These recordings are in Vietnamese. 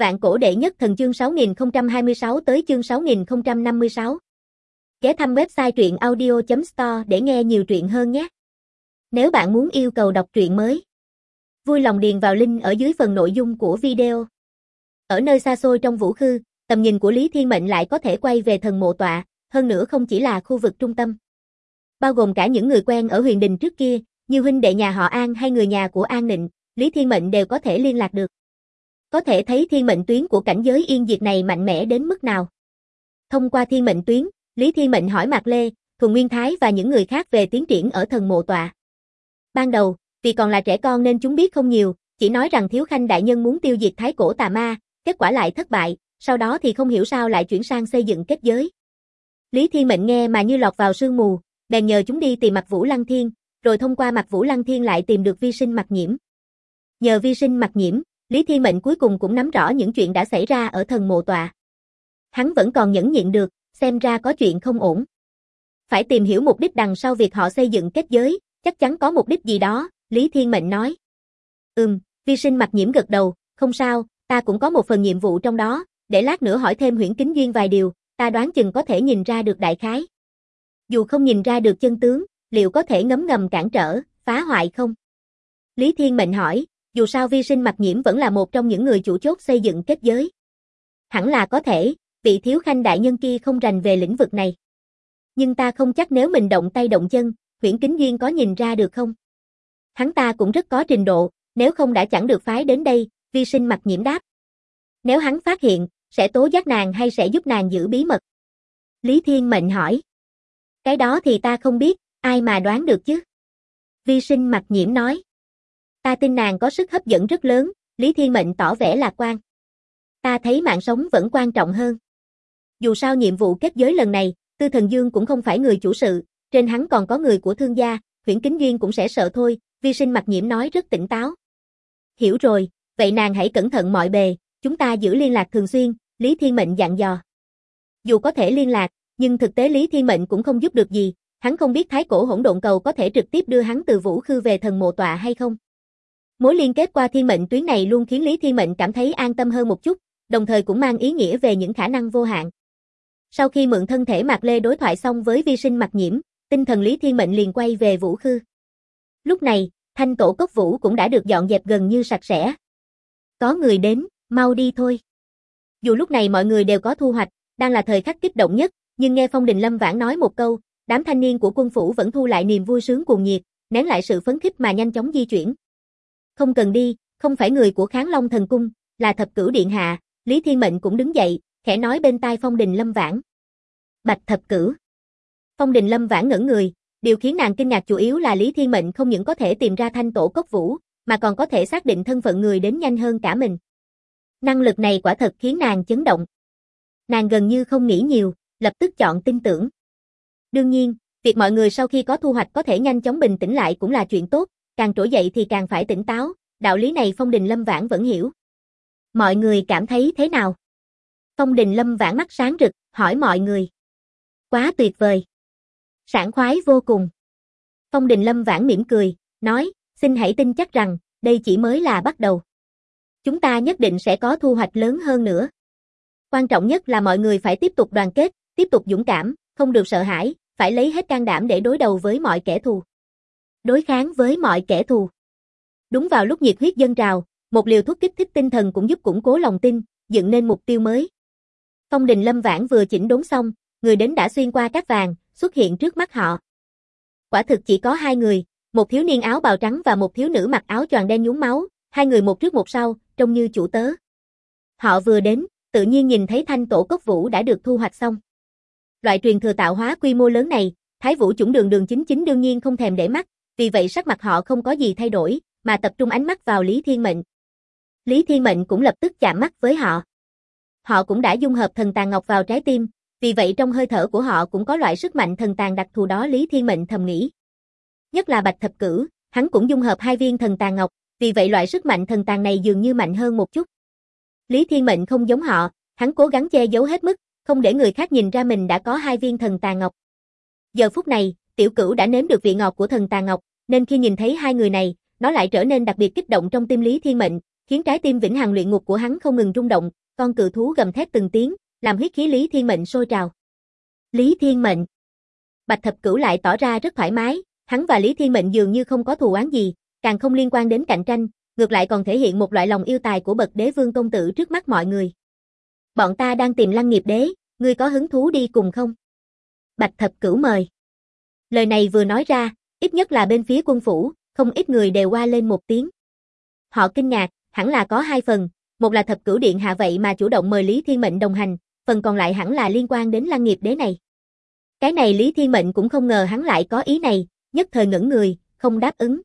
Vạn cổ đệ nhất thần chương 6026 tới chương 6056. Ghé thăm website truyện audio.store để nghe nhiều truyện hơn nhé. Nếu bạn muốn yêu cầu đọc truyện mới, vui lòng điền vào link ở dưới phần nội dung của video. Ở nơi xa xôi trong vũ khư, tầm nhìn của Lý Thiên Mệnh lại có thể quay về thần mộ tọa, hơn nữa không chỉ là khu vực trung tâm. Bao gồm cả những người quen ở huyền đình trước kia, như huynh đệ nhà họ An hay người nhà của An Nịnh, Lý Thiên Mệnh đều có thể liên lạc được. Có thể thấy thiên mệnh tuyến của cảnh giới yên diệt này mạnh mẽ đến mức nào. Thông qua thiên mệnh tuyến, Lý Thiên Mệnh hỏi Mạc Lê, Thuần Nguyên Thái và những người khác về tiến triển ở thần mộ tọa. Ban đầu, vì còn là trẻ con nên chúng biết không nhiều, chỉ nói rằng Thiếu Khanh đại nhân muốn tiêu diệt thái cổ tà ma, kết quả lại thất bại, sau đó thì không hiểu sao lại chuyển sang xây dựng kết giới. Lý Thiên Mệnh nghe mà như lọt vào sương mù, bèn nhờ chúng đi tìm Mạc Vũ Lăng Thiên, rồi thông qua Mạc Vũ Lăng Thiên lại tìm được Vi Sinh Mặc Nhiễm. Nhờ Vi Sinh Mặc Nhiễm, Lý Thiên Mệnh cuối cùng cũng nắm rõ những chuyện đã xảy ra ở thần mộ tọa. Hắn vẫn còn nhẫn nhịn được, xem ra có chuyện không ổn. Phải tìm hiểu mục đích đằng sau việc họ xây dựng kết giới, chắc chắn có mục đích gì đó, Lý Thiên Mệnh nói. Vi Sinh Mặc Nhiễm gật đầu, không sao, ta cũng có một phần nhiệm vụ trong đó, để lát nữa hỏi thêm Huyễn Kính Duyên vài điều, ta đoán chừng có thể nhìn ra được đại khái. Dù không nhìn ra được chân tướng, liệu có thể ngấm ngầm cản trở, phá hoại không? Lý Thiên Mệnh hỏi, dù sao Vi Sinh Mặc Nhiễm vẫn là một trong những người chủ chốt xây dựng kết giới. Hẳn là có thể, vị Thiếu Khanh đại nhân kia không rành về lĩnh vực này. Nhưng ta không chắc nếu mình động tay động chân, Huyễn Kính Duyên có nhìn ra được không? Hắn ta cũng rất có trình độ, nếu không đã chẳng được phái đến đây, Vi Sinh Mặc Nhiễm đáp. Nếu hắn phát hiện, sẽ tố giác nàng hay sẽ giúp nàng giữ bí mật? Lý Thiên Mệnh hỏi. Cái đó thì ta không biết, ai mà đoán được chứ? Vi Sinh Mặc Nhiễm nói. Ta tin nàng có sức hấp dẫn rất lớn, Lý Thiên Mệnh tỏ vẻ lạc quan. Ta thấy mạng sống vẫn quan trọng hơn. Dù sao nhiệm vụ kết giới lần này, Tư Thần Dương cũng không phải người chủ sự, trên hắn còn có người của Thương gia, Huyễn Kính Duyên cũng sẽ sợ thôi, Vi Sinh Mặc Nhiễm nói rất tỉnh táo. Hiểu rồi, vậy nàng hãy cẩn thận mọi bề, chúng ta giữ liên lạc thường xuyên, Lý Thiên Mệnh dặn dò. Dù có thể liên lạc, nhưng thực tế Lý Thiên Mệnh cũng không giúp được gì, hắn không biết thái cổ hỗn độn cầu có thể trực tiếp đưa hắn từ vũ khư về thần mộ tọa hay không. Mối liên kết qua thiên mệnh tuyến này luôn khiến Lý Thiên Mệnh cảm thấy an tâm hơn một chút, đồng thời cũng mang ý nghĩa về những khả năng vô hạn. Sau khi mượn thân thể Mạc Lê đối thoại xong với Vi Sinh Mặc Nhiễm, tinh thần Lý Thiên Mệnh liền quay về vũ khư. Lúc này, thanh tổ cốc vũ cũng đã được dọn dẹp gần như sạch sẽ. Có người đến, mau đi thôi. Dù lúc này mọi người đều có thu hoạch, đang là thời khắc kích động nhất, nhưng nghe Phong Đình Lâm Vãn nói một câu, đám thanh niên của quân phủ vẫn thu lại niềm vui sướng cuồng nhiệt, nén lại sự phấn khích mà nhanh chóng di chuyển. Không cần đi, không phải người của Kháng Long Thần Cung, là Thập Cửu Điện Hạ, Lý Thiên Mệnh cũng đứng dậy, khẽ nói bên tai Phong Đình Lâm Vãn. Bạch Thập Cửu. Phong Đình Lâm Vãn ngẩn người, điều khiến nàng kinh ngạc chủ yếu là Lý Thiên Mệnh không những có thể tìm ra thanh tổ cốc vũ, mà còn có thể xác định thân phận người đến nhanh hơn cả mình. Năng lực này quả thật khiến nàng chấn động. Nàng gần như không nghĩ nhiều, lập tức chọn tin tưởng. Đương nhiên, việc mọi người sau khi có thu hoạch có thể nhanh chóng bình tĩnh lại cũng là chuyện tốt, càng trỗi dậy thì càng phải tỉnh táo, đạo lý này Phong Đình Lâm Vãn vẫn hiểu. Mọi người cảm thấy thế nào? Phong Đình Lâm Vãn mắt sáng rực, hỏi mọi người. Quá tuyệt vời. Sảng khoái vô cùng. Phong Đình Lâm Vãn mỉm cười, nói, xin hãy tin chắc rằng, đây chỉ mới là bắt đầu. Chúng ta nhất định sẽ có thu hoạch lớn hơn nữa. Quan trọng nhất là mọi người phải tiếp tục đoàn kết, tiếp tục dũng cảm, không được sợ hãi, phải lấy hết can đảm để đối đầu với mọi kẻ thù. Đối kháng với mọi kẻ thù. Đúng vào lúc nhiệt huyết dâng trào, một liều thuốc kích thích tinh thần cũng giúp củng cố lòng tin, dựng nên mục tiêu mới. Phong Đình Lâm Vãn vừa chỉnh đốn xong, người đến đã xuyên qua cát vàng, xuất hiện trước mắt họ. Quả thực chỉ có hai người, một thiếu niên áo bào trắng và một thiếu nữ mặc áo choàng đen nhuốm máu, hai người một trước một sau, trông như chủ tớ. Họ vừa đến, tự nhiên nhìn thấy thanh tổ cốc vũ đã được thu hoạch xong. Loại truyền thừa tạo hóa quy mô lớn này, Thái Vũ chủng Đường Chính đương nhiên không thèm để mắt, vì vậy sắc mặt họ không có gì thay đổi, mà tập trung ánh mắt vào Lý Thiên Mệnh. Lý Thiên Mệnh cũng lập tức chạm mắt với họ. Họ cũng đã dung hợp thần tàn ngọc vào trái tim, vì vậy trong hơi thở của họ cũng có loại sức mạnh thần tàn đặc thù đó, Lý Thiên Mệnh thầm nghĩ. Nhất là Bạch Thập Cửu, hắn cũng dung hợp 2 viên thần tàn ngọc, vì vậy loại sức mạnh thần tàn này dường như mạnh hơn một chút. Lý Thiên Mệnh không giống họ, hắn cố gắng che giấu hết mức, không để người khác nhìn ra mình đã có 2 viên thần tàn ngọc. Giờ phút này, Tiểu Cửu đã nếm được vị ngọt của thần tàn ngọc, nên khi nhìn thấy hai người này, nó lại trở nên đặc biệt kích động trong tim Lý Thiên Mệnh, khiến trái tim vĩnh hằng luyện ngục của hắn không ngừng rung động, con cự thú gầm thét từng tiếng, làm huyết khí Lý Thiên Mệnh sôi trào. Lý Thiên Mệnh. Bạch Thập Cửu lại tỏ ra rất thoải mái, hắn và Lý Thiên Mệnh dường như không có thù oán gì, càng không liên quan đến cạnh tranh, ngược lại còn thể hiện một loại lòng yêu tài của bậc đế vương công tử trước mắt mọi người. Bọn ta đang tìm Lăng Nghiệp Đế, ngươi có hứng thú đi cùng không? Bạch Thập Cửu mời. Lời này vừa nói ra, ít nhất là bên phía quân phủ, không ít người đều oa lên một tiếng. Họ kinh ngạc, hẳn là có hai phần, một là Thập Cửu Điện hạ vậy mà chủ động mời Lý Thiên Mệnh đồng hành, phần còn lại hẳn là liên quan đến Lăng Nghiệp Đế này. Cái này Lý Thiên Mệnh cũng không ngờ hắn lại có ý này, nhất thời ngẩn người, không đáp ứng.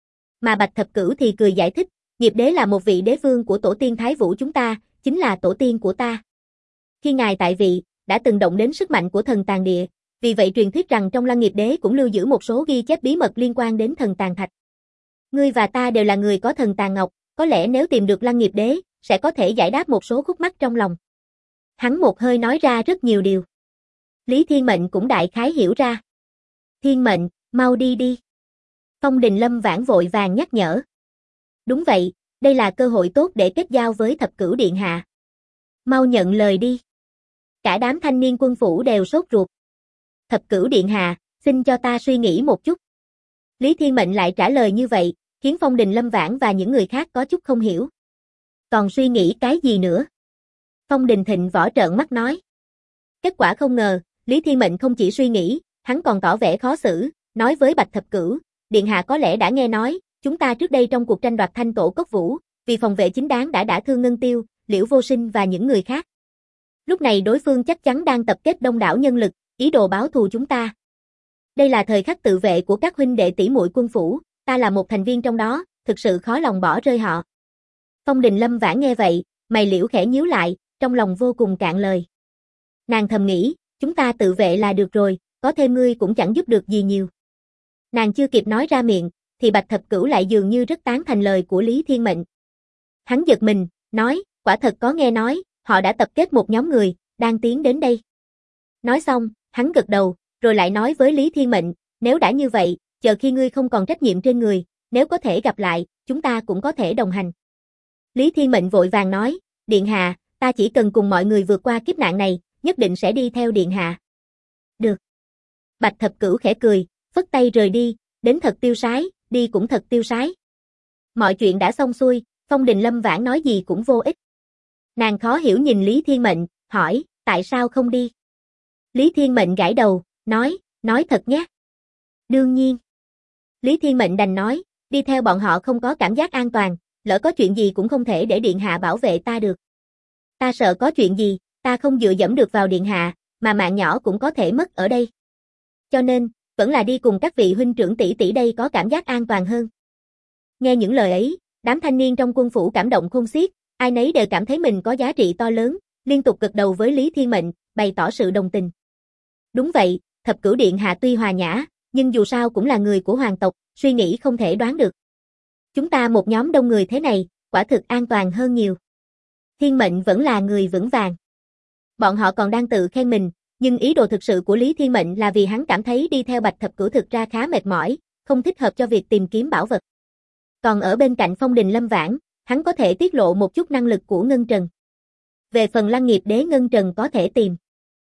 Mà Bạch Thập Cửu thì cười giải thích, Nghiệp Đế là một vị đế vương của tổ tiên Thái Vũ chúng ta, chính là tổ tiên của ta. Khi ngài tại vị, đã từng động đến sức mạnh của thần tàn địa, vì vậy truyền thuyết rằng trong Lăng Nghiệp Đế cũng lưu giữ một số ghi chép bí mật liên quan đến thần tàn thạch. Ngươi và ta đều là người có thần tàn ngọc, có lẽ nếu tìm được Lăng Nghiệp Đế, sẽ có thể giải đáp một số khúc mắc trong lòng. Hắn một hơi nói ra rất nhiều điều. Lý Thiên Mệnh cũng đại khái hiểu ra. Thiên Mệnh, mau đi đi. Phong Đình Lâm Vãn vội vàng nhắc nhở. Đúng vậy, đây là cơ hội tốt để kết giao với Thập Cửu Điện hạ. Mau nhận lời đi. Cả đám thanh niên quân phủ đều sốt ruột. Thập Cửu Điện hạ, xin cho ta suy nghĩ một chút. Lý Thiên Mệnh lại trả lời như vậy, khiến Phong Đình Lâm Vãn và những người khác có chút không hiểu. Còn suy nghĩ cái gì nữa? Phong Đình Thịnh Võ trợn mắt nói. Kết quả không ngờ, Lý Thiên Mệnh không chỉ suy nghĩ, hắn còn tỏ vẻ khó xử, nói với Bạch Thập Cửu, Điện hạ có lẽ đã nghe nói, chúng ta trước đây trong cuộc tranh đoạt Thanh Tổ Cốc Vũ, vì phòng vệ chính đáng đã đả thương Ngân Tiêu, Liễu Vô Sinh và những người khác. Lúc này đối phương chắc chắn đang tập kết đông đảo nhân lực, ý đồ báo thù chúng ta. Đây là thời khắc tự vệ của các huynh đệ tỷ muội quân phủ, ta là một thành viên trong đó, thực sự khó lòng bỏ rơi họ. Phong Đình Lâm Vãn nghe vậy, mày liễu khẽ nhíu lại, trong lòng vô cùng cạn lời. Nàng thầm nghĩ, chúng ta tự vệ là được rồi, có thêm ngươi cũng chẳng giúp được gì nhiều. Nàng chưa kịp nói ra miệng, thì Bạch Thập Cửu lại dường như rất tán thành lời của Lý Thiên Mệnh. Hắn giật mình, nói, quả thật có nghe nói, họ đã tập kết một nhóm người, đang tiến đến đây. Nói xong, hắn gật đầu, rồi lại nói với Lý Thiên Mệnh, nếu đã như vậy, chờ khi ngươi không còn trách nhiệm trên người, nếu có thể gặp lại, chúng ta cũng có thể đồng hành. Lý Thiên Mệnh vội vàng nói, Điện hạ, ta chỉ cần cùng mọi người vượt qua kiếp nạn này, nhất định sẽ đi theo Điện hạ. Được. Bạch Thập Cửu khẽ cười, phất tay rời đi, đến thật tiêu sái, đi cũng thật tiêu sái. Mọi chuyện đã xong xuôi, Phong Đình Lâm Vãn nói gì cũng vô ích. Nàng khó hiểu nhìn Lý Thiên Mệnh, hỏi, tại sao không đi? Lý Thiên Mệnh gãi đầu, nói thật nhé. Đương nhiên. Lý Thiên Mệnh đành nói, đi theo bọn họ không có cảm giác an toàn, lỡ có chuyện gì cũng không thể để Điện hạ bảo vệ ta được. Ta sợ có chuyện gì, ta không dựa dẫm được vào Điện hạ, mà mạng nhỏ cũng có thể mất ở đây. Cho nên, vẫn là đi cùng các vị huynh trưởng tỷ tỷ đây có cảm giác an toàn hơn. Nghe những lời ấy, đám thanh niên trong quân phủ cảm động khôn xiết, ai nấy đều cảm thấy mình có giá trị to lớn, liên tục gật đầu với Lý Thiên Mệnh, bày tỏ sự đồng tình. Đúng vậy, Thập Cửu Điện hạ tuy hòa nhã, nhưng dù sao cũng là người của hoàng tộc, suy nghĩ không thể đoán được. Chúng ta một nhóm đông người thế này, quả thực an toàn hơn nhiều. Thiên Mệnh vẫn là người vững vàng. Bọn họ còn đang tự khen mình, nhưng ý đồ thực sự của Lý Thiên Mệnh là vì hắn cảm thấy đi theo Bạch Thập Cửu thực ra khá mệt mỏi, không thích hợp cho việc tìm kiếm bảo vật. Còn ở bên cạnh Phong Đình Lâm Vãn, hắn có thể tiết lộ một chút năng lực của Ngân Trần. Về phần Lăng Nghiệp Đế Ngân Trần có thể tìm.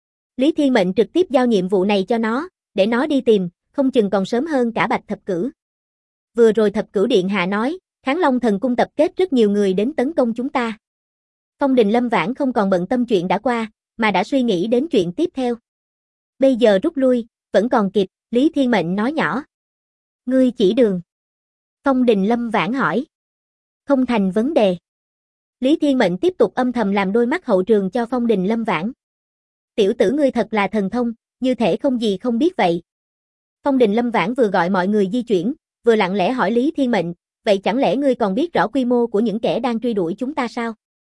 Lý Thiên Mệnh trực tiếp giao nhiệm vụ này cho nó, để nó đi tìm, không chừng còn sớm hơn cả Bạch Thập Cửu. Vừa rồi Thập Cửu Điện hạ nói, Kháng Long Thần Cung tập kết rất nhiều người đến tấn công chúng ta. Phong Đình Lâm Vãn không còn bận tâm chuyện đã qua, mà đã suy nghĩ đến chuyện tiếp theo. Bây giờ rút lui, vẫn còn kịp, Lý Thiên Mệnh nói nhỏ. Ngươi chỉ đường. Phong Đình Lâm Vãn hỏi. Không thành vấn đề. Lý Thiên Mệnh tiếp tục âm thầm làm đôi mắt hậu trường cho Phong Đình Lâm Vãn. Tiểu tử ngươi thật là thần thông, như thể không gì không biết vậy. Phong Đình Lâm Vãn vừa gọi mọi người di chuyển, vừa lặng lẽ hỏi Lý Thiên Mệnh, vậy chẳng lẽ ngươi còn biết rõ quy mô của những kẻ đang truy đuổi chúng ta sao?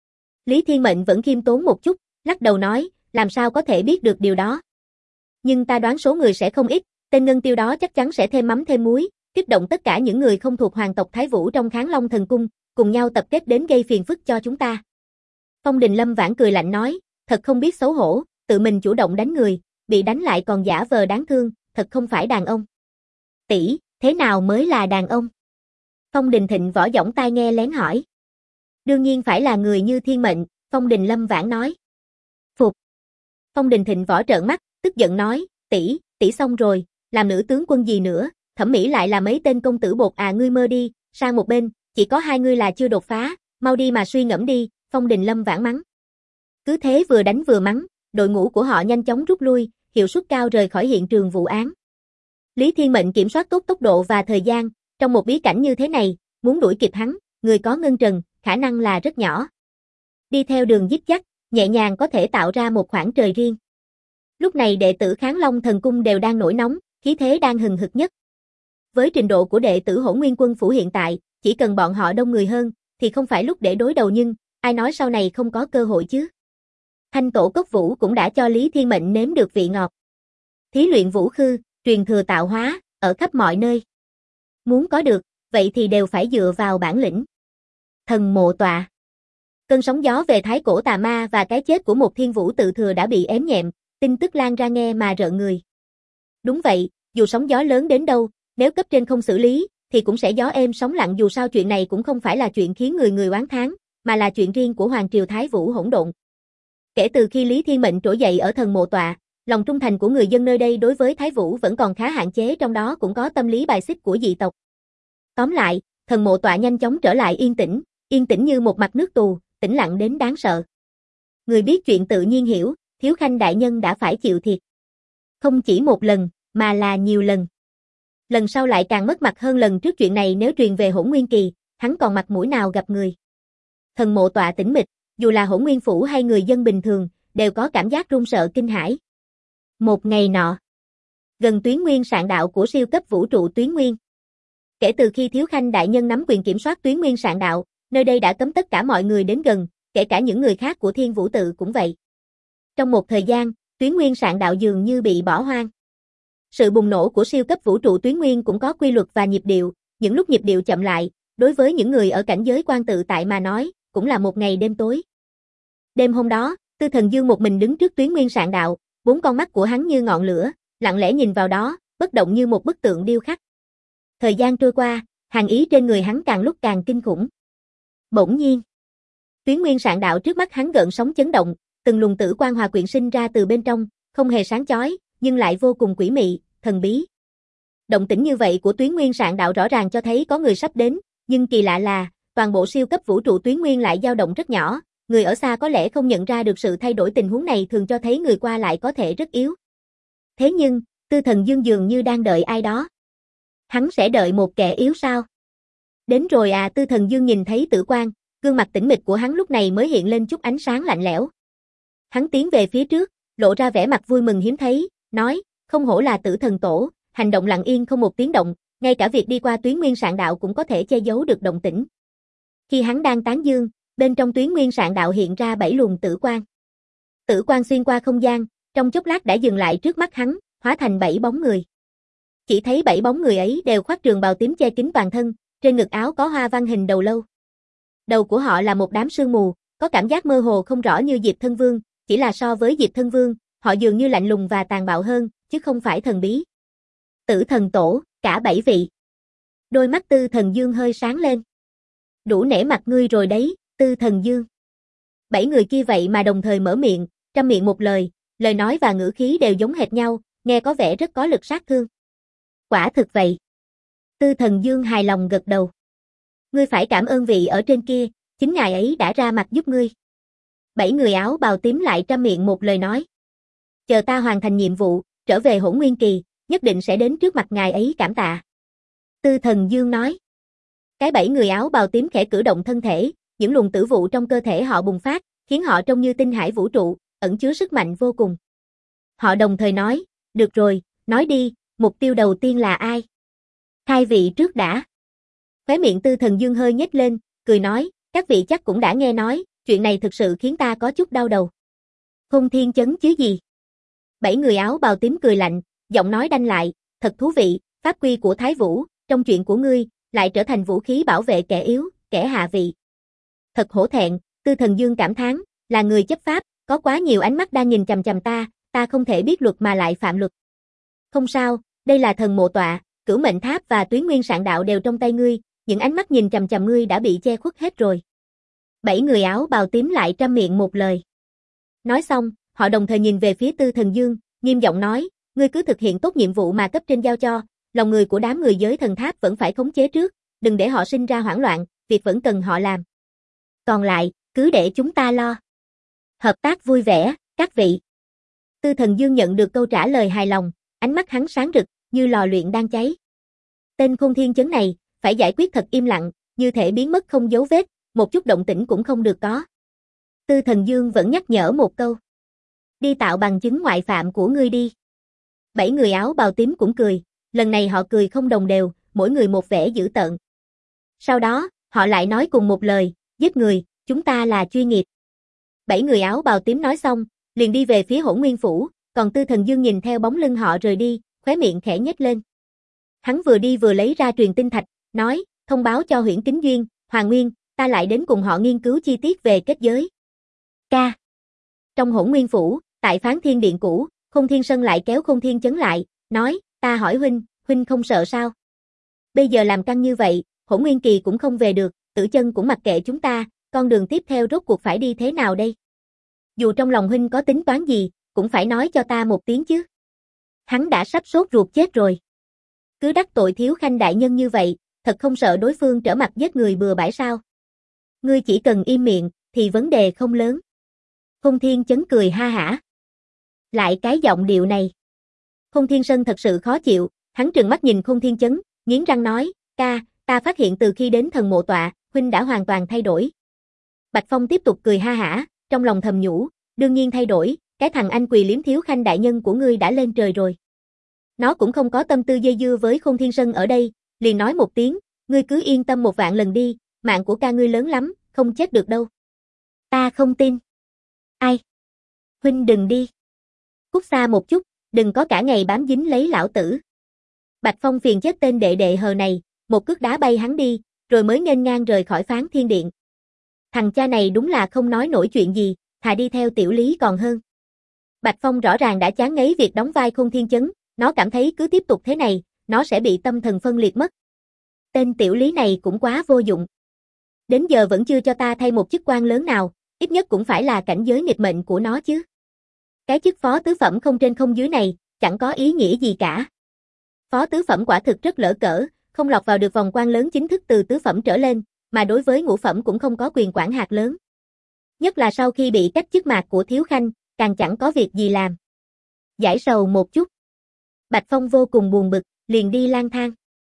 Lý Thiên Mệnh vẫn khiêm tốn một chút, lắc đầu nói, làm sao có thể biết được điều đó. Nhưng ta đoán số người sẽ không ít, tên Ngân Tiêu đó chắc chắn sẽ thêm mắm thêm muối, kích động tất cả những người không thuộc hoàng tộc Thái Vũ trong Kháng Long Thần Cung, cùng nhau tập kết đến gây phiền phức cho chúng ta. Phong Đình Lâm Vãn cười lạnh nói, thật không biết xấu hổ, tự mình chủ động đánh người, bị đánh lại còn giả vờ đáng thương, thật không phải đàn ông. Tỷ, thế nào mới là đàn ông? Phong Đình Thịnh Võ giọng tai nghe lén hỏi. Đương nhiên phải là người như thiên mệnh, Phong Đình Lâm vãn nói. Phục. Phong Đình Thịnh võ trợn mắt, tức giận nói, tỷ xong rồi, làm nữ tướng quân gì nữa, thẩm mỹ lại là mấy tên công tử bột à, ngươi mơ đi, sang một bên, chỉ có hai ngươi là chưa đột phá, mau đi mà suy ngẫm đi, Phong Đình Lâm vãn mắng. Cứ thế vừa đánh vừa mắng, đội ngũ của họ nhanh chóng rút lui, hiệu suất cao rời khỏi hiện trường vụ án. Lý Thiên Mệnh kiểm soát tốt tốc độ và thời gian, trong một bí cảnh như thế này, muốn đuổi kịp hắn, người có ngân trần, khả năng là rất nhỏ. Đi theo đường dích dắt, nhẹ nhàng có thể tạo ra một khoảng trời riêng. Lúc này đệ tử Kháng Long Thần Cung đều đang nổi nóng, khí thế đang hừng hực nhất. Với trình độ của đệ tử Hỗn Nguyên Quân phủ hiện tại, chỉ cần bọn họ đông người hơn, thì không phải lúc để đối đầu, nhưng ai nói sau này không có cơ hội chứ. Thanh Tổ Cốc Vũ cũng đã cho Lý Thiên Mệnh nếm được vị ngọt. Thí luyện vũ khư, truyền thừa tạo hóa, ở khắp mọi nơi. Muốn có được, vậy thì đều phải dựa vào bản lĩnh. Thần mộ tọa. Cơn sóng gió về thái cổ tà ma và cái chết của một thiên vũ tự thừa đã bị ém nhẹm, tin tức lan ra nghe mà rợn người. Đúng vậy, dù sóng gió lớn đến đâu, nếu cấp trên không xử lý, thì cũng sẽ gió êm sóng lặng, dù sao chuyện này cũng không phải là chuyện khiến người oán thán, mà là chuyện riêng của Hoàng Triều Thái Vũ hỗn độn. Kể từ khi Lý Thiên Mệnh trỗi dậy ở thần mộ tọa, lòng trung thành của người dân nơi đây đối với Thái Vũ vẫn còn khá hạn chế, trong đó cũng có tâm lý bài xích của dị tộc. Tóm lại, thần mộ tọa nhanh chóng trở lại yên tĩnh như một mặt nước tù, tĩnh lặng đến đáng sợ. Người biết chuyện tự nhiên hiểu, Thiếu Khanh đại nhân đã phải chịu thiệt. Không chỉ một lần, mà là nhiều lần. Lần sau lại càng mất mặt hơn lần trước, chuyện này nếu truyền về Hỗn Nguyên Kỳ, hắn còn mặt mũi nào gặp người. Thần mộ tọa tĩnh mịch, dù là Hỗn Nguyên phủ hay người dân bình thường, đều có cảm giác run sợ kinh hãi. Một ngày nọ, gần Tuyến Nguyên Sạn Đạo của siêu cấp vũ trụ Tuyến Nguyên. Kể từ khi Thiếu Khanh đại nhân nắm quyền kiểm soát Tuyến Nguyên Sạn Đạo, nơi đây đã cấm tất cả mọi người đến gần, kể cả những người khác của Thiên Vũ Tự cũng vậy. Trong một thời gian, Tuyến Nguyên Sạn Đạo dường như bị bỏ hoang. Sự bùng nổ của siêu cấp vũ trụ Tuyến Nguyên cũng có quy luật và nhịp điệu, những lúc nhịp điệu chậm lại, đối với những người ở cảnh giới quan tự tại mà nói, cũng là một ngày đêm tối. Đêm hôm đó, Tư Thần Dương một mình đứng trước Tuyến Nguyên Sạn Đạo, bốn con mắt của hắn như ngọn lửa, lặng lẽ nhìn vào đó, bất động như một bức tượng điêu khắc. Thời gian trôi qua, hàn ý trên người hắn càng lúc càng kinh khủng. Bỗng nhiên, Tuyến Nguyên Sạn Đạo trước mắt hắn gợn sóng chấn động, từng luồng tử quang hòa quyện sinh ra từ bên trong, không hề sáng chói, nhưng lại vô cùng quỷ mị, thần bí. Động tĩnh như vậy của Tuyến Nguyên Sạn Đạo rõ ràng cho thấy có người sắp đến, nhưng kỳ lạ là, toàn bộ siêu cấp vũ trụ Tuyến Nguyên lại dao động rất nhỏ, người ở xa có lẽ không nhận ra được sự thay đổi. Tình huống này thường cho thấy người qua lại có thể rất yếu. Thế nhưng, Tư Thần Dương dường như đang đợi ai đó. Hắn sẽ đợi một kẻ yếu sao? Đến rồi à, Tư Thần Dương nhìn thấy tử quang, gương mặt tĩnh mịch của hắn lúc này mới hiện lên chút ánh sáng lạnh lẽo. Hắn tiến về phía trước, lộ ra vẻ mặt vui mừng hiếm thấy, nói, không hổ là Tử Thần Tổ, hành động lặng yên không một tiếng động, ngay cả việc đi qua Tuyến Nguyên Sạn Đạo cũng có thể che giấu được động tĩnh. Khi hắn đang tán dương, bên trong Tuyến Nguyên Sạn Đạo hiện ra 7 luồng tử quang. Tử quang xuyên qua không gian, trong chốc lát đã dừng lại trước mắt hắn, hóa thành 7 bóng người. Chỉ thấy 7 bóng người ấy đều khoác trường bào tím che kín toàn thân, trên ngực áo có hoa văn hình đầu lâu. Đầu của họ là một đám sương mù, có cảm giác mơ hồ không rõ như Diệp Thân Vương, chỉ là so với Diệp Thân Vương, họ dường như lạnh lùng và tàn bạo hơn, chứ không phải thần bí. Tử Thần Tổ, cả 7 vị. Đôi mắt Tư Thần Dương hơi sáng lên. Đủ nể mặt ngươi rồi đấy, Tư Thần Dương. 7 người kia vậy mà đồng thời mở miệng, trăm miệng một lời, lời nói và ngữ khí đều giống hệt nhau, nghe có vẻ rất có lực sát thương. Quả thực vậy. Tư Thần Dương hài lòng gật đầu. Ngươi phải cảm ơn vị ở trên kia, chính ngài ấy đã ra mặt giúp ngươi. 7 người áo bào tím lại trăm miệng một lời nói. Chờ ta hoàn thành nhiệm vụ, trở về Hỗn Nguyên Kỳ, nhất định sẽ đến trước mặt ngài ấy cảm tạ. Tư Thần Dương nói. Cái 7 người áo bào tím khẽ cử động thân thể, những luồng tử vụ trong cơ thể họ bùng phát, khiến họ trông như tinh hải vũ trụ, ẩn chứa sức mạnh vô cùng. Họ đồng thời nói, được rồi, nói đi, mục tiêu đầu tiên là ai? Hai vị trước đã. Khóe miệng Tư Thần Dương hơi nhếch lên, cười nói, các vị chắc cũng đã nghe nói, chuyện này thực sự khiến ta có chút đau đầu. Hôn Thiên Chấn chứ gì? 7 người áo bào tím cười lạnh, giọng nói đanh lại, thật thú vị, pháp quy của Thái Vũ, trong chuyện của ngươi, lại trở thành vũ khí bảo vệ kẻ yếu, kẻ hạ vị. Thật hổ thẹn, Tư Thần Dương cảm thán, là người chấp pháp, có quá nhiều ánh mắt đang nhìn chằm chằm ta không thể biết luật mà lại phạm luật. Không sao, đây là thần mộ tọa, Cửu Mệnh Tháp và Tuyến Nguyên Sạn Đạo đều trong tay ngươi, những ánh mắt nhìn chằm chằm ngươi đã bị che khuất hết rồi. 7 người áo bào tím lại trăm miệng một lời. Nói xong, họ đồng thời nhìn về phía Tư Thần Dương, nghiêm giọng nói, ngươi cứ thực hiện tốt nhiệm vụ mà cấp trên giao cho, lòng người của đám người giới thần tháp vẫn phải khống chế trước, đừng để họ sinh ra hoảng loạn, việc vẫn cần họ làm. Còn lại, cứ để chúng ta lo. Hợp tác vui vẻ, các vị. Tư Thần Dương nhận được câu trả lời hài lòng, ánh mắt hắn sáng rực, như lò luyện đang cháy. Tên Khôn Thiên Chấn này, phải giải quyết thật im lặng, như thể biến mất không dấu vết, một chút động tĩnh cũng không được có. Tư Thần Dương vẫn nhắc nhở một câu. Đi tạo bằng chứng ngoại phạm của ngươi đi. 7 người áo bào tím cũng cười, lần này họ cười không đồng đều, mỗi người một vẻ dữ tợn. Sau đó, họ lại nói cùng một lời, giết người, chúng ta là chuyên nghiệp. 7 người áo bào tím nói xong, liền đi về phía Hỗn Nguyên Phủ, còn Tư Thần Dương nhìn theo bóng lưng họ rời đi, khóe miệng khẽ nhếch lên. Hắn vừa đi vừa lấy ra truyền tinh thạch, nói, thông báo cho Huyễn Kính Duyên, Hoàng Nguyên, ta lại đến cùng họ nghiên cứu chi tiết về kết giới. Ca. Trong Hỗn Nguyên Phủ, tại Phán Thiên Điện cũ, Khôn Thiên Sơn lại kéo Khôn Thiên Chấn lại, nói, ta hỏi huynh không sợ sao? Bây giờ làm căng như vậy, Hỗn Nguyên Kỳ cũng không về được, Tử Chân cũng mặc kệ chúng ta, con đường tiếp theo rốt cuộc phải đi thế nào đây? Dù trong lòng huynh có tính toán gì, cũng phải nói cho ta một tiếng chứ. Hắn đã sắp sốt ruột chết rồi. Cứ đắc tội Thiếu Khanh đại nhân như vậy, thật không sợ đối phương trở mặt giết người bừa bãi sao? Ngươi chỉ cần im miệng, thì vấn đề không lớn. Khôn Thiên Chấn cười ha hả. Lại cái giọng điệu này. Khôn Thiên Sơn thật sự khó chịu, hắn trừng mắt nhìn Khôn Thiên Chấn, nghiến răng nói, ca, ta phát hiện từ khi đến thần mộ tọa, huynh đã hoàn toàn thay đổi. Bạch Phong tiếp tục cười ha hả, trong lòng thầm nhủ, đương nhiên thay đổi, cái thằng anh Quỳ Liếm Thiếu Khanh đại nhân của ngươi đã lên trời rồi. Nó cũng không có tâm tư dây dưa với Khôn Thiên Sơn ở đây, liền nói một tiếng, ngươi cứ yên tâm 1.000 lần đi, mạng của ca ngươi lớn lắm, không chết được đâu. Ta không tin. Ai? Huynh đừng đi. Cút xa một chút, đừng có cả ngày bám dính lấy lão tử. Bạch Phong phiền chết tên đệ đệ hờ này, một cước đá bay hắn đi, rồi mới nghênh ngang rời khỏi Phán Thiên Điện. Thằng cha này đúng là không nói nổi chuyện gì, thà đi theo Tiểu Lý còn hơn. Bạch Phong rõ ràng đã chán ngấy việc đóng vai Khôn Thiên Chấn, nó cảm thấy cứ tiếp tục thế này, nó sẽ bị tâm thần phân liệt mất. Tên Tiểu Lý này cũng quá vô dụng. Đến giờ vẫn chưa cho ta thay một chức quan lớn nào, ít nhất cũng phải là cảnh giới nghịch mệnh của nó chứ. Cái chức phó tứ phẩm không trên không dưới này, chẳng có ý nghĩa gì cả. Phó tứ phẩm quả thực rất lỡ cỡ, không lọt vào được vòng quan lớn chính thức từ tứ phẩm trở lên, mà đối với ngũ phẩm cũng không có quyền quản hạt lớn. Nhất là sau khi bị cách chức mạc của Thiếu Khanh, càng chẳng có việc gì làm. Giải sầu một chút. Bạch Phong vô cùng buồn bực, liền đi lang thang.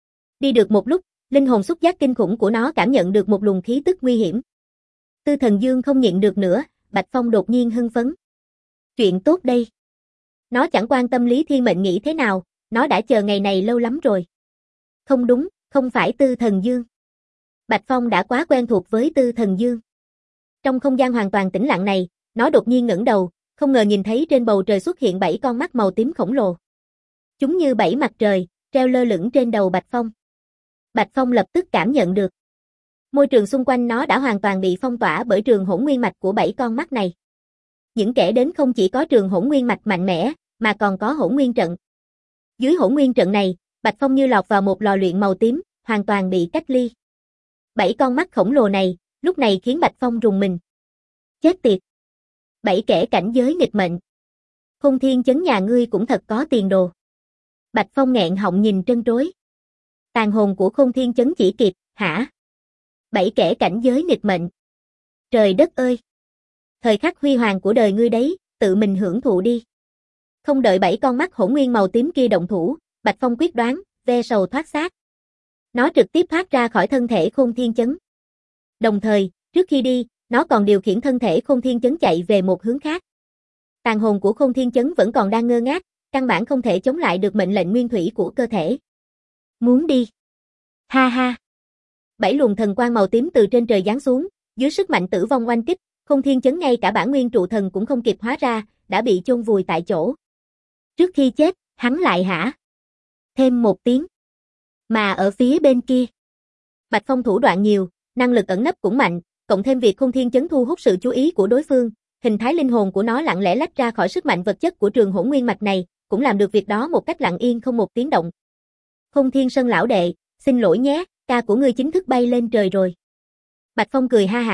Đi được một lúc, linh hồn xúc giác kinh khủng của nó cảm nhận được một luồng khí tức nguy hiểm. Tư Thần Dương không nhịn được nữa, Bạch Phong đột nhiên hưng phấn. Chuyện tốt đây. Nó chẳng quan tâm Lý Thiên Mệnh nghĩ thế nào, nó đã chờ ngày này lâu lắm rồi. Không đúng, không phải Tư Thần Dương. Bạch Phong đã quá quen thuộc với Tư Thần Dương. Trong không gian hoàn toàn tĩnh lặng này, nó đột nhiên ngẩng đầu, không ngờ nhìn thấy trên bầu trời xuất hiện 7 con mắt màu tím khổng lồ. Chúng như 7 mặt trời, treo lơ lửng trên đầu Bạch Phong. Bạch Phong lập tức cảm nhận được. Môi trường xung quanh nó đã hoàn toàn bị phong tỏa bởi trường hỗn nguyên mạch của 7 con mắt này. Những kẻ đến không chỉ có trường hỗn nguyên mạch mạnh mẽ, mà còn có hỗn nguyên trận. Dưới hỗn nguyên trận này, Bạch Phong như lọt vào một lò luyện màu tím, hoàn toàn bị cách ly. 7 con mắt khổng lồ này, lúc này khiến Bạch Phong rùng mình. Chết tiệt! 7 kẻ cảnh giới nghịch mệnh. Khôn Thiên Chấn nhà ngươi cũng thật có tiền đồ. Bạch Phong nghẹn họng nhìn trân trối. Tàn hồn của Khôn Thiên Chấn chỉ kịp, hả? 7 kẻ cảnh giới nghịch mệnh. Trời đất ơi! Thời khắc huy hoàng của đời ngươi đấy, tự mình hưởng thụ đi. Không đợi 7 con mắt hỗn nguyên màu tím kia động thủ, Bạch Phong quyết đoán, ve sầu thoát xác. Nó trực tiếp thoát ra khỏi thân thể Khôn Thiên Chấn. Đồng thời, trước khi đi, nó còn điều khiển thân thể Khôn Thiên Chấn chạy về một hướng khác. Tàn hồn của Khôn Thiên Chấn vẫn còn đang ngơ ngác, căn bản không thể chống lại được mệnh lệnh nguyên thủy của cơ thể. Muốn đi. Ha ha. 7 luồng thần quang màu tím từ trên trời giáng xuống, dưới sức mạnh tử vong oanh kích, Khôn Thiên Chấn ngay cả bản nguyên trụ thần cũng không kịp hóa ra, đã bị chôn vùi tại chỗ. Trước khi chết, hắn lại hả? Thêm một tiếng. Mà ở phía bên kia, Bạch Phong thủ đoạn nhiều, năng lực ẩn nấp cũng mạnh, cộng thêm việc Khôn Thiên Chấn thu hút sự chú ý của đối phương, hình thái linh hồn của nó lặng lẽ lách ra khỏi sức mạnh vật chất của trường hỗn nguyên mạch này, cũng làm được việc đó một cách lặng yên không một tiếng động. Khôn Thiên Sơn lão đệ, xin lỗi nhé, ca của ngươi chính thức bay lên trời rồi. Bạch Phong cười ha hả,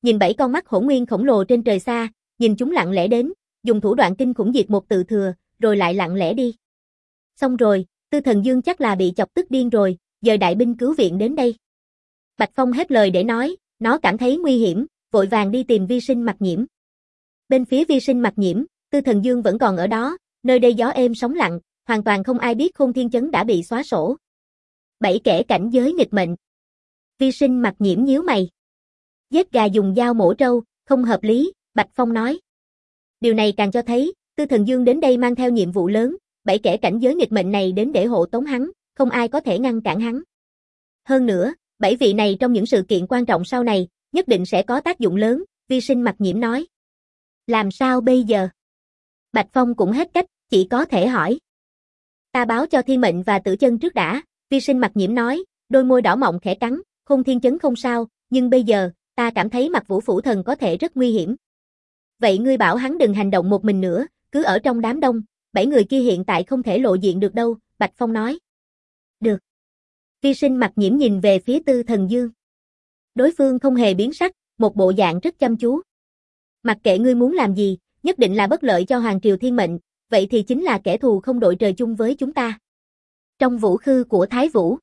nhìn 7 con mắt hỗn nguyên khổng lồ trên trời xa, nhìn chúng lặng lẽ đến, dùng thủ đoạn kinh khủng diệt một tự thừa, rồi lại lặng lẽ đi. Xong rồi, Tư Thần Dương chắc là bị chọc tức điên rồi, giờ đại binh cứu viện đến đây. Bạch Phong hết lời để nói, nó cảm thấy nguy hiểm, vội vàng đi tìm Vi Sinh Mặc Nhiễm. Bên phía Vi Sinh Mặc Nhiễm, Tư Thần Dương vẫn còn ở đó, nơi đây gió êm sóng lặng, hoàn toàn không ai biết Khôn Thiên Chấn đã bị xóa sổ. 7 kẻ cảnh giới nghịch mệnh. Vi Sinh Mặc Nhiễm nhíu mày. Giết gà dùng dao mổ trâu, không hợp lý, Bạch Phong nói. Điều này càng cho thấy, Tư Thần Dương đến đây mang theo nhiệm vụ lớn, 7 kẻ cảnh giới nghịch mệnh này đến để hộ tống hắn, không ai có thể ngăn cản hắn. Hơn nữa, 7 vị này trong những sự kiện quan trọng sau này, nhất định sẽ có tác dụng lớn, Vi Sinh Mặc Nhiễm nói. Làm sao bây giờ? Bạch Phong cũng hết cách, chỉ có thể hỏi. Ta báo cho Thiên Mệnh và Tử Chân trước đã, Vi Sinh Mặc Nhiễm nói, đôi môi đỏ mọng khẽ cắn, Khôn Thiên Chấn không sao, nhưng bây giờ, ta cảm thấy Mặc Vũ Phủ Thần có thể rất nguy hiểm. Vậy ngươi bảo hắn đừng hành động một mình nữa, cứ ở trong đám đông, 7 người kia hiện tại không thể lộ diện được đâu, Bạch Phong nói. Được. Vi Sinh Mặc Nhiễm nhìn về phía Tư Thần Dương. Đối phương không hề biến sắc, một bộ dạng rất chăm chú. Mặc kệ ngươi muốn làm gì, nhất định là bất lợi cho Hoàng Triều Thiên Mệnh, vậy thì chính là kẻ thù không đội trời chung với chúng ta. Trong vũ khư của Thái Vũ,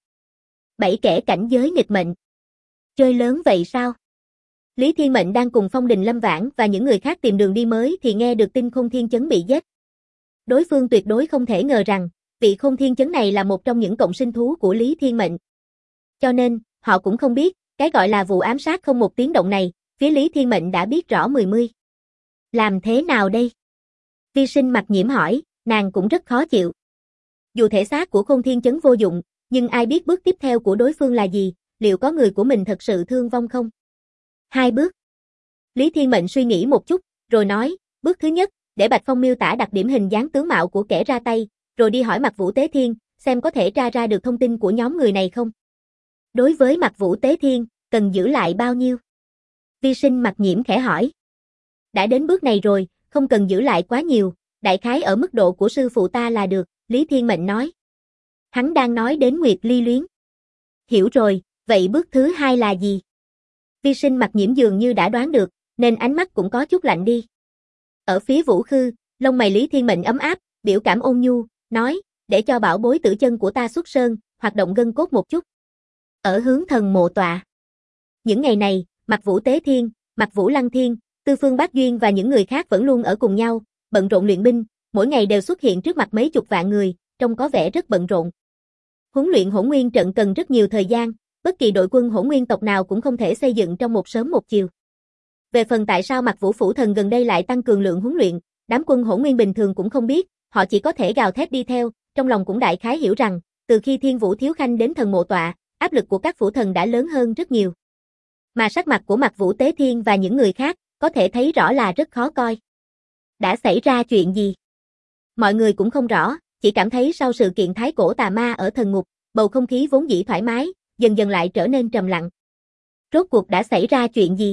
7 kẻ cảnh giới nghịch mệnh. Chơi lớn vậy sao? Lý Thiên Mệnh đang cùng Phong Đình Lâm Vãn và những người khác tìm đường đi mới thì nghe được tin Khôn Thiên Chấn bị giết. Đối phương tuyệt đối không thể ngờ rằng, vị Khôn Thiên Chấn này là một trong những cộng sinh thú của Lý Thiên Mệnh. Cho nên, họ cũng không biết, cái gọi là vụ ám sát không một tiếng động này, phía Lý Thiên Mệnh đã biết rõ mười mươi. Làm thế nào đây? Vi Sinh Mặc Nhiễm hỏi, nàng cũng rất khó chịu. Dù thể xác của Khôn Thiên Chấn vô dụng, nhưng ai biết bước tiếp theo của đối phương là gì, liệu có người của mình thật sự thương vong không? 2 bước. Lý Thiên Mệnh suy nghĩ một chút, rồi nói, bước thứ nhất, để Bạch Phong miêu tả đặc điểm hình dáng tướng mạo của kẻ ra tay, rồi đi hỏi Mặc Vũ Tế Thiên, xem có thể tra ra được thông tin của nhóm người này không. Đối với Mặc Vũ Tế Thiên, cần giữ lại bao nhiêu? Vi Sinh Mặc Nhiễm khẽ hỏi. Đã đến bước này rồi, không cần giữ lại quá nhiều, đại khái ở mức độ của sư phụ ta là được, Lý Thiên Mệnh nói. Hắn đang nói đến Nguyệt Ly Luyến. Hiểu rồi, vậy bước thứ 2 là gì? Vi Sinh Mặc Nhiễm dường như đã đoán được, nên ánh mắt cũng có chút lạnh đi. Ở phía Vũ Khư, lông mày Lý Thiên Mệnh ấm áp, biểu cảm ôn nhu, nói, để cho bảo bối Tử Chân của ta xuất sơn, hoạt động gân cốt một chút. Ở hướng thần mộ tọa. Những ngày này, Mặc Vũ Tế Thiên, Mặc Vũ Lăng Thiên, Tư Phương Bác Duyên và những người khác vẫn luôn ở cùng nhau, bận rộn luyện binh, mỗi ngày đều xuất hiện trước mặt mấy chục vạn người, trông có vẻ rất bận rộn. Huấn luyện Hỗn Nguyên trận cần rất nhiều thời gian, bất kỳ đội quân Hỗn Nguyên tộc nào cũng không thể xây dựng trong một sớm một chiều. Về phần tại sao Mặc Vũ Phủ Thần gần đây lại tăng cường lượng huấn luyện, đám quân Hỗn Nguyên bình thường cũng không biết, họ chỉ có thể gào thét đi theo, trong lòng cũng đại khái hiểu rằng, từ khi Thiên Vũ Thiếu Khanh đến thần mộ tọa, áp lực của các phủ thần đã lớn hơn rất nhiều. Mà sắc mặt của Mặc Vũ Tế Thiên và những người khác, có thể thấy rõ là rất khó coi. Đã xảy ra chuyện gì? Mọi người cũng không rõ, chỉ cảm thấy sau sự kiện thái cổ tà ma ở thần ngục, bầu không khí vốn dĩ thoải mái, dần dần lại trở nên trầm lặng. Rốt cuộc đã xảy ra chuyện gì?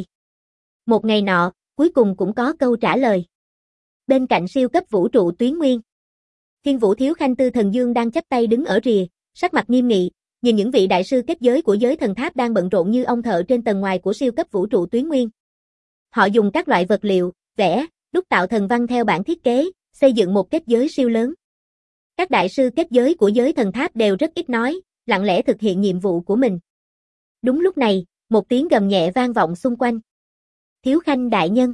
Một ngày nọ, cuối cùng cũng có câu trả lời. Bên cạnh siêu cấp vũ trụ tuyến nguyên, Thiên Vũ Thiếu Khanh Tư Thần Dương đang chắp tay đứng ở rìa, sắc mặt nghiêm nghị, nhìn những vị đại sư kết giới của giới thần tháp đang bận rộn như ong thợ trên tầng ngoài của siêu cấp vũ trụ tuyến nguyên. Họ dùng các loại vật liệu, vẽ, đúc tạo thần văn theo bản thiết kế, xây dựng một kết giới siêu lớn. Các đại sư kết giới của giới thần tháp đều rất ít nói, lặng lẽ thực hiện nhiệm vụ của mình. Đúng lúc này, một tiếng gầm nhẹ vang vọng xung quanh. Thiếu Khanh đại nhân.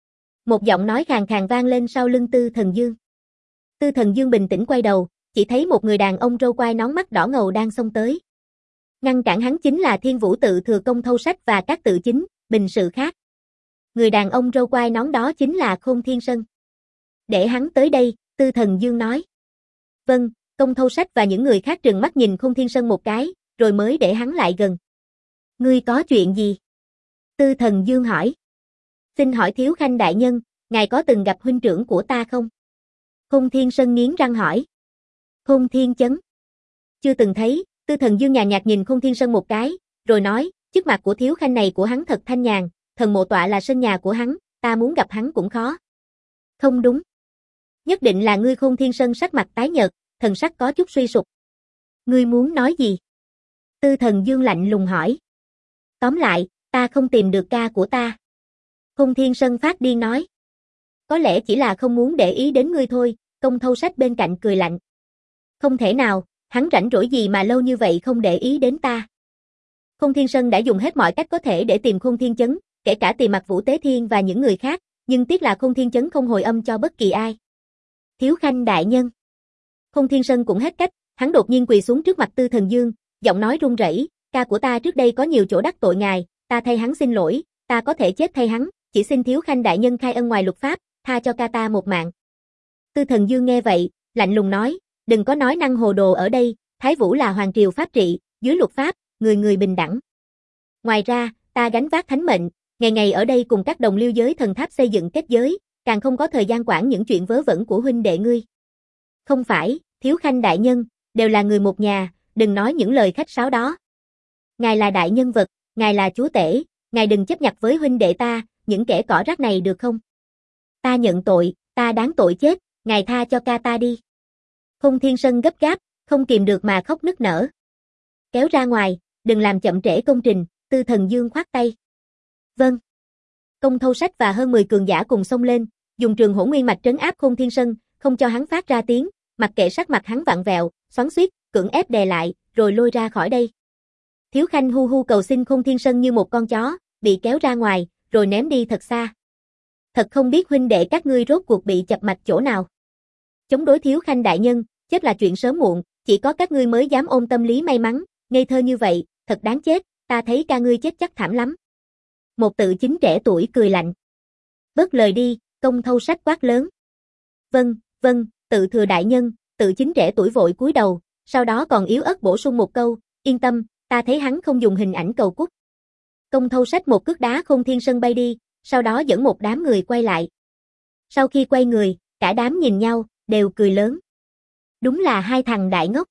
Một giọng nói khàn khàn vang lên sau lưng Tư Thần Dương. Tư Thần Dương bình tĩnh quay đầu, chỉ thấy một người đàn ông râu quai nón mắt đỏ ngầu đang xông tới. Ngăn cản hắn chính là Thiên Vũ Tự Thừa Công Thâu Sách và các tự chính, bình sự khác. Người đàn ông râu quai nón đó chính là Khôn Thiên Sơn. Để hắn tới đây, Tư Thần Dương nói. Vâng, Công Thâu Sách và những người khác trừng mắt nhìn Khôn Thiên Sơn một cái, rồi mới để hắn lại gần. Ngươi có chuyện gì? Tư Thần Dương hỏi. Xin hỏi Thiếu Khanh đại nhân, ngài có từng gặp huynh trưởng của ta không? Khôn Thiên Sơn nghiến răng hỏi. Khôn Thiên Chấn. Chưa từng thấy, Tư Thần Dương nhàn nhạt nhìn Khôn Thiên Sơn một cái, rồi nói, trước mặt của Thiếu Khanh này của hắn thật thanh nhàn, thần mộ tọa là sân nhà của hắn, ta muốn gặp hắn cũng khó. Không đúng. Nhất định là ngươi. Khôn Thiên Sơn sắc mặt tái nhợt, thần sắc có chút suy sụp. Ngươi muốn nói gì? Tư Thần Dương lạnh lùng hỏi. Tóm lại, ta không tìm được ca của ta. Khôn Thiên Sân phát điên nói. Có lẽ chỉ là không muốn để ý đến ngươi thôi, Công Thâu Sách bên cạnh cười lạnh. Không thể nào, hắn rảnh rỗi gì mà lâu như vậy không để ý đến ta. Khôn Thiên Sân đã dùng hết mọi cách có thể để tìm Khôn Thiên Chấn, kể cả tìm Mặc Vũ Tế Thiên và những người khác, nhưng tiếc là Khôn Thiên Chấn không hồi âm cho bất kỳ ai. Thiếu Khanh đại nhân. Khôn Thiên Sân cũng hết cách, hắn đột nhiên quỳ xuống trước mặt Tư Thần Dương, giọng nói run rẩy, ca của ta trước đây có nhiều chỗ đắc tội ngài, ta thay hắn xin lỗi, ta có thể chết thay hắn, chỉ xin Thiếu Khanh đại nhân khai ân ngoài luật pháp, tha cho ca ta một mạng. Tư Thần Dương nghe vậy, lạnh lùng nói, đừng có nói năng hồ đồ ở đây, Thái Vũ là hoàng triều pháp trị, dưới luật pháp, người người bình đẳng. Ngoài ra, ta gánh vác thánh mệnh, ngày ngày ở đây cùng các đồng liêu giới thần tháp xây dựng kết giới, càng không có thời gian quản những chuyện vớ vẩn của huynh đệ ngươi. Không phải, Thiếu Khanh đại nhân, đều là người một nhà, đừng nói những lời khách sáo đó. Ngài là đại nhân vật, ngài là chúa tể, ngài đừng chấp nhặt với huynh đệ ta, những kẻ cỏ rác này được không? Ta nhận tội, ta đáng tội chết, ngài tha cho ca ta đi. Khôn Thiên Sân gấp gáp, không kìm được mà khóc nức nở. Kéo ra ngoài, đừng làm chậm trễ công trình, Tư Thần Dương khoát tay. Vâng. Công Thâu Sách và hơn 10 cường giả cùng xông lên, dùng trường hỗn nguyên mạch trấn áp Khôn Thiên Sân, không cho hắn phát ra tiếng, mặc kệ sắc mặt hắn vặn vẹo, xoắn xuýt, cưỡng ép đè lại, rồi lôi ra khỏi đây. Thiếu Khanh hu hu cầu xin Khôn Thiên Sân như một con chó, bị kéo ra ngoài, rồi ném đi thật xa. Thật không biết huynh đệ các ngươi rốt cuộc bị chập mạch chỗ nào. Chống đối Thiếu Khanh đại nhân, chết là chuyện sớm muộn, chỉ có các ngươi mới dám ôm tâm lý may mắn, ngây thơ như vậy, thật đáng chết, ta thấy ca ngươi chết chắc thảm lắm. Một tự chính trẻ tuổi cười lạnh. Bớt lời đi, Công Thâu Sách quát lớn. Vâng, vâng, tự thừa đại nhân, tự chính trẻ tuổi vội cúi đầu, sau đó còn yếu ớt bổ sung một câu, yên tâm, ta thấy hắn không dùng hình ảnh cầu cúc. Công Thâu Sách một cước đá Khôn Thiên Sân bay đi, sau đó dẫn một đám người quay lại. Sau khi quay người, cả đám nhìn nhau, đều cười lớn. Đúng là hai thằng đại ngốc.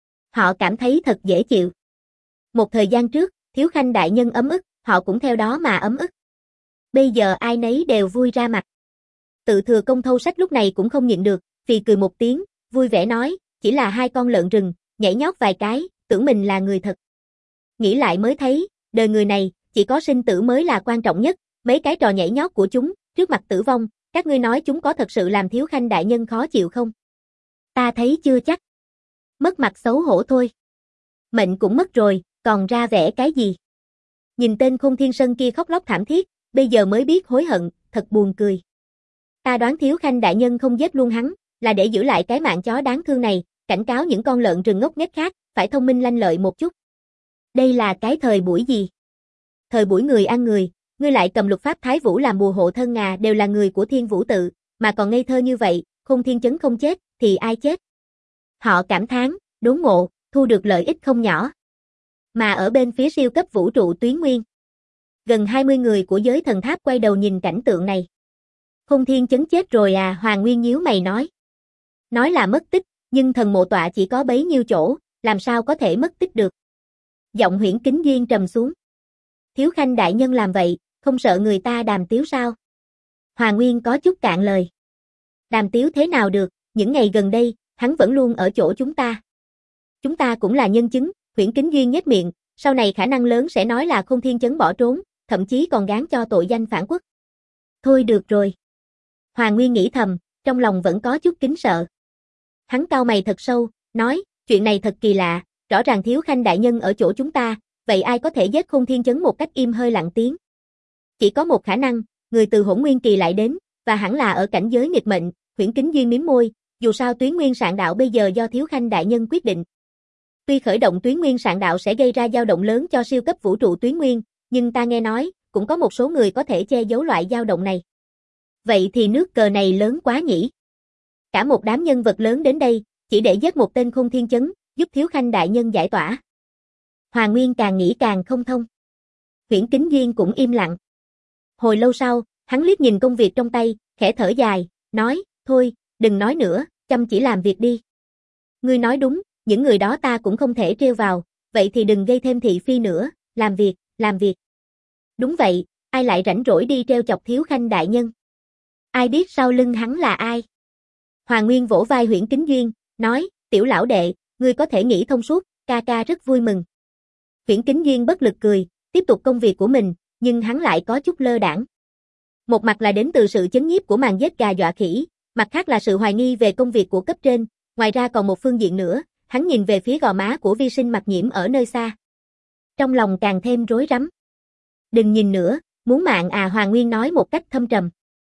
Họ cảm thấy thật dễ chịu. Một thời gian trước, Thiếu Khanh đại nhân ấm ức, họ cũng theo đó mà ấm ức. Bây giờ ai nấy đều vui ra mặt. Tự thừa Công Thâu Sách lúc này cũng không nhịn được, phì cười một tiếng, vui vẻ nói, chỉ là hai con lợn rừng, nhảy nhót vài cái, tưởng mình là người thật. Nghĩ lại mới thấy, đời người này, chỉ có sinh tử mới là quan trọng nhất, mấy cái trò nhảy nhót của chúng, trước mặt tử vong, các ngươi nói chúng có thật sự làm Thiếu Khanh đại nhân khó chịu không? Ta thấy chưa chắc. Mất mặt xấu hổ thôi. Mệnh cũng mất rồi, còn ra vẻ cái gì? Nhìn tên Khôn Thiên Sân kia khóc lóc thảm thiết, bây giờ mới biết hối hận, thật buồn cười. Ta đoán Thiếu Khanh đại nhân không giết luôn hắn, là để giữ lại cái mạng chó đáng thương này, cảnh cáo những con lợn rừng ngốc nghếch khác, phải thông minh lanh lợi một chút. Đây là cái thời buổi gì? Thời buổi người ăn người, ngươi lại cầm luật pháp Thái Vũ làm bùa hộ thân ngà đều là người của Thiên Vũ tự, mà còn ngây thơ như vậy, Khôn Thiên Chấn không chết, thì ai chết? Họ cảm thán, đốn ngộ, thu được lợi ích không nhỏ. Mà ở bên phía siêu cấp vũ trụ Tuyến Nguyên, gần 20 người của giới thần tháp quay đầu nhìn cảnh tượng này. Khôn Thiên Chấn chết rồi à? Hoàng Nguyên nhíu mày nói. Nói là mất tích, nhưng thần mộ tọa chỉ có bấy nhiêu chỗ, làm sao có thể mất tích được? Giọng Huyễn Kính Duyên trầm xuống. Thiếu Khanh đại nhân làm vậy, không sợ người ta đàm tiếu sao? Hoàng Nguyên có chút cạn lời. Đàm tiếu thế nào được, những ngày gần đây, hắn vẫn luôn ở chỗ chúng ta. Chúng ta cũng là nhân chứng, Huyễn Kính Duyên nhếch miệng, sau này khả năng lớn sẽ nói là Khôn Thiên Chấn bỏ trốn, thậm chí còn gán cho tội danh phản quốc. Thôi được rồi. Hoàng Nguyên nghĩ thầm, trong lòng vẫn có chút kính sợ. Hắn cau mày thật sâu, nói, chuyện này thật kỳ lạ, rõ ràng Thiếu Khanh đại nhân ở chỗ chúng ta, vậy ai có thể giết Khôn Thiên Chấn một cách im hơi lặng tiếng? Chỉ có một khả năng, người từ Hỗn Nguyên kỳ lại đến, và hẳn là ở cảnh giới nghịch mệnh. Huyễn Kính Duyên mím môi, dù sao Tuyến Nguyên Sạn Đạo bây giờ do Thiếu Khanh đại nhân quyết định. Tuy khởi động Tuyến Nguyên Sạn Đạo sẽ gây ra dao động lớn cho siêu cấp vũ trụ Tuyến Nguyên, nhưng ta nghe nói, cũng có một số người có thể che giấu loại dao động này. Vậy thì nước cờ này lớn quá nhỉ? Cả một đám nhân vật lớn đến đây, chỉ để giết một tên Khôn Thiên Chấn, giúp Thiếu Khanh đại nhân giải tỏa. Hoàng Nguyên càng nghĩ càng không thông. Huyễn Kính Duyên cũng im lặng. Hồi lâu sau, hắn liếc nhìn công việc trong tay, khẽ thở dài, nói, thôi, đừng nói nữa, chăm chỉ làm việc đi. Ngươi nói đúng, những người đó ta cũng không thể trêu vào, vậy thì đừng gây thêm thị phi nữa, làm việc, làm việc. Đúng vậy, ai lại rảnh rỗi đi trêu chọc Thiếu Khanh đại nhân? Ai biết sau lưng hắn là ai? Hoàng Nguyên vỗ vai Huyễn Kính Duyên, nói, tiểu lão đệ, ngươi có thể nghĩ thông suốt, ca ca rất vui mừng. Huyễn Kính Duyên bất lực cười, tiếp tục công việc của mình, nhưng hắn lại có chút lơ đãng. Một mặt là đến từ sự chấn nhiếp của màn giết gà dọa khỉ, mặt khác là sự hoài nghi về công việc của cấp trên, ngoài ra còn một phương diện nữa, hắn nhìn về phía gò má của Vi Sinh Mặc Nhiễm ở nơi xa. Trong lòng càng thêm rối rắm. Đừng nhìn nữa, muốn mạng à, Hoàng Nguyên nói một cách thâm trầm.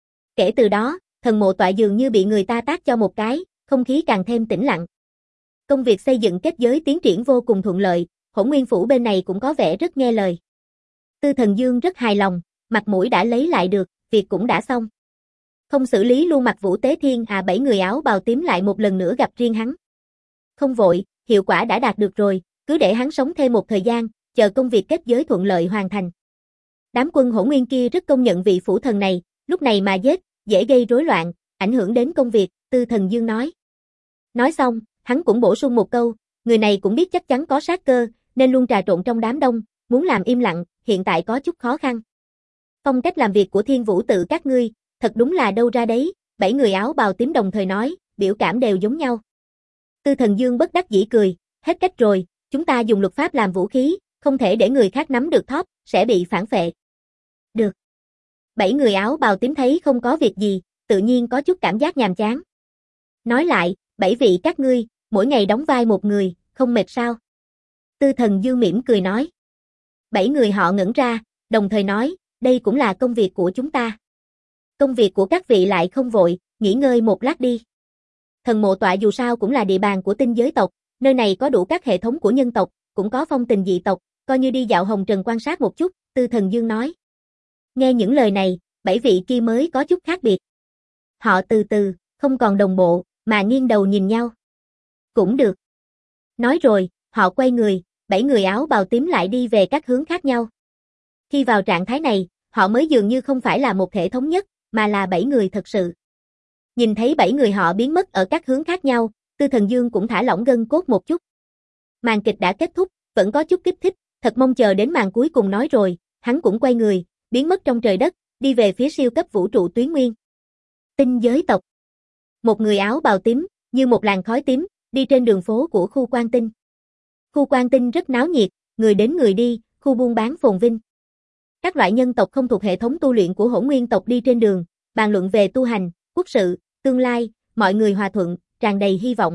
Kể từ đó, Thần Mộ Tọa dường như bị người ta tát cho một cái, không khí càng thêm tĩnh lặng. Công việc xây dựng kết giới tiến triển vô cùng thuận lợi, Hỗn Nguyên Phủ bên này cũng có vẻ rất nghe lời. Tư Thần Dương rất hài lòng, mặt mũi đã lấy lại được, việc cũng đã xong. Không xử lý luôn mặt Vũ Tế Thiên à, 7 người áo bào tím lại một lần nữa gặp riêng hắn. Không vội, hiệu quả đã đạt được rồi, cứ để hắn sống thêm một thời gian, chờ công việc kết giới thuận lợi hoàn thành. Đám quân Hỗn Nguyên kia rất công nhận vị phủ thần này, lúc này mà giết, dễ gây rối loạn, ảnh hưởng đến công việc, Tư Thần Dương nói. Nói xong, hắn cũng bổ sung một câu, người này cũng biết chắc chắn có sát cơ, nên luôn trà trộn trong đám đông, muốn làm im lặng, hiện tại có chút khó khăn. Phong cách làm việc của Thiên Vũ tự các ngươi, thật đúng là đâu ra đấy, 7 người áo bào tím đồng thời nói, biểu cảm đều giống nhau. Tư Thần Dương bất đắc dĩ cười, hết cách rồi, chúng ta dùng luật pháp làm vũ khí, không thể để người khác nắm được thóp, sẽ bị phản phệ. Được. 7 người áo bào tím thấy không có việc gì, tự nhiên có chút cảm giác nhàm chán. Nói lại, 7 vị các ngươi, mỗi ngày đóng vai một người, không mệt sao? Tư Thần Dương mỉm cười nói. 7 người họ ngẩn ra, đồng thời nói, đây cũng là công việc của chúng ta. Công việc của các vị lại không vội, nghỉ ngơi một lát đi. Thần Mộ Tọa dù sao cũng là địa bàn của tinh giới tộc, nơi này có đủ các hệ thống của nhân tộc, cũng có phong tình dị tộc, coi như đi dạo hồng trần quan sát một chút, Tư Thần Dương nói. Nghe những lời này, 7 vị kia mới có chút khác biệt. Họ từ từ, không còn đồng bộ, mà nghiêng đầu nhìn nhau. Cũng được. Nói rồi, họ quay người, 7 người áo bào tím lại đi về các hướng khác nhau. Khi vào trạng thái này, họ mới dường như không phải là một thể thống nhất, mà là 7 người thật sự. Nhìn thấy 7 người họ biến mất ở các hướng khác nhau, Tư Thần Dương cũng thả lỏng gân cốt một chút. Màn kịch đã kết thúc, vẫn có chút kích thích, thật mong chờ đến màn cuối cùng nói rồi, hắn cũng quay người, biến mất trong trời đất, đi về phía siêu cấp vũ trụ tuyến nguyên. Tinh giới tộc. Một người áo bào tím, như một làn khói tím, đi trên đường phố của khu Quan Tinh. Khu Quan Tinh rất náo nhiệt, người đến người đi, khu buôn bán phồn vinh. Các loại nhân tộc không thuộc hệ thống tu luyện của Hỗn Nguyên tộc đi trên đường, bàn luận về tu hành, quốc sự, tương lai, mọi người hòa thuận, tràn đầy hy vọng.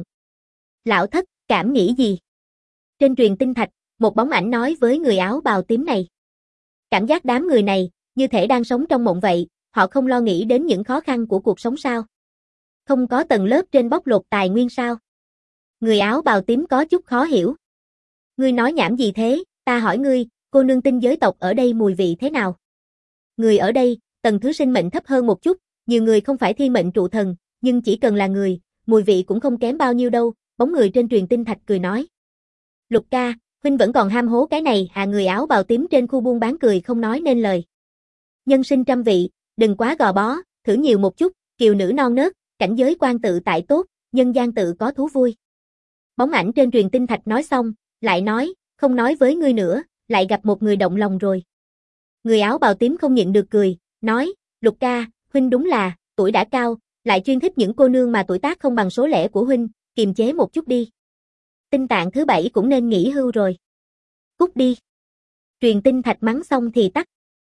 Lão thất, cảm nghĩ gì? Trên truyền tinh thạch, một bóng ảnh nói với người áo bào tím này. Cảm giác đám người này, như thể đang sống trong mộng vậy, họ không lo nghĩ đến những khó khăn của cuộc sống sao? Không có tầng lớp trên bóc lột tài nguyên sao? Người áo bào tím có chút khó hiểu. Ngươi nói nhảm gì thế, ta hỏi ngươi, cô nương tinh giới tộc ở đây mùi vị thế nào? Người ở đây, tầng thứ sinh mệnh thấp hơn một chút, nhiều người không phải thiên mệnh trụ thần, nhưng chỉ cần là người, mùi vị cũng không kém bao nhiêu đâu, bóng người trên truyền tinh thạch cười nói. Lục ca, huynh vẫn còn ham hố cái này à, người áo bào tím trên khu buôn bán cười không nói nên lời. Nhân sinh trăm vị, đừng quá gò bó, thử nhiều một chút, kiều nữ non nớt, cảnh giới quan tự tại tốt, nhân gian tự có thú vui. Bóng ảnh trên truyền tinh thạch nói xong, lại nói, không nói với ngươi nữa, lại gặp một người động lòng rồi. Người áo bào tím không nhịn được cười, nói, Lục ca, huynh đúng là, tuổi đã cao, lại chuyên thích những cô nương mà tuổi tác không bằng số lẻ của huynh, kiềm chế một chút đi. Tinh tạng thứ 7 cũng nên nghỉ hưu rồi. Cút đi. Truyền tinh thạch mắng xong thì tắt.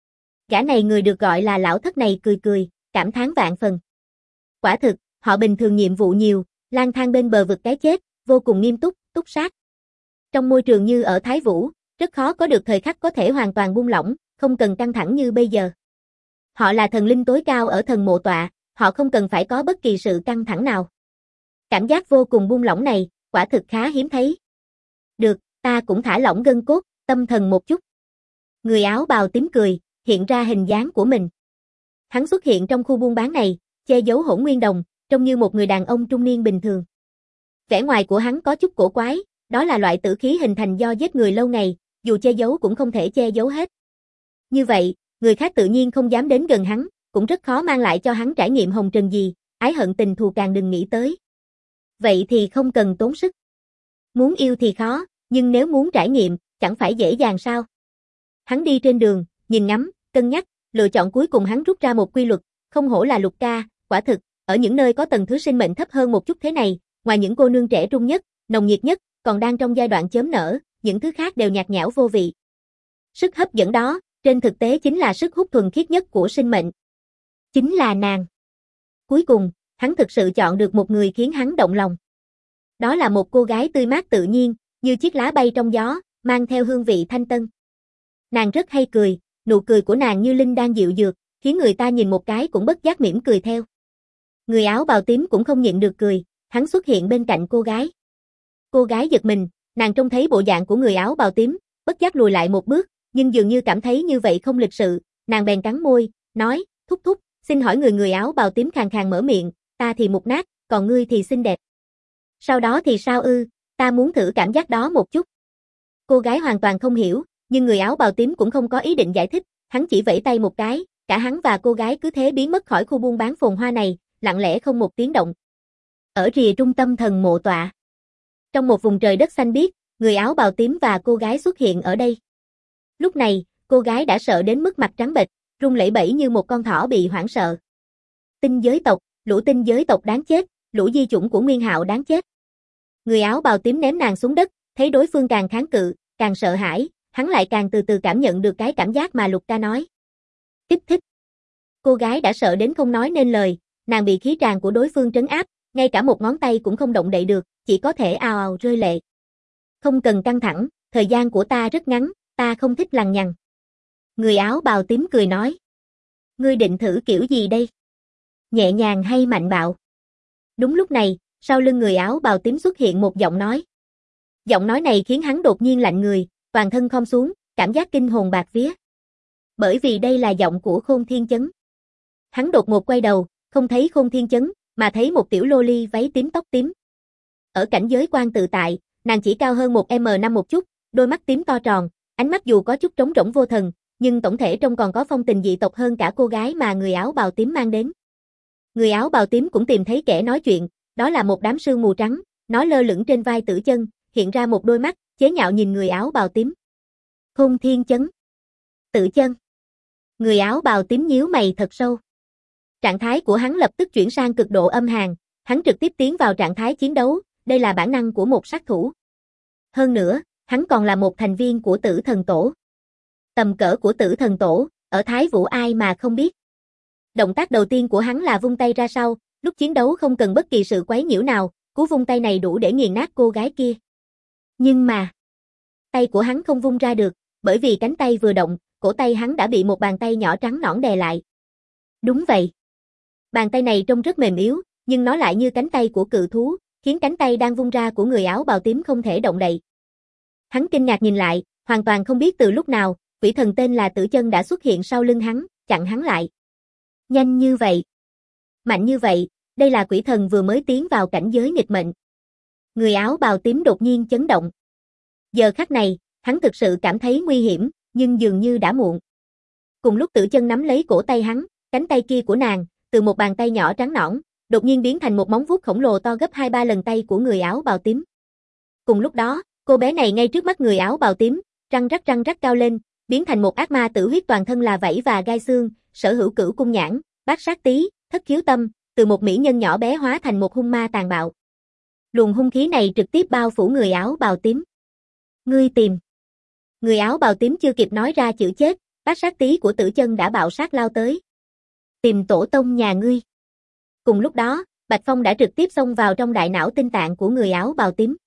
Gã này người được gọi là lão thất này cười cười, cảm thán vạn phần. Quả thực, họ bình thường nhiệm vụ nhiều, lang thang bên bờ vực cái chết, vô cùng nghiêm túc, túc sát. Trong môi trường như ở Thái Vũ, rất khó có được thời khắc có thể hoàn toàn buông lỏng, không cần căng thẳng như bây giờ. Họ là thần linh tối cao ở Thần Mộ Tọa, họ không cần phải có bất kỳ sự căng thẳng nào. Cảm giác vô cùng buông lỏng này, quả thực khá hiếm thấy. Được, ta cũng thả lỏng gân cốt, tâm thần một chút. Người áo bào tím cười, hiện ra hình dáng của mình. Hắn xuất hiện trong khu buôn bán này, che giấu Hỗn Nguyên Đồng, trông như một người đàn ông trung niên bình thường. Vẻ ngoài của hắn có chút cổ quái, đó là loại tử khí hình thành do giết người lâu ngày, dù che giấu cũng không thể che giấu hết. Như vậy, người khác tự nhiên không dám đến gần hắn, cũng rất khó mang lại cho hắn trải nghiệm hồng trần gì, ái hận tình thù càng đừng nghĩ tới. Vậy thì không cần tốn sức. Muốn yêu thì khó, nhưng nếu muốn trải nghiệm, chẳng phải dễ dàng sao? Hắn đi trên đường, nhìn ngắm, cân nhắc, lựa chọn cuối cùng hắn rút ra một quy luật, không hổ là Lục ca, quả thực, ở những nơi có tầng thứ sinh mệnh thấp hơn một chút thế này, ngoài những cô nương trẻ trung nhất, nồng nhiệt nhất, còn đang trong giai đoạn chớm nở, những thứ khác đều nhạt nhẽo vô vị. Sức hấp dẫn đó, trên thực tế chính là sức hút thuần khiết nhất của sinh mệnh. Chính là nàng. Cuối cùng, hắn thực sự chọn được một người khiến hắn động lòng. Đó là một cô gái tươi mát tự nhiên, như chiếc lá bay trong gió, mang theo hương vị thanh tân. Nàng rất hay cười, nụ cười của nàng như linh đan dịu dược, khiến người ta nhìn một cái cũng bất giác mỉm cười theo. Người áo bào tím cũng không nhịn được cười, hắn xuất hiện bên cạnh cô gái. Cô gái giật mình, nàng trông thấy bộ dạng của người áo bào tím, bất giác lùi lại một bước, nhưng dường như cảm thấy như vậy không lịch sự, nàng bèn cắn môi, nói, thúc thúc, xin hỏi người áo bào tím khàn khàn mở miệng, ta thì mục nát, còn ngươi thì xinh đẹp. Sau đó thì sao ư, ta muốn thử cảm giác đó một chút. Cô gái hoàn toàn không hiểu, nhưng người áo bào tím cũng không có ý định giải thích, hắn chỉ vẫy tay một cái, cả hắn và cô gái cứ thế biến mất khỏi khu buôn bán phồn hoa này, lặng lẽ không một tiếng động. Ở rìa trung tâm thần mộ tọa. Trong một vùng trời đất xanh biếc, người áo bào tím và cô gái xuất hiện ở đây. Lúc này, cô gái đã sợ đến mức mặt trắng bệch, run lẩy bẩy như một con thỏ bị hoảng sợ. Tinh giới tộc, lũ tinh giới tộc đáng chết, lũ di chủng của Nguyên Hạo đáng chết. Người áo bào tím ném nàng xuống đất, thấy đối phương càng kháng cự, càng sợ hãi, hắn lại càng từ từ cảm nhận được cái cảm giác mà Lục ca nói. Kích thích. Cô gái đã sợ đến không nói nên lời, nàng bị khí tràng của đối phương trấn áp, ngay cả một ngón tay cũng không động đậy được, chỉ có thể ào ào rơi lệ. Không cần căng thẳng, thời gian của ta rất ngắn, ta không thích lằng nhằng. Người áo bào tím cười nói. Ngươi định thử kiểu gì đây? Nhẹ nhàng hay mạnh bạo? Đúng lúc này, sau lưng người áo bào tím xuất hiện một giọng nói. Giọng nói này khiến hắn đột nhiên lạnh người, toàn thân khom xuống, cảm giác kinh hồn bạt vía. Bởi vì đây là giọng của Khôn Thiên Chấn. Hắn đột ngột quay đầu, không thấy Khôn Thiên Chấn, mà thấy một tiểu lô ly váy tím tóc tím. Ở cảnh giới quan tự tại, nàng chỉ cao hơn một m5 một chút, đôi mắt tím to tròn, ánh mắt dù có chút trống rỗng vô thần, nhưng tổng thể trông còn có phong tình dị tộc hơn cả cô gái mà người áo bào tím mang đến. Người áo bào tím cũng tìm thấy kẻ nói chuyện, đó là một đám sương mù trắng, nó lơ lửng trên vai Tử Chân, hiện ra một đôi mắt, chế nhạo nhìn người áo bào tím. Khôn Thiên Chấn. Tử Chân. Người áo bào tím nhíu mày thật sâu. Trạng thái của hắn lập tức chuyển sang cực độ âm hàn, hắn trực tiếp tiến vào trạng thái chiến đấu, đây là bản năng của một sát thủ. Hơn nữa, hắn còn là một thành viên của Tử Thần Tổ. Tầm cỡ của Tử Thần Tổ, ở Thái Vũ ai mà không biết. Động tác đầu tiên của hắn là vung tay ra sau, lúc chiến đấu không cần bất kỳ sự quấy nhiễu nào, cú vung tay này đủ để nghiền nát cô gái kia. Nhưng mà, tay của hắn không vung ra được, bởi vì cánh tay vừa động, cổ tay hắn đã bị một bàn tay nhỏ trắng nõn đè lại. Đúng vậy. Bàn tay này trông rất mềm yếu, nhưng nó lại như cánh tay của cự thú, khiến cánh tay đang vung ra của người áo bào tím không thể động đậy. Hắn kinh ngạc nhìn lại, hoàn toàn không biết từ lúc nào, quỷ thần tên là Tử Chân đã xuất hiện sau lưng hắn, chặn hắn lại. Nhanh như vậy, mạnh như vậy, đây là quỷ thần vừa mới tiến vào cảnh giới nghịch mệnh. Người áo bào tím đột nhiên chấn động. Giờ khắc này, hắn thực sự cảm thấy nguy hiểm, nhưng dường như đã muộn. Cùng lúc Tử Chân nắm lấy cổ tay hắn, cánh tay kia của nàng, từ một bàn tay nhỏ trắng nõn, đột nhiên biến thành một móng vuốt khổng lồ to gấp 2-3 lần tay của người áo bào tím. Cùng lúc đó, cô bé này ngay trước mắt người áo bào tím, răng rắc cao lên, biến thành một ác ma tử huyết toàn thân là vảy và gai xương, sở hữu cửu cung nhãn, bát sát tí, thất khiếu tâm, từ một mỹ nhân nhỏ bé hóa thành một hung ma tàn bạo. Luồng hung khí này trực tiếp bao phủ người áo bào tím. Ngươi tìm. Người áo bào tím chưa kịp nói ra chữ chết, bát sát tí của Tử Chân đã bạo sát lao tới. Tìm tổ tông nhà ngươi. Cùng lúc đó, Bạch Phong đã trực tiếp xông vào trong đại não tinh tạng của người áo bào tím.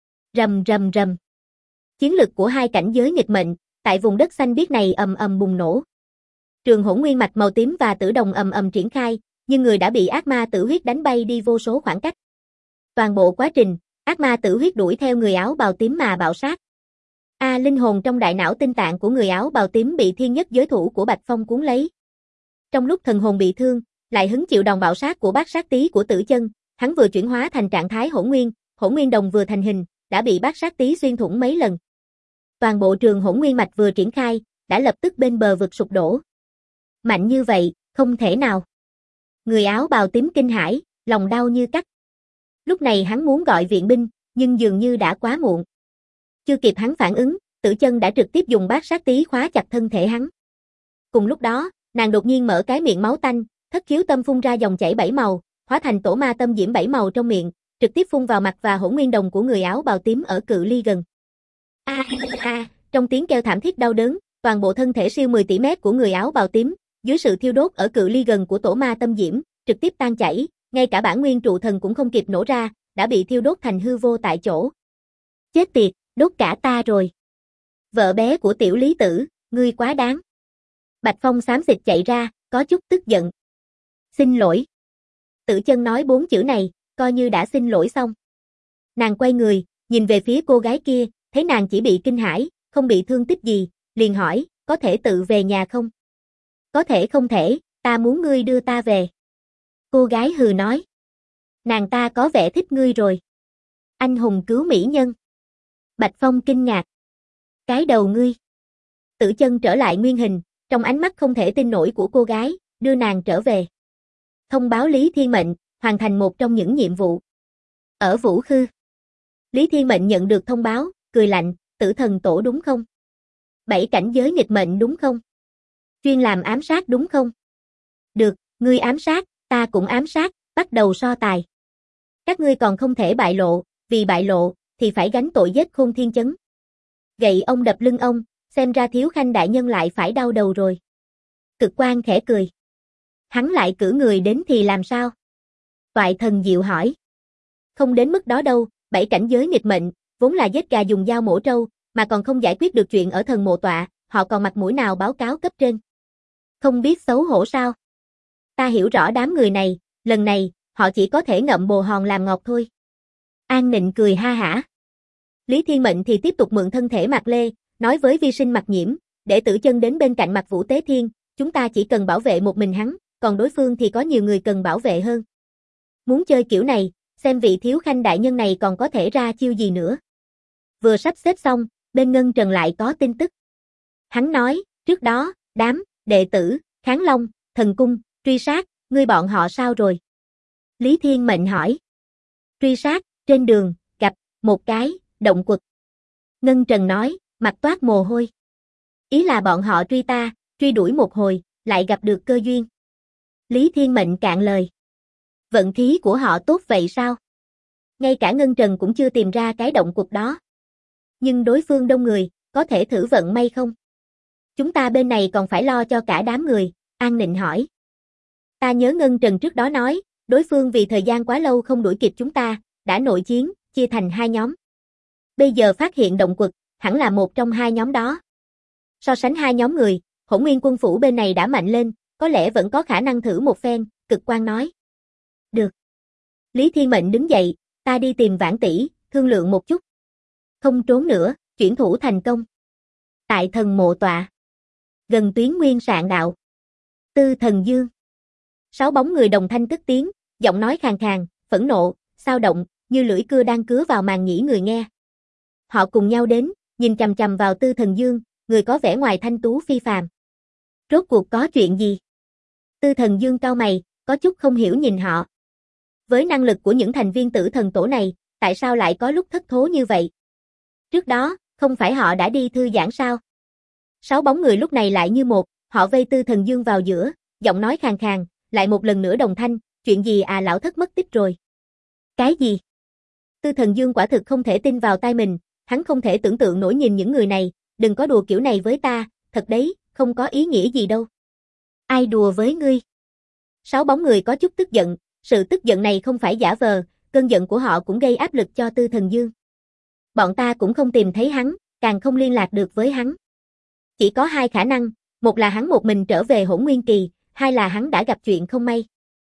Rầm rầm rầm. Chiến lực của hai cảnh giới nghịch mệnh, tại vùng đất xanh biếc này ầm ầm bùng nổ. Trường hỗn nguyên mạch màu tím và tử đồng ầm ầm triển khai, nhưng người đã bị ác ma tử huyết đánh bay đi vô số khoảng cách. Toàn bộ quá trình, ác ma tử huyết đuổi theo người áo bào tím mà bạo sát. Linh hồn trong đại não tinh tạng của người áo bào tím bị thiên nhất giới thủ của Bạch Phong cuốn lấy. Trong lúc thần hồn bị thương, lại hứng chịu đòn bạo sát của bát sát tí của Tử Chân, hắn vừa chuyển hóa thành trạng thái hỗn nguyên đồng vừa thành hình, đã bị bát sát tí xuyên thủng mấy lần. Toàn bộ trường hỗn nguyên mạch vừa triển khai, đã lập tức bên bờ vực sụp đổ. Mạnh như vậy, không thể nào. Người áo bào tím kinh hãi, lòng đau như cắt. Lúc này hắn muốn gọi viện binh, nhưng dường như đã quá muộn. Chưa kịp hắn phản ứng, Tử Chân đã trực tiếp dùng bát sát tí khóa chặt thân thể hắn. Cùng lúc đó, nàng đột nhiên mở cái miệng máu tanh, thất khiếu tâm phun ra dòng chảy 7 màu, hóa thành tổ ma tâm diễm 7 màu trong miệng, trực tiếp phun vào mặt và hỗn nguyên đồng của người áo bào tím ở cự ly gần. Trong tiếng kêu thảm thiết đau đớn, toàn bộ thân thể siêu 10 tỷ mét của người áo bào tím, dưới sự thiêu đốt ở cự ly gần của tổ ma tâm diễm, trực tiếp tan chảy, ngay cả bản nguyên trụ thần cũng không kịp nổ ra, đã bị thiêu đốt thành hư vô tại chỗ. Chết tiệt, đốt cả ta rồi. Vợ bé của tiểu lý tử, ngươi quá đáng. Bạch Phong xám xịt chạy ra, có chút tức giận. Xin lỗi. Tử Chân nói 4 chữ này, coi như đã xin lỗi xong. Nàng quay người, nhìn về phía cô gái kia, thấy nàng chỉ bị kinh hãi, không bị thương tích gì, liền hỏi, có thể tự về nhà không? Có thể không thể, ta muốn ngươi đưa ta về. Cô gái hừ nói. Nàng ta có vẻ thích ngươi rồi. Anh hùng cứu mỹ nhân. Bạch Phong kinh ngạc. Cái đầu ngươi. Tử Chân trở lại nguyên hình, trong ánh mắt không thể tin nổi của cô gái, đưa nàng trở về. Thông báo Lý Thiên Mệnh, hoàn thành một trong những nhiệm vụ. Ở Vũ Khư. Lý Thiên Mệnh nhận được thông báo, cười lạnh, Tử Thần Tổ đúng không? 7 cảnh giới nghịch mệnh đúng không? Chuyên làm ám sát đúng không? Được, ngươi ám sát, ta cũng ám sát, bắt đầu so tài. Các ngươi còn không thể bại lộ, vì bại lộ, thì phải gánh tội giết Khôn Thiên Chấn. Gậy ông đập lưng ông, xem ra Thiếu Khanh đại nhân lại phải đau đầu rồi. Cực Quang khẽ cười. Hắn lại cử người đến thì làm sao? Toại Thần Diệu hỏi. Không đến mức đó đâu, 7 cảnh giới nghịch mệnh, vốn là giết gà dùng dao mổ trâu, mà còn không giải quyết được chuyện ở thần mộ tọa, họ còn mặt mũi nào báo cáo cấp trên. Không biết xấu hổ sao? Ta hiểu rõ đám người này, lần này, họ chỉ có thể ngậm bồ hòn làm ngọt thôi. An Nịnh cười ha hả. Lý Thiên Mệnh thì tiếp tục mượn thân thể Mạc Lê, nói với vi sinh Mạc Nhiễm, để Tử Chân đến bên cạnh Mạc Vũ Tế Thiên, chúng ta chỉ cần bảo vệ một mình hắn, còn đối phương thì có nhiều người cần bảo vệ hơn. Muốn chơi kiểu này, xem vị Thiếu Khanh đại nhân này còn có thể ra chiêu gì nữa. Vừa sắp xếp xong, bên Ngân Trần lại có tin tức. Hắn nói, trước đó, đám, đệ tử, Kháng Long, Thần Cung, truy sát, ngươi bọn họ sao rồi? Lý Thiên Mệnh hỏi. Truy sát, trên đường, gặp, một cái, động quật. Ngân Trần nói, mặt toát mồ hôi. Ý là bọn họ truy ta, truy đuổi một hồi, lại gặp được cơ duyên. Lý Thiên Mệnh cạn lời. Vận khí của họ tốt vậy sao? Ngay cả Ngân Trần cũng chưa tìm ra cái động quật đó. Nhưng đối phương đông người, có thể thử vận may không? Chúng ta bên này còn phải lo cho cả đám người, An Nịnh hỏi. Ta nhớ Ngân Trần trước đó nói, đối phương vì thời gian quá lâu không đuổi kịp chúng ta, đã nội chiến, chia thành 2 nhóm. Bây giờ phát hiện động quật, hẳn là một trong 2 nhóm đó. So sánh 2 nhóm người, Hỗn Nguyên quân phủ bên này đã mạnh lên, có lẽ vẫn có khả năng thử một phen, Cực Quang nói. Được. Lý Thiên Mệnh đứng dậy, ta đi tìm Vãn tỷ, thương lượng một chút. Không trốn nữa, chuyển thủ thành công. Tại thần mộ tọa. Gần Tuyến Nguyên Sạn Đạo. Tư Thần Dương. 6 bóng người đồng thanh cất tiếng, giọng nói khàn khàn, phẫn nộ, xao động, như lưỡi cưa đang cứa vào màng nhĩ người nghe. Họ cùng nhau đến, nhìn chằm chằm vào Tư Thần Dương, người có vẻ ngoài thanh tú phi phàm. Rốt cuộc có chuyện gì? Tư Thần Dương cau mày, có chút không hiểu nhìn họ. Với năng lực của những thành viên Tử Thần Tổ này, tại sao lại có lúc thất thố như vậy? Trước đó, không phải họ đã đi thư giãn sao? 6 bóng người lúc này lại như một, họ vây Tư Thần Dương vào giữa, giọng nói khàn khàn, lại một lần nữa đồng thanh, chuyện gì à, lão thất mất tích rồi? Cái gì? Tư Thần Dương quả thực không thể tin vào tai mình, hắn không thể tưởng tượng nổi, nhìn những người này, đừng có đùa kiểu này với ta, thật đấy, không có ý nghĩa gì đâu. Ai đùa với ngươi? 6 bóng người có chút tức giận, sự tức giận này không phải giả vờ, cơn giận của họ cũng gây áp lực cho Tư Thần Dương. Bọn ta cũng không tìm thấy hắn, càng không liên lạc được với hắn. Chỉ có 2 khả năng, một là hắn một mình trở về Hỗn Nguyên Kỳ, 2 là hắn đã gặp chuyện không may.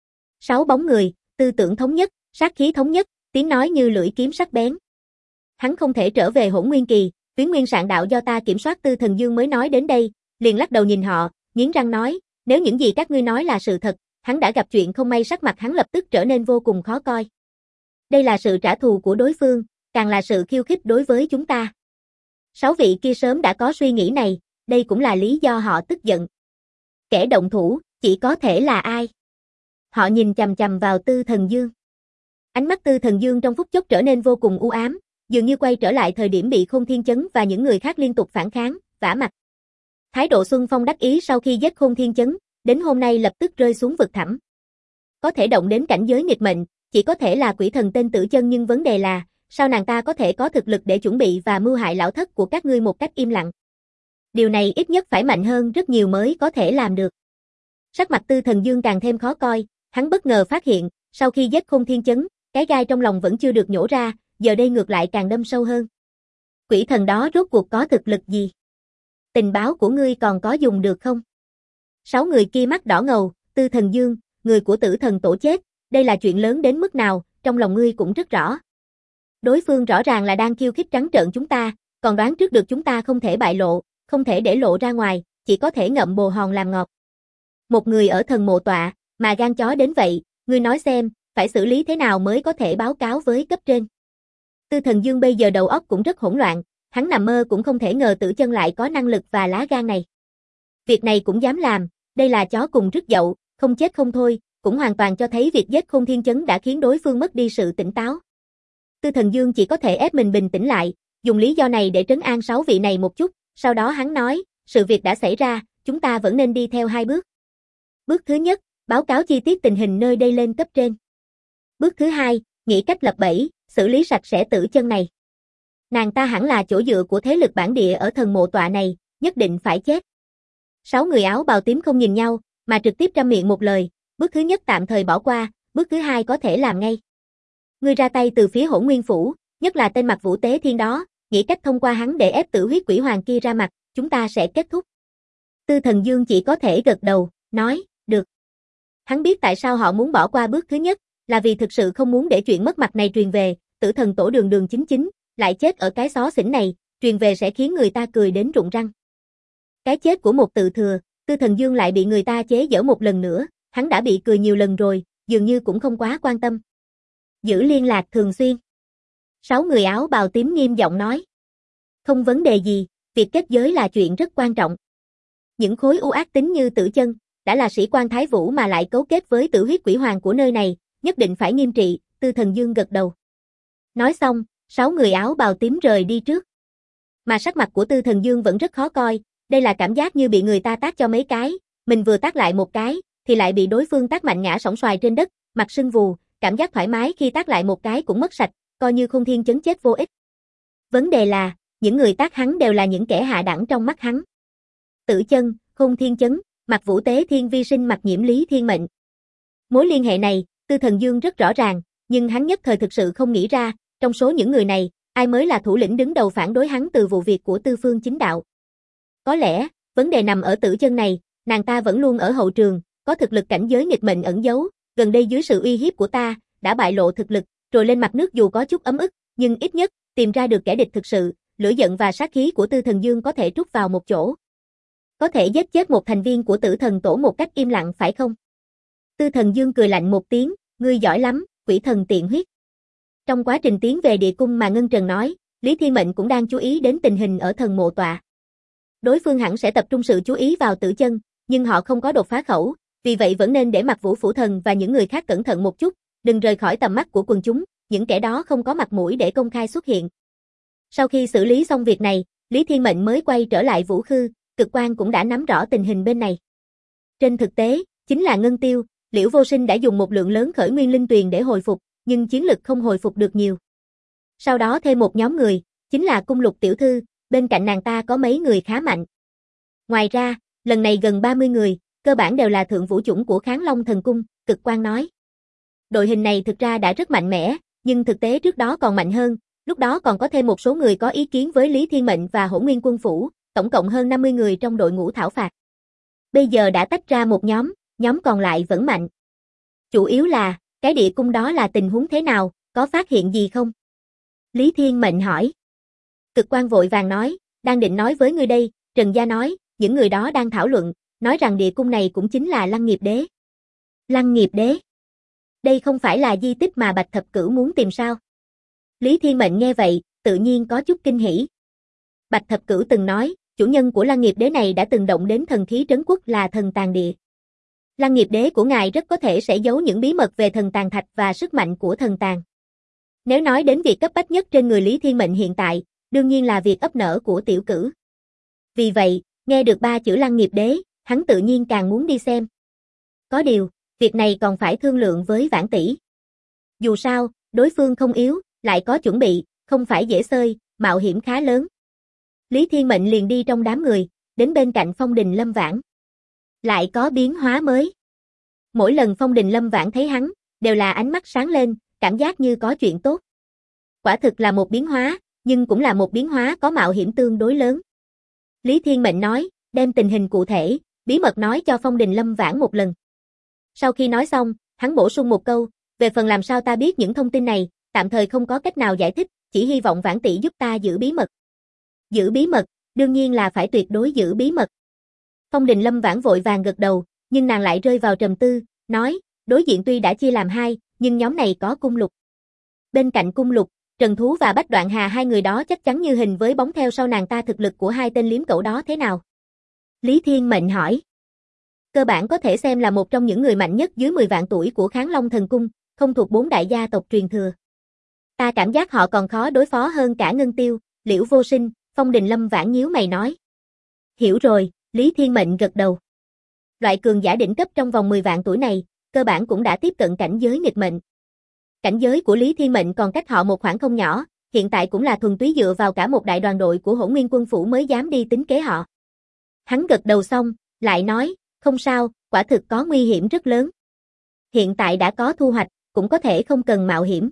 6 bóng người, tư tưởng thống nhất, sát khí thống nhất, tiếng nói như lưỡi kiếm sắc bén. Hắn không thể trở về Hỗn Nguyên Kỳ, Tuyến Nguyên Sạn Đạo do ta kiểm soát. Tư Thần Dương mới nói đến đây, liền lắc đầu nhìn họ, nghiến răng nói, nếu những gì các ngươi nói là sự thật, hắn đã gặp chuyện không may. Sắc mặt hắn lập tức trở nên vô cùng khó coi. Đây là sự trả thù của đối phương, càng là sự khiêu khích đối với chúng ta. 6 vị kia sớm đã có suy nghĩ này, đây cũng là lý do họ tức giận. Kẻ động thủ, chỉ có thể là ai? Họ nhìn chằm chằm vào Tư Thần Dương. Ánh mắt Tư Thần Dương trong phút chốc trở nên vô cùng u ám, dường như quay trở lại thời điểm bị Khôn Thiên Chấn và những người khác liên tục phản kháng, vả mặt. Thái độ Xuân Phong đắc ý sau khi giết Khôn Thiên Chấn, đến hôm nay lập tức rơi xuống vực thẳm. Có thể động đến cảnh giới nghịch mệnh, chỉ có thể là quỷ thần tên Tử Chân, nhưng vấn đề là, sao nàng ta có thể có thực lực để chuẩn bị và mưu hại lão thất của các ngươi một cách im lặng? Điều này ít nhất phải mạnh hơn rất nhiều mới có thể làm được. Sắc mặt Tư Thần Dương càng thêm khó coi, hắn bất ngờ phát hiện, sau khi giết Khôn Thiên Chấn, cái gai trong lòng vẫn chưa được nhổ ra, giờ đây ngược lại càng đâm sâu hơn. Quỷ thần đó rốt cuộc có thực lực gì? Tình báo của ngươi còn có dùng được không? 6 người kia mắt đỏ ngầu, Tư Thần Dương, người của Tử Thần Tổ chết, đây là chuyện lớn đến mức nào, trong lòng ngươi cũng rất rõ. Đối phương rõ ràng là đang khiêu khích trắng trợn chúng ta, còn đoán trước được chúng ta không thể bại lộ, không thể để lộ ra ngoài, chỉ có thể ngậm bồ hòn làm ngọt. Một người ở thần mộ tọa, mà gan chó đến vậy, ngươi nói xem, phải xử lý thế nào mới có thể báo cáo với cấp trên. Tư Thần Dương bây giờ đầu óc cũng rất hỗn loạn, hắn nằm mơ cũng không thể ngờ Tử Chân lại có năng lực và lá gan này. Việc này cũng dám làm, đây là chó cùng rứt dậu, không chết không thôi, cũng hoàn toàn cho thấy việc giết Khôn Thiên Chấn đã khiến đối phương mất đi sự tỉnh táo. Tư Thần Dương chỉ có thể ép mình bình tĩnh lại, dùng lý do này để trấn an 6 vị này một chút, sau đó hắn nói, sự việc đã xảy ra, chúng ta vẫn nên đi theo 2 bước. Bước thứ nhất, báo cáo chi tiết tình hình nơi đây lên cấp trên. Bước thứ hai, nghĩ cách lập bẫy, xử lý sạch sẽ Tử Chân này. Nàng ta hẳn là chỗ dựa của thế lực bản địa ở thần mộ tọa này, nhất định phải chết. 6 người áo bào tím không nhìn nhau, mà trực tiếp trăm miệng một lời, bước thứ nhất tạm thời bỏ qua, bước thứ hai có thể làm ngay. Ngươi ra tay từ phía Hỗn Nguyên Phủ, nhất là tên mặt Vũ Tế Thiên đó, nghĩ cách thông qua hắn để ép Tử Huyết Quỷ Hoàng kia ra mặt, chúng ta sẽ kết thúc. Tư Thần Dương chỉ có thể gật đầu, nói, được. Hắn biết tại sao họ muốn bỏ qua bước thứ nhất, là vì thực sự không muốn để chuyện mất mặt này truyền về, Tử Thần Tổ đường đường chính chính, lại chết ở cái xó xỉnh này, truyền về sẽ khiến người ta cười đến rụng răng. Cái chết của một tự thừa, Tư Thần Dương lại bị người ta chế giễu một lần nữa, hắn đã bị cười nhiều lần rồi, dường như cũng không quá quan tâm. Giữ liên lạc thường xuyên. 6 người áo bào tím nghiêm giọng nói. Không vấn đề gì, việc kết giới là chuyện rất quan trọng. Những khối u ác tính như Tử Chân, đã là sĩ quan Thái Vũ mà lại cấu kết với Tử Huyết Quỷ Hoàng của nơi này, nhất định phải nghiêm trị, Tư Thần Dương gật đầu. Nói xong, 6 người áo bào tím rời đi trước. Mà sắc mặt của Tư Thần Dương vẫn rất khó coi, đây là cảm giác như bị người ta tát cho mấy cái, mình vừa tát lại một cái, thì lại bị đối phương tát mạnh ngã sóng xoài trên đất, mặt sưng vù, cảm giác thoải mái khi tát lại một cái cũng mất sạch, coi như Khôn Thiên Chấn chết vô ích. Vấn đề là, những người tát hắn đều là những kẻ hạ đẳng trong mắt hắn. Tử Chân, Khôn Thiên Chấn, Mặt Vũ Tế Thiên vi sinh Mặt Nhiễm Lý Thiên Mệnh. Mối liên hệ này, Tư Thần Dương rất rõ ràng, nhưng hắn nhất thời thực sự không nghĩ ra, trong số những người này, ai mới là thủ lĩnh đứng đầu phản đối hắn từ vụ việc của Tư Phương Chính Đạo. Có lẽ, vấn đề nằm ở Tử Chân này, nàng ta vẫn luôn ở hậu trường, có thực lực cảnh giới nghịch mệnh ẩn giấu, gần đây dưới sự uy hiếp của ta, đã bại lộ thực lực, rồi lên mặt nước dù có chút ấm ức, nhưng ít nhất, tìm ra được kẻ địch thực sự, lửa giận và sát khí của Tư Thần Dương có thể trút vào một chỗ. Có thể giết chết một thành viên của Tử Thần Tổ một cách im lặng phải không? Tư Thần Dương cười lạnh một tiếng, ngươi giỏi lắm, quỷ thần tiện huyết. Trong quá trình tiến về địa cung mà Ngân Trần nói, Lý Thiên Mệnh cũng đang chú ý đến tình hình ở thần mộ tọa. Đối phương hẳn sẽ tập trung sự chú ý vào Tử Chân, nhưng họ không có đột phá khẩu, vì vậy vẫn nên để Mặt Vũ Phủ Thần và những người khác cẩn thận một chút, đừng rời khỏi tầm mắt của quần chúng, những kẻ đó không có mặt mũi để công khai xuất hiện. Sau khi xử lý xong việc này, Lý Thiên Mệnh mới quay trở lại Vũ Khư, Cực Quang cũng đã nắm rõ tình hình bên này. Trên thực tế, chính là Ngân Tiêu, Liễu Vô Sinh đã dùng một lượng lớn khởi nguyên linh tuyền để hồi phục, nhưng chiến lực không hồi phục được nhiều. Sau đó thêm một nhóm người, chính là Cung Lục tiểu thư, bên cạnh nàng ta có mấy người khá mạnh. Ngoài ra, lần này gần 30 người, cơ bản đều là thượng vũ chủng của Kháng Long Thần Cung, Cực Quang nói. Đội hình này thực ra đã rất mạnh mẽ, nhưng thực tế trước đó còn mạnh hơn, lúc đó còn có thêm một số người có ý kiến với Lý Thiên Mệnh và Hỗn Nguyên Quân Phủ, tổng cộng hơn 50 người trong đội ngũ thảo phạt. Bây giờ đã tách ra một nhóm còn lại vẫn mạnh. Chủ yếu là, cái địa cung đó là tình huống thế nào, có phát hiện gì không? Lý Thiên Mệnh hỏi. Cực Quang vội vàng nói, đang định nói với ngươi đây, Trần Gia nói, những người đó đang thảo luận, nói rằng địa cung này cũng chính là Lăng Nghiệp Đế. Lăng Nghiệp Đế? Đây không phải là di tích mà Bạch Thập Cửu muốn tìm sao? Lý Thiên Mệnh nghe vậy, tự nhiên có chút kinh hỉ. Bạch Thập Cửu từng nói, chủ nhân của Lăng Nghiệp Đế này đã từng động đến thần khí trấn quốc là thần tàn địa. Lăng Nghiệp Đế của ngài rất có thể sẽ giấu những bí mật về thần tàn thạch và sức mạnh của thần tàn. Nếu nói đến việc cấp bách nhất trên người Lý Thiên Mệnh hiện tại, đương nhiên là việc ấp nở của tiểu cử. Vì vậy, nghe được 3 chữ Lăng Nghiệp Đế, hắn tự nhiên càng muốn đi xem. Có điều, việc này còn phải thương lượng với Vãn Tỷ. Dù sao, đối phương không yếu, lại có chuẩn bị, không phải dễ xơi, mạo hiểm khá lớn. Lý Thiên Mệnh liền đi trong đám người, đến bên cạnh Phong Đình Lâm Vãn. Lại có biến hóa mới. Mỗi lần Phong Đình Lâm Vãn thấy hắn, đều là ánh mắt sáng lên, cảm giác như có chuyện tốt. Quả thực là một biến hóa, nhưng cũng là một biến hóa có mạo hiểm tương đối lớn. Lý Thiên Mệnh nói, đem tình hình cụ thể, bí mật nói cho Phong Đình Lâm Vãn một lần. Sau khi nói xong, hắn bổ sung một câu, về phần làm sao ta biết những thông tin này, tạm thời không có cách nào giải thích, chỉ hy vọng Vãn tỷ giúp ta giữ bí mật. Giữ bí mật, đương nhiên là phải tuyệt đối giữ bí mật. Phong Đình Lâm Vãn vội vàng gật đầu, nhưng nàng lại rơi vào trầm tư, nói, đối diện tuy đã chia làm hai, nhưng nhóm này có Cung Lục. Bên cạnh Cung Lục, Trần Thú và Bách Đoạn Hà hai người đó chắc chắn như hình với bóng theo sau nàng ta, thực lực của hai tên liếm cẩu đó thế nào? Lý Thiên Mệnh hỏi. Cơ bản có thể xem là một trong những người mạnh nhất dưới 10 vạn tuổi của Kháng Long Thần Cung, không thuộc 4 đại gia tộc truyền thừa. Ta cảm giác họ còn khó đối phó hơn cả Ngân Tiêu, Liễu Vô Sinh, Phong Đình Lâm Vãn nhíu mày nói. Hiểu rồi, Lý Thiên Mệnh gật đầu. Loại cường giả đỉnh cấp trong vòng 10 vạn tuổi này, cơ bản cũng đã tiếp cận cảnh giới nghịch mệnh. Cảnh giới của Lý Thiên Mệnh còn cách họ một khoảng không nhỏ, hiện tại cũng là thuần túy dựa vào cả một đại đoàn đội của Hỗn Nguyên Quân phủ mới dám đi tính kế họ. Hắn gật đầu xong, lại nói, không sao, quả thực có nguy hiểm rất lớn. Hiện tại đã có thu hoạch, cũng có thể không cần mạo hiểm.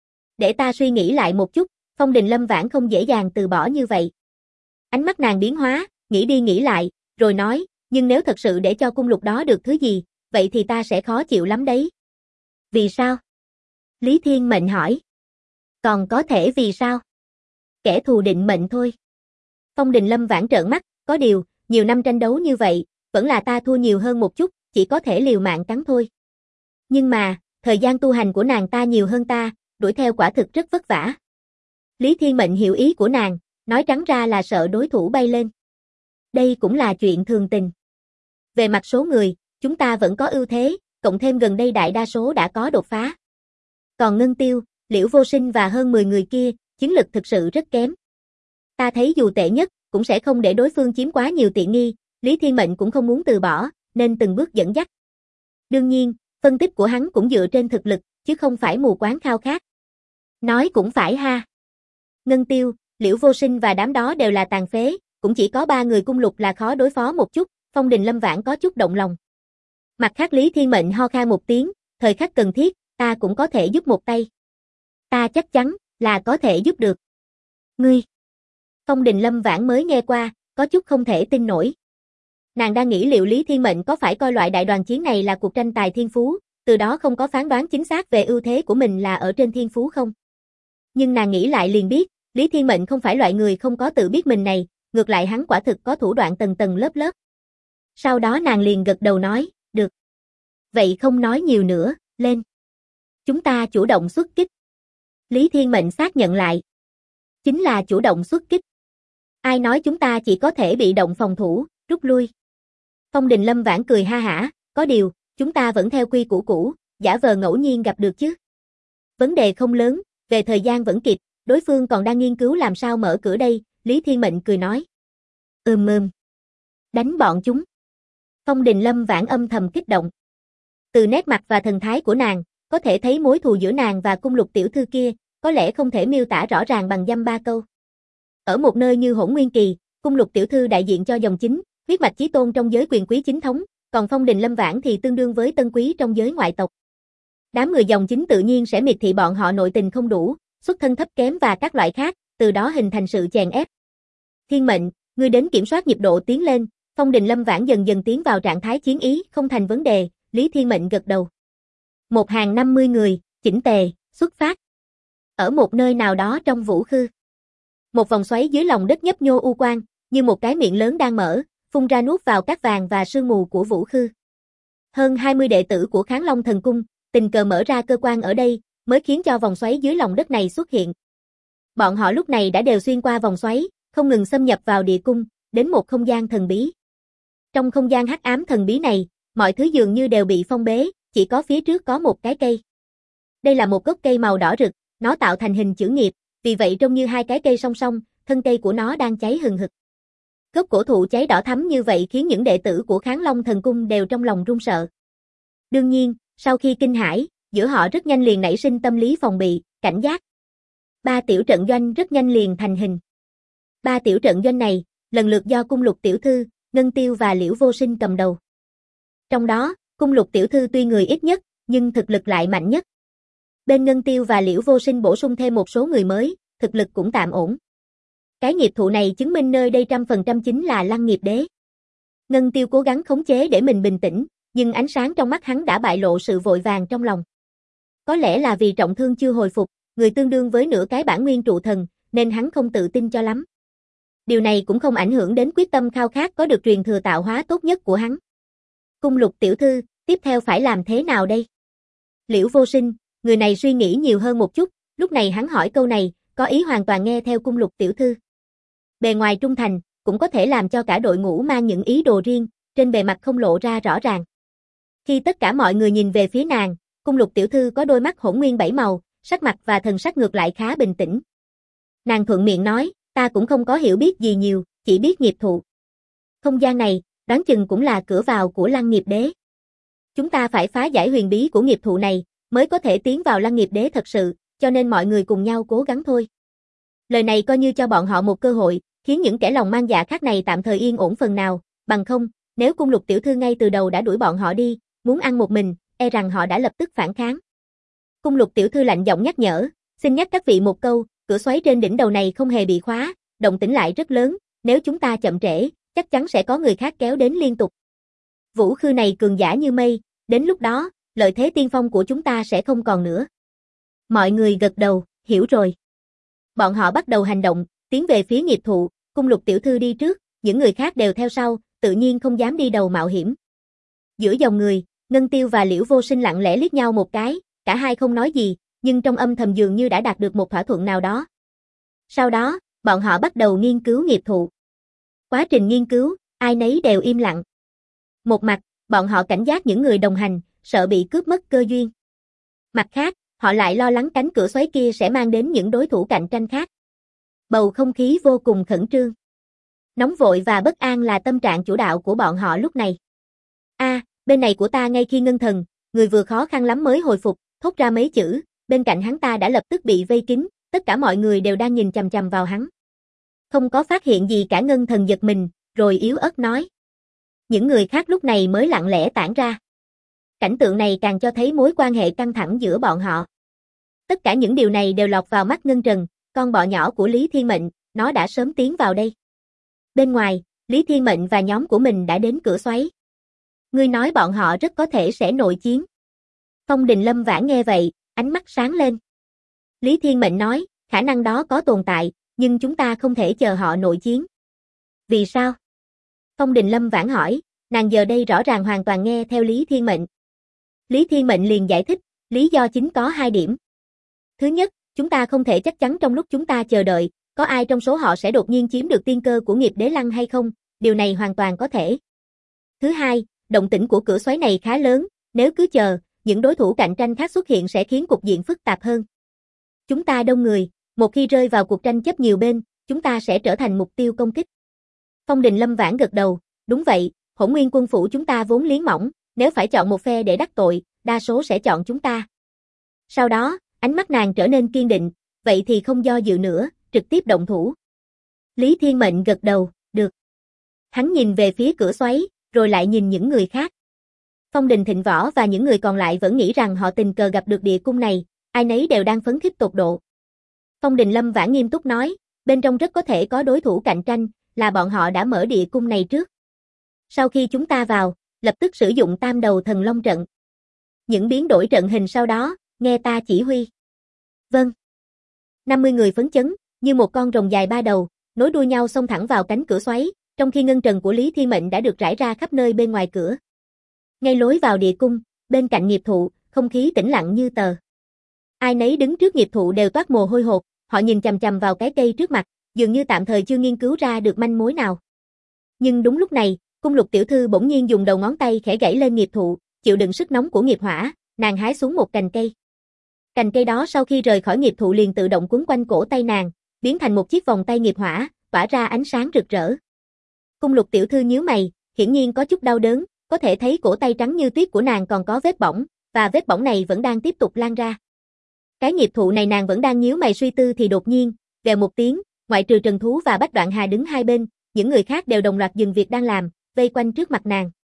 Để ta suy nghĩ lại một chút, Phong Đình Lâm Vãn không dễ dàng từ bỏ như vậy. Ánh mắt nàng biến hóa, nghĩ đi nghĩ lại, rồi nói, nhưng nếu thật sự để cho Cung Lục đó được thứ gì, vậy thì ta sẽ khó chịu lắm đấy. Vì sao? Lý Thiên Mệnh hỏi. Còn có thể vì sao? Kẻ thù định mệnh thôi. Phong Đình Lâm Vãn trợn mắt, có điều, nhiều năm tranh đấu như vậy, vẫn là ta thua nhiều hơn một chút, chỉ có thể liều mạng cắn thôi. Nhưng mà, thời gian tu hành của nàng ta nhiều hơn ta, đuổi theo quả thực rất vất vả. Lý Thiên Mệnh hiểu ý của nàng, nói trắng ra là sợ đối thủ bay lên. Đây cũng là chuyện thường tình. Về mặt số người, chúng ta vẫn có ưu thế, cộng thêm gần đây đại đa số đã có đột phá. Còn Ngân Tiêu, Liễu Vô Sinh và hơn 10 người kia, chiến lực thực sự rất kém. Ta thấy dù tệ nhất, cũng sẽ không để đối phương chiếm quá nhiều tiện nghi, Lý Thiên Mệnh cũng không muốn từ bỏ, nên từng bước dẫn dắt. Đương nhiên, phân tích của hắn cũng dựa trên thực lực, chứ không phải mù quáng khao khát. Nói cũng phải ha. Ngân Tiêu, Liễu Vô Sinh và đám đó đều là tàn phế, cũng chỉ có 3 người Cung Lục là khó đối phó một chút, Phong Đình Lâm Vãn có chút động lòng. Mặt khác Lý Thiên Mệnh ho khan một tiếng, thời khắc cần thiết, ta cũng có thể giúp một tay. Ta chắc chắn là có thể giúp được. Ngươi. Phong Đình Lâm Vãn mới nghe qua, có chút không thể tin nổi. Nàng đang nghĩ liệu Lý Thiên Mệnh có phải coi loại đại đoàn chiến này là cuộc tranh tài thiên phú, từ đó không có phán đoán chính xác về ưu thế của mình là ở trên thiên phú không. Nhưng nàng nghĩ lại liền biết, Lý Thiên Mệnh không phải loại người không có tự biết mình này, ngược lại hắn quả thực có thủ đoạn tầng tầng lớp lớp. Sau đó nàng liền gật đầu nói, được. Vậy không nói nhiều nữa, lên. Chúng ta chủ động xuất kích. Lý Thiên Mệnh xác nhận lại. Chính là chủ động xuất kích. Ai nói chúng ta chỉ có thể bị động phòng thủ, rút lui. Phong Đình Lâm Vãn cười ha hả, có điều, chúng ta vẫn theo quy củ cũ, giả vờ ngẫu nhiên gặp được chứ. Vấn đề không lớn, về thời gian vẫn kịp, đối phương còn đang nghiên cứu làm sao mở cửa đây, Lý Thiên Mệnh cười nói. Đánh bọn chúng. Phong Đình Lâm Vãn âm thầm kích động. Từ nét mặt và thần thái của nàng, có thể thấy mối thù giữa nàng và Cung Lục tiểu thư kia, có lẽ không thể miêu tả rõ ràng bằng dăm ba câu. Ở một nơi như Hỗn Nguyên Kỳ, Cung Lục tiểu thư đại diện cho dòng chính, huyết mạch chí tôn trong giới quyền quý chính thống, còn Phong Đình Lâm Vãn thì tương đương với tân quý trong giới ngoại tộc. Đám người dòng chính tự nhiên sẽ miệt thị bọn họ nội tình không đủ, xuất thân thấp kém và các loại khác, từ đó hình thành sự chèn ép. Thiên Mệnh, ngươi đến kiểm soát nhịp độ tiến lên, Phong Đình Lâm Vãn dần dần tiến vào trạng thái chiến ý, không thành vấn đề, Lý Thiên Mệnh gật đầu. Một hàng 50 người, chỉnh tề, xuất phát. Ở một nơi nào đó trong Vũ Khư. Một vòng xoáy dưới lòng đất nhấp nhô u quang, như một cái miệng lớn đang mở, phun ra nuốt vào cát vàng và sương mù của Vũ Khư. Hơn 20 đệ tử của Kháng Long Thần Cung, tình cờ mở ra cơ quan ở đây, mới khiến cho vòng xoáy dưới lòng đất này xuất hiện. Bọn họ lúc này đã đều xuyên qua vòng xoáy, không ngừng xâm nhập vào địa cung, đến một không gian thần bí. Trong không gian hắc ám thần bí này, mọi thứ dường như đều bị phong bế, chỉ có phía trước có một cái cây. Đây là một gốc cây màu đỏ rực, nó tạo thành hình chữ nghiệp, vì vậy trông như hai cái cây song song, thân cây của nó đang cháy hừng hực. Gốc cổ thụ cháy đỏ thắm như vậy khiến những đệ tử của Kháng Long Thần Cung đều trong lòng run sợ. Đương nhiên, sau khi kinh hãi, giữa họ rất nhanh liền nảy sinh tâm lý phòng bị, cảnh giác. 3 tiểu trận doanh rất nhanh liền thành hình. 3 tiểu trận doanh này, lần lượt do Cung Lục tiểu thư, Ngân Tiêu và Liễu Vô Sinh cầm đầu. Trong đó, Cung Lục tiểu thư tuy người ít nhất, nhưng thực lực lại mạnh nhất. Bên Ngân Tiêu và Liễu Vô Sinh bổ sung thêm một số người mới, thực lực cũng tạm ổn. Cái nghiệp thụ này chứng minh nơi đây 100% chính là Lăng Nghiệp Đế. Ngân Tiêu cố gắng khống chế để mình bình tĩnh, nhưng ánh sáng trong mắt hắn đã bại lộ sự vội vàng trong lòng. Có lẽ là vì trọng thương chưa hồi phục, người tương đương với nửa cái bản nguyên trụ thần, nên hắn không tự tin cho lắm. Điều này cũng không ảnh hưởng đến quyết tâm khao khát có được truyền thừa tạo hóa tốt nhất của hắn. Cung Lục tiểu thư, tiếp theo phải làm thế nào đây? Liễu Vô Sinh, người này suy nghĩ nhiều hơn một chút, lúc này hắn hỏi câu này, có ý hoàn toàn nghe theo Cung Lục tiểu thư. Bề ngoài trung thành, cũng có thể làm cho cả đội ngũ mang những ý đồ riêng, trên bề mặt không lộ ra rõ ràng. Khi tất cả mọi người nhìn về phía nàng, Cung Lục tiểu thư có đôi mắt hỗn nguyên 7 màu, sắc mặt và thần sắc ngược lại khá bình tĩnh. Nàng thuận miệng nói, ta cũng không có hiểu biết gì nhiều, chỉ biết nghiệp thụ. Không gian này, đoán chừng cũng là cửa vào của Lăng Nghiệp Đế. Chúng ta phải phá giải huyền bí của nghiệp thụ này, mới có thể tiến vào Lăng Nghiệp Đế thật sự, cho nên mọi người cùng nhau cố gắng thôi. Lời này coi như cho bọn họ một cơ hội, khiến những kẻ lòng mang dạ khác này tạm thời yên ổn phần nào, bằng không, nếu Cung Lục tiểu thư ngay từ đầu đã đuổi bọn họ đi, muốn ăn một mình, e rằng họ đã lập tức phản kháng. Cung Lục tiểu thư lạnh giọng nhắc nhở, xin nhắc các vị một câu, cửa xoáy trên đỉnh đầu này không hề bị khóa, động tĩnh lại rất lớn, nếu chúng ta chậm trễ, chắc chắn sẽ có người khác kéo đến liên tục. Vũ khư này cường giả như mây, đến lúc đó, lợi thế tiên phong của chúng ta sẽ không còn nữa. Mọi người gật đầu, hiểu rồi. Bọn họ bắt đầu hành động, tiến về phía nghiệp thụ, Cung Lục tiểu thư đi trước, những người khác đều theo sau, tự nhiên không dám đi đầu mạo hiểm. Giữa dòng người, Ngân Tiêu và Liễu Vô Sinh lặng lẽ liếc nhau một cái, cả hai không nói gì, nhưng trong âm thầm dường như đã đạt được một thỏa thuận nào đó. Sau đó, bọn họ bắt đầu nghiên cứu nghiệp thụ. Quá trình nghiên cứu, ai nấy đều im lặng. Một mặt, bọn họ cảnh giác những người đồng hành, sợ bị cướp mất cơ duyên. Mặt khác, họ lại lo lắng cánh cửa xoáy kia sẽ mang đến những đối thủ cạnh tranh khác. Bầu không khí vô cùng khẩn trương. Nóng vội và bất an là tâm trạng chủ đạo của bọn họ lúc này. Bên này của ta ngay khi ngưng thần, người vừa khó khăn lắm mới hồi phục, thốt ra mấy chữ, bên cạnh hắn ta đã lập tức bị vây kín, tất cả mọi người đều đang nhìn chằm chằm vào hắn. Không có phát hiện gì cả, ngân thần giật mình, rồi yếu ớt nói. Những người khác lúc này mới lặng lẽ tản ra. Cảnh tượng này càng cho thấy mối quan hệ căng thẳng giữa bọn họ. Tất cả những điều này đều lọt vào mắt Ngân Trần, con bọ nhỏ của Lý Thiên Mệnh, nó đã sớm tiến vào đây. Bên ngoài, Lý Thiên Mệnh và nhóm của mình đã đến cửa xoáy. Ngươi nói bọn họ rất có thể sẽ nội chiến. Phong Đình Lâm Vãn nghe vậy, ánh mắt sáng lên. Lý Thiên Mệnh nói, khả năng đó có tồn tại, nhưng chúng ta không thể chờ họ nội chiến. Vì sao? Phong Đình Lâm Vãn hỏi, nàng giờ đây rõ ràng hoàn toàn nghe theo Lý Thiên Mệnh. Lý Thiên Mệnh liền giải thích, lý do chính có 2 điểm. Thứ nhất, chúng ta không thể chắc chắn trong lúc chúng ta chờ đợi, có ai trong số họ sẽ đột nhiên chiếm được tiên cơ của nghiệp đế lăng hay không, điều này hoàn toàn có thể. Thứ hai, động tĩnh của cửa xoáy này khá lớn, nếu cứ chờ, những đối thủ cạnh tranh khác xuất hiện sẽ khiến cục diện phức tạp hơn. Chúng ta đông người, một khi rơi vào cuộc tranh chấp nhiều bên, chúng ta sẽ trở thành mục tiêu công kích. Phong Đình Lâm Vãn gật đầu, đúng vậy, Hỗn Nguyên quân phủ chúng ta vốn liếng mỏng, nếu phải chọn một phe để đắc tội, đa số sẽ chọn chúng ta. Sau đó, ánh mắt nàng trở nên kiên định, vậy thì không do dự nữa, trực tiếp động thủ. Lý Thiên Mệnh gật đầu, được. Hắn nhìn về phía cửa xoáy, rồi lại nhìn những người khác. Phong Đình Thịnh Võ và những người còn lại vẫn nghĩ rằng họ tình cờ gặp được địa cung này, ai nấy đều đang phấn khích tột độ. Phong Đình Lâm Vãn nghiêm túc nói, bên trong rất có thể có đối thủ cạnh tranh, là bọn họ đã mở địa cung này trước. Sau khi chúng ta vào, lập tức sử dụng tam đầu thần long trận. Những biến đổi trận hình sau đó, nghe ta chỉ huy. Vâng. 50 người phấn chấn, như một con rồng dài 3 đầu, nối đuôi nhau xông thẳng vào cánh cửa xoáy, trong khi ngân trần của Lý Thiên Mệnh đã được rải ra khắp nơi bên ngoài cửa. Ngay lối vào địa cung, bên cạnh nghiệp thụ, không khí tĩnh lặng như tờ. Ai nấy đứng trước nghiệp thụ đều toát mồ hôi hột, họ nhìn chằm chằm vào cái cây trước mặt, dường như tạm thời chưa nghiên cứu ra được manh mối nào. Nhưng đúng lúc này, Cung Lục tiểu thư bỗng nhiên dùng đầu ngón tay khẽ gãy lên nghiệp thụ, chịu đựng sức nóng của nghiệp hỏa, nàng hái xuống một cành cây. Cành cây đó sau khi rời khỏi nghiệp thụ liền tự động quấn quanh cổ tay nàng, biến thành một chiếc vòng tay nghiệp hỏa, tỏa ra ánh sáng rực rỡ. Cung Lục tiểu thư nhíu mày, hiển nhiên có chút đau đớn, có thể thấy cổ tay trắng như tuyết của nàng còn có vết bỏng, và vết bỏng này vẫn đang tiếp tục lan ra. Cái nghiệp thụ này nàng vẫn đang nhíu mày suy tư thì đột nhiên, vèo một tiếng, ngoại trừ Trần Thú và Bách Đoạn Hà đứng hai bên, những người khác đều đồng loạt dừng việc đang làm, vây quanh trước mặt nàng.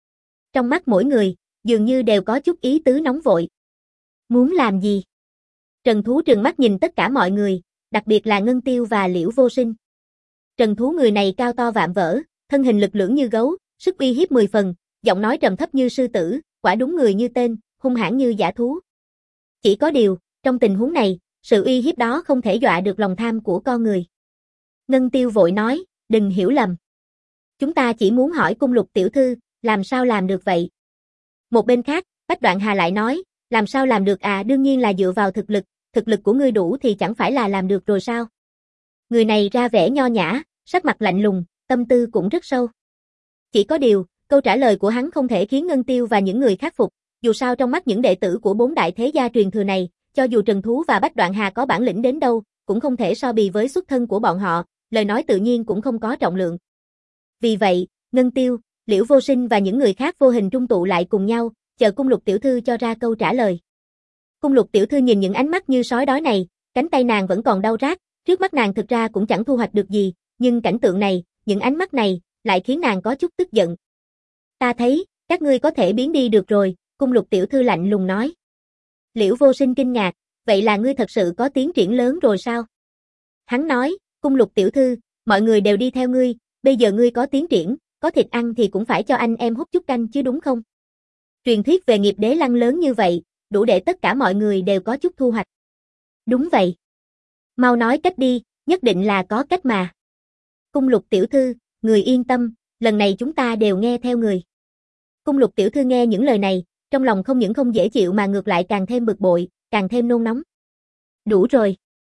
Trong mắt mỗi người, dường như đều có chút ý tứ nóng vội. Muốn làm gì? Trần Thú trừng mắt nhìn tất cả mọi người, đặc biệt là Ngân Tiêu và Liễu Vô Sinh. Trần Thú người này cao to vạm vỡ, thân hình lực lưỡng như gấu, sức uy hiếp 10 phần, giọng nói trầm thấp như sư tử, quả đúng người như tên, hung hãn như dã thú. Chỉ có điều, trong tình huống này, sự uy hiếp đó không thể dọa được lòng tham của con người. Ngân Tiêu vội nói, đừng hiểu lầm. Chúng ta chỉ muốn hỏi Cung Lục tiểu thư, làm sao làm được vậy? Một bên khác, Bách Đoạn Hà lại nói, làm sao làm được à, đương nhiên là dựa vào thực lực của ngươi đủ thì chẳng phải là làm được rồi sao? Người này ra vẻ nho nhã, sắc mặt lạnh lùng, tâm tư cũng rất sâu. Chỉ có điều, câu trả lời của hắn không thể khiến Ngân Tiêu và những người khác phục, dù sao trong mắt những đệ tử của 4 đại thế gia truyền thừa này, cho dù Trần Thú và Bách Đoạn Hà có bản lĩnh đến đâu, cũng không thể so bì với xuất thân của bọn họ, lời nói tự nhiên cũng không có trọng lượng. Vì vậy, Ngân Tiêu, Liễu Vô Sinh và những người khác vô hình trung tụ lại cùng nhau, chờ Cung Lục tiểu thư cho ra câu trả lời. Cung Lục tiểu thư nhìn những ánh mắt như sói đói này, cánh tay nàng vẫn còn đau rát, trước mắt nàng thực ra cũng chẳng thu hoạch được gì, nhưng cảnh tượng này, những ánh mắt này, lại khiến nàng có chút tức giận. Ta thấy, các ngươi có thể biến đi được rồi, Cung Lục tiểu thư lạnh lùng nói. Liễu Vô Sinh kinh ngạc, vậy là ngươi thật sự có tiến triển lớn rồi sao? Hắn nói, Cung Lục tiểu thư, mọi người đều đi theo ngươi, bây giờ ngươi có tiến triển, có thịt ăn thì cũng phải cho anh em hút chút canh chứ đúng không? Truyền thuyết về nghiệp đế lăng lớn như vậy, đủ để tất cả mọi người đều có chút thu hoạch. Đúng vậy. Mau nói cách đi, nhất định là có cách mà. Cung Lục tiểu thư, người yên tâm, lần này chúng ta đều nghe theo người. Cung Lục tiểu thư nghe những lời này, trong lòng không những không dễ chịu mà ngược lại càng thêm bực bội, càng thêm nôn nóng. Đủ rồi.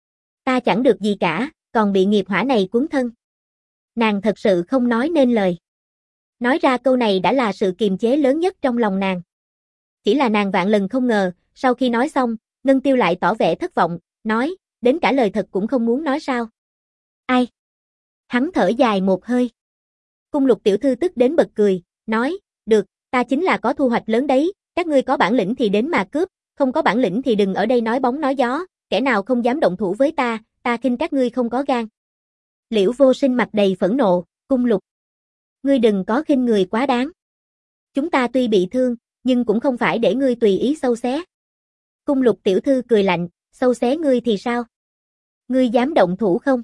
Ta chẳng được gì cả, còn bị nghiệp hỏa này cuốn thân. Nàng thật sự không nói nên lời. Nói ra câu này đã là sự kiềm chế lớn nhất trong lòng nàng. Chỉ là nàng vạn lần không ngờ, sau khi nói xong, Ngân Tiêu lại tỏ vẻ thất vọng, nói, đến cả lời thật cũng không muốn nói sao. Ai? Hắn thở dài một hơi. Cung Lục tiểu thư tức đến bật cười, nói, được, ta chính là có thu hoạch lớn đấy, các ngươi có bản lĩnh thì đến mà cướp, không có bản lĩnh thì đừng ở đây nói bóng nói gió, kẻ nào không dám động thủ với ta khinh các ngươi không có gan. Liễu Vô Sinh mặt đầy phẫn nộ, Cung Lục. Ngươi đừng có khinh người quá đáng. Chúng ta tuy bị thương, nhưng cũng không phải để ngươi tùy ý xâu xé. Cung Lục tiểu thư cười lạnh, xâu xé ngươi thì sao? Ngươi dám động thủ không?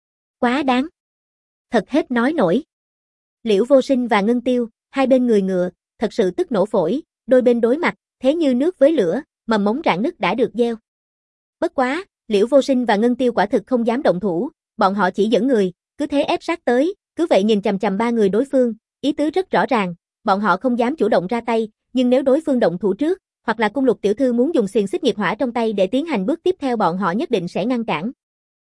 Quá đáng. Thật hết nói nổi. Liễu Vô Sinh và Ngân Tiêu, hai bên người ngựa, thật sự tức nổ phổi, đôi bên đối mặt, thế như nước với lửa, mầm mống rạn nứt đã được gieo. Bất quá, Liễu Vô Sinh và Ngân Tiêu quả thực không dám động thủ, bọn họ chỉ dẫn người, cứ thế ép sát tới, cứ vậy nhìn chằm chằm ba người đối phương, ý tứ rất rõ ràng, bọn họ không dám chủ động ra tay, nhưng nếu đối phương động thủ trước, hoặc là Cung Lục tiểu thư muốn dùng xiềng xích nghiệp hỏa trong tay để tiến hành bước tiếp theo bọn họ nhất định sẽ ngăn cản.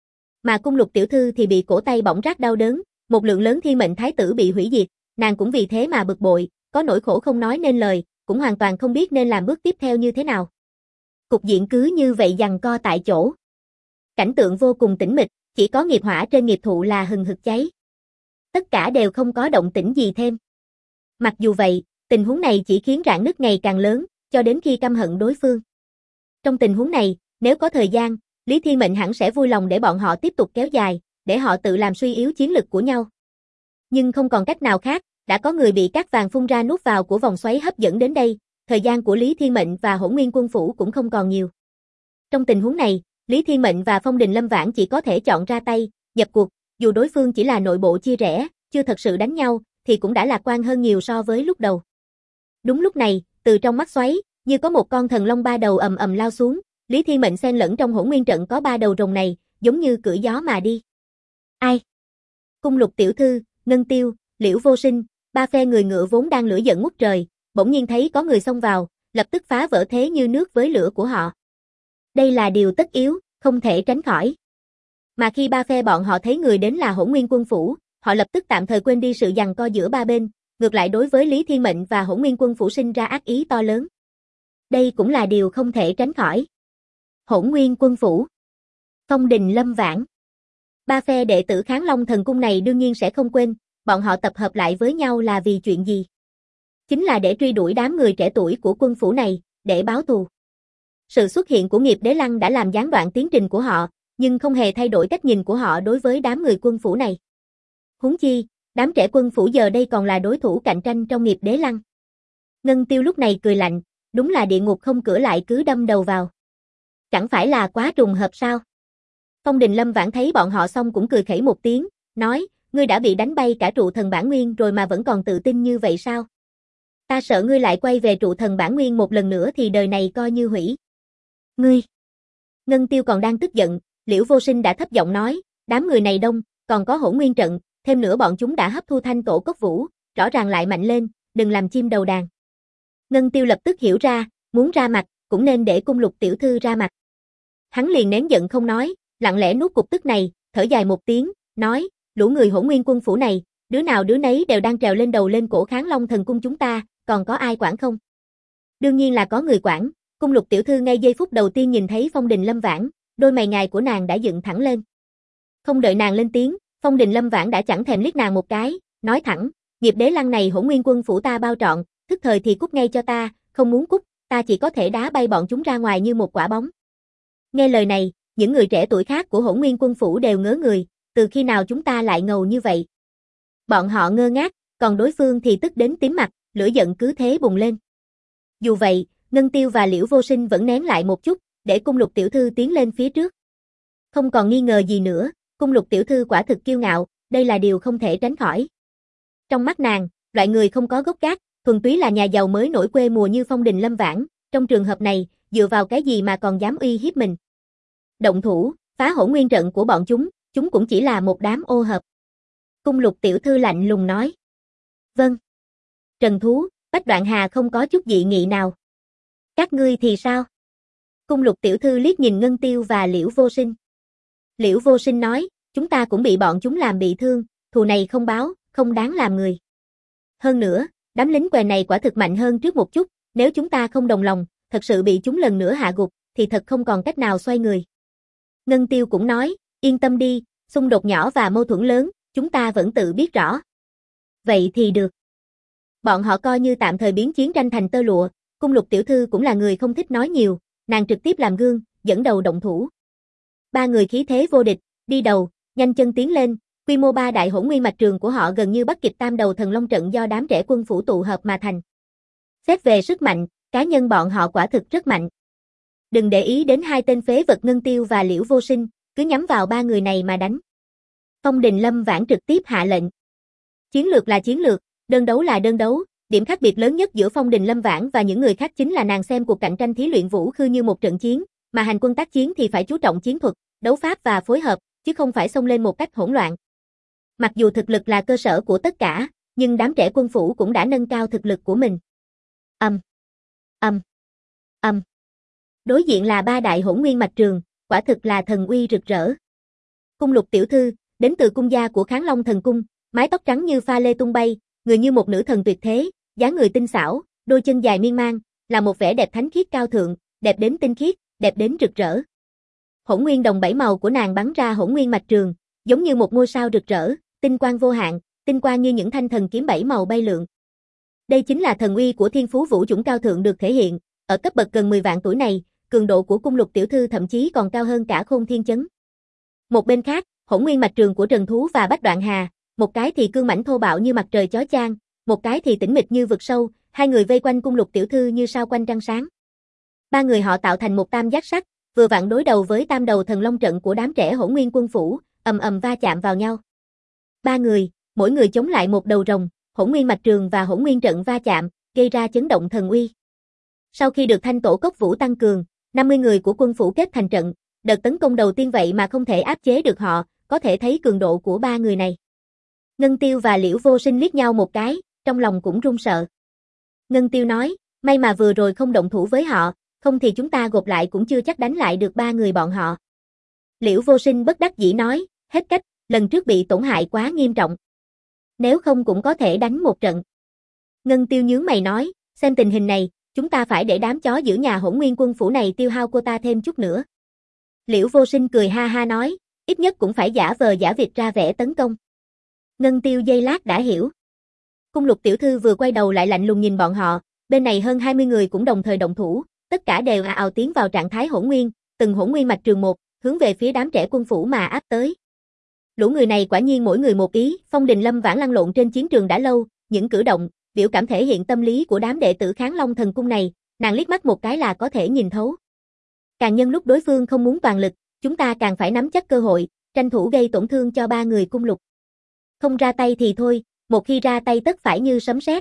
Mà Cung Lục tiểu thư thì bị cổ tay bỏng rát đau đớn, một lượng lớn thiên mệnh thái tử bị hủy diệt, nàng cũng vì thế mà bực bội, có nỗi khổ không nói nên lời, cũng hoàn toàn không biết nên làm bước tiếp theo như thế nào. Cục diện cứ như vậy giằng co tại chỗ. Cảnh tượng vô cùng tĩnh mịch, chỉ có nghiệp hỏa trên nghiệp thụ là hừng hực cháy. Tất cả đều không có động tĩnh gì thêm. Mặc dù vậy, tình huống này chỉ khiến rạn nứt ngày càng lớn, cho đến khi căm hận đối phương. Trong tình huống này, nếu có thời gian, Lý Thiên Mệnh hẳn sẽ vui lòng để bọn họ tiếp tục kéo dài, để họ tự làm suy yếu chiến lực của nhau. Nhưng không còn cách nào khác, đã có người bị cát vàng phun ra nuốt vào của vòng xoáy hấp dẫn đến đây, thời gian của Lý Thiên Mệnh và Hỗn Nguyên Quân Phủ cũng không còn nhiều. Trong tình huống này, Lý Thiên Mệnh và Phong Đình Lâm Vãn chỉ có thể chọn ra tay, nhập cuộc, dù đối phương chỉ là nội bộ chia rẽ, chưa thật sự đánh nhau, thì cũng đã lạc quan hơn nhiều so với lúc đầu. Đúng lúc này, từ trong mắt xoáy, như có một con thần long ba đầu ầm ầm lao xuống, Lý Thiên Mệnh xen lẫn trong Hỗn Nguyên trận có ba đầu rồng này, giống như cưỡi gió mà đi. Ai? Cung Lục tiểu thư, Ngân Tiêu, Liễu Vô Sinh, ba phe người ngựa vốn đang lửa giận ngút trời, bỗng nhiên thấy có người xông vào, lập tức phá vỡ thế như nước với lửa của họ. Đây là điều tất yếu, không thể tránh khỏi. Mà khi ba phe bọn họ thấy người đến là Hỗn Nguyên Quân Phủ, họ lập tức tạm thời quên đi sự giằng co giữa ba bên, ngược lại đối với Lý Thiên Mệnh và Hỗn Nguyên Quân Phủ sinh ra ác ý to lớn. Đây cũng là điều không thể tránh khỏi. Hỗn Nguyên Quân Phủ, Phong Đình Lâm Vãn. Ba phe đệ tử Kháng Long Thần Cung này đương nhiên sẽ không quên, bọn họ tập hợp lại với nhau là vì chuyện gì? Chính là để truy đuổi đám người trẻ tuổi của quân phủ này, để báo thù. Sự xuất hiện của nghiệp đế lăng đã làm gián đoạn tiến trình của họ, nhưng không hề thay đổi cách nhìn của họ đối với đám người quân phủ này. Huống chi, đám trẻ quân phủ giờ đây còn là đối thủ cạnh tranh trong nghiệp đế lăng. Ngân Tiêu lúc này cười lạnh, đúng là địa ngục không cửa lại cứ đâm đầu vào. Chẳng phải là quá trùng hợp sao? Phong Đình Lâm Vãn thấy bọn họ xong cũng cười khẩy một tiếng, nói, ngươi đã bị đánh bay cả trụ thần bản nguyên rồi mà vẫn còn tự tin như vậy sao? Ta sợ ngươi lại quay về trụ thần bản nguyên một lần nữa thì đời này coi như hủy. Ngươi! Ngân Tiêu còn đang tức giận, Liễu Vô Sinh đã thấp giọng nói, đám người này đông, còn có Hỗn Nguyên trận, thêm nữa bọn chúng đã hấp thu thanh tổ cốc vũ, rõ ràng lại mạnh lên, đừng làm chim đầu đàn. Ngân Tiêu lập tức hiểu ra, muốn ra mặt, cũng nên để Cung Lục tiểu thư ra mặt. Hắn liền nén giận không nói, lặng lẽ nuốt cục tức này, thở dài một tiếng, nói, lũ người Hỗn Nguyên quân phủ này, đứa nào đứa nấy đều đang trèo lên đầu lên cổ Kháng Long thần cung chúng ta, còn có ai quản không? Đương nhiên là có người quản, Cung Lục tiểu thư ngay giây phút đầu tiên nhìn thấy Phong Đình Lâm Vãn, đôi mày ngài của nàng đã dựng thẳng lên. Không đợi nàng lên tiếng, Phong Đình Lâm Vãn đã chẳng thèm liếc nàng một cái, nói thẳng, nghiệp đế lăng này Hỗn Nguyên quân phủ ta bao trọn, thức thời thì cút ngay cho ta, không muốn cút, ta chỉ có thể đá bay bọn chúng ra ngoài như một quả bóng. Nghe lời này, những người trẻ tuổi khác của Hỗn Nguyên quân phủ đều ngớ người, từ khi nào chúng ta lại ngầu như vậy? Bọn họ ngơ ngác, còn đối phương thì tức đến tím mặt, lửa giận cứ thế bùng lên. Dù vậy, Ngân Tiêu và Liễu Vô Sinh vẫn nén lại một chút, để Cung Lục tiểu thư tiến lên phía trước. Không còn nghi ngờ gì nữa, Cung Lục tiểu thư quả thực kiêu ngạo, đây là điều không thể tránh khỏi. Trong mắt nàng, loại người không có gốc gác, thuần túy là nhà giàu mới nổi quê mùa như Phong Đình Lâm Vãn, trong trường hợp này, dựa vào cái gì mà còn dám uy hiếp mình? Động thủ, phá Hỗn Nguyên trận của bọn chúng cũng chỉ là một đám ô hợp. Cung Lục tiểu thư lạnh lùng nói. Vâng. Trần Thú, Bách Đoạn Hà không có chút dị nghị nào. Các ngươi thì sao? Cung Lục tiểu thư liếc nhìn Ngân Tiêu và Liễu Vô Sinh. Liễu Vô Sinh nói, chúng ta cũng bị bọn chúng làm bị thương, thù này không báo, không đáng làm người. Hơn nữa, đám lính què này quả thực mạnh hơn trước một chút, nếu chúng ta không đồng lòng, thật sự bị chúng lần nữa hạ gục, thì thật không còn cách nào xoay người. Ngân Tiêu cũng nói, yên tâm đi, xung đột nhỏ và mâu thuẫn lớn, chúng ta vẫn tự biết rõ. Vậy thì được. Bọn họ coi như tạm thời biến chiến tranh thành tơ lụa, Cung Lục tiểu thư cũng là người không thích nói nhiều, nàng trực tiếp làm gương, dẫn đầu động thủ. Ba người khí thế vô địch, đi đầu, nhanh chân tiến lên, quy mô ba đại Hỗn Nguyên mạch trường của họ gần như bắt kịp tam đầu thần long trận do đám trẻ quân phủ tụ hợp mà thành. Xét về sức mạnh, cá nhân bọn họ quả thực rất mạnh. Đừng để ý đến hai tên phế vật Ngân Tiêu và Liễu Vô Sinh, cứ nhắm vào ba người này mà đánh. Phong Đình Lâm Vãn trực tiếp hạ lệnh. Chiến lược là chiến lược, đơn đấu là đơn đấu, điểm khác biệt lớn nhất giữa Phong Đình Lâm Vãn và những người khác chính là nàng xem cuộc cạnh tranh thí luyện vũ khư như một trận chiến, mà hành quân tác chiến thì phải chú trọng chiến thuật, đấu pháp và phối hợp, chứ không phải xông lên một cách hỗn loạn. Mặc dù thực lực là cơ sở của tất cả, nhưng đám trẻ quân phủ cũng đã nâng cao thực lực của mình. Đối diện là ba đại Hỗn Nguyên mạch trường, quả thực là thần uy rực rỡ. Cung Lục tiểu thư, đến từ cung gia của Kháng Long thần cung, mái tóc trắng như pha lê tung bay, người như một nữ thần tuyệt thế, dáng người tinh xảo, đôi chân dài miên man, là một vẻ đẹp thánh khiết cao thượng, đẹp đến tinh khiết, đẹp đến rực rỡ. Hỗn Nguyên đồng bảy màu của nàng bắn ra Hỗn Nguyên mạch trường, giống như một ngôi sao rực rỡ, tinh quang vô hạn, tinh quang như những thanh thần kiếm bảy màu bay lượn. Đây chính là thần uy của thiên phú vũ chủng cao thượng được thể hiện, ở cấp bậc gần 10 vạn tuổi này, cường độ của Cung Lục tiểu thư thậm chí còn cao hơn cả Khôn Thiên chấn. Một bên khác, Hỗn Nguyên mạch trường của Trần Thú và Bách Đoạn Hà, một cái thì cương mãnh thô bạo như mặt trời chói chang, một cái thì tĩnh mịch như vực sâu, hai người vây quanh Cung Lục tiểu thư như sao quanh trăng sáng. Ba người họ tạo thành một tam giác sắt, vừa vặn đối đầu với tam đầu thần long trận của đám trẻ Hỗn Nguyên quân phủ, ầm ầm va chạm vào nhau. Ba người, mỗi người chống lại một đầu rồng, Hỗn Nguyên mạch trường và Hỗn Nguyên trận va chạm, gây ra chấn động thần uy. Sau khi được thanh tổ cốc vũ tăng cường, 50 người của quân phủ kết thành trận, đợt tấn công đầu tiên vậy mà không thể áp chế được họ, có thể thấy cường độ của ba người này. Ngân Tiêu và Liễu Vô Sinh liếc nhau một cái, trong lòng cũng run sợ. Ngân Tiêu nói, may mà vừa rồi không động thủ với họ, không thì chúng ta gộp lại cũng chưa chắc đánh lại được ba người bọn họ. Liễu Vô Sinh bất đắc dĩ nói, hết cách, lần trước bị tổn hại quá nghiêm trọng. Nếu không cũng có thể đánh một trận. Ngân Tiêu nhướng mày nói, xem tình hình này, chúng ta phải để đám chó giữ nhà Hỗn Nguyên quân phủ này tiêu hao cô ta thêm chút nữa. Liễu Vô Sinh cười ha ha nói, ít nhất cũng phải giả vờ giả vịt ra vẻ tấn công. Ngân Tiêu giây lát đã hiểu. Cung Lục tiểu thư vừa quay đầu lại lạnh lùng nhìn bọn họ, bên này hơn 20 người cũng đồng thời động thủ, tất cả đều ào ào tiến vào trạng thái Hỗn Nguyên, từng Hỗn Nguyên mạch trường một, hướng về phía đám trẻ quân phủ mà áp tới. Lũ người này quả nhiên mỗi người một ý, Phong Đình Lâm Vãn lăn lộn trên chiến trường đã lâu, những cử động, biểu cảm thể hiện tâm lý của đám đệ tử Kháng Long Thần Cung này, nàng liếc mắt một cái là có thể nhìn thấu. Càng nhân lúc đối phương không muốn toàn lực, chúng ta càng phải nắm chắc cơ hội, tranh thủ gây tổn thương cho ba người cung lục. Không ra tay thì thôi, một khi ra tay tất phải như sấm sét.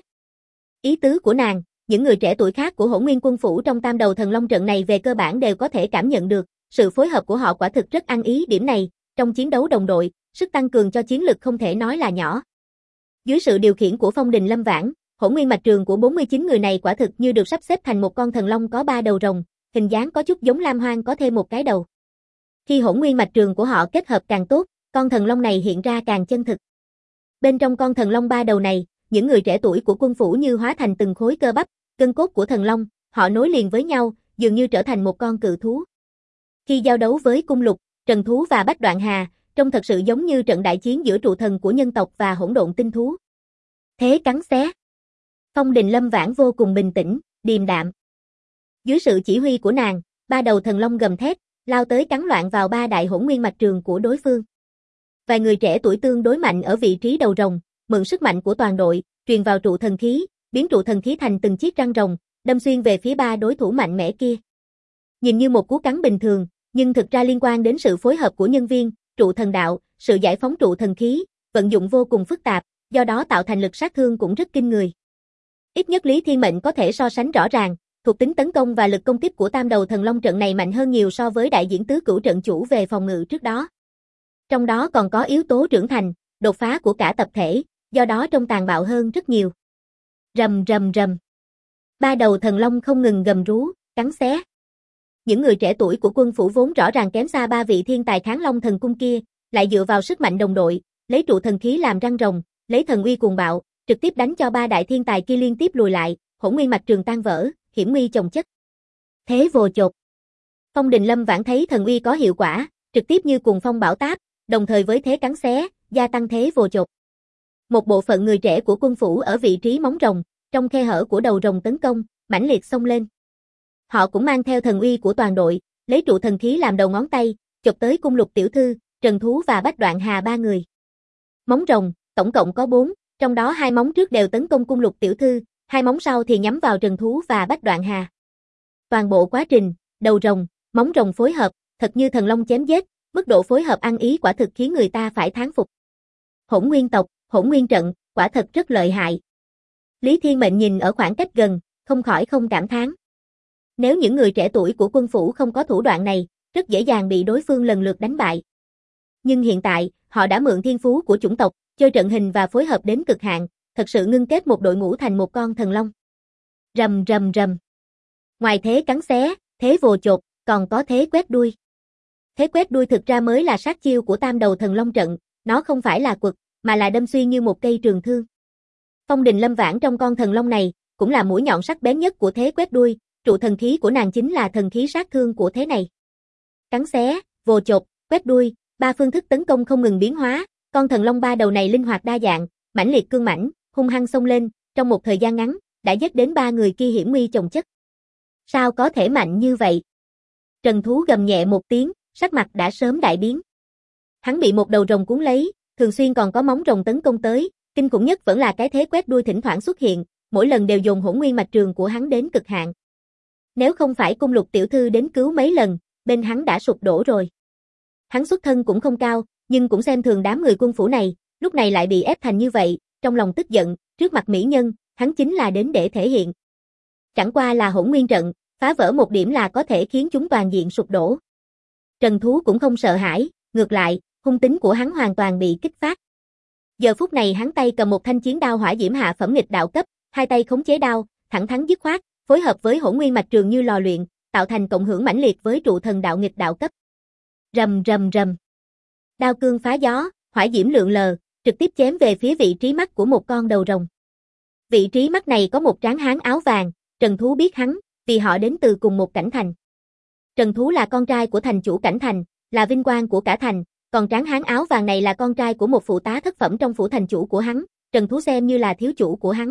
Ý tứ của nàng, những người trẻ tuổi khác của Hỗn Nguyên Quân phủ trong Tam Đầu Thần Long trận này về cơ bản đều có thể cảm nhận được, sự phối hợp của họ quả thực rất ăn ý điểm này, trong chiến đấu đồng đội, sức tăng cường cho chiến lực không thể nói là nhỏ. Dưới sự điều khiển của Phong Đình Lâm Vãn, Hỗn Nguyên mạch trường của 49 người này quả thực như được sắp xếp thành một con thần long có 3 đầu rồng, hình dáng có chút giống Lam Hoang có thêm một cái đầu. Khi Hỗn Nguyên mạch trường của họ kết hợp càng tốt, con thần long này hiện ra càng chân thực. Bên trong con thần long 3 đầu này, những người trẻ tuổi của quân phủ như hóa thành từng khối cơ bắp, gân cốt của thần long, họ nối liền với nhau, dường như trở thành một con cự thú. Khi giao đấu với cung lục, trần thú và bách đoạn hà, trông thật sự giống như trận đại chiến giữa trụ thần của nhân tộc và hỗn độn tinh thú. Thế cắn xé. Phong Đình Lâm Vãn vô cùng bình tĩnh, điềm đạm. Dưới sự chỉ huy của nàng, 3 đầu thần long gầm thét, lao tới cắn loạn vào 3 đại hỗn nguyên mạch trường của đối phương. Vài người trẻ tuổi tương đối mạnh ở vị trí đầu rồng, mượn sức mạnh của toàn đội, truyền vào trụ thần khí, biến trụ thần khí thành từng chiếc răng rồng, đâm xuyên về phía 3 đối thủ mạnh mẽ kia. Nhìn như một cú cắn bình thường, nhưng thực ra liên quan đến sự phối hợp của nhân viên, trụ thần đạo, sự giải phóng trụ thần khí, vận dụng vô cùng phức tạp, do đó tạo thành lực sát thương cũng rất kinh người. Ít nhất Lý Thiên Mệnh có thể so sánh rõ ràng, thuộc tính tấn công và lực công kích của Tam Đầu Thần Long trận này mạnh hơn nhiều so với đại diễn tứ cửu trận chủ về phòng ngự trước đó. Trong đó còn có yếu tố trưởng thành, đột phá của cả tập thể, do đó trông tàn bạo hơn rất nhiều. Rầm rầm rầm. 3 đầu thần long không ngừng gầm rú, cắn xé. Những người trẻ tuổi của quân phủ vốn rõ ràng kém xa 3 vị thiên tài Kháng Long Thần Cung kia, lại dựa vào sức mạnh đồng đội, lấy trụ thần khí làm răng rồng, lấy thần uy cuồng bạo, trực tiếp đánh cho 3 đại thiên tài kia liên tiếp lùi lại, hỗn nguyên mạch trường tan vỡ, hiểm nguy chồng chất. Thế vồ chột. Phong Đình Lâm Vãn thấy thần uy có hiệu quả, trực tiếp như cuồng phong bão táp, đồng thời với thế cắn xé, gia tăng thế vồ chột. Một bộ phận người trẻ của quân phủ ở vị trí móng rồng, trong khe hở của đầu rồng tấn công, mãnh liệt xông lên. Họ cũng mang theo thần uy của toàn đội, lấy trụ thần khí làm đầu ngón tay, chộp tới cung lục tiểu thư, trần thú và bách đoạn hà 3 người. Móng rồng, tổng cộng có 4, trong đó 2 móng trước đều tấn công cung lục tiểu thư, 2 móng sau thì nhắm vào trần thú và bách đoạn hà. Toàn bộ quá trình, đầu rồng, móng rồng phối hợp, thật như thần long chém giết, mức độ phối hợp ăn ý quả thực khiến người ta phải thán phục. Hỗn nguyên tộc, hỗn nguyên trận, quả thật rất lợi hại. Lý Thiên Mệnh nhìn ở khoảng cách gần, không khỏi không cảm thán. Nếu những người trẻ tuổi của quân phủ không có thủ đoạn này, rất dễ dàng bị đối phương lần lượt đánh bại. Nhưng hiện tại, họ đã mượn thiên phú của chủng tộc, chơi trận hình và phối hợp đến cực hạn, thật sự ngưng kết một đội ngũ thành một con thần long. Rầm rầm rầm. Ngoài thế cắn xé, thế vồ chột, còn có thế quét đuôi. Thế quét đuôi thực ra mới là sát chiêu của Tam Đầu Thần Long trận, nó không phải là quật, mà là đâm xuyên như một cây trường thương. Phong Đình Lâm Vãn trong con thần long này, cũng là mũi nhọn sắc bén nhất của thế quét đuôi, trụ thần khí của nàng chính là thần khí sát thương của thế này. Cắn xé, vồ chột, quét đuôi, 3 phương thức tấn công không ngừng biến hóa, con thần long 3 đầu này linh hoạt đa dạng, mãnh liệt cương mãnh, hung hăng xông lên, trong một thời gian ngắn, đã giết đến 3 người kia hiểm nguy chồng chất. Sao có thể mạnh như vậy? Trần thú gầm nhẹ một tiếng, sắc mặt đã sớm đại biến. Hắn bị một đầu rồng cuốn lấy, thường xuyên còn có móng rồng tấn công tới, kinh khủng nhất vẫn là cái thế quét đuôi thỉnh thoảng xuất hiện, mỗi lần đều dồn hỗn nguyên mạch trường của hắn đến cực hạn. Nếu không phải cung lục tiểu thư đến cứu mấy lần, bên hắn đã sụp đổ rồi. Hắn xuất thân cũng không cao, nhưng cũng xem thường đám người quân phủ này, lúc này lại bị ép thành như vậy, trong lòng tức giận, trước mặt mỹ nhân, hắn chính là đến để thể hiện. Chẳng qua là hỗn nguyên trận, phá vỡ một điểm là có thể khiến chúng toàn diện sụp đổ. Trần thú cũng không sợ hãi, ngược lại, hung tính của hắn hoàn toàn bị kích phát. Giờ phút này hắn tay cầm một thanh chiến đao hỏa diễm hạ phẩm nghịch đạo cấp, hai tay khống chế đao, thẳng thắn dứt khoát, phối hợp với hỗn nguyên mạch trường như lò luyện, tạo thành cộng hưởng mãnh liệt với trụ thần đạo nghịch đạo cấp. Rầm rầm rầm. Đao cương phá gió, hỏa diễm lượn lờ, trực tiếp chém về phía vị trí mắt của một con đầu rồng. Vị trí mắt này có một tráng hán áo vàng, Trần thú biết hắn, vì họ đến từ cùng một cảnh thành. Trần thú là con trai của thành chủ cảnh thành, là vinh quang của cả thành, còn tráng hán áo vàng này là con trai của một phụ tá thất phẩm trong phủ thành chủ của hắn, Trần thú xem như là thiếu chủ của hắn.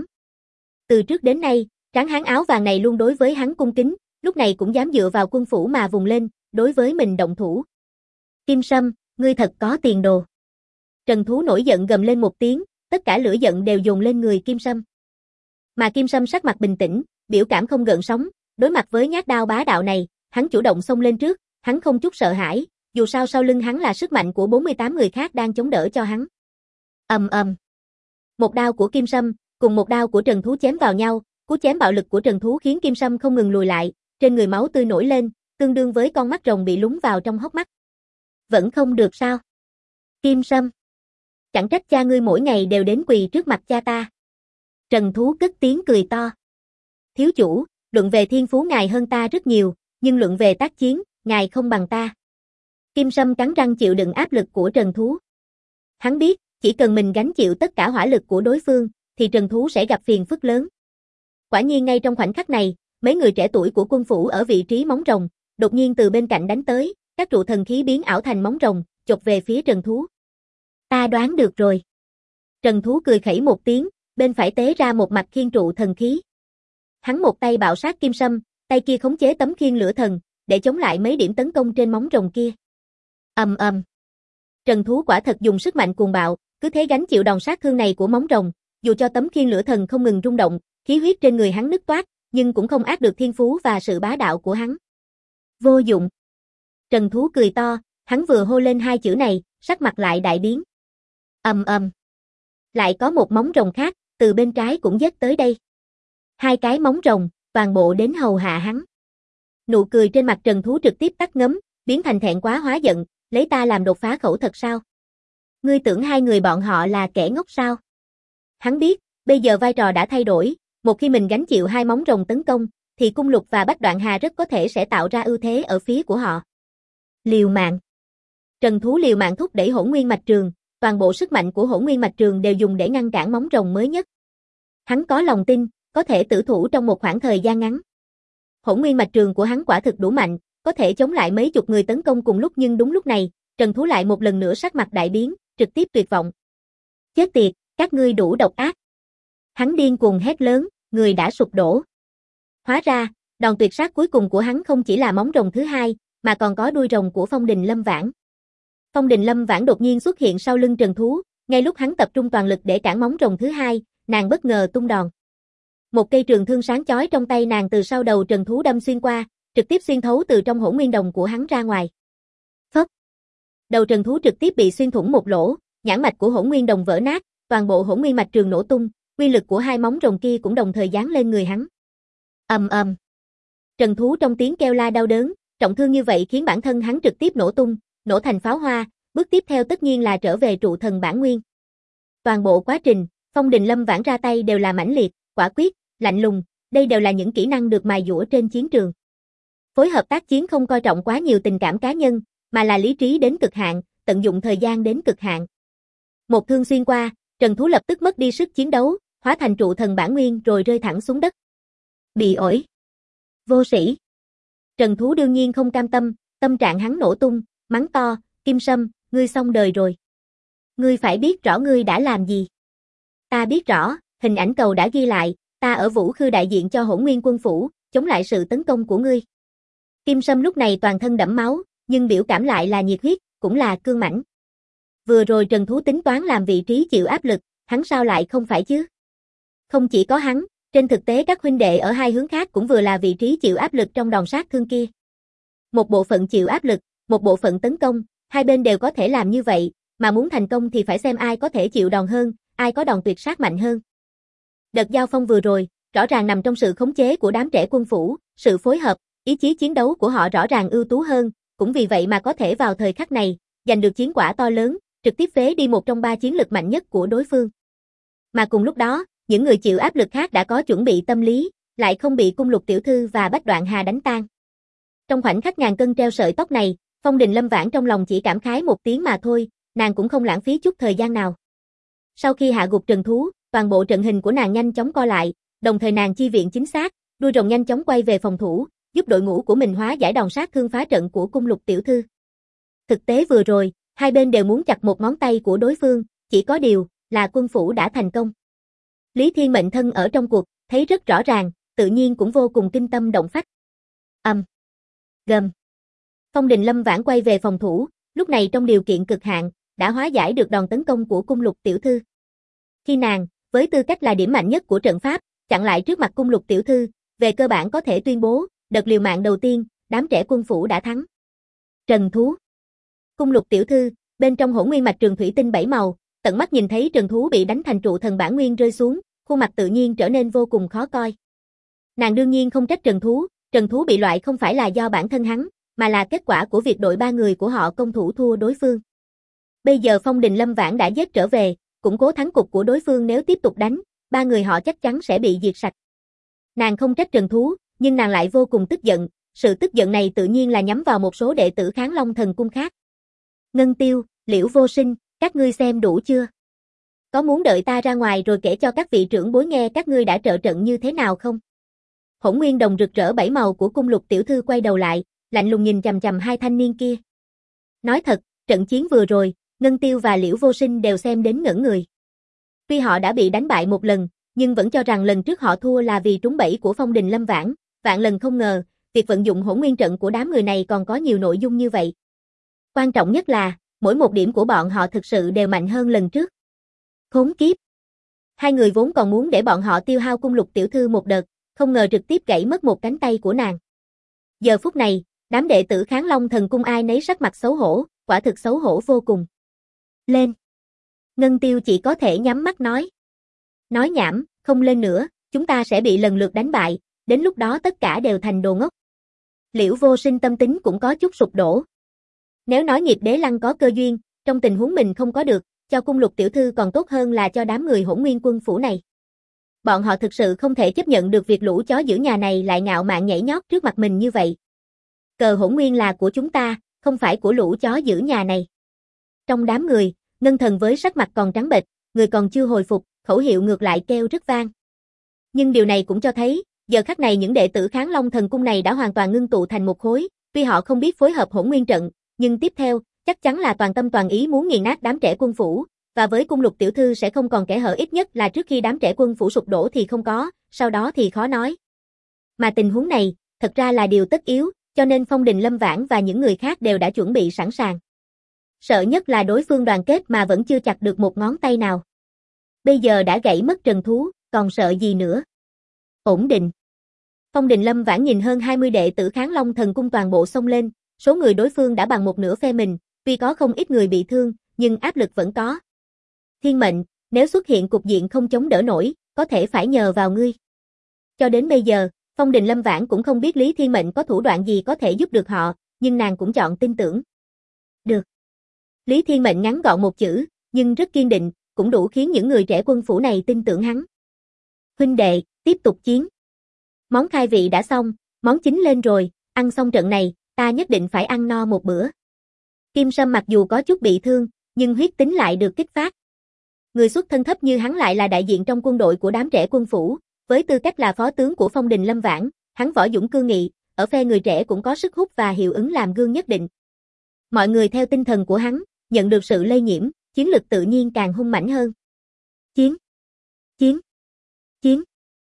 Từ trước đến nay, tráng hán áo vàng này luôn đối với hắn cung kính, lúc này cũng dám dựa vào quân phủ mà vùng lên, đối với mình động thủ. Kim Sâm, ngươi thật có tiền đồ. Trần thú nổi giận gầm lên một tiếng, tất cả lửa giận đều dồn lên người Kim Sâm. Mà Kim Sâm sắc mặt bình tĩnh, biểu cảm không gợn sóng, đối mặt với nhát đao bá đạo này, hắn chủ động xông lên trước, hắn không chút sợ hãi, dù sao sau lưng hắn là sức mạnh của 48 người khác đang chống đỡ cho hắn. Ầm ầm. Một đao của Kim Sâm cùng một đao của Trần Thú chém vào nhau, cú chém bạo lực của Trần Thú khiến Kim Sâm không ngừng lùi lại, trên người máu tươi nổi lên, tương đương với con mắt rồng bị lún vào trong hốc mắt. Vẫn không được sao? Kim Sâm, chẳng trách cha ngươi mỗi ngày đều đến quỳ trước mặt cha ta. Trần Thú cất tiếng cười to. Thiếu chủ, luận về thiên phú ngài hơn ta rất nhiều, nhưng luận về tác chiến, ngài không bằng ta. Kim Sâm cắn răng chịu đựng áp lực của Trần Thú. Hắn biết, chỉ cần mình gánh chịu tất cả hỏa lực của đối phương, thì Trần Thú sẽ gặp phiền phức lớn. Quả nhiên ngay trong khoảnh khắc này, mấy người trẻ tuổi của quân phủ ở vị trí móng rồng, đột nhiên từ bên cạnh đánh tới, các trụ thần khí biến ảo thành móng rồng, chộp về phía Trần Thú. Ta đoán được rồi. Trần Thú cười khẩy một tiếng, bên phải tế ra một mặt khiên trụ thần khí. Hắn một tay bạo sát Kim Sâm, tay kia khống chế tấm khiên lửa thần, để chống lại mấy điểm tấn công trên móng rồng kia. Ầm ầm. Trần Thú quả thật dùng sức mạnh cuồng bạo, cứ thế gánh chịu đòn sát thương này của móng rồng, dù cho tấm khiên lửa thần không ngừng rung động, khí huyết trên người hắn nứt toát, nhưng cũng không át được thiên phú và sự bá đạo của hắn. Vô dụng. Trần Thú cười to, hắn vừa hô lên hai chữ này, sắc mặt lại đại biến. Ầm ầm. Lại có một móng rồng khác, từ bên trái cũng giết tới đây. Hai cái móng rồng, toàn bộ đến hầu hạ hắn. Nụ cười trên mặt Trần Thú trực tiếp tắt ngấm, biến thành thẹn quá hóa giận, lấy ta làm đột phá khẩu thật sao? Ngươi tưởng hai người bọn họ là kẻ ngốc sao? Hắn biết, bây giờ vai trò đã thay đổi, một khi mình gánh chịu hai móng rồng tấn công, thì Cung Lục và Bách Đoạn Hà rất có thể sẽ tạo ra ưu thế ở phía của họ. Liều mạng. Trần Thú liều mạng thúc đẩy Hỗn Nguyên Mạch Trường, toàn bộ sức mạnh của Hỗn Nguyên Mạch Trường đều dùng để ngăn cản móng rồng mới nhất. Hắn có lòng tin, có thể tử thủ trong một khoảng thời gian ngắn. Hỗn Nguyên Mạch Trường của hắn quả thực đủ mạnh, có thể chống lại mấy chục người tấn công cùng lúc, nhưng đúng lúc này, Trần Thú lại một lần nữa sắc mặt đại biến, trực tiếp tuyệt vọng. Chết tiệt, các ngươi đủ độc ác. Hắn điên cuồng hét lớn, người đã sụp đổ. Hóa ra, đòn tuyệt sát cuối cùng của hắn không chỉ là móng rồng thứ hai, mà còn có đuôi rồng của Phong Đình Lâm Vãn. Phong Đình Lâm Vãn đột nhiên xuất hiện sau lưng Trần Thú, ngay lúc hắn tập trung toàn lực để cản móng rồng thứ hai, nàng bất ngờ tung đòn. Một cây trường thương sáng chói trong tay nàng từ sau đầu Trần Thú đâm xuyên qua, trực tiếp xuyên thấu từ trong hỗn nguyên đồng của hắn ra ngoài. Phốc. Đầu Trần Thú trực tiếp bị xuyên thủng một lỗ, nhãn mạch của hỗn nguyên đồng vỡ nát, toàn bộ hỗn nguyên mạch trường nổ tung, uy lực của hai móng rồng kia cũng đồng thời giáng lên người hắn. Ầm ầm. Trần Thú trong tiếng kêu la đau đớn, trọng thương như vậy khiến bản thân hắn trực tiếp nổ tung, nổ thành pháo hoa, bước tiếp theo tất nhiên là trở về trụ thần bản nguyên. Toàn bộ quá trình, Phong Đình Lâm Vãn ra tay đều là mãnh liệt, quả quyết, lạnh lùng, đây đều là những kỹ năng được mài dũa trên chiến trường. Phối hợp tác chiến không coi trọng quá nhiều tình cảm cá nhân, mà là lý trí đến cực hạn, tận dụng thời gian đến cực hạn. Một thương xuyên qua, Trần Thú lập tức mất đi sức chiến đấu, hóa thành trụ thần bản nguyên rồi rơi thẳng xuống đất. Bị ổi. Vô sĩ. Trần Thú đương nhiên không cam tâm, tâm trạng hắn nổ tung, mắng to, Kim Sâm, ngươi xong đời rồi. Ngươi phải biết rõ ngươi đã làm gì. Ta biết rõ, hình ảnh cầu đã ghi lại, ta ở Vũ Khư đại diện cho Hỗn Nguyên quân phủ, chống lại sự tấn công của ngươi. Kim Sâm lúc này toàn thân đẫm máu, nhưng biểu cảm lại là nhiệt huyết, cũng là cương mãnh. Vừa rồi Trần Thú tính toán làm vị trí chịu áp lực, hắn sao lại không phải chứ? Không chỉ có hắn, trên thực tế các huynh đệ ở hai hướng khác cũng vừa là vị trí chịu áp lực trong đòn sát thương kia. Một bộ phận chịu áp lực, một bộ phận tấn công, hai bên đều có thể làm như vậy, mà muốn thành công thì phải xem ai có thể chịu đòn hơn, ai có đòn tuyệt sát mạnh hơn. Đợt giao phong vừa rồi, rõ ràng nằm trong sự khống chế của đám trẻ quân phủ, sự phối hợp, ý chí chiến đấu của họ rõ ràng ưu tú hơn, cũng vì vậy mà có thể vào thời khắc này, giành được chiến quả to lớn, trực tiếp phế đi một trong ba chiến lực mạnh nhất của đối phương. Mà cùng lúc đó, những người chịu áp lực khác đã có chuẩn bị tâm lý, lại không bị Cung Lục tiểu thư và Bách Đoạn Hà đánh tan. Trong khoảnh khắc ngàn cân treo sợi tóc này, Phong Đình Lâm Vãn trong lòng chỉ cảm khái một tiếng mà thôi, nàng cũng không lãng phí chút thời gian nào. Sau khi hạ gục Trần Thú, toàn bộ trận hình của nàng nhanh chóng co lại, đồng thời nàng chi viện chính xác, đuôi rồng nhanh chóng quay về phòng thủ, giúp đội ngũ của mình hóa giải đòn sát thương phá trận của Cung Lục tiểu thư. Thực tế vừa rồi, hai bên đều muốn chặt một ngón tay của đối phương, chỉ có điều là quân phủ đã thành công. Lý Thiên Mệnh thân ở trong cuộc, thấy rất rõ ràng, tự nhiên cũng vô cùng kinh tâm động phách. Gầm. Phong Đình Lâm Vãn quay về phòng thủ, lúc này trong điều kiện cực hạn, đã hóa giải được đòn tấn công của Cung Lục tiểu thư. Khi nàng, với tư cách là điểm mạnh nhất của trận pháp, chặn lại trước mặt Cung Lục tiểu thư, về cơ bản có thể tuyên bố, đợt liều mạng đầu tiên, đám trẻ quân phủ đã thắng. Trần thú. Cung Lục tiểu thư, bên trong Hỗn Nguyên mạch trường thủy tinh 7 màu, tận mắt nhìn thấy Trần thú bị đánh thành trụ thần bản nguyên rơi xuống, khuôn mặt tự nhiên trở nên vô cùng khó coi. Nàng đương nhiên không trách Trần thú bị loại không phải là do bản thân hắn, mà là kết quả của việc đội 3 người của họ công thủ thua đối phương. Bây giờ Phong Đình Lâm Vãn đã giết trở về, củng cố thắng cục của đối phương, nếu tiếp tục đánh, 3 người họ chắc chắn sẽ bị diệt sạch. Nàng không trách Trần thú, nhưng nàng lại vô cùng tức giận, sự tức giận này tự nhiên là nhắm vào một số đệ tử Kháng Long Thần Cung khác. Ngân Tiêu, Liễu Vô Sinh, các ngươi xem đủ chưa? Có muốn đợi ta ra ngoài rồi kể cho các vị trưởng bối nghe các ngươi đã trợ trận như thế nào không? Hỗn Nguyên đồng rực rỡ 7 màu của Cung Lục tiểu thư quay đầu lại, lạnh lùng nhìn chằm chằm hai thanh niên kia. Nói thật, trận chiến vừa rồi, Ngân Tiêu và Liễu Vô Sinh đều xem đến ngẩn người. Tuy họ đã bị đánh bại một lần, nhưng vẫn cho rằng lần trước họ thua là vì trúng bẫy của Phong Đình Lâm Vãn, vạn lần không ngờ, việc vận dụng Hỗn Nguyên trận của đám người này còn có nhiều nội dung như vậy. Quan trọng nhất là, mỗi một điểm của bọn họ thực sự đều mạnh hơn lần trước. Khốn kiếp! Hai người vốn còn muốn để bọn họ tiêu hao Cung Lục tiểu thư một đợt, không ngờ trực tiếp gãy mất một cánh tay của nàng. Giờ phút này, đám đệ tử Kháng Long Thần Cung ai nấy sắc mặt xấu hổ, quả thực xấu hổ vô cùng. Lên! Ngân Tiêu chỉ có thể nhắm mắt nói. Nói nhảm, không lên nữa, chúng ta sẽ bị lần lượt đánh bại, đến lúc đó tất cả đều thành đồ ngốc. Liễu Vô Sinh tâm tính cũng có chút sụp đổ. Nếu nói Nghiệp Đế Lăng có cơ duyên, trong tình huống mình không có được, cho Cung Lục tiểu thư còn tốt hơn là cho đám người Hỗn Nguyên quân phủ này. Bọn họ thực sự không thể chấp nhận được việc lũ chó giữ nhà này lại ngạo mạn nhảy nhót trước mặt mình như vậy. Cờ Hỗn Nguyên là của chúng ta, không phải của lũ chó giữ nhà này. Trong đám người, Ngân Thần với sắc mặt còn trắng bệch, người còn chưa hồi phục, khẩu hiệu ngược lại kêu rất vang. Nhưng điều này cũng cho thấy, giờ khắc này những đệ tử Kháng Long Thần Cung này đã hoàn toàn ngưng tụ thành một khối, tuy họ không biết phối hợp Hỗn Nguyên trận, nhưng tiếp theo, chắc chắn là toàn tâm toàn ý muốn nghiền nát đám trẻ quân phủ, và với Cung Lục tiểu thư sẽ không còn kẽ hở, ít nhất là trước khi đám trẻ quân phủ sụp đổ thì không có, sau đó thì khó nói. Mà tình huống này, thật ra là điều tất yếu, cho nên Phong Đình Lâm Vãn và những người khác đều đã chuẩn bị sẵn sàng. Sợ nhất là đối phương đoàn kết mà vẫn chưa chặt được một ngón tay nào. Bây giờ đã gãy mất Trần thú, còn sợ gì nữa? Ổn định. Phong Đình Lâm Vãn nhìn hơn 20 đệ tử Kháng Long Thần Cung toàn bộ xông lên, số người đối phương đã bằng một nửa phe mình, tuy có không ít người bị thương, nhưng áp lực vẫn có. Thiên mệnh, nếu xuất hiện cục diện không chống đỡ nổi, có thể phải nhờ vào ngươi. Cho đến bây giờ, Phong Đình Lâm Vãn cũng không biết Lý Thiên Mệnh có thủ đoạn gì có thể giúp được họ, nhưng nàng cũng chọn tin tưởng. Được. Lý Thiên Mệnh ngắn gọn một chữ, nhưng rất kiên định, cũng đủ khiến những người trẻ quân phủ này tin tưởng hắn. Huynh đệ, tiếp tục chiến. Món khai vị đã xong, món chính lên rồi, ăn xong trận này, ta nhất định phải ăn no một bữa. Kim Sâm mặc dù có chút bị thương, nhưng huyết tính lại được kích phát. Người xuất thân thấp như hắn lại là đại diện trong quân đội của đám trẻ quân phủ, với tư cách là phó tướng của Phong Đình Lâm Vãn, hắn võ dũng cương nghị, ở phe người trẻ cũng có sức hút và hiệu ứng làm gương nhất định. Mọi người theo tinh thần của hắn, nhận được sự lây nhiễm, chiến lực tự nhiên càng hung mãnh hơn. Chiến! Chiến! Chiến!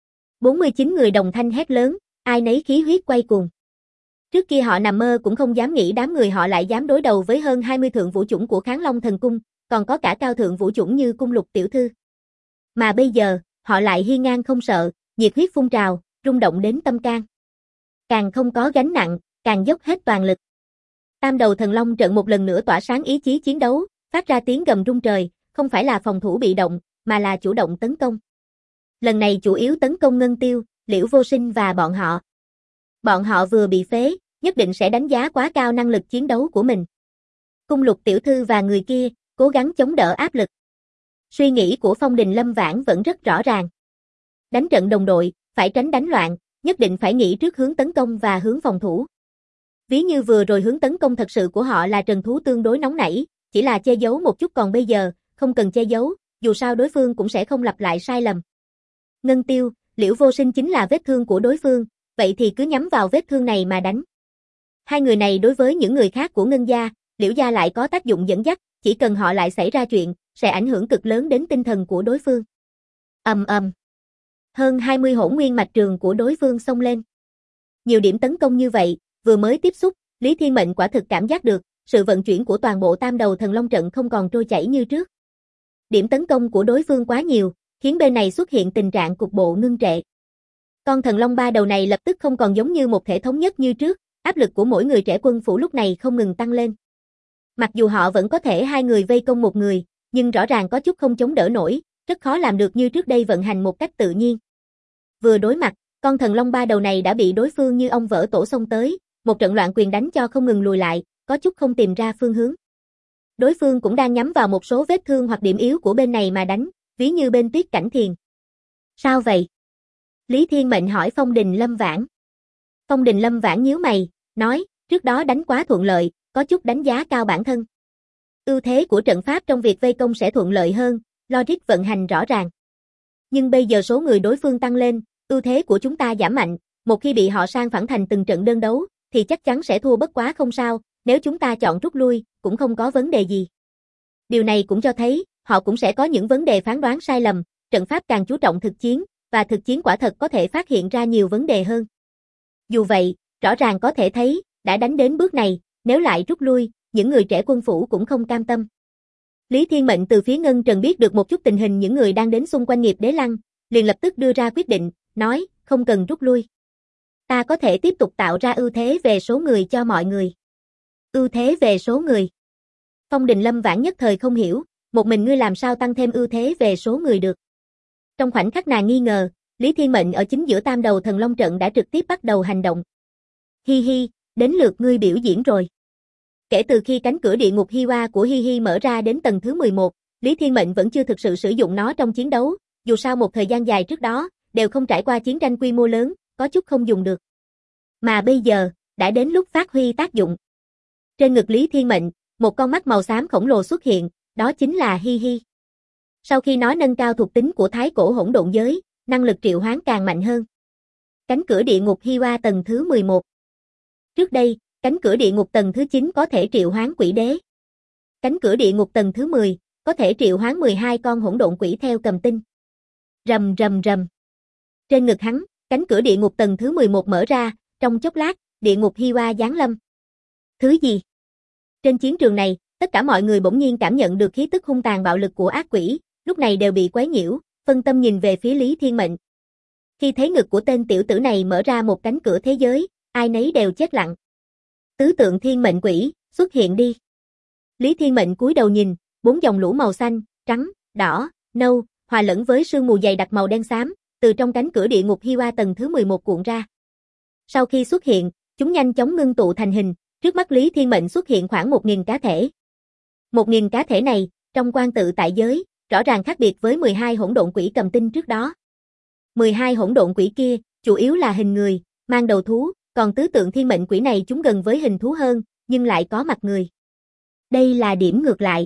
49 người đồng thanh hét lớn, ai nấy khí huyết quay cuồng. Trước kia họ nằm mơ cũng không dám nghĩ đám người họ lại dám đối đầu với hơn 20 thượng vũ chủng của Kháng Long Thần Cung, còn có cả cao thượng vũ chủng như Cung Lục tiểu thư. Mà bây giờ, họ lại hiên ngang không sợ, nhiệt huyết phun trào, rung động đến tâm can. Càng không có gánh nặng, càng dốc hết toàn lực. Tam đầu thần long trận một lần nữa tỏa sáng ý chí chiến đấu, phát ra tiếng gầm rung trời, không phải là phòng thủ bị động, mà là chủ động tấn công. Lần này chủ yếu tấn công Ngân Tiêu, Liễu Vô Sinh và bọn họ. Bọn họ vừa bị phế, nhất định sẽ đánh giá quá cao năng lực chiến đấu của mình. Cung Lục tiểu thư và người kia, cố gắng chống đỡ áp lực. Suy nghĩ của Phong Đình Lâm Vãn vẫn rất rõ ràng. Đánh trận đồng đội, phải tránh đánh loạn, nhất định phải nghĩ trước hướng tấn công và hướng phòng thủ. Ví như vừa rồi hướng tấn công thật sự của họ là Trần thú tương đối nóng nảy, chỉ là che giấu một chút, còn bây giờ, không cần che giấu, dù sao đối phương cũng sẽ không lặp lại sai lầm. Ngân Tiêu, Liễu Vô Sinh chính là vết thương của đối phương, vậy thì cứ nhắm vào vết thương này mà đánh. Hai người này đối với những người khác của Ngân gia, Liễu gia lại có tác dụng dẫn dắt, chỉ cần họ lại xảy ra chuyện, sẽ ảnh hưởng cực lớn đến tinh thần của đối phương. Ầm ầm. Hơn 20 hỗn nguyên mạch trường của đối phương xông lên. Nhiều điểm tấn công như vậy, vừa mới tiếp xúc, Lý Thiên Mệnh quả thực cảm giác được, sự vận chuyển của toàn bộ tam đầu thần long trận không còn trôi chảy như trước. Điểm tấn công của đối phương quá nhiều, khiến bên này xuất hiện tình trạng cục bộ ngưng trệ. Con thần long ba đầu này lập tức không còn giống như một thể thống nhất như trước, áp lực của mỗi người trẻ quân phủ lúc này không ngừng tăng lên. Mặc dù họ vẫn có thể hai người vây công một người, nhưng rõ ràng có chút không chống đỡ nổi, rất khó làm được như trước đây vận hành một cách tự nhiên. Vừa đối mặt, con thần long ba đầu này đã bị đối phương như ong vỡ tổ xông tới, một trận loạn quyền đánh cho không ngừng lùi lại, có chút không tìm ra phương hướng. Đối phương cũng đang nhắm vào một số vết thương hoặc điểm yếu của bên này mà đánh, ví như bên Tuyết Cảnh Thiền. Sao vậy? Lý Thiên Mệnh hỏi Phong Đình Lâm Vãn. Phong Đình Lâm Vãn nhíu mày, nói, trước đó đánh quá thuận lợi, có chút đánh giá cao bản thân. Ưu thế của trận pháp trong việc vây công sẽ thuận lợi hơn, logic vận hành rõ ràng. Nhưng bây giờ số người đối phương tăng lên, ưu thế của chúng ta giảm mạnh, một khi bị họ sang phẳng thành từng trận đơn đấu, thì chắc chắn sẽ thua bất quá không sao, nếu chúng ta chọn rút lui, cũng không có vấn đề gì. Điều này cũng cho thấy, họ cũng sẽ có những vấn đề phán đoán sai lầm, trận pháp càng chú trọng thực chiến, và thực chiến quả thật có thể phát hiện ra nhiều vấn đề hơn. Dù vậy, rõ ràng có thể thấy, đã đánh đến bước này, nếu lại rút lui, những người trẻ quân phủ cũng không cam tâm. Lý Thiên Mệnh từ phía Ngân Trần biết được một chút tình hình những người đang đến xung quanh Nghiệp Đế Lăng, liền lập tức đưa ra quyết định, nói, không cần rút lui. Ta có thể tiếp tục tạo ra ưu thế về số người cho mọi người. Ưu thế về số người. Phong Đình Lâm Vãn nhất thời không hiểu, một mình ngươi làm sao tăng thêm ưu thế về số người được. Trong khoảnh khắc nàng nghi ngờ, Lý Thiên Mệnh ở chính giữa tam đầu thần long trận đã trực tiếp bắt đầu hành động. Hi hi, đến lượt ngươi biểu diễn rồi. Kể từ khi cánh cửa địa ngục Hi Hoa của Hi Hi mở ra đến tầng thứ 11, Lý Thiên Mệnh vẫn chưa thực sự sử dụng nó trong chiến đấu, dù sao một thời gian dài trước đó, đều không trải qua chiến tranh quy mô lớn, có chút không dùng được. Mà bây giờ, đã đến lúc phát huy tác dụng. Trên ngực Lý Thiên Mệnh, một con mắt màu xám khổng lồ xuất hiện, đó chính là Hi Hi. Sau khi nó nâng cao thuộc tính của thái cổ hỗn độn giới, năng lực triệu hoán càng mạnh hơn. Cánh cửa địa ngục Hi Hoa tầng thứ 11. Trước đây, cánh cửa địa ngục tầng thứ 9 có thể triệu hoán quỷ đế. Cánh cửa địa ngục tầng thứ 10, có thể triệu hoán 12 con hỗn độn quỷ theo cầm tinh. Rầm rầm rầm. Trên ngực hắn, cánh cửa địa ngục tầng thứ 11 mở ra, trong chốc lát, địa ngục Hi Hoa giáng lâm. Thứ gì? Trên chiến trường này, tất cả mọi người bỗng nhiên cảm nhận được khí tức hung tàn bạo lực của ác quỷ, lúc này đều bị quấy nhiễu, phân tâm nhìn về phía Lý Thiên Mệnh. Khi thấy ngực của tên tiểu tử này mở ra một cánh cửa thế giới, ai nấy đều chết lặng. Tứ tượng thiên mệnh quỷ, xuất hiện đi. Lý Thiên Mệnh cúi đầu nhìn, 4 dòng lũ màu xanh, trắng, đỏ, nâu, hòa lẫn với sương mù dày đặc màu đen xám, từ trong cánh cửa địa ngục Hi Hoa tầng thứ 11 cuộn ra. Sau khi xuất hiện, chúng nhanh chóng ngưng tụ thành hình, trước mắt Lý Thiên Mệnh xuất hiện khoảng 1.000 cá thể. 1.000 cá thể này, trong quan tự tại giới, rõ ràng khác biệt với 12 hỗn độn quỷ cầm tinh trước đó. 12 hỗn độn quỷ kia, chủ yếu là hình người, mang đầu thú, còn tứ tượng thiên mệnh quỷ này chúng gần với hình thú hơn, nhưng lại có mặt người. Đây là điểm ngược lại.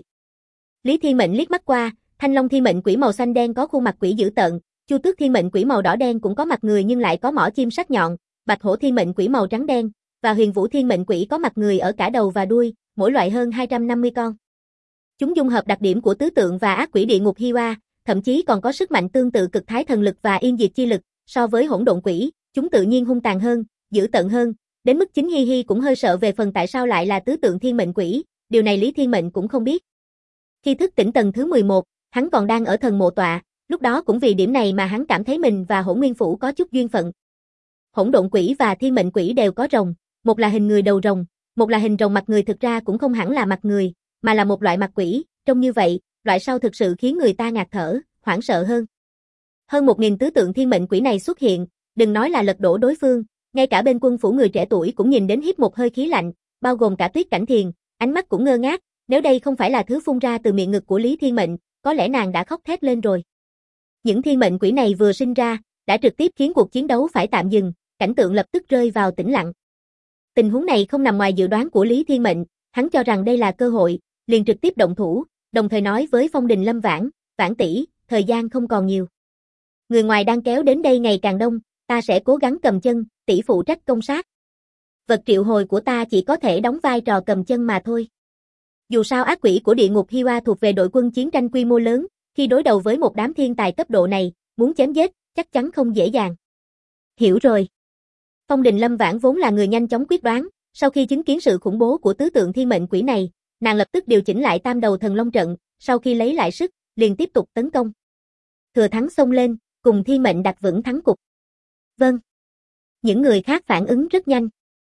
Lý Thiên Mệnh liếc mắt qua, Thanh Long thiên mệnh quỷ màu xanh đen có khuôn mặt quỷ dữ tợn, Chu Tước thiên mệnh quỷ màu đỏ đen cũng có mặt người nhưng lại có mỏ chim sắc nhọn, Bạch Hổ thiên mệnh quỷ màu trắng đen, và Huyền Vũ thiên mệnh quỷ có mặt người ở cả đầu và đuôi, mỗi loại hơn 250 con. Chúng dung hợp đặc điểm của tứ tượng và ác quỷ địa ngục Hi Hoa, thậm chí còn có sức mạnh tương tự cực thái thần lực và yên diệt chi lực, so với hỗn độn quỷ, chúng tự nhiên hung tàn hơn, dữ tợn hơn, đến mức chính Hi Hi cũng hơi sợ về phần tại sao lại là tứ tượng thiên mệnh quỷ, điều này Lý Thiên Mệnh cũng không biết. Khi thức tỉnh tầng thứ 11, hắn còn đang ở thần mộ tọa, lúc đó cũng vì điểm này mà hắn cảm thấy mình và Hỗn Nguyên Phủ có chút duyên phận. Hỗn độn quỷ và thiên mệnh quỷ đều có rồng, một là hình người đầu rồng, một là hình rồng mặt người, thực ra cũng không hẳn là mặt người, mà là một loại mặt quỷ, trông như vậy, loại sau thực sự khiến người ta ngạt thở, hoảng sợ hơn. Hơn 1.000 tứ tượng thiên mệnh quỷ này xuất hiện, đừng nói là lật đổ đối phương, ngay cả bên quân phủ người trẻ tuổi cũng nhìn đến hít một hơi khí lạnh, bao gồm cả Tuyết Cảnh Thiền, ánh mắt cũng ngơ ngác, nếu đây không phải là thứ phun ra từ miệng ngực của Lý Thiên Mệnh, có lẽ nàng đã khóc thét lên rồi. Những thiên mệnh quỷ này vừa sinh ra, đã trực tiếp khiến cuộc chiến đấu phải tạm dừng, cảnh tượng lập tức rơi vào tĩnh lặng. Tình huống này không nằm ngoài dự đoán của Lý Thiên Mệnh, hắn cho rằng đây là cơ hội, liền trực tiếp động thủ, đồng thời nói với Phong Đình Lâm Vãn, Vãn tỷ, thời gian không còn nhiều. Người ngoài đang kéo đến đây ngày càng đông, ta sẽ cố gắng cầm chân, tỷ phụ trách công sát. Vật triệu hồi của ta chỉ có thể đóng vai trò cầm chân mà thôi. Dù sao ác quỷ của địa ngục Hi Hoa thuộc về đội quân chiến tranh quy mô lớn, khi đối đầu với một đám thiên tài cấp độ này, muốn chém giết, chắc chắn không dễ dàng. Hiểu rồi. Phong Đình Lâm Vãn vốn là người nhanh chóng quyết đoán, sau khi chứng kiến sự khủng bố của tứ tượng thiên mệnh quỷ này, nàng lập tức điều chỉnh lại tam đầu thần long trận, sau khi lấy lại sức, liền tiếp tục tấn công. Thừa thắng xông lên, cùng thiên mệnh đặt vững thắng cục. Vâng. Những người khác phản ứng rất nhanh.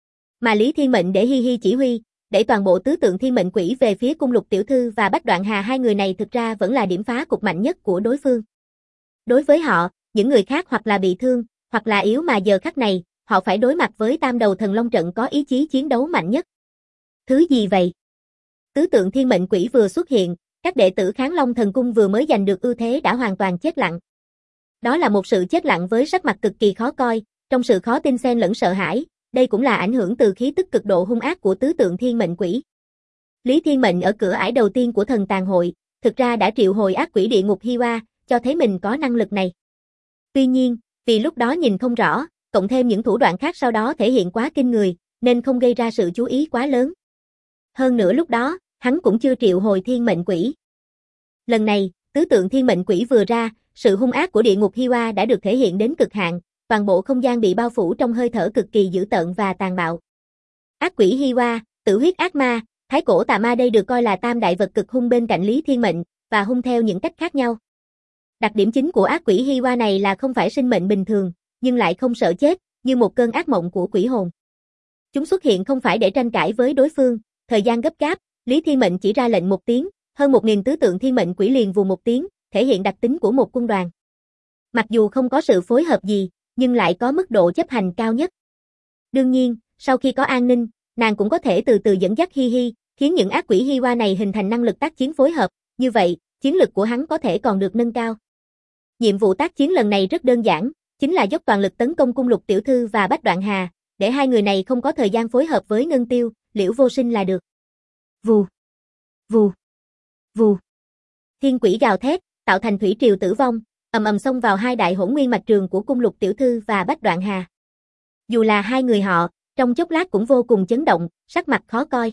Mà Lý Thiên Mệnh để Hi Hi chỉ huy, đẩy toàn bộ tứ tượng thiên mệnh quỷ về phía cung Lục tiểu thư và Bách Đoạn Hà, hai người này thực ra vẫn là điểm phá cục mạnh nhất của đối phương. Đối với họ, những người khác hoặc là bị thương, hoặc là yếu, mà giờ khắc này, họ phải đối mặt với tam đầu thần long trận có ý chí chiến đấu mạnh nhất. Thứ gì vậy? Tứ tượng thiên mệnh quỷ vừa xuất hiện, các đệ tử Kháng Long thần cung vừa mới giành được ưu thế đã hoàn toàn chết lặng. Đó là một sự chết lặng với sắc mặt cực kỳ khó coi, trong sự khó tin xen lẫn sợ hãi, đây cũng là ảnh hưởng từ khí tức cực độ hung ác của tứ tượng thiên mệnh quỷ. Lý Thiên Mệnh ở cửa ải đầu tiên của thần tàn hội, thực ra đã triệu hồi ác quỷ địa ngục Hiwa, cho thấy mình có năng lực này. Tuy nhiên, vì lúc đó nhìn không rõ, cộng thêm những thủ đoạn khác sau đó thể hiện quá kinh người, nên không gây ra sự chú ý quá lớn. Hơn nữa lúc đó, hắn cũng chưa triệu hồi thiên mệnh quỷ. Lần này, tứ tượng thiên mệnh quỷ vừa ra, sự hung ác của địa ngục Hiwa đã được thể hiện đến cực hạn, toàn bộ không gian bị bao phủ trong hơi thở cực kỳ dữ tợn và tàn bạo. Ác quỷ Hiwa, tử huyết ác ma, thái cổ tà ma, đây được coi là tam đại vật cực hung bên cạnh Lý Thiên Mệnh, và hung theo những cách khác nhau. Đặc điểm chính của ác quỷ Hiwa này là không phải sinh mệnh bình thường, nhưng lại không sợ chết, như một cơn ác mộng của quỷ hồn. Chúng xuất hiện không phải để tranh cãi với đối phương, thời gian gấp gáp, Lý Thiên Mệnh chỉ ra lệnh một tiếng, hơn 1000 tứ tượng thiên mệnh quỷ liền vù một tiếng, thể hiện đặc tính của một quân đoàn. Mặc dù không có sự phối hợp gì, nhưng lại có mức độ chấp hành cao nhất. Đương nhiên, sau khi có an ninh, nàng cũng có thể từ từ dẫn dắt Hi Hi, khiến những ác quỷ Hiwa này hình thành năng lực tác chiến phối hợp, như vậy, chiến lực của hắn có thể còn được nâng cao. Nhiệm vụ tác chiến lần này rất đơn giản, chính là dốc toàn lực tấn công cung Lục tiểu thư và Bách Đoạn Hà, để hai người này không có thời gian phối hợp với Ngân Tiêu, Liễu Vô Sinh là được. Vù, vù, vù. Thiên quỷ gào thét, tạo thành thủy triều tử vong, ầm ầm xông vào hai đại hỗn nguyên mạch trường của cung Lục tiểu thư và Bách Đoạn Hà. Dù là hai người họ, trong chốc lát cũng vô cùng chấn động, sắc mặt khó coi.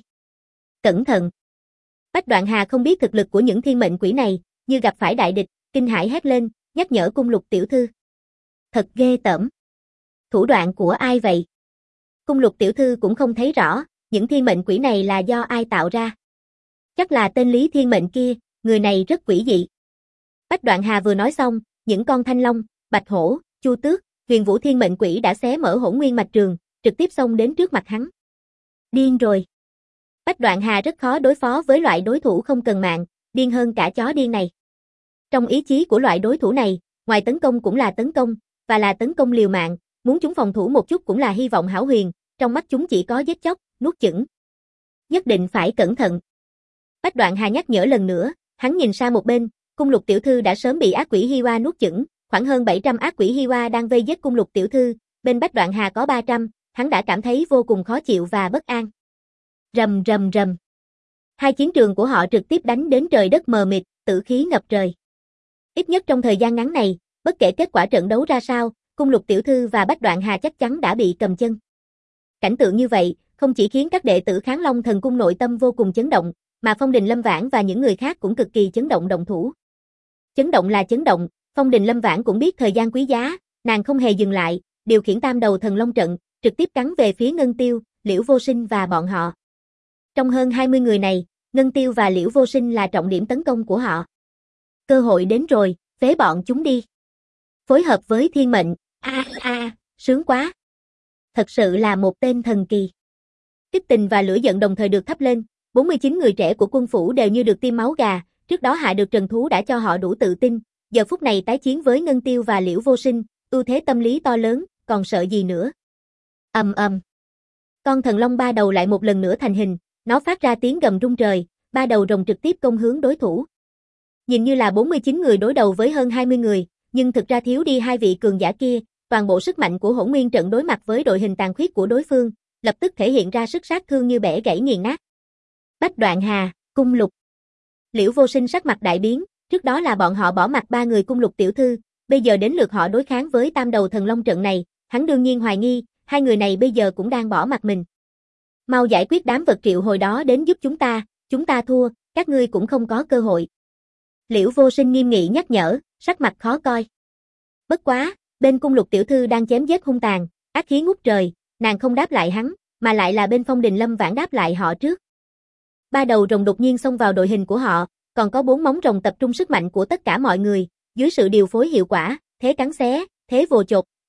Cẩn thận. Bách Đoạn Hà không biết thực lực của những thiên mệnh quỷ này, như gặp phải đại địch, kinh hãi hét lên, nhắc nhở cung Lục tiểu thư. Thật ghê tởm. Thủ đoạn của ai vậy? Cung Lục tiểu thư cũng không thấy rõ, những thiên mệnh quỷ này là do ai tạo ra. Chắc là tên Lý Thiên Mệnh kia, người này rất quỷ dị. Bách Đoạn Hà vừa nói xong, những con thanh long, bạch hổ, chu tước, huyền vũ thiên mệnh quỷ đã xé mở hỗn nguyên mạch trường, trực tiếp xông đến trước mặt hắn. Điên rồi. Bách Đoạn Hà rất khó đối phó với loại đối thủ không cần mạng, điên hơn cả chó điên này. Trong ý chí của loại đối thủ này, ngoài tấn công cũng là tấn công, và là tấn công liều mạng, muốn chúng phòng thủ một chút cũng là hy vọng hão huyền, trong mắt chúng chỉ có giết chóc, nuốt chửng. Nhất định phải cẩn thận. Bách Đoạn Hà nhắc nhở lần nữa, hắn nhìn sang một bên, cung Lục tiểu thư đã sớm bị ác quỷ Hiwa nuốt chửng, khoảng hơn 700 ác quỷ Hiwa đang vây giết cung Lục tiểu thư, bên Bách Đoạn Hà có 300, hắn đã cảm thấy vô cùng khó chịu và bất an. Rầm rầm rầm. Hai chiến trường của họ trực tiếp đánh đến trời đất mờ mịt, tử khí ngập trời. Ít nhất trong thời gian ngắn này, bất kể kết quả trận đấu ra sao, cung Lục tiểu thư và Bách Đoạn Hà chắc chắn đã bị cầm chân. Cảnh tượng như vậy, không chỉ khiến các đệ tử Kháng Long thần cung nội tâm vô cùng chấn động, mà Phong Đình Lâm Vãn và những người khác cũng cực kỳ chấn động động thủ. Chấn động là chấn động, Phong Đình Lâm Vãn cũng biết thời gian quý giá, nàng không hề dừng lại, điều khiển tam đầu thần long trận, trực tiếp cắn về phía Ngân Tiêu, Liễu Vô Sinh và bọn họ. Trong hơn 20 người này, Ngân Tiêu và Liễu Vô Sinh là trọng điểm tấn công của họ. Cơ hội đến rồi, phế bọn chúng đi. Phối hợp với thiên mệnh, sướng quá. Thật sự là một tên thần kỳ. Kích tình và lửa giận đồng thời được thắp lên, 49 người trẻ của quân phủ đều như được tiêm máu gà, trước đó hạ được Trần Thú đã cho họ đủ tự tin, giờ phút này tái chiến với Ngân Tiêu và Liễu Vô Sinh, ưu thế tâm lý to lớn, còn sợ gì nữa. Ầm ầm. Con thần long ba đầu lại một lần nữa thành hình, nó phát ra tiếng gầm rung trời, ba đầu rồng trực tiếp công hướng đối thủ. Nhìn như là 49 người đối đầu với hơn 20 người, nhưng thực ra thiếu đi hai vị cường giả kia, toàn bộ sức mạnh của Hỗn Nguyên trận đối mặt với đội hình tàn khuyết của đối phương, lập tức thể hiện ra sức sát thương như bẻ gãy nghiền nát. Bách Đoạn Hà, cung Lục. Liễu Vô Sinh sắc mặt đại biến, trước đó là bọn họ bỏ mặt ba người cung Lục tiểu thư, bây giờ đến lượt họ đối kháng với tam đầu thần long trận này, hắn đương nhiên hoài nghi, hai người này bây giờ cũng đang bỏ mặt mình. Mau giải quyết đám vật triệu hồi đó đến giúp chúng ta thua, các ngươi cũng không có cơ hội. Liễu Vô Sinh nghiêm nghị nhắc nhở, sắc mặt khó coi. Bất quá, bên cung Lục tiểu thư đang chém giết hung tàn, ác khí ngút trời, nàng không đáp lại hắn, mà lại là bên Phong Đình Lâm Vãn đáp lại họ trước. Ba đầu rồng đột nhiên xông vào đội hình của họ, còn có 4 móng rồng tập trung sức mạnh của tất cả mọi người, dưới sự điều phối hiệu quả, thế cắn xé, thế vồ chộp,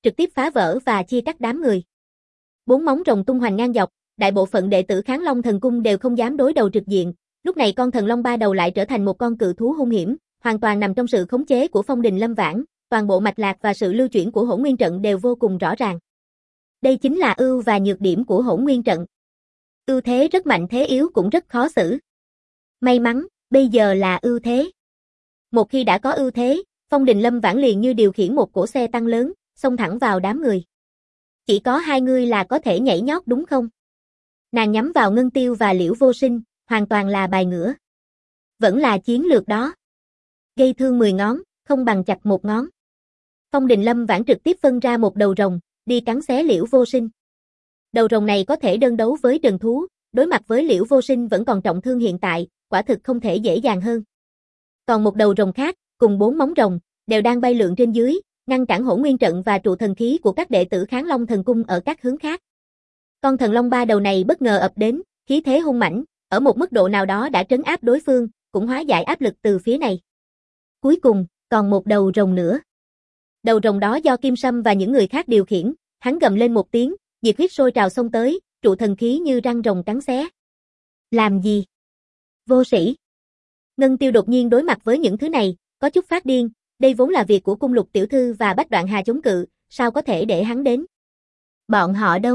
trực tiếp phá vỡ và chia cắt đám người. Bốn móng rồng tung hoành ngang dọc, đại bộ phận đệ tử Kháng Long Thần Cung đều không dám đối đầu trực diện, lúc này con thần long ba đầu lại trở thành một con cự thú hung hiểm, hoàn toàn nằm trong sự khống chế của Phong Đình Lâm Vãn, toàn bộ mạch lạc và sự lưu chuyển của Hỗn Nguyên trận đều vô cùng rõ ràng. Đây chính là ưu và nhược điểm của Hỗn Nguyên trận. Ưu thế rất mạnh, thế yếu cũng rất khó xử. May mắn, bây giờ là ưu thế. Một khi đã có ưu thế, Phong Đình Lâm Vãn liền như điều khiển một cỗ xe tăng lớn, xông thẳng vào đám người. Chỉ có hai người là có thể nhảy nhót đúng không? Nàng nhắm vào Ngân Tiêu và Liễu Vô Sinh, hoàn toàn là bài ngửa. Vẫn là chiến lược đó. Gây thương 10 ngón, không bằng chặt một ngón. Phong Đình Lâm Vãn trực tiếp phân ra một đầu rồng, đi cắn xé Liễu Vô Sinh. Đầu rồng này có thể đơn đấu với Trần Thú, đối mặt với Liễu Vô Sinh vẫn còn trọng thương hiện tại, quả thực không thể dễ dàng hơn. Còn một đầu rồng khác, cùng 4 móng rồng, đều đang bay lượn trên dưới, ngăn cản Hỗn Nguyên trận và trụ thần khí của các đệ tử Kháng Long Thần Cung ở các hướng khác. Con thần long ba đầu này bất ngờ ập đến, khí thế hung mãnh, ở một mức độ nào đó đã trấn áp đối phương, cũng hóa giải áp lực từ phía này. Cuối cùng, còn một đầu rồng nữa. Đầu rồng đó do Kim Sâm và những người khác điều khiển, hắn gầm lên một tiếng, nhiệt huyết sôi trào xông tới, trụ thần khí như răng rồng cắn xé. Làm gì? Vô sĩ. Ngân Tiêu đột nhiên đối mặt với những thứ này, có chút phát điên, đây vốn là việc của Cung Lục tiểu thư và Bách Đoạn Hà chống cự, sao có thể để hắn đến? Bọn họ đâu?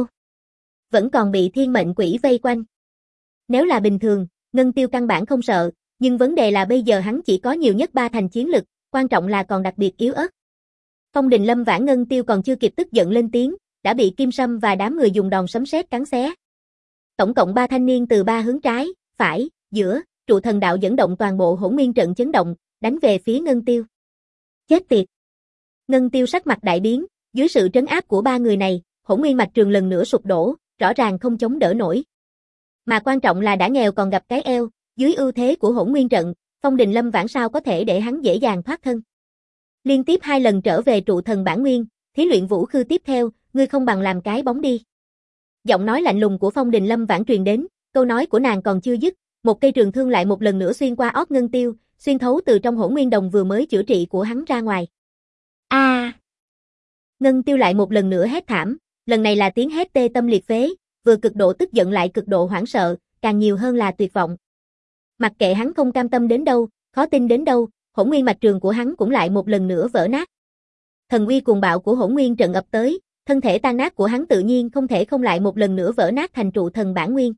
Vẫn còn bị thiên mệnh quỷ vây quanh. Nếu là bình thường, Ngân Tiêu căn bản không sợ, nhưng vấn đề là bây giờ hắn chỉ có nhiều nhất 3 thành chiến lực, quan trọng là còn đặc biệt yếu ớt. Phong Đình Lâm Vãn Ngân Tiêu còn chưa kịp tức giận lên tiếng, đã bị Kim Sâm và đám người dùng đòn sấm sét cắn xé. Tổng cộng 3 thanh niên từ 3 hướng trái, phải, giữa, trụ thần đạo dẫn động toàn bộ Hỗn Nguyên trận chấn động, đánh về phía Ngân Tiêu. Chết tiệt! Ngân Tiêu sắc mặt đại biến, dưới sự trấn áp của 3 người này, Hỗn Nguyên mạch trường lần nữa sụp đổ, rõ ràng không chống đỡ nổi. Mà quan trọng là đã nghèo còn gặp cái eo, dưới ưu thế của Hỗn Nguyên trận, Phong Đình Lâm Vãn sao có thể để hắn dễ dàng thoát thân. Liên tiếp 2 lần trở về trụ thần bản nguyên, thí luyện vũ khư tiếp theo, ngươi không bằng làm cái bóng đi. Giọng nói lạnh lùng của Phong Đình Lâm Vãn truyền đến, câu nói của nàng còn chưa dứt, một cây trường thương lại một lần nữa xuyên qua óc Ngân Tiêu, xuyên thấu từ trong Hỗn Nguyên đồng vừa mới chữa trị của hắn ra ngoài. A! Ngân Tiêu lại một lần nữa hét thảm, lần này là tiếng hét tê tâm liệt phế, vừa cực độ tức giận lại cực độ hoảng sợ, càng nhiều hơn là tuyệt vọng. Mặc kệ hắn không cam tâm đến đâu, khó tin đến đâu, Hỗn Nguyên mạch trường của hắn cũng lại một lần nữa vỡ nát. Thần uy cuồng bạo của Hỗn Nguyên trận ập tới, thân thể tan nát của hắn tự nhiên không thể không lại một lần nữa vỡ nát thành trụ thần bản nguyên.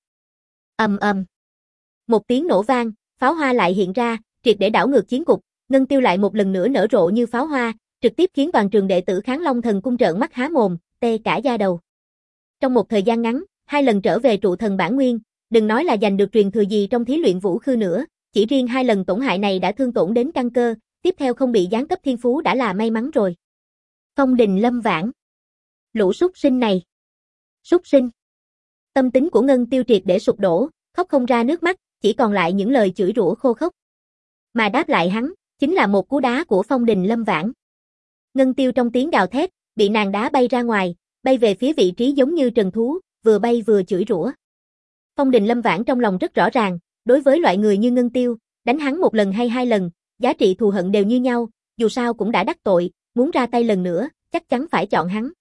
Ầm ầm. Một tiếng nổ vang, pháo hoa lại hiện ra, triệt để đảo ngược chiến cục, Ngân Tiêu lại một lần nữa nở rộ như pháo hoa, trực tiếp khiến toàn trường đệ tử Kháng Long Thần Cung trợn mắt há mồm, tê cả da đầu. Trong một thời gian ngắn, 2 lần trở về trụ thần bản nguyên, đừng nói là giành được truyền thừa gì trong thí luyện vũ khư nữa, chỉ riêng 2 lần tổn hại này đã thương tổn đến căn cơ, tiếp theo không bị giáng cấp thiên phú đã là may mắn rồi. Phong Đình Lâm Vãn. Lũ súc sinh này. Súc sinh. Tâm tính của Ngân Tiêu triệt để sụp đổ, khóc không ra nước mắt, chỉ còn lại những lời chửi rủa khô khốc. Mà đáp lại hắn, chính là một cú đá của Phong Đình Lâm Vãn. Ngân Tiêu trong tiếng gào thét, bị nàng đá bay ra ngoài, bay về phía vị trí giống như trần thú, vừa bay vừa chửi rủa. Phong Đình Lâm Vãn trong lòng rất rõ ràng, đối với loại người như Ngân Tiêu, đánh hắn 1 lần hay 2 lần, giá trị thù hận đều như nhau, dù sao cũng đã đắc tội, muốn ra tay lần nữa, chắc chắn phải chọn hắn.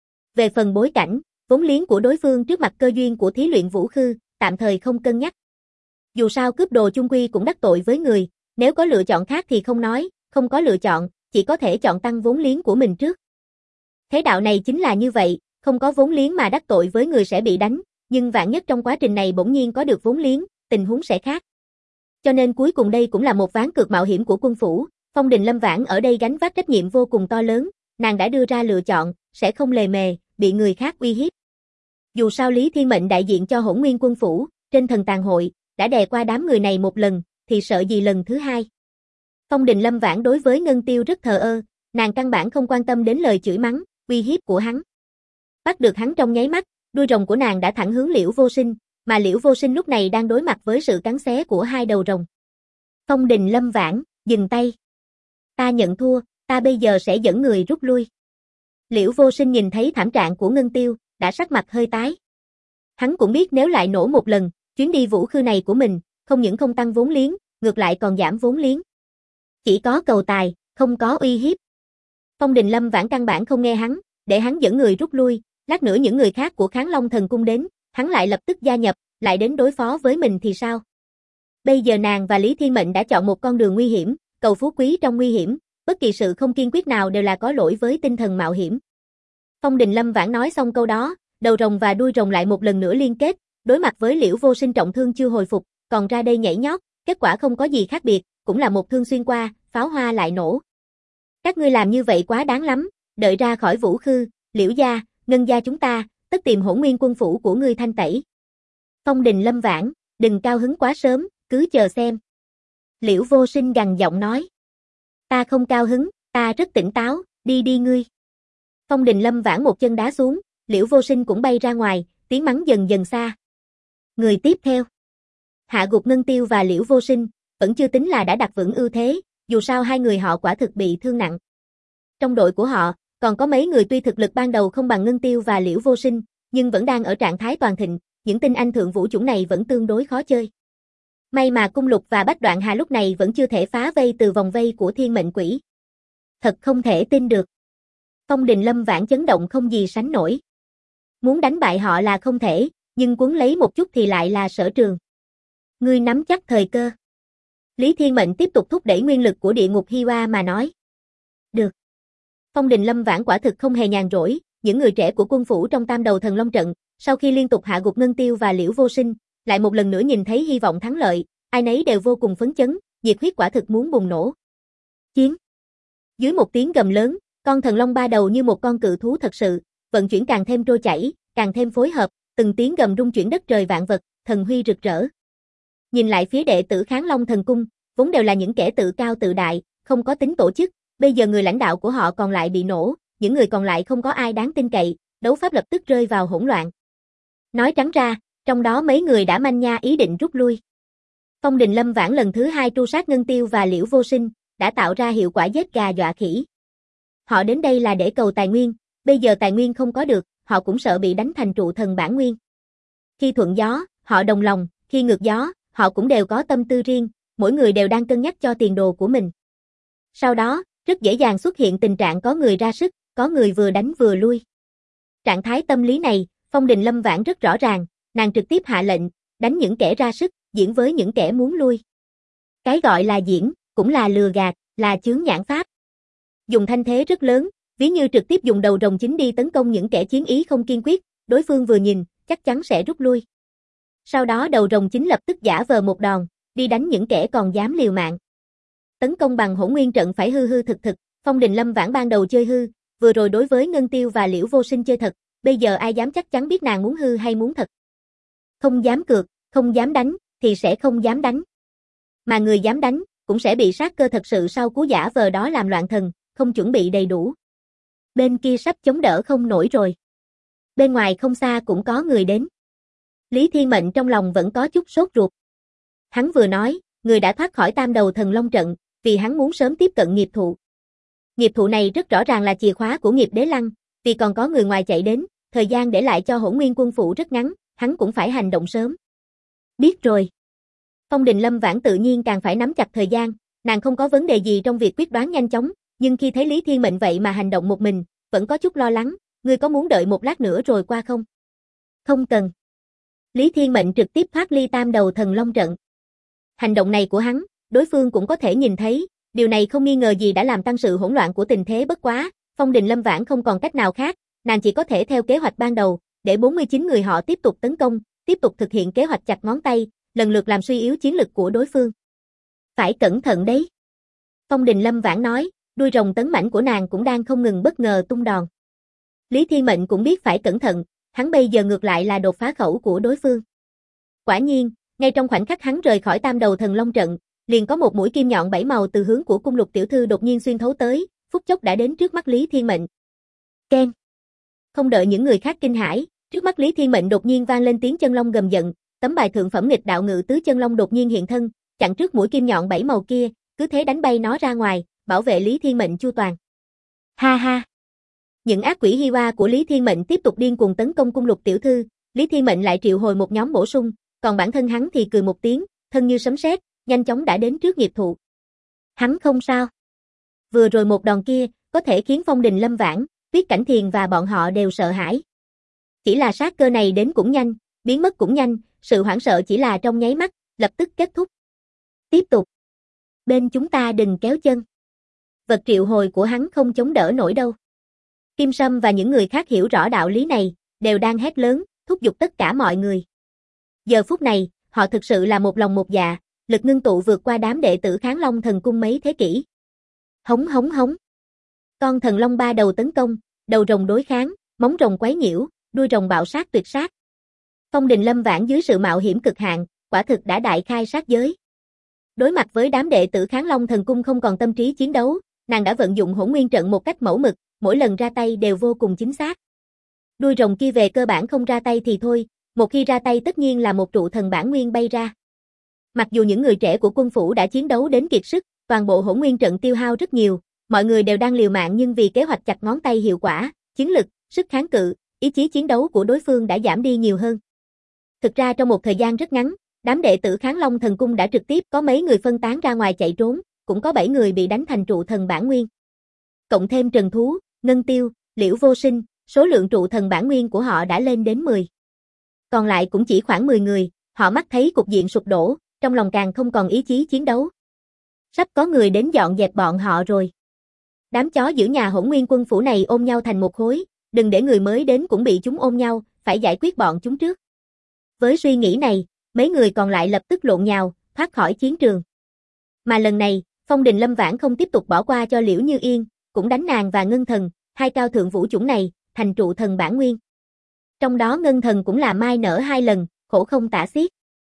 Về phần bối cảnh, vốn liếng của đối phương trước mặt cơ duyên của thí luyện vũ khư, tạm thời không cân nhắc. Dù sao cướp đồ chung quy cũng đắc tội với người, nếu có lựa chọn khác thì không nói, không có lựa chọn, chỉ có thể chọn tăng vốn liếng của mình trước. Thế đạo này chính là như vậy, không có vốn liếng mà đắc tội với người sẽ bị đánh, nhưng vạn nhất trong quá trình này bỗng nhiên có được vốn liếng, tình huống sẽ khác. Cho nên cuối cùng đây cũng là một ván cược mạo hiểm của quân phủ, Phong Đình Lâm Vãn ở đây gánh vác trách nhiệm vô cùng to lớn, nàng đã đưa ra lựa chọn, sẽ không lề mề, bị người khác uy hiếp. Dù sao Lý Thiên Mệnh đại diện cho Hỗn Nguyên quân phủ, trên thần tàn hội, đã đè qua đám người này một lần, thì sợ gì lần thứ hai. Phong Đình Lâm Vãn đối với Ngân Tiêu rất thờ ơ, nàng căn bản không quan tâm đến lời chửi mắng, uy hiếp của hắn. Bắt được hắn trong nháy mắt, đuôi rồng của nàng đã thẳng hướng Liễu Vô Sinh, mà Liễu Vô Sinh lúc này đang đối mặt với sự cắn xé của 2 đầu rồng. Phong Đình Lâm Vãn, dừng tay. Ta nhận thua, ta bây giờ sẽ dẫn người rút lui. Liễu Vô Sinh nhìn thấy thảm trạng của Ngân Tiêu, đã sắc mặt hơi tái. Hắn cũng biết nếu lại nổ một lần, chuyến đi vũ khư này của mình, không những không tăng vốn liếng, ngược lại còn giảm vốn liếng. Chỉ có cầu tài, không có uy hiếp. Phong Đình Lâm Vãn căn bản không nghe hắn, để hắn dẫn người rút lui, lát nữa những người khác của Kháng Long Thần Cung đến, hắn lại lập tức gia nhập, lại đến đối phó với mình thì sao? Bây giờ nàng và Lý Thiên Mệnh đã chọn một con đường nguy hiểm, cầu phú quý trong nguy hiểm, bất kỳ sự không kiên quyết nào đều là có lỗi với tinh thần mạo hiểm. Phong Đình Lâm Vãn nói xong câu đó, đầu rồng và đuôi rồng lại một lần nữa liên kết, đối mặt với Liễu Vô Sinh trọng thương chưa hồi phục, còn ra đây nhảy nhót, kết quả không có gì khác biệt, cũng là một thương xuyên qua, pháo hoa lại nổ. Các ngươi làm như vậy quá đáng lắm, đợi ra khỏi Vũ Khư, Liễu gia, Ngân gia chúng ta, tất tìm Hỗn Nguyên quân phủ của ngươi thanh tẩy. Phong Đình Lâm Vãn, đừng cao hứng quá sớm, cứ chờ xem. Liễu Vô Sinh gằn giọng nói. Ta không cao hứng, ta rất tỉnh táo, đi đi ngươi. Phong Đình Lâm Vãn một chân đá xuống, Liễu Vô Sinh cũng bay ra ngoài, tiếng mắng dần dần xa. Người tiếp theo. Hạ gục Ngân Tiêu và Liễu Vô Sinh, vẫn chưa tính là đã đặt vững ưu thế, dù sao hai người họ quả thực bị thương nặng. Trong đội của họ, còn có mấy người tuy thực lực ban đầu không bằng Ngân Tiêu và Liễu Vô Sinh, nhưng vẫn đang ở trạng thái toàn thịnh, những tinh anh thượng vũ chủng này vẫn tương đối khó chơi. May mà Cung Lục và Bách Đoạn Hà lúc này vẫn chưa thể phá vây từ vòng vây của Thiên Mệnh Quỷ. Thật không thể tin được. Phong Đình Lâm Vãn chấn động không gì sánh nổi. Muốn đánh bại họ là không thể, nhưng quấn lấy một chút thì lại là sở trường. Ngươi nắm chắc thời cơ. Lý Thiên Mệnh tiếp tục thúc đẩy nguyên lực của địa ngục Hi Oa mà nói. Được. Phong Đình Lâm Vãn quả thực không hề nhàn rỗi, những người trẻ của quân phủ trong Tam Đầu Thần Long trận, sau khi liên tục hạ gục Ngân Tiêu và Liễu Vô Sinh, lại một lần nữa nhìn thấy hy vọng thắng lợi, ai nấy đều vô cùng phấn chấn, nhiệt huyết quả thực muốn bùng nổ. Chiến. Dưới một tiếng gầm lớn, con thần long ba đầu như một con cự thú thật sự, vận chuyển càng thêm trôi chảy, càng thêm phối hợp, từng tiếng gầm rung chuyển đất trời vạn vật, thần huy rực rỡ. Nhìn lại phía đệ tử Kháng Long Thần Cung, vốn đều là những kẻ tự cao tự đại, không có tính tổ chức, bây giờ người lãnh đạo của họ còn lại bị nổ, những người còn lại không có ai đáng tin cậy, đấu pháp lập tức rơi vào hỗn loạn. Nói trắng ra, trong đó mấy người đã manh nha ý định rút lui. Phong Đình Lâm Vãn lần thứ hai tru sát Ngân Tiêu và Liễu Vô Sinh, đã tạo ra hiệu quả giết gà dọa khỉ. Họ đến đây là để cầu tài nguyên, bây giờ tài nguyên không có được, họ cũng sợ bị đánh thành trụ thần bản nguyên. Khi thuận gió, họ đồng lòng, khi ngược gió, họ cũng đều có tâm tư riêng, mỗi người đều đang cân nhắc cho tiền đồ của mình. Sau đó, rất dễ dàng xuất hiện tình trạng có người ra sức, có người vừa đánh vừa lui. Trạng thái tâm lý này, Phong Đình Lâm Vãn rất rõ ràng, nàng trực tiếp hạ lệnh, đánh những kẻ ra sức, diễn với những kẻ muốn lui. Cái gọi là diễn, cũng là lừa gạt, là chướng nhãn pháp. Dùng thanh thế rất lớn, ví như trực tiếp dùng đầu rồng chính đi tấn công những kẻ chiến ý không kiên quyết, đối phương vừa nhìn, chắc chắn sẽ rút lui. Sau đó đầu rồng chính lập tức giả vờ một đòn, đi đánh những kẻ còn dám liều mạng. Tấn công bằng Hỗn Nguyên trận phải hư hư thực thực, Phong Đình Lâm Vãn ban đầu chơi hư, vừa rồi đối với Ngân Tiêu và Liễu Vô Sinh chơi thật, bây giờ ai dám chắc chắn biết nàng muốn hư hay muốn thật. Không dám cược, không dám đánh, thì sẽ không dám đánh. Mà người dám đánh, cũng sẽ bị sát cơ thật sự sau cú giả vờ đó làm loạn thần, không chuẩn bị đầy đủ. Bên kia sắp chống đỡ không nổi rồi. Bên ngoài không xa cũng có người đến. Lý Thiên Mệnh trong lòng vẫn có chút sốt ruột. Hắn vừa nói, người đã thoát khỏi Tam Đầu Thần Long trận, vì hắn muốn sớm tiếp cận nghiệp thụ. Nghiệp thụ này rất rõ ràng là chìa khóa của nghiệp đế lăng, vì còn có người ngoài chạy đến, thời gian để lại cho Hỗn Nguyên quân phủ rất ngắn, hắn cũng phải hành động sớm. Biết rồi. Phong Đình Lâm Vãn tự nhiên càng phải nắm chặt thời gian, nàng không có vấn đề gì trong việc quyết đoán nhanh chóng, nhưng khi thấy Lý Thiên Mệnh vậy mà hành động một mình, vẫn có chút lo lắng, ngươi có muốn đợi một lát nữa rồi qua không? Không cần. Lý Thiên Mệnh trực tiếp thoát ly Tam Đầu Thần Long trận. Hành động này của hắn, đối phương cũng có thể nhìn thấy, điều này không nghi ngờ gì đã làm tăng sự hỗn loạn của tình thế bất quá, Phong Đình Lâm Vãn không còn cách nào khác, nàng chỉ có thể theo kế hoạch ban đầu, để 49 người họ tiếp tục tấn công, tiếp tục thực hiện kế hoạch chặt ngón tay, lần lượt làm suy yếu chiến lực của đối phương. Phải cẩn thận đấy. Phong Đình Lâm Vãn nói, đuôi rồng tấn mãnh của nàng cũng đang không ngừng bất ngờ tung đòn. Lý Thiên Mệnh cũng biết phải cẩn thận, hắn bây giờ ngược lại là đột phá khẩu của đối phương. Quả nhiên, ngay trong khoảnh khắc hắn rời khỏi Tam Đầu Thần Long trận, liền có một mũi kim nhọn 7 màu từ hướng của Cung Lục tiểu thư đột nhiên xuyên thấu tới, phút chốc đã đến trước mắt Lý Thiên Mệnh. Keng. Không đợi những người khác kinh hãi, trước mắt Lý Thiên Mệnh đột nhiên vang lên tiếng chân long gầm giận, tấm bài thượng phẩm nghịch đạo ngự tứ chân long đột nhiên hiện thân, chặn trước mũi kim nhọn 7 màu kia, cứ thế đánh bay nó ra ngoài, bảo vệ Lý Thiên Mệnh chu toàn. Ha ha. Những ác quỷ Hi Oa của Lý Thiên Mệnh tiếp tục điên cuồng tấn công Cung Lục tiểu thư, Lý Thiên Mệnh lại triệu hồi một nhóm bổ sung, còn bản thân hắn thì cười một tiếng, thân như sấm sét, nhanh chóng đã đến trước nghiệp thụ. Hắn không sao. Vừa rồi một đòn kia, có thể khiến Phong Đình Lâm Vãn, Tuyết Cảnh Thiền và bọn họ đều sợ hãi. Chỉ là sát cơ này đến cũng nhanh, biến mất cũng nhanh, sự hoảng sợ chỉ là trong nháy mắt, lập tức kết thúc. Tiếp tục. Bên chúng ta đừng kéo chân. Vật triệu hồi của hắn không chống đỡ nổi đâu. Kim Sâm và những người khác hiểu rõ đạo lý này, đều đang hét lớn, thúc giục tất cả mọi người. Giờ phút này, họ thực sự là một lòng một dạ, lực ngưng tụ vượt qua đám đệ tử Kháng Long Thần Cung mấy thế kỷ. Hống hống hống. Con thần long ba đầu tấn công, đầu rồng đối kháng, móng rồng quấy nhiễu, đuôi rồng bạo sát tuyệt sát. Phong Đình Lâm Vãn dưới sự mạo hiểm cực hạn, quả thực đã đại khai sát giới. Đối mặt với đám đệ tử Kháng Long Thần Cung không còn tâm trí chiến đấu, nàng đã vận dụng Hỗn Nguyên trận một cách mẫu mực, mỗi lần ra tay đều vô cùng chính xác. Đuôi rồng kia về cơ bản không ra tay thì thôi, một khi ra tay tất nhiên là một trụ thần bản nguyên bay ra. Mặc dù những người trẻ của quân phủ đã chiến đấu đến kiệt sức, toàn bộ Hỗn Nguyên trận tiêu hao rất nhiều, mọi người đều đang liều mạng nhưng vì kế hoạch chặt ngón tay hiệu quả, chiến lực, sức kháng cự, ý chí chiến đấu của đối phương đã giảm đi nhiều hơn. Thực ra trong một thời gian rất ngắn, đám đệ tử Kháng Long Thần Cung đã trực tiếp có mấy người phân tán ra ngoài chạy trốn, cũng có 7 người bị đánh thành trụ thần bản nguyên. Cộng thêm Trần Thú, Ngân Tiêu, Liễu Vô Sinh, số lượng trụ thần bản nguyên của họ đã lên đến 10. Còn lại cũng chỉ khoảng 10 người, họ mắt thấy cục diện sụp đổ, trong lòng càng không còn ý chí chiến đấu. Sắp có người đến dọn dẹp bọn họ rồi. Đám chó giữ nhà Hỗn Nguyên quân phủ này ôm nhau thành một khối, đừng để người mới đến cũng bị chúng ôm nhau, phải giải quyết bọn chúng trước. Với suy nghĩ này, mấy người còn lại lập tức lộn nhào, thoát khỏi chiến trường. Mà lần này, Phong Đình Lâm Vãn không tiếp tục bỏ qua cho Liễu Như Yên, cũng đánh nàng và Ngân Thần, hai cao thượng vũ chủng này, thành trụ thần bản nguyên. Trong đó Ngân Thần cũng là mai nở 2 lần, khổ không tả xiết.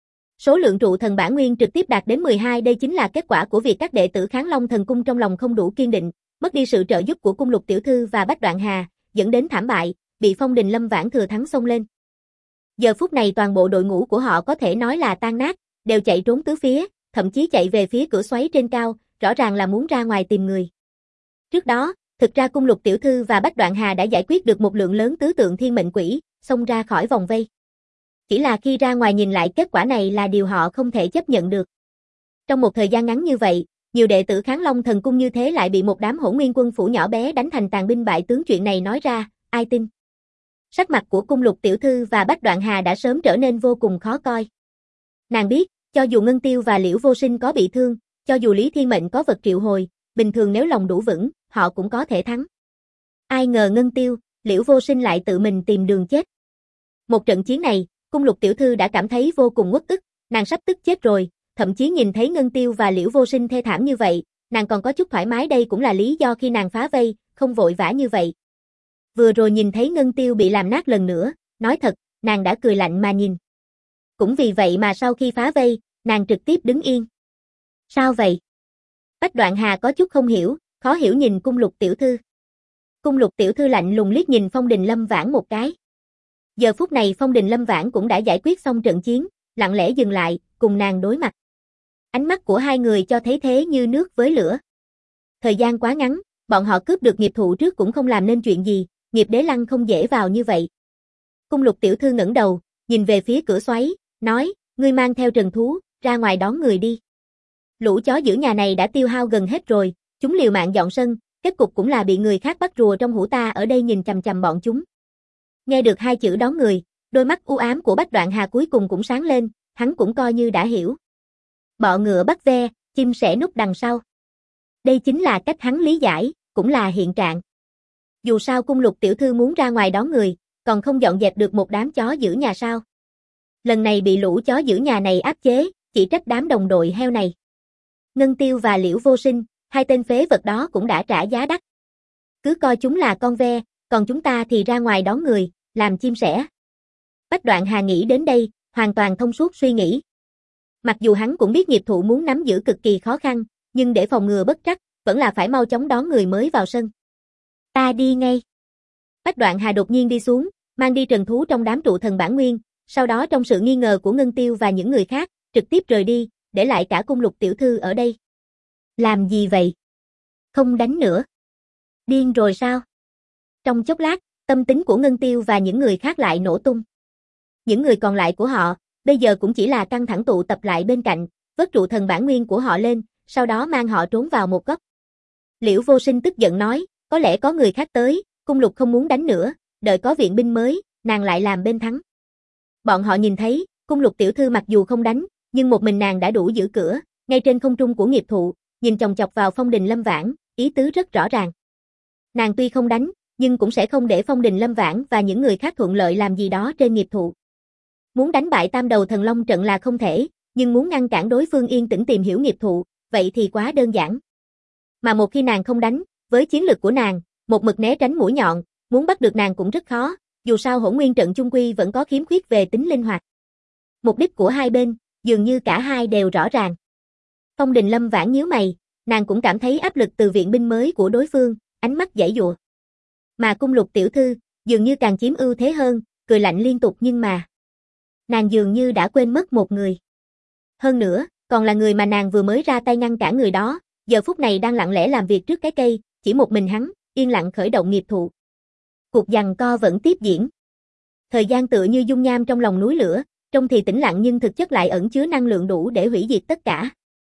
Số lượng trụ thần bản nguyên trực tiếp đạt đến 12, đây chính là kết quả của việc các đệ tử Kháng Long Thần Cung trong lòng không đủ kiên định, mất đi sự trợ giúp của Cung Lục tiểu thư và Bách Đoạn Hà, dẫn đến thảm bại, bị Phong Đình Lâm Vãn thừa thắng xông lên. Giờ phút này toàn bộ đội ngũ của họ có thể nói là tan nát, đều chạy trốn tứ phía, thậm chí chạy về phía cửa xoáy trên cao, rõ ràng là muốn ra ngoài tìm người. Trước đó, thực ra Cung Lục tiểu thư và Bách Đoạn Hà đã giải quyết được một lượng lớn tứ tượng thiên mệnh quỷ, xông ra khỏi vòng vây. Chỉ là khi ra ngoài nhìn lại kết quả này là điều họ không thể chấp nhận được. Trong một thời gian ngắn như vậy, nhiều đệ tử Kháng Long Thần Cung như thế lại bị một đám Hỗn Nguyên quân phủ nhỏ bé đánh thành tàn binh bại tướng, chuyện này nói ra, ai tin? Sắc mặt của Cung Lục tiểu thư và Bách Đoạn Hà đã sớm trở nên vô cùng khó coi. Nàng biết, cho dù Ngân Tiêu và Liễu Vô Sinh có bị thương, cho dù Lý Thiên Mệnh có vật triệu hồi, bình thường nếu lòng đủ vững, họ cũng có thể thắng. Ai ngờ Ngân Tiêu, Liễu Vô Sinh lại tự mình tìm đường chết. Một trận chiến này, Cung Lục tiểu thư đã cảm thấy vô cùng uất ức, nàng sắp tức chết rồi, thậm chí nhìn thấy Ngân Tiêu và Liễu Vô Sinh thê thảm như vậy, nàng còn có chút thoải mái, đây cũng là lý do khi nàng phá vây, không vội vã như vậy. Vừa rồi nhìn thấy Ngân Tiêu bị làm nát lần nữa, nói thật, nàng đã cười lạnh mà nhìn. Cũng vì vậy mà sau khi phá vây, nàng trực tiếp đứng yên. Sao vậy? Bách Đoạn Hà có chút không hiểu, khó hiểu nhìn Cung Lục tiểu thư. Cung Lục tiểu thư lạnh lùng liếc nhìn Phong Đình Lâm Vãn một cái. Giờ phút này Phong Đình Lâm Vãn cũng đã giải quyết xong trận chiến, lặng lẽ dừng lại, cùng nàng đối mặt. Ánh mắt của hai người cho thấy thế như nước với lửa. Thời gian quá ngắn, bọn họ cướp được nghiệp thụ trước cũng không làm nên chuyện gì, nghiệp đế lăng không dễ vào như vậy. Cung Lục tiểu thư ngẩng đầu, nhìn về phía cửa xoáy, nói, ngươi mang theo Trần Thú, ra ngoài đón người đi. Lũ chó giữ nhà này đã tiêu hao gần hết rồi, chúng liều mạng dọn sân, kết cục cũng là bị người khác bắt rùa trong hũ, ta ở đây nhìn chằm chằm bọn chúng. Nghe được hai chữ đón người, đôi mắt u ám của Bách Đoạn Hà cuối cùng cũng sáng lên, hắn cũng coi như đã hiểu. Bọ ngựa bắt ve, chim sẻ núp đằng sau. Đây chính là cách hắn lý giải, cũng là hiện trạng. Dù sao Cung Lục tiểu thư muốn ra ngoài đón người, còn không dọn dẹp được một đám chó giữ nhà sao. Lần này bị lũ chó giữ nhà này áp chế, chỉ trách đám đồng đội heo này. Ngân Tiêu và Liễu Vô Sinh, hai tên phế vật đó cũng đã trả giá đắt. Cứ coi chúng là con ve, còn chúng ta thì ra ngoài đón người, làm chim sẻ. Bách Đoạn Hà nghĩ đến đây, hoàn toàn thông suốt suy nghĩ. Mặc dù hắn cũng biết nghiệp thụ muốn nắm giữ cực kỳ khó khăn, nhưng để phòng ngừa bất trắc, vẫn là phải mau chóng đón người mới vào sân. Ta đi ngay. Bách Đoạn Hà đột nhiên đi xuống, mang đi Trần Thú trong đám trụ thần bản nguyên, sau đó trong sự nghi ngờ của Ngân Tiêu và những người khác, trực tiếp rời đi, để lại cả Cung Lục tiểu thư ở đây. Làm gì vậy? Không đánh nữa. Điên rồi sao? Trong chốc lát, tâm tính của Ngân Tiêu và những người khác lại nổ tung. Những người còn lại của họ, bây giờ cũng chỉ là căng thẳng tụ tập lại bên cạnh, vớt trụ thần bản nguyên của họ lên, sau đó mang họ trốn vào một góc. Liễu Vô Sinh tức giận nói, có lẽ có người khác tới, Cung Lục không muốn đánh nữa, đợi có viện binh mới, nàng lại làm bên thắng. Bọn họ nhìn thấy, Cung Lục tiểu thư mặc dù không đánh, nhưng một mình nàng đã đủ giữ cửa, ngay trên không trung của nghiệp thụ, nhìn chòng chọc vào Phong Đình Lâm Vãn, ý tứ rất rõ ràng. Nàng tuy không đánh, nhưng cũng sẽ không để Phong Đình Lâm Vãn và những người khác thuận lợi làm gì đó trên nghiệp thụ. Muốn đánh bại Tam Đầu Thần Long trận là không thể, nhưng muốn ngăn cản đối phương yên tĩnh tìm hiểu nghiệp thụ, vậy thì quá đơn giản. Mà một khi nàng không đánh, với chiến lực của nàng, một mực né tránh mũi nhọn, muốn bắt được nàng cũng rất khó, dù sao Hỗn Nguyên trận chung quy vẫn có khiếm khuyết về tính linh hoạt. Mục đích của hai bên, dường như cả hai đều rõ ràng. Phong Đình Lâm Vãn nhíu mày, nàng cũng cảm thấy áp lực từ viện binh mới của đối phương, ánh mắt giãy giụa. Mà Cung Lục tiểu thư, dường như càng chiếm ưu thế hơn, cười lạnh liên tục nhưng mà nàng dường như đã quên mất một người. Hơn nữa, còn là người mà nàng vừa mới ra tay ngăn cản người đó, giờ phút này đang lặng lẽ làm việc trước cái cây, chỉ một mình hắn, yên lặng khởi động nghiệp thụ. Cuộc giằng co vẫn tiếp diễn. Thời gian tựa như dung nham trong lòng núi lửa, trông thì tĩnh lặng nhưng thực chất lại ẩn chứa năng lượng đủ để hủy diệt tất cả.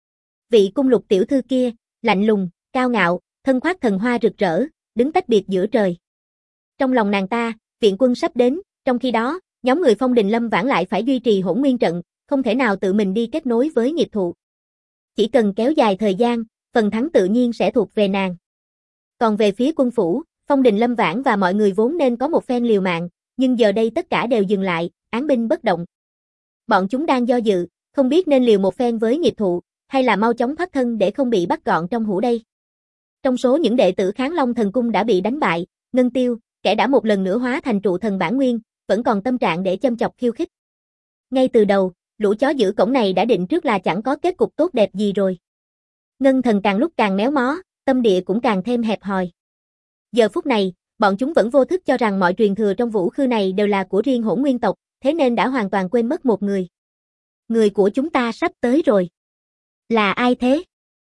Vị Cung Lục tiểu thư kia, lạnh lùng, cao ngạo, thân khoác thần hoa rực rỡ, đứng tách biệt giữa trời. Trong lòng nàng ta, viện quân sắp đến, trong khi đó, nhóm người Phong Đình Lâm Vãn lại phải duy trì Hỗn Nguyên trận, không thể nào tự mình đi kết nối với nghiệp thụ. Chỉ cần kéo dài thời gian, phần thắng tự nhiên sẽ thuộc về nàng. Còn về phía quân phủ, Phong Đình Lâm Vãn và mọi người vốn nên có một phen liều mạng, nhưng giờ đây tất cả đều dừng lại, án binh bất động. Bọn chúng đang do dự, không biết nên liều một phen với nghiệp thụ, hay là mau chóng thoát thân để không bị bắt gọn trong hũ đây. Trong số những đệ tử Kháng Long Thần Cung đã bị đánh bại, Ngân Tiêu, kẻ đã một lần nữa hóa thành trụ thần bản nguyên, vẫn còn tâm trạng để châm chọc khiêu khích. Ngay từ đầu, lũ chó giữ cổng này đã định trước là chẳng có kết cục tốt đẹp gì rồi. Ngân Thần càng lúc càng méo mó, tâm địa cũng càng thêm hẹp hòi. Giờ phút này, bọn chúng vẫn vô thức cho rằng mọi truyền thừa trong vũ khư này đều là của riêng Hỗn Nguyên tộc, thế nên đã hoàn toàn quên mất một người. Người của chúng ta sắp tới rồi. Là ai thế?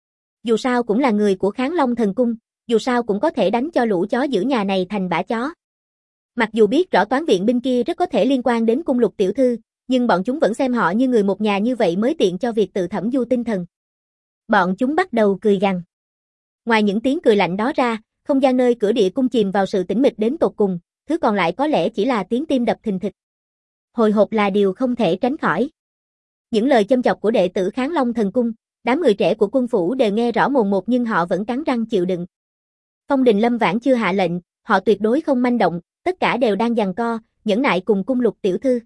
Dù sao cũng là người của Kháng Long Thần Cung, dù sao cũng có thể đánh cho lũ chó giữ nhà này thành bã chó. Mặc dù biết rõ toán viện binh kia rất có thể liên quan đến Cung Lục tiểu thư, nhưng bọn chúng vẫn xem họ như người một nhà như vậy mới tiện cho việc tự thẩm du tinh thần. Bọn chúng bắt đầu cười gằn. Ngoài những tiếng cười lạnh đó ra, không gian nơi cửa địa cung chìm vào sự tĩnh mịch đến tột cùng, thứ còn lại có lẽ chỉ là tiếng tim đập thình thịch. Hồi hộp là điều không thể tránh khỏi. Những lời châm chọc của đệ tử Kháng Long Thần Cung, đám người trẻ của quân phủ đều nghe rõ mồn một nhưng họ vẫn cắn răng chịu đựng. Phong Đình Lâm Vãn chưa hạ lệnh, họ tuyệt đối không manh động, tất cả đều đang giằng co, nhẫn nại cùng Cung Lục tiểu thư.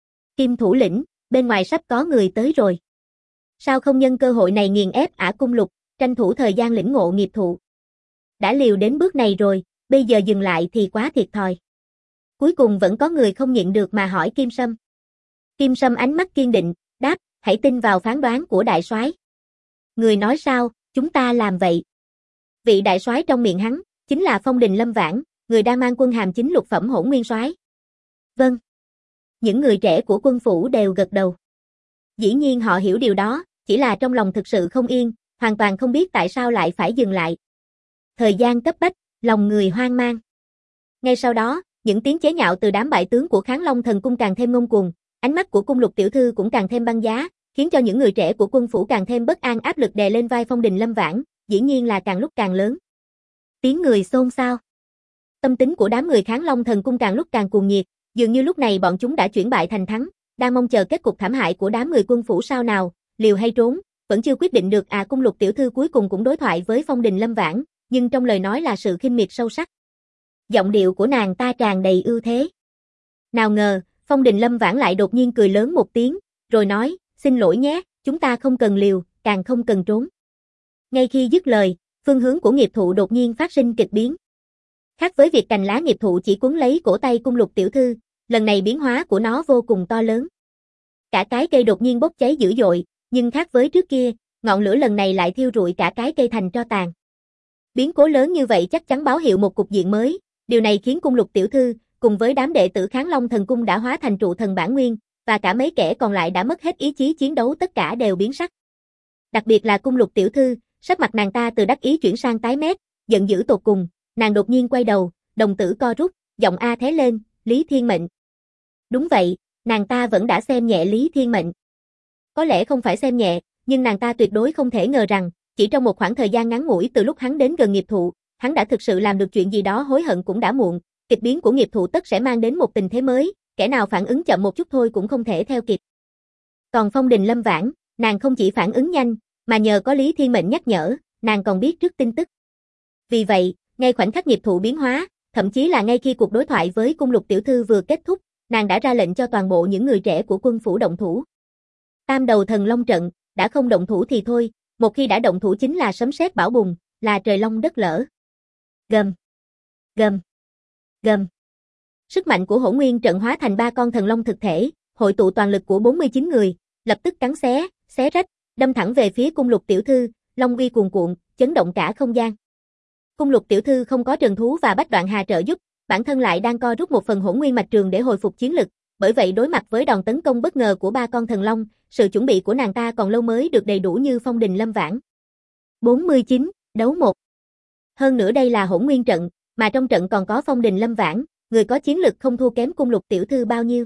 Kim thủ lĩnh, bên ngoài sắp có người tới rồi. Sao không nhân cơ hội này nghiền ép ả Cung Lục, tranh thủ thời gian lĩnh ngộ nghiệp thụ. Đã liều đến bước này rồi, bây giờ dừng lại thì quá thiệt thòi. Cuối cùng vẫn có người không nhịn được mà hỏi Kim Sâm. Kim Sâm ánh mắt kiên định, đáp, hãy tin vào phán đoán của đại soái. Người nói sao, chúng ta làm vậy. Vị đại soái trong miệng hắn, chính là Phong Đình Lâm Vãn, người đang mang quân hàm chính lục phẩm Hỗn Nguyên soái. Vâng. Những người trẻ của quân phủ đều gật đầu. Dĩ nhiên họ hiểu điều đó, chỉ là trong lòng thực sự không yên, hoàn toàn không biết tại sao lại phải dừng lại. Thời gian cấp bách, lòng người hoang mang. Ngay sau đó, những tiếng chế nhạo từ đám bại tướng của Kháng Long Thần Cung càng thêm ngông cuồng, ánh mắt của Cung Lục tiểu thư cũng càng thêm băng giá, khiến cho những người trẻ của quân phủ càng thêm bất an, áp lực đè lên vai Phong Đình Lâm Vãn, dĩ nhiên là càng lúc càng lớn. Tiếng người xôn xao. Tâm tính của đám người Kháng Long Thần Cung càng lúc càng cuồng nhiệt, dường như lúc này bọn chúng đã chuyển bại thành thắng, đang mong chờ kết cục thảm hại của đám người quân phủ sao nào, liều hay trốn, vẫn chưa quyết định được. Cung Lục tiểu thư cuối cùng cũng đối thoại với Phong Đình Lâm Vãn, nhưng trong lời nói là sự khinh miệt sâu sắc. Giọng điệu của nàng ta tràn đầy ưu thế. Nào ngờ, Phong Đình Lâm Vãn lại đột nhiên cười lớn một tiếng, rồi nói, xin lỗi nhé, chúng ta không cần liều, càng không cần trốn. Ngay khi dứt lời, phương hướng của nghiệp thụ đột nhiên phát sinh kịch biến. Khác với việc cành lá nghiệp thụ chỉ quấn lấy cổ tay Cung Lục tiểu thư, lần này biến hóa của nó vô cùng to lớn. Cả cái cây đột nhiên bốc cháy dữ dội, nhưng khác với trước kia, ngọn lửa lần này lại thiêu rụi cả cái cây thành tro tàn. Biến cố lớn như vậy chắc chắn báo hiệu một cục diện mới, điều này khiến Cung Lục tiểu thư, cùng với đám đệ tử Kháng Long Thần Cung đã hóa thành trụ thần bản nguyên, và cả mấy kẻ còn lại đã mất hết ý chí chiến đấu, tất cả đều biến sắc. Đặc biệt là Cung Lục tiểu thư, sắc mặt nàng ta từ đắc ý chuyển sang tái mét, giận dữ tột cùng, nàng đột nhiên quay đầu, đồng tử co rút, giọng a thét lên, Lý Thiên Mệnh. Đúng vậy, nàng ta vẫn đã xem nhẹ Lý Thiên Mệnh. Có lẽ không phải xem nhẹ, nhưng nàng ta tuyệt đối không thể ngờ rằng, chỉ trong một khoảng thời gian ngắn ngủi từ lúc hắn đến gần nghiệp thụ, hắn đã thực sự làm được chuyện gì đó hối hận cũng đã muộn, kịch biến của nghiệp thụ tất sẽ mang đến một tình thế mới, kẻ nào phản ứng chậm một chút thôi cũng không thể theo kịp. Còn Phong Đình Lâm Vãn, nàng không chỉ phản ứng nhanh, mà nhờ có Lý Thiên Mệnh nhắc nhở, nàng còn biết trước tin tức. Vì vậy, ngay khoảnh khắc nghiệp thụ biến hóa, thậm chí là ngay khi cuộc đối thoại với Cung Lục tiểu thư vừa kết thúc, nàng đã ra lệnh cho toàn bộ những người trẻ của quân phủ động thủ. Tam đầu thần long trận, đã không động thủ thì thôi, một khi đã động thủ chính là sấm sét bão bùng, là trời long đất lở. Gầm, gầm, gầm. Sức mạnh của Hỗn Nguyên trận hóa thành 3 con thần long thực thể, hội tụ toàn lực của 49 người, lập tức cắn xé rách, đâm thẳng về phía Cung Lục tiểu thư, long uy cuồn cuộn, chấn động cả không gian. Cung Lục tiểu thư không có Trần Thú và Bách Đoạn Hà trợ giúp, bản thân lại đang co rút một phần Hỗn Nguyên mạch trường để hồi phục chiến lực, bởi vậy đối mặt với đòn tấn công bất ngờ của 3 con thần long, sự chuẩn bị của nàng ta còn lâu mới được đầy đủ như Phong Đình Lâm Vãn. 49, đấu 1. Hơn nữa đây là Hỗn Nguyên trận, mà trong trận còn có Phong Đình Lâm Vãn, người có chiến lực không thua kém Cung Lục tiểu thư bao nhiêu.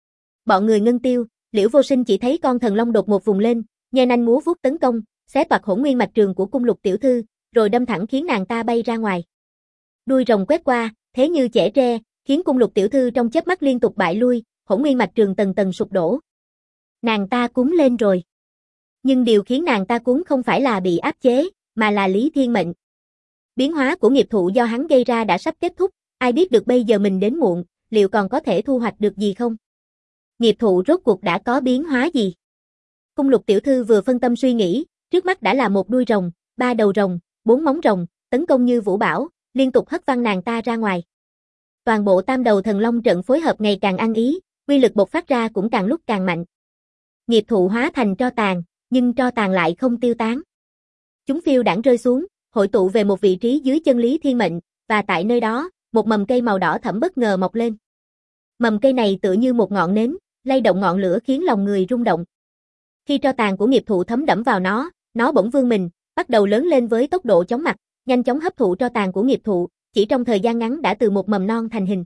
Bọn người Ngân Tiêu, Liễu Vô Sinh chỉ thấy con thần long đột một vùng lên, nhe nanh múa vuốt tấn công, xé toạc Hỗn Nguyên mạch trường của Cung Lục tiểu thư, rồi đâm thẳng khiến nàng ta bay ra ngoài. Đuôi rồng quét qua, thế như chẻ tre, khiến Cung Lục tiểu thư trong chớp mắt liên tục bại lui, Hỗn Nguyên mạch trường tầng tầng sụp đổ. Nàng ta cuốn lên rồi. Nhưng điều khiến nàng ta cuốn không phải là bị áp chế, mà là Lý Thiên Mệnh. Biến hóa của nghiệp thụ do hắn gây ra đã sắp kết thúc, ai biết được bây giờ mình đến muộn, liệu còn có thể thu hoạch được gì không? Nghiệp thụ rốt cuộc đã có biến hóa gì? Cung Lục tiểu thư vừa phân tâm suy nghĩ, trước mắt đã là một đuôi rồng, 3 đầu rồng, 4 móng rồng, tấn công như vũ bão, liên tục hất văng nàng ta ra ngoài. Toàn bộ tam đầu thần long trận phối hợp ngày càng ăn ý, uy lực bộc phát ra cũng càng lúc càng mạnh. Nghiệp thụ hóa thành tro tàn, nhưng tro tàn lại không tiêu tán. Chúng phiêu đãng rơi xuống, hội tụ về một vị trí dưới chân Lý Thiên Mệnh, và tại nơi đó, một mầm cây màu đỏ thẫm bất ngờ mọc lên. Mầm cây này tựa như một ngọn nến, lay động ngọn lửa khiến lòng người rung động. Khi tro tàn của nghiệp thụ thấm đẫm vào nó bỗng vươn mình, bắt đầu lớn lên với tốc độ chóng mặt, nhanh chóng hấp thụ tro tàn của nghiệp thụ, chỉ trong thời gian ngắn đã từ một mầm non thành hình.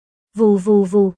Vù vù vù.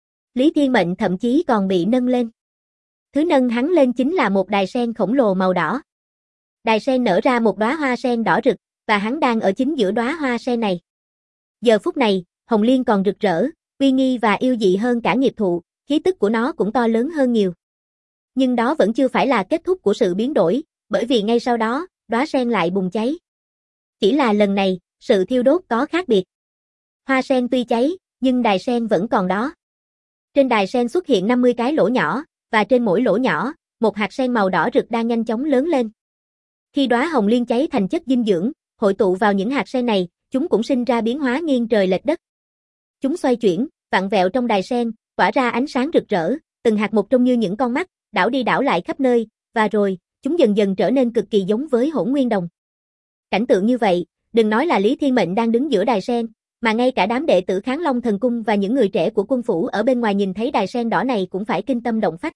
Lý Thiên Mệnh thậm chí còn bị nâng lên. Thứ nâng hắn lên chính là một đài sen khổng lồ màu đỏ. Đài sen nở ra một đóa hoa sen đỏ rực, và hắn đang ở chính giữa đóa hoa sen này. Giờ phút này, hồng liên còn rực rỡ, uy nghi và yêu dị hơn cả nghiệp thụ, khí tức của nó cũng to lớn hơn nhiều. Nhưng đó vẫn chưa phải là kết thúc của sự biến đổi, bởi vì ngay sau đó, đóa sen lại bùng cháy. Chỉ là lần này, sự thiêu đốt có khác biệt. Hoa sen tuy cháy, nhưng đài sen vẫn còn đó. Trên đài sen xuất hiện 50 cái lỗ nhỏ, và trên mỗi lỗ nhỏ, một hạt sen màu đỏ rực đang nhanh chóng lớn lên. Khi đóa hồng liên cháy thành chất dinh dưỡng, hội tụ vào những hạt sen này, chúng cũng sinh ra biến hóa nghiêng trời lệch đất. Chúng xoay chuyển, vặn vẹo trong đài sen, tỏa ra ánh sáng rực rỡ, từng hạt một trông như những con mắt, đảo đi đảo lại khắp nơi, và rồi, chúng dần dần trở nên cực kỳ giống với Hỗn Nguyên đồng. Cảnh tượng như vậy, đừng nói là Lý Thiên Mệnh đang đứng giữa đài sen, mà ngay cả đám đệ tử Kháng Long Thần Cung và những người trẻ của quân phủ ở bên ngoài nhìn thấy đài sen đỏ này cũng phải kinh tâm động phách.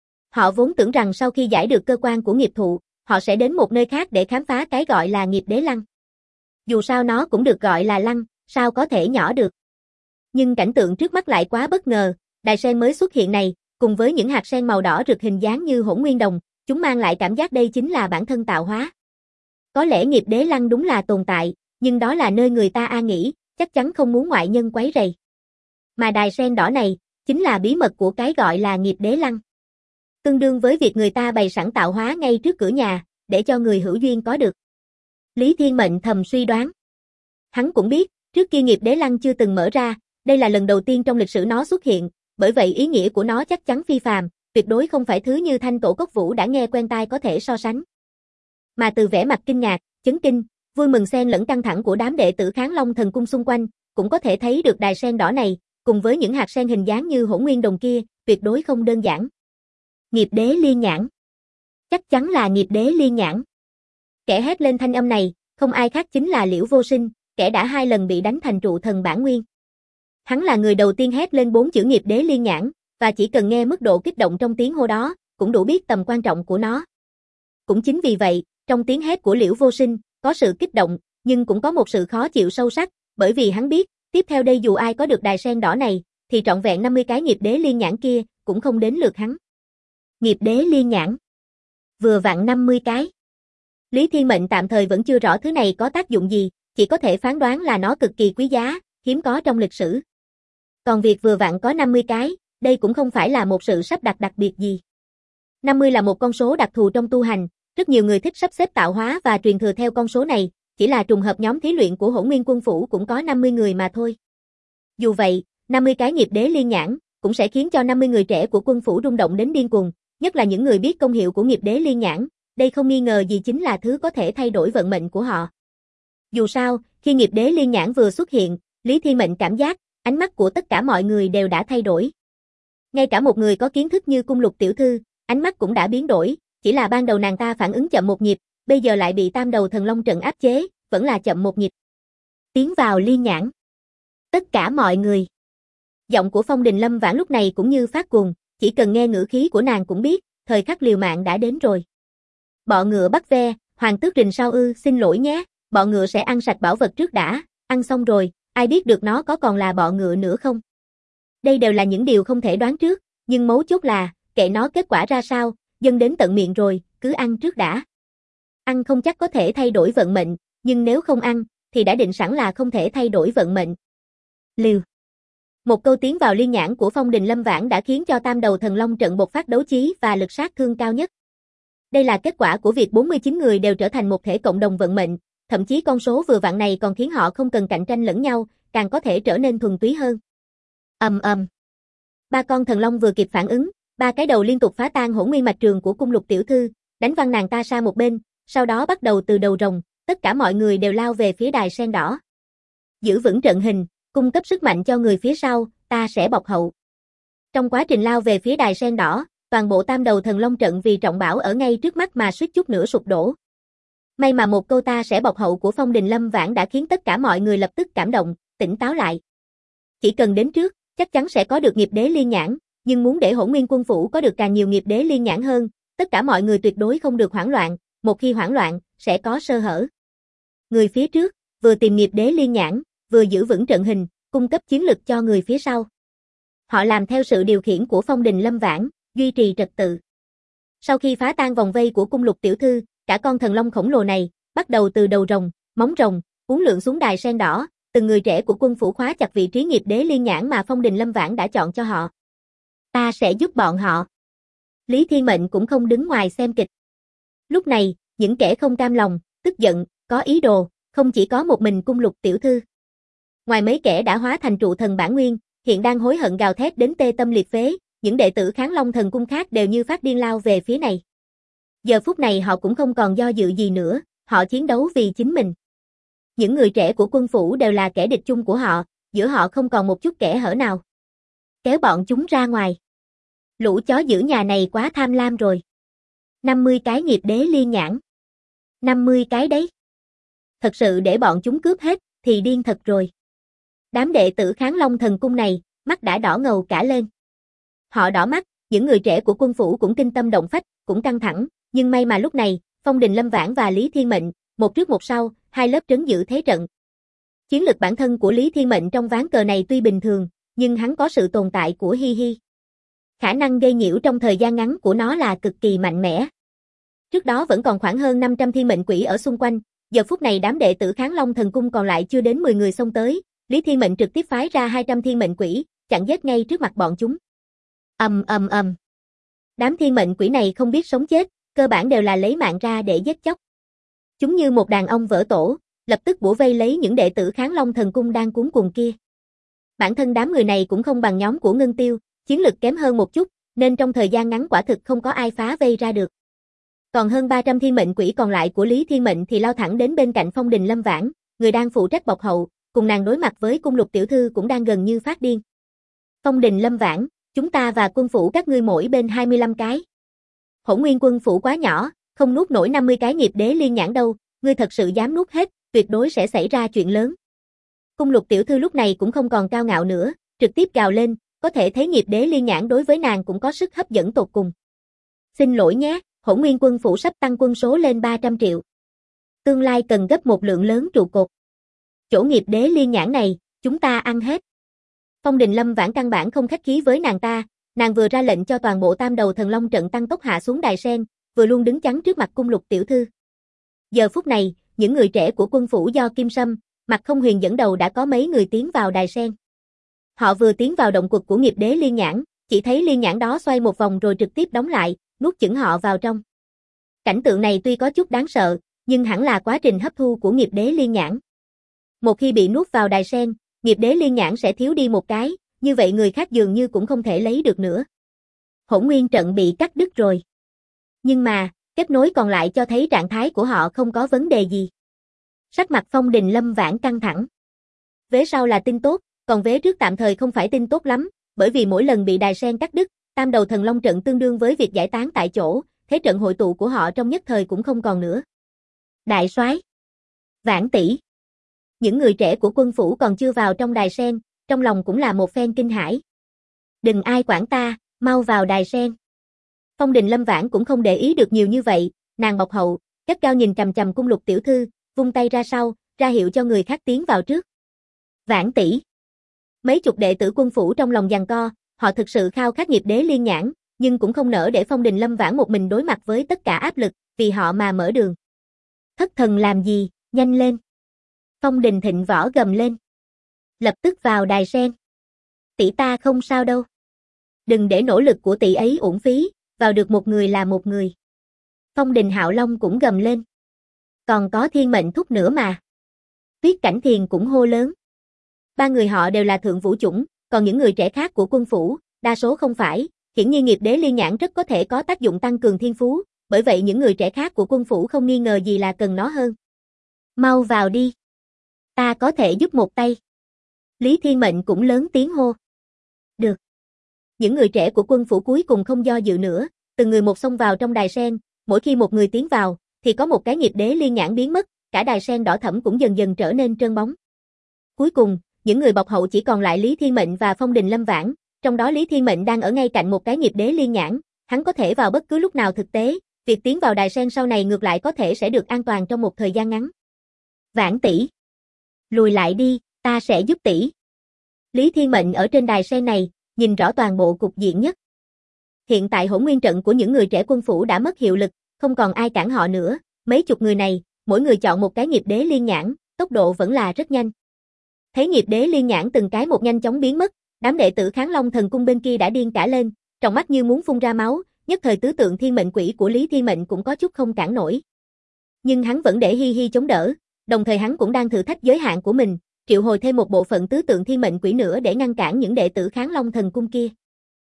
Họ vốn tưởng rằng sau khi giải được cơ quan của nghiệp thụ, họ sẽ đến một nơi khác để khám phá cái gọi là nghiệp đế lăng. Dù sao nó cũng được gọi là lăng, sao có thể nhỏ được. Nhưng cảnh tượng trước mắt lại quá bất ngờ, đài sen mới xuất hiện này, cùng với những hạt sen màu đỏ rực hình dáng như Hỗn Nguyên đồng, chúng mang lại cảm giác đây chính là bản thân tạo hóa. Có lẽ nghiệp đế lăng đúng là tồn tại, nhưng đó là nơi người ta an nghỉ, chắc chắn không muốn ngoại nhân quấy rầy. Mà đài sen đỏ này, chính là bí mật của cái gọi là nghiệp đế lăng. Tương đương với việc người ta bày sẵn tạo hóa ngay trước cửa nhà, để cho người hữu duyên có được. Lý Thiên Mệnh thầm suy đoán. Hắn cũng biết, trước kia nghiệp đế lăng chưa từng mở ra, đây là lần đầu tiên trong lịch sử nó xuất hiện, bởi vậy ý nghĩa của nó chắc chắn phi phàm, tuyệt đối không phải thứ như Thanh Tổ Cốc Vũ đã nghe quen tai có thể so sánh. Mà từ vẻ mặt kinh ngạc, chấn kinh, vui mừng xen lẫn căng thẳng của đám đệ tử Kháng Long Thần Cung xung quanh, cũng có thể thấy được đài sen đỏ này, cùng với những hạt sen hình dáng như Hỗn Nguyên đồng kia, tuyệt đối không đơn giản. Nghiệp đế liên nhãn. Chắc chắn là nghiệp đế liên nhãn. Kẻ hét lên thanh âm này, không ai khác chính là Liễu Vô Sinh, kẻ đã 2 lần bị đánh thành trụ thần bản nguyên. Hắn là người đầu tiên hét lên 4 chữ nghiệp đế liên nhãn, và chỉ cần nghe mức độ kích động trong tiếng hô đó, cũng đủ biết tầm quan trọng của nó. Cũng chính vì vậy, trong tiếng hét của Liễu Vô Sinh, có sự kích động, nhưng cũng có một sự khó chịu sâu sắc, bởi vì hắn biết, tiếp theo đây dù ai có được đài sen đỏ này, thì trọn vẹn 50 cái nghiệp đế liên nhãn kia, cũng không đến lượt hắn. Nghiệp đế liên nhãn. Vừa vặn 50 cái. Lý Thiên Mệnh tạm thời vẫn chưa rõ thứ này có tác dụng gì, chỉ có thể phán đoán là nó cực kỳ quý giá, hiếm có trong lịch sử. Còn việc vừa vặn có 50 cái, đây cũng không phải là một sự sắp đặt đặc biệt gì. 50 là một con số đặc thù trong tu hành, rất nhiều người thích sắp xếp tạo hóa và truyền thừa theo con số này, chỉ là trùng hợp nhóm thí luyện của Hỗn Nguyên Quân Phủ cũng có 50 người mà thôi. Dù vậy, 50 cái nghiệp đế liên nhãn cũng sẽ khiến cho 50 người trẻ của quân phủ rung động đến điên cuồng, nhất là những người biết công hiệu của nghiệp đế liên nhãn, đây không nghi ngờ gì chính là thứ có thể thay đổi vận mệnh của họ. Dù sao, khi nghiệp đế liên nhãn vừa xuất hiện, Lý Thiên Mệnh cảm giác, ánh mắt của tất cả mọi người đều đã thay đổi. Ngay cả một người có kiến thức như Cung Lục tiểu thư, ánh mắt cũng đã biến đổi, chỉ là ban đầu nàng ta phản ứng chậm một nhịp, bây giờ lại bị Tam Đầu Thần Long trận áp chế, vẫn là chậm một nhịp. Tiến vào liên nhãn. Tất cả mọi người. Giọng của Phong Đình Lâm Vãn lúc này cũng như phát cuồng, chỉ cần nghe ngữ khí của nàng cũng biết, thời khắc liều mạng đã đến rồi. Bọ ngựa bắt ve, Hoàng tước rình sao ư, xin lỗi nhé, bọ ngựa sẽ ăn sạch bảo vật trước đã, ăn xong rồi, ai biết được nó có còn là bọ ngựa nữa không? Đây đều là những điều không thể đoán trước, nhưng mấu chốt là, kệ nó kết quả ra sao, dâng đến tận miệng rồi, cứ ăn trước đã. Ăn không chắc có thể thay đổi vận mệnh, nhưng nếu không ăn, thì đã định sẵn là không thể thay đổi vận mệnh. Liều. Một câu tiến vào liên nhãn của Phong Đình Lâm Vãn đã khiến cho Tam Đầu Thần Long trận bộc phát đấu chí và lực sát thương cao nhất. Đây là kết quả của việc 49 người đều trở thành một thể cộng đồng vận mệnh, thậm chí con số vừa vặn này còn khiến họ không cần cạnh tranh lẫn nhau, càng có thể trở nên thuần túy hơn. Ba con thần long vừa kịp phản ứng, ba cái đầu liên tục phá tan hỗn nguyên mạch trường của Cung Lục tiểu thư, đánh văng nàng ta sang một bên, sau đó bắt đầu từ đầu rồng, tất cả mọi người đều lao về phía đài sen đỏ. Giữ vững trận hình, cung cấp sức mạnh cho người phía sau, ta sẽ bọc hậu. Trong quá trình lao về phía đài sen đỏ, toàn bộ Tam Đầu Thần Long trận vì trọng bảo ở ngay trước mắt mà suýt chút nữa sụp đổ. May mà một câu ta sẽ bọc hậu của Phong Đình Lâm Vãn đã khiến tất cả mọi người lập tức cảm động, tỉnh táo lại. Chỉ cần đến trước, chắc chắn sẽ có được nghiệp đế liên nhãn, nhưng muốn để Hỗn Nguyên Quân Phủ có được càng nhiều nghiệp đế liên nhãn hơn, tất cả mọi người tuyệt đối không được hoảng loạn, một khi hoảng loạn, sẽ có sơ hở. Người phía trước, vừa tìm nghiệp đế liên nhãn, vừa giữ vững trận hình, cung cấp chiến lực cho người phía sau. Họ làm theo sự điều khiển của Phong Đình Lâm Vãn, duy trì trật tự. Sau khi phá tan vòng vây của Cung Lục tiểu thư, cả con thần long khổng lồ này, bắt đầu từ đầu rồng, móng rồng, uốn lượn xuống đài sen đỏ, từng người trẻ của quân phủ khóa chặt vị trí nghiệp đế liên nhãn mà Phong Đình Lâm Vãn đã chọn cho họ. Ta sẽ giúp bọn họ. Lý Thiên Mệnh cũng không đứng ngoài xem kịch. Lúc này, những kẻ không cam lòng, tức giận, có ý đồ, không chỉ có một mình Cung Lục tiểu thư. Ngoài mấy kẻ đã hóa thành trụ thần bản nguyên, hiện đang hối hận gào thét đến tê tâm liệt phế, những đệ tử Kháng Long Thần Cung khác đều như phát điên lao về phía này. Giờ phút này họ cũng không còn do dự gì nữa, họ chiến đấu vì chính mình. Những người trẻ của quân phủ đều là kẻ địch chung của họ, giữa họ không còn một chút kẽ hở nào. Kéo bọn chúng ra ngoài. Lũ chó giữ nhà này quá tham lam rồi. 50 cái nghiệp đế liên nhãn. 50 cái đấy. Thật sự để bọn chúng cướp hết, thì điên thật rồi. Đám đệ tử Kháng Long Thần Cung này, mắt đã đỏ ngầu cả lên. Họ đỏ mắt, những người trẻ của quân phủ cũng kinh tâm động phách, cũng căng thẳng, nhưng may mà lúc này, Phong Đình Lâm Vãn và Lý Thiên Mệnh, một trước một sau, hai lớp trấn giữ thế trận. Chiến lực bản thân của Lý Thiên Mệnh trong ván cờ này tuy bình thường, nhưng hắn có sự tồn tại của Hi Hi. Khả năng gây nhiễu trong thời gian ngắn của nó là cực kỳ mạnh mẽ. Trước đó vẫn còn khoảng hơn 500 thiên mệnh quỷ ở xung quanh, giờ phút này đám đệ tử Kháng Long Thần Cung còn lại chưa đến 10 người xông tới, Lý Thiên Mệnh trực tiếp phái ra 200 thiên mệnh quỷ, chặn giết ngay trước mặt bọn chúng. Đám thiên mệnh quỷ này không biết sống chết, cơ bản đều là lấy mạng ra để giết chóc. Chúng như một đàn ong vỡ tổ, lập tức bủa vây lấy những đệ tử Kháng Long Thần Cung đang cuống cuồng kia. Bản thân đám người này cũng không bằng nhóm của Ngân Tiêu, chiến lực kém hơn một chút, nên trong thời gian ngắn quả thực không có ai phá vây ra được. Còn hơn 300 thiên mệnh quỷ còn lại của Lý Thiên Mệnh thì lao thẳng đến bên cạnh Phong Đình Lâm Vãn, người đang phụ trách bọc hậu, cùng nàng đối mặt với Cung Lục tiểu thư cũng đang gần như phát điên. Phong Đình Lâm Vãn, chúng ta và quân phủ các ngươi mỗi bên 25 cái. Hỗn Nguyên Quân phủ quá nhỏ, không nuốt nổi 50 cái nghiệp đế liên nhãn đâu, ngươi thật sự dám nuốt hết, tuyệt đối sẽ xảy ra chuyện lớn. Cung Lục tiểu thư lúc này cũng không còn cao ngạo nữa, trực tiếp gào lên, có thể thấy nghiệp đế liên nhãn đối với nàng cũng có sức hấp dẫn tột cùng. Xin lỗi nhé, Hỗn Nguyên Quân phủ sắp tăng quân số lên 300 triệu. Tương lai cần gấp một lượng lớn trụ cột. Chỗ nghiệp đế liên nhãn này, chúng ta ăn hết. Phong Đình Lâm Vãn căn bản không khách khí với nàng ta, nàng vừa ra lệnh cho toàn bộ Tam Đầu Thần Long trận tăng tốc hạ xuống đài sen, vừa luôn đứng chắn trước mặt Cung Lục tiểu thư. Giờ phút này, những người trẻ của quân phủ do Kim Sâm, Mặt Không Huyền dẫn đầu đã có mấy người tiến vào đài sen. Họ vừa tiến vào động quật của nghiệp đế liên nhãn, chỉ thấy liên nhãn đó xoay một vòng rồi trực tiếp đóng lại, nuốt chửng họ vào trong. Cảnh tượng này tuy có chút đáng sợ, nhưng hẳn là quá trình hấp thu của nghiệp đế liên nhãn. Một khi bị nuốt vào đài sen, nghiệp đế liên nhãn sẽ thiếu đi một cái, như vậy người khác dường như cũng không thể lấy được nữa. Hỗn nguyên trận bị cắt đứt rồi. Nhưng mà, kết nối còn lại cho thấy trạng thái của họ không có vấn đề gì. Sắc mặt Phong Đình Lâm Vãn căng thẳng. Vế sau là tin tốt, còn vế trước tạm thời không phải tin tốt lắm, bởi vì mỗi lần bị đài sen cắt đứt, tam đầu thần long trận tương đương với việc giải tán tại chỗ, thế trận hội tụ của họ trong nhất thời cũng không còn nữa. Đại soái, Vãn tỷ. Những người trẻ của quân phủ còn chưa vào trong đài sen, trong lòng cũng là một phen kinh hãi. Đừng ai quản ta, mau vào đài sen. Phong Đình Lâm Vãn cũng không để ý được nhiều như vậy, nàng bọc hậu, gắt gao nhìn chằm chằm Cung Lục tiểu thư, vung tay ra sau, ra hiệu cho người khác tiến vào trước. Vãn tỷ. Mấy chục đệ tử quân phủ trong lòng giằng co, họ thực sự khao khát nghiệp đế liên nhãn, nhưng cũng không nỡ để Phong Đình Lâm Vãn một mình đối mặt với tất cả áp lực, vì họ mà mở đường. Thất thần làm gì, nhanh lên. Phong Đình Thịnh Võ gầm lên. Lập tức vào đài sen. Tỷ ta không sao đâu. Đừng để nỗ lực của tỷ ấy uổng phí, vào được một người là một người. Phong Đình Hạo Long cũng gầm lên. Còn có Thiên Mệnh Thúc nữa mà. Tuyết Cảnh Thiền cũng hô lớn. Ba người họ đều là thượng vũ chủng, còn những người trẻ khác của quân phủ, đa số không phải, hiển nhiên nghiệp đế liên nhãn rất có thể có tác dụng tăng cường thiên phú, bởi vậy những người trẻ khác của quân phủ không nghi ngờ gì là cần nó hơn. Mau vào đi. Ta có thể giúp một tay. Lý Thiên Mệnh cũng lớn tiếng hô. Được. Những người trẻ của quân phủ cuối cùng không do dự nữa, từng người một xông vào trong đài sen, mỗi khi một người tiến vào, thì có một cái nghiệp đế liên nhãn biến mất, cả đài sen đỏ thẫm cũng dần dần trở nên trơn bóng. Cuối cùng, những người bọc hậu chỉ còn lại Lý Thiên Mệnh và Phong Đình Lâm Vãn, trong đó Lý Thiên Mệnh đang ở ngay cạnh một cái nghiệp đế liên nhãn, hắn có thể vào bất cứ lúc nào thực tế, việc tiến vào đài sen sau này ngược lại có thể sẽ được an toàn trong một thời gian ngắn. Vãn tỷ, lùi lại đi, ta sẽ giúp tỷ. Lý Thiên Mệnh ở trên đài sen này, nhìn rõ toàn bộ cục diện nhất. Hiện tại hỗn nguyên trận của những người trẻ quân phủ đã mất hiệu lực, không còn ai cản họ nữa, mấy chục người này, mỗi người chọn một cái nghiệp đế liên nhãn, tốc độ vẫn là rất nhanh. Thấy nghiệp đế liên nhãn từng cái một nhanh chóng biến mất, đám đệ tử Kháng Long Thần Cung bên kia đã điên cả lên, trong mắt như muốn phun ra máu, nhất thời tứ tượng thiên mệnh quỷ của Lý Thiên Mệnh cũng có chút không cản nổi. Nhưng hắn vẫn để hi hi chống đỡ, đồng thời hắn cũng đang thử thách giới hạn của mình, triệu hồi thêm một bộ phận tứ tượng thiên mệnh quỷ nữa để ngăn cản những đệ tử Kháng Long Thần Cung kia.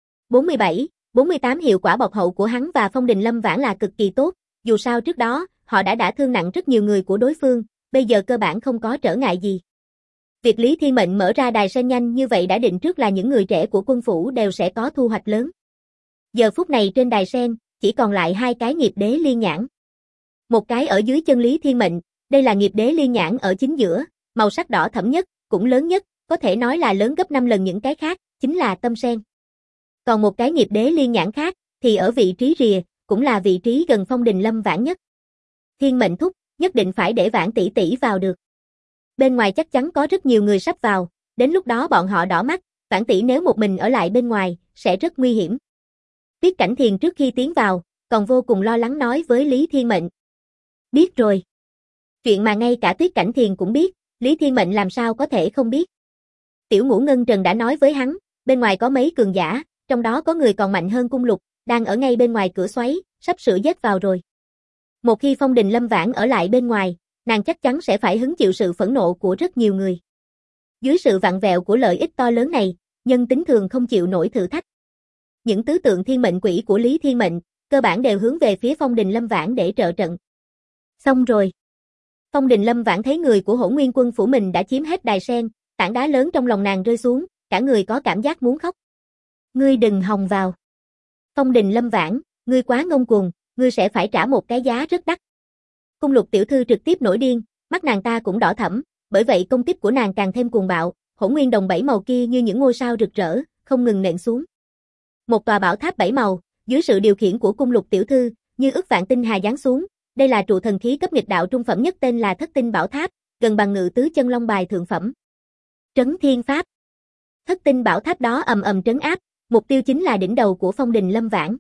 47, 48 hiệu quả bọc hậu của hắn và Phong Đình Lâm Vãn là cực kỳ tốt, dù sao trước đó, họ đã thương nặng rất nhiều người của đối phương, bây giờ cơ bản không có trở ngại gì. Việc Lý Thiên Mệnh mở ra đài sen nhanh như vậy đã định trước là những người trẻ của quân phủ đều sẽ có thu hoạch lớn. Giờ phút này trên đài sen, chỉ còn lại hai cái nghiệp đế liên nhãn. Một cái ở dưới chân Lý Thiên Mệnh, đây là nghiệp đế liên nhãn ở chính giữa, màu sắc đỏ thẫm nhất, cũng lớn nhất, có thể nói là lớn gấp 5 lần những cái khác, chính là tâm sen. Còn một cái nghiệp đế liên nhãn khác, thì ở vị trí rìa, cũng là vị trí gần Phong Đình Lâm Vãn nhất. Thiên Mệnh thúc, nhất định phải để Vãn tỷ tỷ vào được. Bên ngoài chắc chắn có rất nhiều người sắp vào, đến lúc đó bọn họ đỏ mắt, Vãn tỷ nếu một mình ở lại bên ngoài, sẽ rất nguy hiểm. Tuyết Cảnh Thiền trước khi tiến vào, còn vô cùng lo lắng nói với Lý Thiên Mệnh. Biết rồi. Chuyện mà ngay cả Tuyết Cảnh Thiền cũng biết, Lý Thiên Mệnh làm sao có thể không biết. Tiểu Ngũ Ngân Trần đã nói với hắn, bên ngoài có mấy cường giả, trong đó có người còn mạnh hơn Cung Lục, đang ở ngay bên ngoài cửa xoáy, sắp sửa giết vào rồi. Một khi Phong Đình Lâm Vãn ở lại bên ngoài, nàng chắc chắn sẽ phải hứng chịu sự phẫn nộ của rất nhiều người. Dưới sự vặn vẹo của lợi ích to lớn này, nhân tính thường không chịu nổi thử thách. Những tứ tượng thiên mệnh quỷ của Lý Thiên Mệnh, cơ bản đều hướng về phía Phong Đình Lâm Vãn để trợ trận. Xong rồi. Phong Đình Lâm Vãn thấy người của Hỗn Nguyên quân phủ mình đã chiếm hết đài sen, tảng đá lớn trong lòng nàng rơi xuống, cả người có cảm giác muốn khóc. Ngươi đừng hòng vào. Phong Đình Lâm Vãn, ngươi quá ngông cuồng, ngươi sẽ phải trả một cái giá rất đắt. Cung Lục tiểu thư trực tiếp nổi điên, mắt nàng ta cũng đỏ thẫm, bởi vậy công kích của nàng càng thêm cuồng bạo, Hỗn Nguyên đồng 7 màu kia như những ngôi sao rực rỡ, không ngừng nện xuống. Một tòa bảo tháp 7 màu, dưới sự điều khiển của Cung Lục tiểu thư, như ức vạn tinh hà giáng xuống, đây là trụ thần khí cấp nghịch đạo trung phẩm nhất tên là Thất Tinh Bảo Tháp, gần bằng Ngự Tứ Chân Long bài thượng phẩm. Trấn Thiên Pháp. Thất Tinh Bảo Tháp đó ầm ầm trấn áp, mục tiêu chính là đỉnh đầu của Phong Đình Lâm Vãn.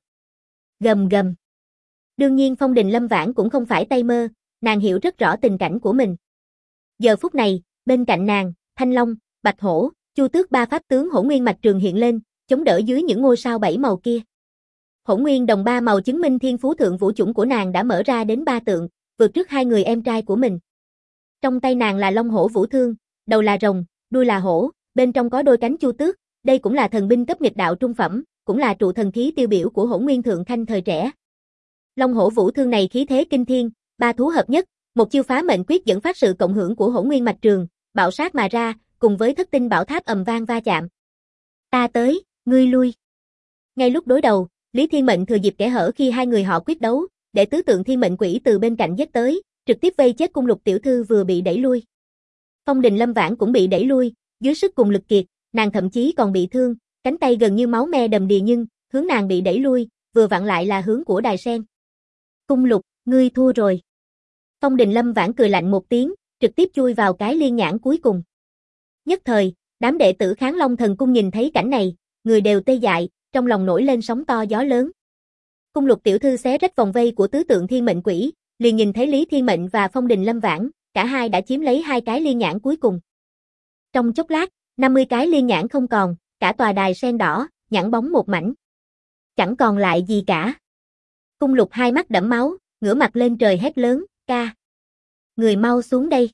Gầm gầm. Đương nhiên Phong Đình Lâm Vãn cũng không phải tay mơ, nàng hiểu rất rõ tình cảnh của mình. Giờ phút này, Bên cạnh nàng, Thanh Long, Bạch Hổ, Chu Tước ba pháp tướng Hỗn Nguyên Mạch Trường hiện lên, chống đỡ dưới những ngôi sao 7 màu kia. Hỗn Nguyên Đồng 3 màu chứng minh thiên phú thượng vũ chủng của nàng đã mở ra đến 3 tượng, vượt trước hai người em trai của mình. Trong tay nàng là Long Hổ Vũ Thương, đầu là rồng, đuôi là hổ, bên trong có đôi cánh chu tước, đây cũng là thần binh cấp nghịch đạo trung phẩm, cũng là trụ thần khí tiêu biểu của Hỗn Nguyên Thượng Khanh thời trẻ. Long Hổ Vũ Thương này khí thế kinh thiên, ba thú hợp nhất, một chiêu phá mệnh quyết dẫn phát sự cộng hưởng của Hỗn Nguyên Mạch Trường, bạo sát mà ra, cùng với thất tinh bảo tháp ầm vang va chạm. Ta tới, ngươi lui. Ngay lúc đối đầu, Lý Thiên Mệnh thừa dịp kẽ hở khi hai người họ quyết đấu, để tứ tượng Thiên Mệnh Quỷ từ bên cạnh giết tới, trực tiếp vây chết Cung Lục tiểu thư vừa bị đẩy lui. Phong Đình Lâm Vãn cũng bị đẩy lui, dưới sức cùng lực kiệt, nàng thậm chí còn bị thương, cánh tay gần như máu me đầm đìa nhưng, hướng nàng bị đẩy lui, vừa vặn lại là hướng của Đài Sen. Cung Lục, ngươi thua rồi. Phong Đình Lâm Vãn cười lạnh một tiếng, trực tiếp chui vào cái liên nhãn cuối cùng. Nhất thời, đám đệ tử Kháng Long Thần Cung nhìn thấy cảnh này, người đều tê dại, trong lòng nổi lên sóng to gió lớn. Cung Lục tiểu thư xé rách vòng vây của tứ tượng Thiên Mệnh Quỷ, liền nhìn thấy Lý Thiên Mệnh và Phong Đình Lâm Vãn, cả hai đã chiếm lấy hai cái liên nhãn cuối cùng. Trong chốc lát, 50 cái liên nhãn không còn, cả tòa đài sen đỏ, nhẵn bóng một mảnh. Chẳng còn lại gì cả. Cung Lục hai mắt đẫm máu, ngửa mặt lên trời hét lớn, ca. Người mau xuống đây.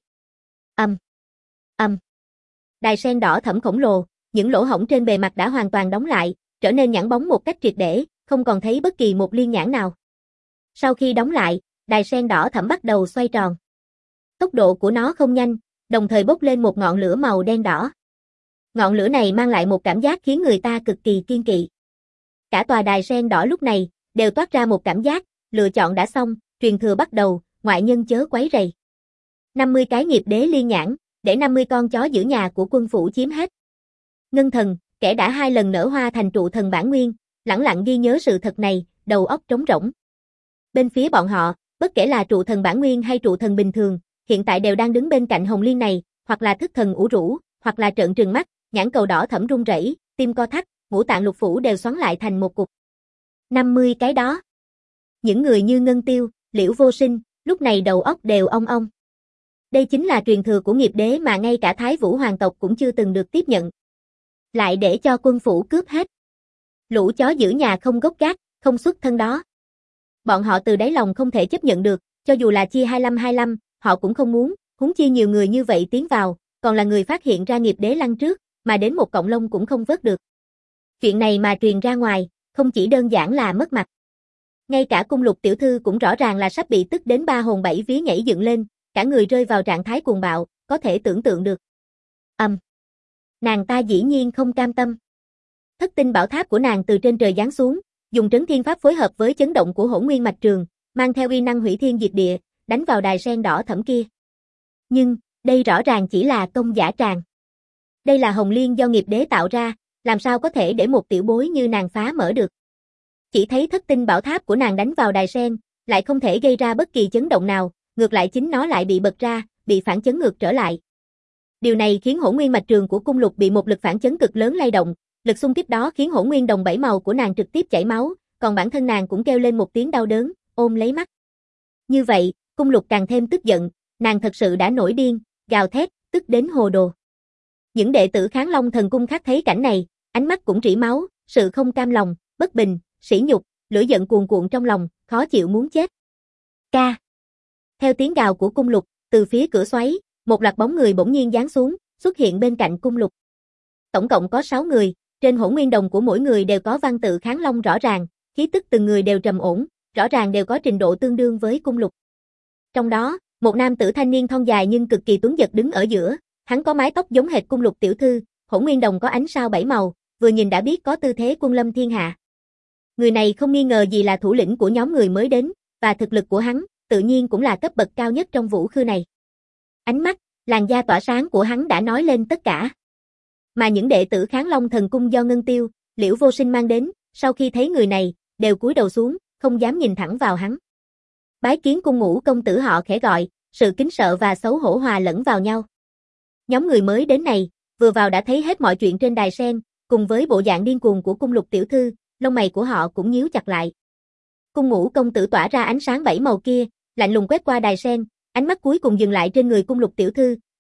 Đài sen đỏ thẫm khổng lồ, những lỗ hổng trên bề mặt đã hoàn toàn đóng lại, trở nên nhẵn bóng một cách triệt để, không còn thấy bất kỳ một liên nhãn nào. Sau khi đóng lại, đài sen đỏ thẫm bắt đầu xoay tròn. Tốc độ của nó không nhanh, đồng thời bốc lên một ngọn lửa màu đen đỏ. Ngọn lửa này mang lại một cảm giác khiến người ta cực kỳ kiêng kỵ. Cả tòa đài sen đỏ lúc này đều toát ra một cảm giác, lựa chọn đã xong, truyền thừa bắt đầu, ngoại nhân chớ quấy rầy. 50 cái nghiệp đế liên nhãn, để 50 con chó giữ nhà của quân phủ chiếm hết. Ngân Thần, kẻ đã 2 lần nở hoa thành trụ thần bản nguyên, lẳng lặng ghi nhớ sự thật này, đầu óc trống rỗng. Bên phía bọn họ, bất kể là trụ thần bản nguyên hay trụ thần bình thường, hiện tại đều đang đứng bên cạnh Hồng Liên này, hoặc là thức thần ủ rũ, hoặc là trợn trừng mắt, nhãn cầu đỏ thẫm run rẩy, tim co thắt, ngũ tạng lục phủ đều xoắn lại thành một cục. 50 cái đó. Những người như Ngân Tiêu, Liễu Vô Sinh, lúc này đầu óc đều ong ong. Đây chính là truyền thừa của nghiệp đế mà ngay cả Thái Vũ hoàng tộc cũng chưa từng được tiếp nhận. Lại để cho quân phủ cướp hết. Lũ chó giữ nhà không gốc gác, không xuất thân đó. Bọn họ từ đáy lòng không thể chấp nhận được, cho dù là chia 25-25, họ cũng không muốn, huống chi nhiều người như vậy tiến vào, còn là người phát hiện ra nghiệp đế lăng trước, mà đến một cọng lông cũng không vớt được. Chuyện này mà truyền ra ngoài, không chỉ đơn giản là mất mặt. Ngay cả Cung Lục tiểu thư cũng rõ ràng là sắp bị tức đến ba hồn bảy vía nhảy dựng lên, cả người rơi vào trạng thái cuồng bạo, có thể tưởng tượng được. Nàng ta dĩ nhiên không cam tâm. Thất tinh bảo tháp của nàng từ trên trời giáng xuống, dùng trấn thiên pháp phối hợp với chấn động của Hỗn Nguyên Mạch Trường, mang theo uy năng hủy thiên diệt địa, đánh vào đài sen đỏ thẫm kia. Nhưng, đây rõ ràng chỉ là công giả tràng. Đây là Hồng Liên do nghiệp đế tạo ra, làm sao có thể để một tiểu bối như nàng phá mở được. Chỉ thấy thất tinh bảo tháp của nàng đánh vào đài sen, lại không thể gây ra bất kỳ chấn động nào, ngược lại chính nó lại bị bật ra, bị phản chấn ngược trở lại. Điều này khiến Hỗn Nguyên Mạch Trường của Cung Lục bị một lực phản chấn cực lớn lay động, lực xung kích đó khiến Hỗn Nguyên Đồng 7 màu của nàng trực tiếp chảy máu, còn bản thân nàng cũng kêu lên một tiếng đau đớn, ôm lấy mắt. Như vậy, Cung Lục càng thêm tức giận, nàng thật sự đã nổi điên, gào thét, tức đến hồ đồ. Những đệ tử Kháng Long Thần Cung khác thấy cảnh này, ánh mắt cũng rỉ máu, sự không cam lòng, bất bình, sỉ nhục, lửa giận cuồn cuộn trong lòng, khó chịu muốn chết. Ca. Theo tiếng gào của Cung Lục, từ phía cửa xoáy, một loạt bóng người bỗng nhiên giáng xuống, xuất hiện bên cạnh Cung Lục. Tổng cộng có 6 người, trên Hỗn Nguyên Đồng của mỗi người đều có văn tự Kháng Long rõ ràng, khí tức từng người đều trầm ổn, rõ ràng đều có trình độ tương đương với Cung Lục. Trong đó, một nam tử thanh niên thon dài nhưng cực kỳ tuấn giật đứng ở giữa, hắn có mái tóc giống hệt Cung Lục tiểu thư, Hỗn Nguyên Đồng có ánh sao 7 màu, vừa nhìn đã biết có tư thế quân lâm thiên hạ. Người này không nghi ngờ gì là thủ lĩnh của nhóm người mới đến, và thực lực của hắn, tự nhiên cũng là cấp bậc cao nhất trong vũ khư này. Ánh mắt, làn da tỏa sáng của hắn đã nói lên tất cả. Mà những đệ tử Kháng Long Thần Cung do Ngân Tiêu, Liễu Vô Sinh mang đến, sau khi thấy người này, đều cúi đầu xuống, không dám nhìn thẳng vào hắn. Bái kiến Cung Ngũ công tử họ khẽ gọi, sự kính sợ và xấu hổ hòa lẫn vào nhau. Nhóm người mới đến này, vừa vào đã thấy hết mọi chuyện trên đài sen, cùng với bộ dạng điên cuồng của Cung Lục tiểu thư, lông mày của họ cũng nhíu chặt lại. Cung Ngũ công tử tỏa ra ánh sáng 7 màu kia, lạnh lùng quét qua đài sen, ánh mắt cuối cùng dừng lại trên người Cung Lục tiểu thư,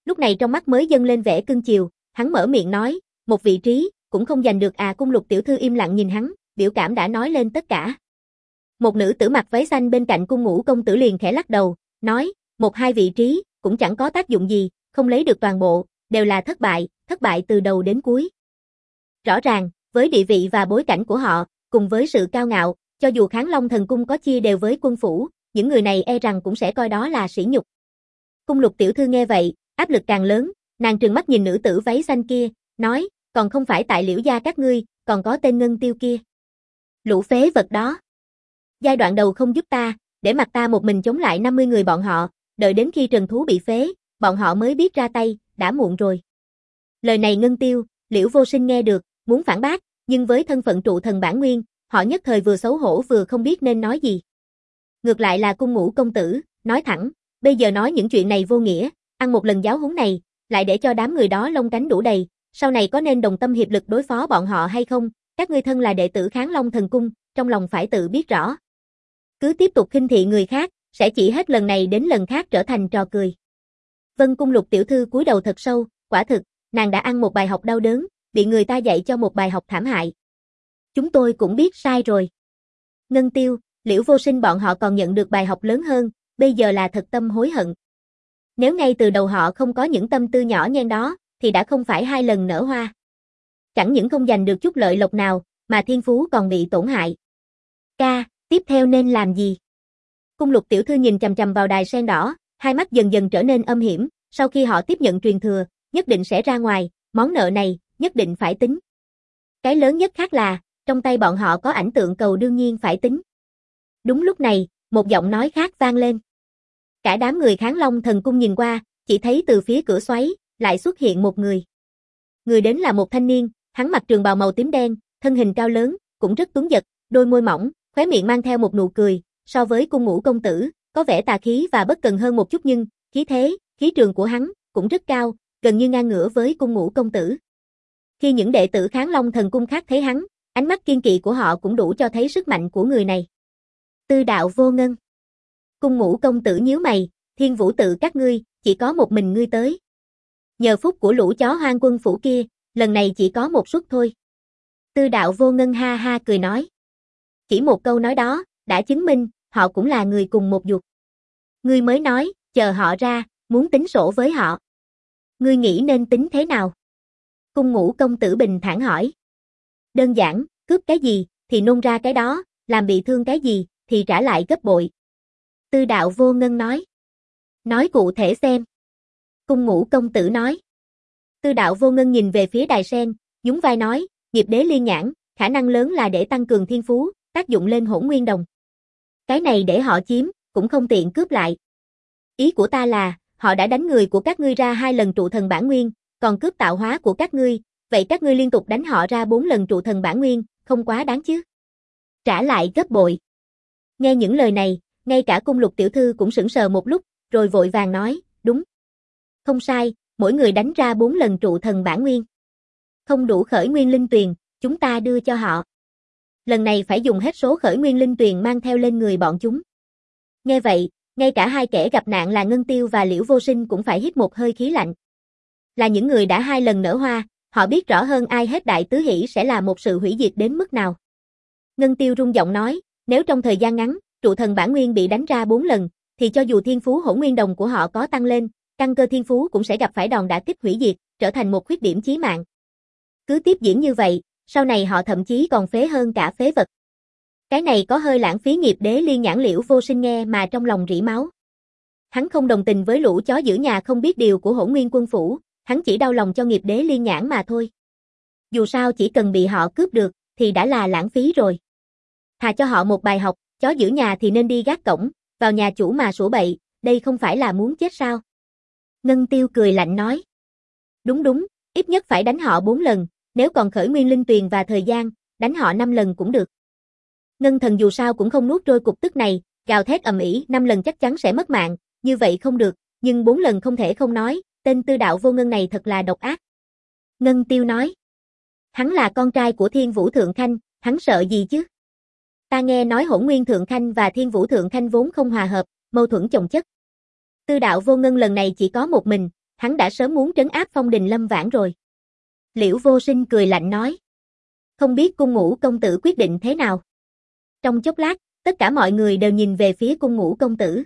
Lúc này trong mắt mới dâng lên vẻ cưng chiều, hắn mở miệng nói, một vị trí, cũng không giành được à. Cung Lục tiểu thư im lặng nhìn hắn, biểu cảm đã nói lên tất cả. Một nữ tử mặc váy xanh bên cạnh Cung Ngũ công tử liền khẽ lắc đầu, nói, một hai vị trí, cũng chẳng có tác dụng gì, không lấy được toàn bộ, đều là thất bại từ đầu đến cuối. Rõ ràng, với địa vị và bối cảnh của họ, cùng với sự cao ngạo, cho dù Kháng Long thần cung có chia đều với quân phủ, những người này e rằng cũng sẽ coi đó là sỉ nhục. Cung Lục tiểu thư nghe vậy, áp lực càng lớn, nàng trừng mắt nhìn nữ tử váy xanh kia, nói, còn không phải tại Liễu gia các ngươi, còn có tên Ngân Tiêu kia. Lũ phế vật đó. Giai đoạn đầu không giúp ta, để mặc ta một mình chống lại 50 người bọn họ, đợi đến khi Trần Thú bị phế, bọn họ mới biết ra tay, đã muộn rồi. Lời này Ngân Tiêu, Liễu Vô Sinh nghe được, muốn phản bác, nhưng với thân phận trụ thần bản nguyên, họ nhất thời vừa xấu hổ vừa không biết nên nói gì. Ngược lại là Cung Ngũ công tử, nói thẳng, bây giờ nói những chuyện này vô nghĩa, ăn một lần giáo huấn này, lại để cho đám người đó lông cánh đủ đầy, sau này có nên đồng tâm hiệp lực đối phó bọn họ hay không, các ngươi thân là đệ tử Kháng Long thần cung, trong lòng phải tự biết rõ. Cứ tiếp tục khinh thị người khác, sẽ chỉ hết lần này đến lần khác trở thành trò cười. Vân Cung Lục tiểu thư cúi đầu thật sâu, quả thực, nàng đã ăn một bài học đau đớn, bị người ta dạy cho một bài học thảm hại. Chúng tôi cũng biết sai rồi. Ngân Tiêu, Liễu Vô Sinh bọn họ còn nhận được bài học lớn hơn, bây giờ là thật tâm hối hận. Nếu ngay từ đầu họ không có những tâm tư nhỏ nhen đó, thì đã không phải hai lần nở hoa. Chẳng những không giành được chút lợi lộc nào, mà thiên phú còn bị tổn hại. Tiếp theo nên làm gì? Cung Lục tiểu thư nhìn chằm chằm vào đài sen đỏ, hai mắt dần dần trở nên âm hiểm, sau khi họ tiếp nhận truyền thừa, nhất định sẽ ra ngoài, món nợ này, nhất định phải tính. Cái lớn nhất khác là, trong tay bọn họ có ảnh tượng cầu đương nhiên phải tính. Đúng lúc này, một giọng nói khác vang lên. Cả đám người Kháng Long thần cung nhìn qua, chỉ thấy từ phía cửa xoáy, lại xuất hiện một người. Người đến là một thanh niên, hắn mặc trường bào màu tím đen, thân hình cao lớn, cũng rất tuấn giật, đôi môi mỏng, khóe miệng mang theo một nụ cười, so với Cung Ngũ công tử, có vẻ tà khí và bất cần hơn một chút nhưng, khí thế, khí trường của hắn, cũng rất cao, gần như ngang ngửa với Cung Ngũ công tử. Khi những đệ tử Kháng Long thần cung khác thấy hắn, ánh mắt kiên kỵ của họ cũng đủ cho thấy sức mạnh của người này. Tư Đạo Vô Ngân. Cung Ngũ công tử nhíu mày, Thiên Vũ tự các ngươi, chỉ có một mình ngươi tới. Nhờ phúc của lũ chó hoang quân phủ kia, lần này chỉ có một suất thôi. Tư Đạo Vô Ngân ha ha cười nói. Chỉ một câu nói đó, đã chứng minh, họ cũng là người cùng một ruột. Ngươi mới nói, chờ họ ra, muốn tính sổ với họ. Ngươi nghĩ nên tính thế nào? Cung Ngũ công tử bình thản hỏi. Đơn giản, cướp cái gì, thì nôn ra cái đó, làm bị thương cái gì, thì trả lại gấp bội. Tư Đạo Vô Ngân nói. Nói cụ thể xem. Cung Ngũ công tử nói. Tư Đạo Vô Ngân nhìn về phía đài sen, nhún vai nói, nghiệp đế liên nhãn, khả năng lớn là để tăng cường thiên phú, tác dụng lên Hỗn Nguyên Đồng. Cái này để họ chiếm, cũng không tiện cướp lại. Ý của ta là, họ đã đánh người của các ngươi ra 2 lần trụ thần bản nguyên, còn cướp tạo hóa của các ngươi, vậy các ngươi liên tục đánh họ ra 4 lần trụ thần bản nguyên, không quá đáng chứ? Trả lại gấp bội. Nghe những lời này, ngay cả Cung Lục tiểu thư cũng sững sờ một lúc, rồi vội vàng nói, đúng. Không sai, mỗi người đánh ra 4 lần trụ thần bản nguyên. Không đủ khởi nguyên linh tuyền, chúng ta đưa cho họ. Lần này phải dùng hết số khởi nguyên linh tuyền mang theo lên người bọn chúng. Nghe vậy, ngay cả hai kẻ gặp nạn là Ngân Tiêu và Liễu Vô Sinh cũng phải hít một hơi khí lạnh. Là những người đã 2 lần nở hoa, họ biết rõ hơn ai hết Đại Tứ Hỷ sẽ là một sự hủy diệt đến mức nào. Ngân Tiêu rung giọng nói, nếu trong thời gian ngắn, trụ thần bản nguyên bị đánh ra 4 lần, thì cho dù thiên phú Hỗn Nguyên Đồng của họ có tăng lên, căn cơ thiên phú cũng sẽ gặp phải đòn đả kích hủy diệt, trở thành một khuyết điểm chí mạng. Cứ tiếp diễn như vậy, sau này họ thậm chí còn phế hơn cả phế vật. Cái này có hơi lãng phí nghiệp đế liên nhãn. Liễu Vô Sinh nghe mà trong lòng rỉ máu. Hắn không đồng tình với lũ chó giữ nhà không biết điều của Hỗn Nguyên quân phủ, hắn chỉ đau lòng cho nghiệp đế liên nhãn mà thôi. Dù sao chỉ cần bị họ cướp được, thì đã là lãng phí rồi. Thà cho họ một bài học, chó giữ nhà thì nên đi gác cổng, vào nhà chủ mà sủa bậy, đây không phải là muốn chết sao? Ngân Tiêu cười lạnh nói. Đúng, ít nhất phải đánh họ 4 lần, nếu còn khởi nguyên linh tuyền và thời gian, đánh họ 5 lần cũng được. Ngân Thần dù sao cũng không nuốt trôi cục tức này, gào thét ầm ĩ, 5 lần chắc chắn sẽ mất mạng, như vậy không được, nhưng 4 lần không thể không nói, tên Tư Đạo Vô Ngân này thật là độc ác. Ngân Tiêu nói. Hắn là con trai của Thiên Vũ Thượng Khanh, hắn sợ gì chứ? Ta nghe nói Hỗn Nguyên Thượng Khanh và Thiên Vũ Thượng Khanh vốn không hòa hợp, mâu thuẫn chồng chất. Tư Đạo Vô Ngân lần này chỉ có một mình, hắn đã sớm muốn trấn áp Phong Đình Lâm Vãn rồi. Liễu Vô Sinh cười lạnh nói. Không biết Cung Ngũ công tử quyết định thế nào? Trong chốc lát, tất cả mọi người đều nhìn về phía Cung Ngũ công tử.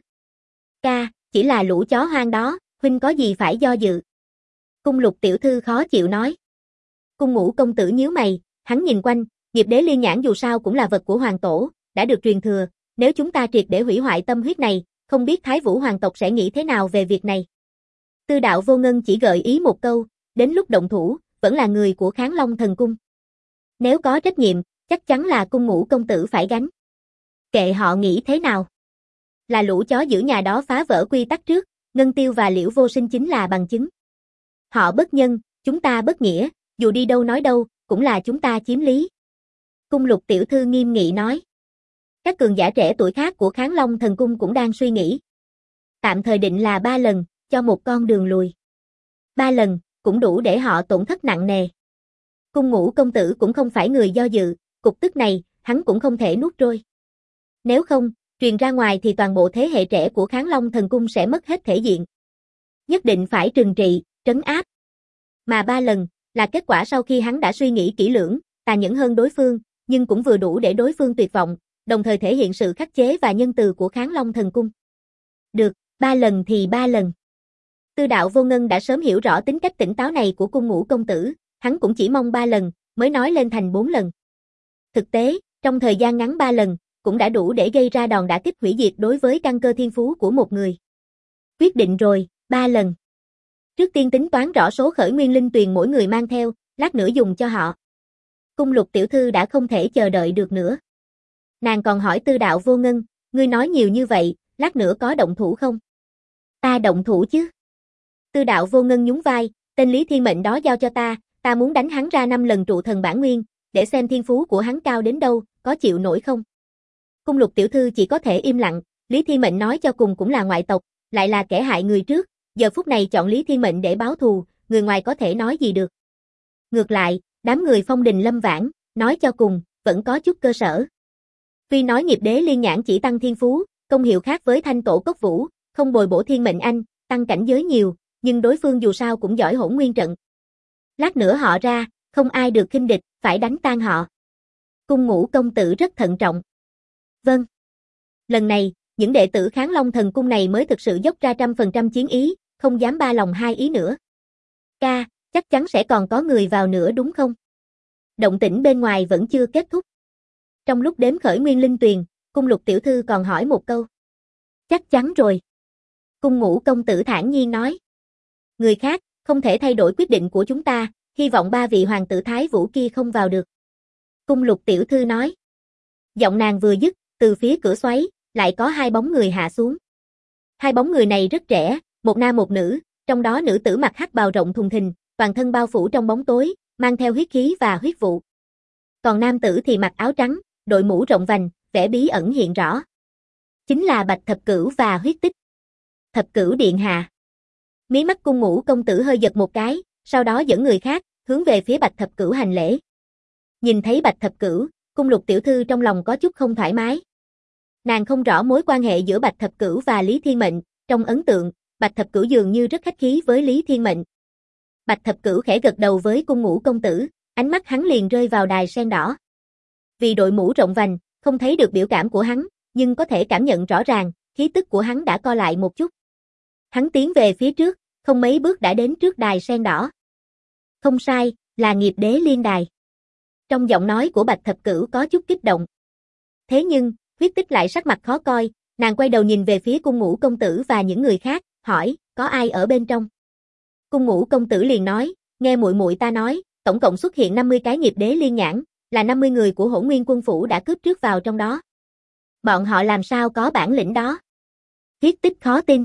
Ca, chỉ là lũ chó hoang đó, huynh có gì phải do dự? Cung Lục tiểu thư khó chịu nói. Cung Ngũ công tử nhíu mày, hắn nhìn quanh, nghiệp đế liên nhãn dù sao cũng là vật của hoàng tổ, đã được truyền thừa, nếu chúng ta triệt để hủy hoại tâm huyết này, không biết Thái Vũ hoàng tộc sẽ nghĩ thế nào về việc này. Tư Đạo Vô Ngân chỉ gợi ý một câu, đến lúc động thủ, vẫn là người của Kháng Long thần cung. Nếu có trách nhiệm, chắc chắn là Cung Ngũ công tử phải gánh. Kệ họ nghĩ thế nào. Là lũ chó giữ nhà đó phá vỡ quy tắc trước, Ngân Tiêu và Liễu Vô Sinh chính là bằng chứng. Họ bất nhân, chúng ta bất nghĩa, dù đi đâu nói đâu, cũng là chúng ta chiếm lý. Cung Lục tiểu thư nghiêm nghị nói. Các cường giả trẻ tuổi khác của Kháng Long thần cung cũng đang suy nghĩ. Tạm thời định là 3 lần, cho một con đường lùi. 3 lần, cũng đủ để họ tổn thất nặng nề. Cung Ngũ công tử cũng không phải người do dự, cục tức này, hắn cũng không thể nuốt trôi. Nếu không, truyền ra ngoài thì toàn bộ thế hệ trẻ của Kháng Long thần cung sẽ mất hết thể diện. Nhất định phải trừng trị, trấn áp. Mà 3 lần, là kết quả sau khi hắn đã suy nghĩ kỹ lưỡng, tàn nhẫn hơn đối phương, nhưng cũng vừa đủ để đối phương tuyệt vọng, đồng thời thể hiện sự khắc chế và nhân từ của Kháng Long thần cung. Được, 3 lần thì 3 lần. Tư Đạo Vô Ngân đã sớm hiểu rõ tính cách tỉnh táo này của Cung Ngũ công tử, hắn cũng chỉ mong 3 lần, mới nói lên thành 4 lần. Thực tế, trong thời gian ngắn 3 lần, cũng đã đủ để gây ra đòn đả kích hủy diệt đối với căn cơ thiên phú của một người. Quyết định rồi, 3 lần. Trước tiên tính toán rõ số khởi nguyên linh tuyền mỗi người mang theo, lát nữa dùng cho họ. Cung Lục tiểu thư đã không thể chờ đợi được nữa. Nàng còn hỏi Tư Đạo Vô Ngân, ngươi nói nhiều như vậy, lát nữa có động thủ không? Ta động thủ chứ. Tư Đạo Vô Ngân nhún vai, tên Lý Thiên Mệnh đó giao cho ta muốn đánh hắn ra 5 lần trụ thần bản nguyên, để xem thiên phú của hắn cao đến đâu, có chịu nổi không? Cung Lục tiểu thư chỉ có thể im lặng, Lý Thiên Mệnh nói cho cùng cũng là ngoại tộc, lại là kẻ hại người trước, giờ phút này chọn Lý Thiên Mệnh để báo thù, người ngoài có thể nói gì được. Ngược lại, đám người Phong Đình Lâm Vãn, nói cho cùng, vẫn có chút cơ sở. Tuy nói nghiệp đế liên nhãn chỉ tăng thiên phú, công hiệu khác với Thanh Tổ Cốc Vũ, không bồi bổ thiên mệnh anh, tăng cảnh giới nhiều, nhưng đối phương dù sao cũng giỏi hỗn nguyên trận. Lát nữa họ ra, không ai được khinh địch, phải đánh tan họ. Cung Ngũ công tử rất thận trọng. Vâng. Lần này, những đệ tử Kháng Long thần cung này mới thực sự dốc ra 100% chiến ý, không dám ba lòng hai ý nữa. Ca, chắc chắn sẽ còn có người vào nữa đúng không? Động tĩnh bên ngoài vẫn chưa kết thúc. Trong lúc đếm khởi nguyên linh tuyền, Cung Lục tiểu thư còn hỏi một câu. Chắc chắn rồi. Cung Ngũ công tử thản nhiên nói. Người khác, không thể thay đổi quyết định của chúng ta, hy vọng 3 vị hoàng tử Thái Vũ kia không vào được. Cung Lục tiểu thư nói. Giọng nàng vừa dứt, từ phía cửa xoáy, lại có 2 bóng người hạ xuống. 2 bóng người này rất trẻ, một nam một nữ, trong đó nữ tử mặc hắc bào rộng thùng thình, toàn thân bao phủ trong bóng tối, mang theo huyết khí và huyết vụ. Còn nam tử thì mặc áo trắng, đội mũ rộng vành, vẻ bí ẩn hiện rõ. Chính là Bạch Thập Cửu và Huyết Tích. Thập Cửu điện hạ. Mí mắt Cung Ngũ công tử hơi giật một cái, sau đó dẫn người khác, hướng về phía Bạch Thập Cửu hành lễ. Nhìn thấy Bạch Thập Cửu, Cung Lục tiểu thư trong lòng có chút không thoải mái. Nàng không rõ mối quan hệ giữa Bạch Thập Cửu và Lý Thiên Mệnh, trong ấn tượng, Bạch Thập Cửu dường như rất khách khí với Lý Thiên Mệnh. Bạch Thập Cửu khẽ gật đầu với Cung Ngũ công tử, ánh mắt hắn liền rơi vào đài sen đỏ. Vì đội mũ rộng vành, không thấy được biểu cảm của hắn, nhưng có thể cảm nhận rõ ràng, khí tức của hắn đã co lại một chút. Hắn tiến về phía trước, không mấy bước đã đến trước đài sen đỏ. Không sai, là nghiệp đế liên đài. Trong giọng nói của Bạch Thập Cửu có chút kích động. Thế nhưng, Huyết Tích lại sắc mặt khó coi, nàng quay đầu nhìn về phía Cung Ngũ công tử và những người khác, hỏi, có ai ở bên trong? Cung Ngũ công tử liền nói, nghe muội muội ta nói, tổng cộng xuất hiện 50 cái nghiệp đế liên nhãn, là 50 người của Hỗn Nguyên quân phủ đã cướp trước vào trong đó. Bọn họ làm sao có bản lĩnh đó? Huyết Tích khó tin.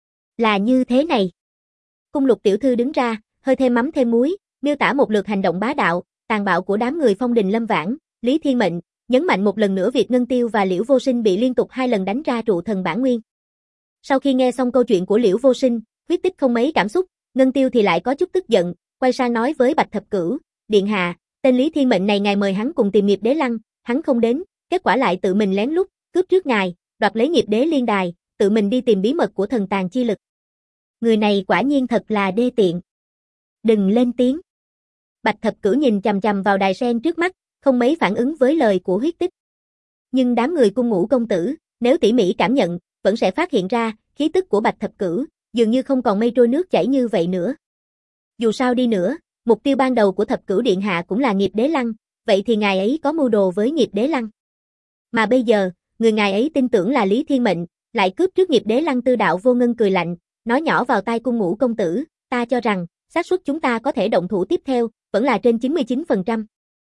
Là như thế này. Cung Lục tiểu thư đứng ra, hơi thêm mắm thêm muối, miêu tả một lượt hành động bá đạo, tàn bạo của đám người Phong Đình Lâm Vãn, Lý Thiên Mệnh, nhấn mạnh một lần nữa việc Ngân Tiêu và Liễu Vô Sinh bị liên tục 2 lần đánh ra trụ thần bản nguyên. Sau khi nghe xong câu chuyện của Liễu Vô Sinh, Huyết Tích không mấy cảm xúc, Ngân Tiêu thì lại có chút tức giận, quay sang nói với Bạch Thập Cửu, điện hạ, tên Lý Thiên Mệnh này ngài mời hắn cùng tìm nghiệp đế lăng, hắn không đến, kết quả lại tự mình lén lút, cướp trước ngài, đoạt lấy nghiệp đế liên đài, tự mình đi tìm bí mật của thần tàn chi lực. Người này quả nhiên thật là đê tiện. Đừng lên tiếng. Bạch Thập Cửu nhìn chằm chằm vào đài sen trước mắt, không mấy phản ứng với lời của Huyết Tích. Nhưng đám người Cung Ngũ công tử, nếu tỉ mỉ cảm nhận, vẫn sẽ phát hiện ra, khí tức của Bạch Thập Cửu, dường như không còn mây trôi nước chảy như vậy nữa. Dù sao đi nữa, mục tiêu ban đầu của Thập Cửu Điện Hạ cũng là Nghiệp Đế Lăng, vậy thì ngài ấy có mưu đồ với Nghiệp Đế Lăng. Mà bây giờ, người ngài ấy tin tưởng là Lý Thiên Mệnh, lại cướp trước Nghiệp Đế Lăng. Tư Đạo Vô Ngân cười lạnh, nói nhỏ vào tai Cung Ngũ công tử, ta cho rằng, xác suất chúng ta có thể động thủ tiếp theo, vẫn là trên 99%.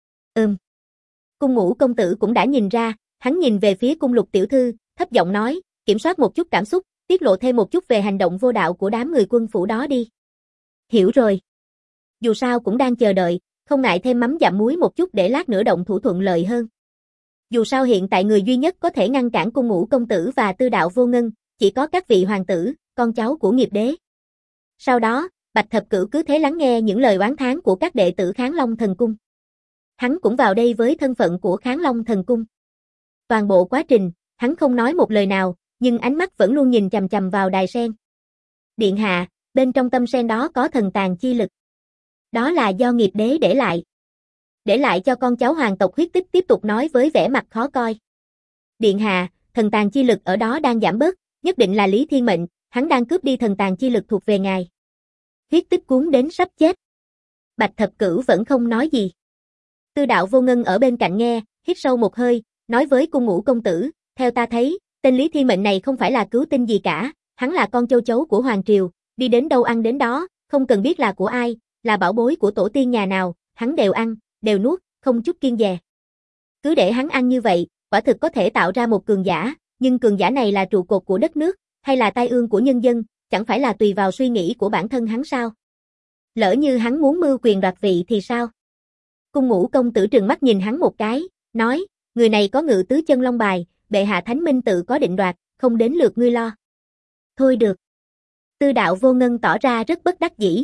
Cung Ngũ công tử cũng đã nhìn ra, hắn nhìn về phía Cung Lục tiểu thư, thấp giọng nói, kiểm soát một chút cảm xúc, tiết lộ thêm một chút về hành động vô đạo của đám người quân phủ đó đi. Hiểu rồi. Dù sao cũng đang chờ đợi, không ngại thêm mắm dặm muối một chút để lát nữa động thủ thuận lợi hơn. Dù sao hiện tại người duy nhất có thể ngăn cản Cung Ngũ công tử và Tư Đạo Vô Ngân, chỉ có các vị hoàng tử, con cháu của Nghiệp Đế. Sau đó, Bạch Thập Cửu cứ thế lắng nghe những lời oán thán của các đệ tử Kháng Long Thần Cung. Hắn cũng vào đây với thân phận của Kháng Long Thần Cung. Toàn bộ quá trình, hắn không nói một lời nào, nhưng ánh mắt vẫn luôn nhìn chằm chằm vào đài sen. Điện hạ, bên trong tâm sen đó có thần tàn chi lực. Đó là do Nghiệp Đế để lại. Để lại cho con cháu hoàng tộc Huyết Tích tiếp tục nói với vẻ mặt khó coi. Điện hạ, thần tàn chi lực ở đó đang giảm bớt, nhất định là Lý Thiên Mệnh, hắn đang cướp đi thần tàn chi lực thuộc về ngài. Huyết Tích cuốn đến sắp chết. Bạch Thập Cửu vẫn không nói gì. Tư Đạo Vô Ngân ở bên cạnh nghe, hít sâu một hơi, nói với Cung Ngũ công tử, theo ta thấy, tên Lý Thiên Mệnh này không phải là cứu tinh gì cả, hắn là con châu chấu của Hoàng Triều, đi đến đâu ăn đến đó, không cần biết là của ai, là bảo bối của tổ tiên nhà nào, hắn đều ăn, đều nuốt, không chút kiêng dè. Cứ để hắn ăn như vậy, quả thực có thể tạo ra một cường giả, nhưng cường giả này là trụ cột của đất nước, hay là tai ương của nhân dân, chẳng phải là tùy vào suy nghĩ của bản thân hắn sao? Lỡ như hắn muốn mưu quyền đoạt vị thì sao? Cung Ngũ công tử trừng mắt nhìn hắn một cái, nói, người này có ngự tứ chân long bài, bệ hạ thánh minh tự có định đoạt, không đến lượt ngươi lo. Thôi được. Tư Đạo Vô Ngân tỏ ra rất bất đắc dĩ.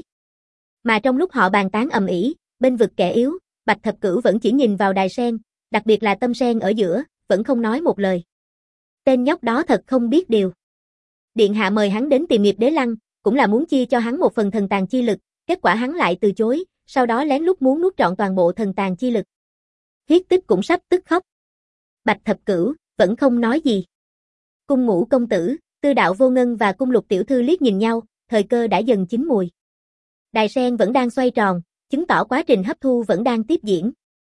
Mà trong lúc họ bàn tán ầm ĩ, bên vực kẻ yếu, Bạch Thập Cửu vẫn chỉ nhìn vào đài sen, đặc biệt là tâm sen ở giữa, vẫn không nói một lời. Tên nhóc đó thật không biết điều. Điện hạ mời hắn đến tìm Nghiệp Đế Lăng, cũng là muốn chia cho hắn một phần thần tàn chi lực, kết quả hắn lại từ chối, sau đó lén lút muốn nuốt trọn toàn bộ thần tàn chi lực. Huyết Tích cũng sắp tức khóc. Bạch Thập Cửu vẫn không nói gì. Cung Ngũ công tử, Tư Đạo Vô Ngân và Cung Lục tiểu thư liếc nhìn nhau, thời cơ đã dần chín mùi. Đài sen vẫn đang xoay tròn, chứng tỏ quá trình hấp thu vẫn đang tiếp diễn.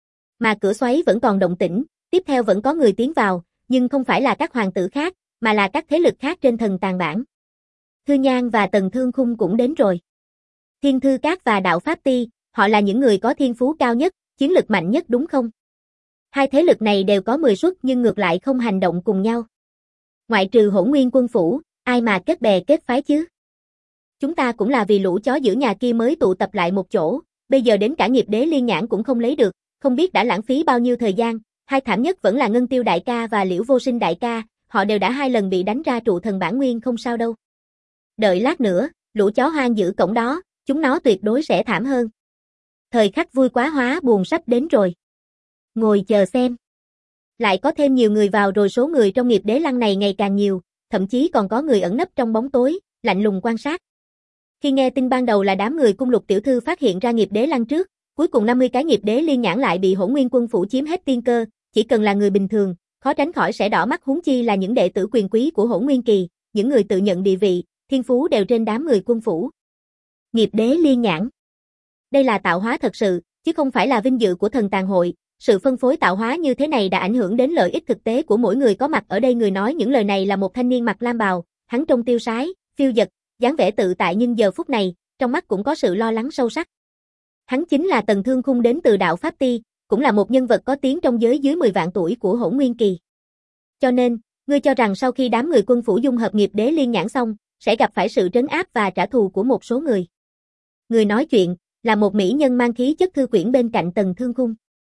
Mà cửa xoáy vẫn còn động tĩnh, tiếp theo vẫn có người tiến vào, nhưng không phải là các hoàng tử khác, mà là các thế lực khác trên thần tàn bản. Thư Nhan và Tần Thương Khung cũng đến rồi. Thiên Thư Các và Đạo Pháp Ti, họ là những người có thiên phú cao nhất, chiến lực mạnh nhất đúng không? Hai thế lực này đều có 10 suất nhưng ngược lại không hành động cùng nhau. Ngoại trừ Hỗn Nguyên quân phủ, ai mà kết bè kết phái chứ? Chúng ta cũng là vì lũ chó giữ nhà kia mới tụ tập lại một chỗ, bây giờ đến cả Nghiệp Đế Liên Nhãn cũng không lấy được, không biết đã lãng phí bao nhiêu thời gian, hai thảm nhất vẫn là Ngân Tiêu đại ca và Liễu Vô Sinh đại ca, họ đều đã 2 lần bị đánh ra trụ thần bản nguyên không sao đâu. Đợi lát nữa, lũ chó hoang giữ cổng đó, chúng nó tuyệt đối sẽ thảm hơn. Thời khắc vui quá hóa buồn sắp đến rồi. Ngồi chờ xem. Lại có thêm nhiều người vào rồi số người trong Nghiệp Đế Lăng này ngày càng nhiều, thậm chí còn có người ẩn nấp trong bóng tối, lạnh lùng quan sát. Khi nghe tin ban đầu là đám người Cung Lục tiểu thư phát hiện ra Nghiệp Đế Lăng trước, cuối cùng 50 cái Nghiệp Đế Liên Nhãn lại bị Hỗn Nguyên quân phủ chiếm hết tiên cơ, chỉ cần là người bình thường, khó tránh khỏi sẽ đỏ mắt, huống chi là những đệ tử quyền quý của Hỗn Nguyên kỳ, những người tự nhận địa vị, thiên phú đều trên đám người quân phủ. Nghiệp Đế Liên Nhãn. Đây là tạo hóa thật sự, chứ không phải là vinh dự của thần tàn hội. Sự phân phối tạo hóa như thế này đã ảnh hưởng đến lợi ích thực tế của mỗi người có mặt ở đây. Người nói những lời này là một thanh niên mặc lam bào, hắn trông tiêu sái, phiêu dật, dáng vẻ tự tại nhưng giờ phút này, trong mắt cũng có sự lo lắng sâu sắc. Hắn chính là Tần Thương Khung đến từ Đạo Pháp Ti, cũng là một nhân vật có tiếng trong giới dưới 10 vạn tuổi của Hỗn Nguyên kỳ. Cho nên, ngươi cho rằng sau khi đám người quân phủ dung hợp Nghiệp Đế Liên Nhãn xong, sẽ gặp phải sự trấn áp và trả thù của một số người. Người nói chuyện là một mỹ nhân mang khí chất thư quyển bên cạnh Tần Thương Khung.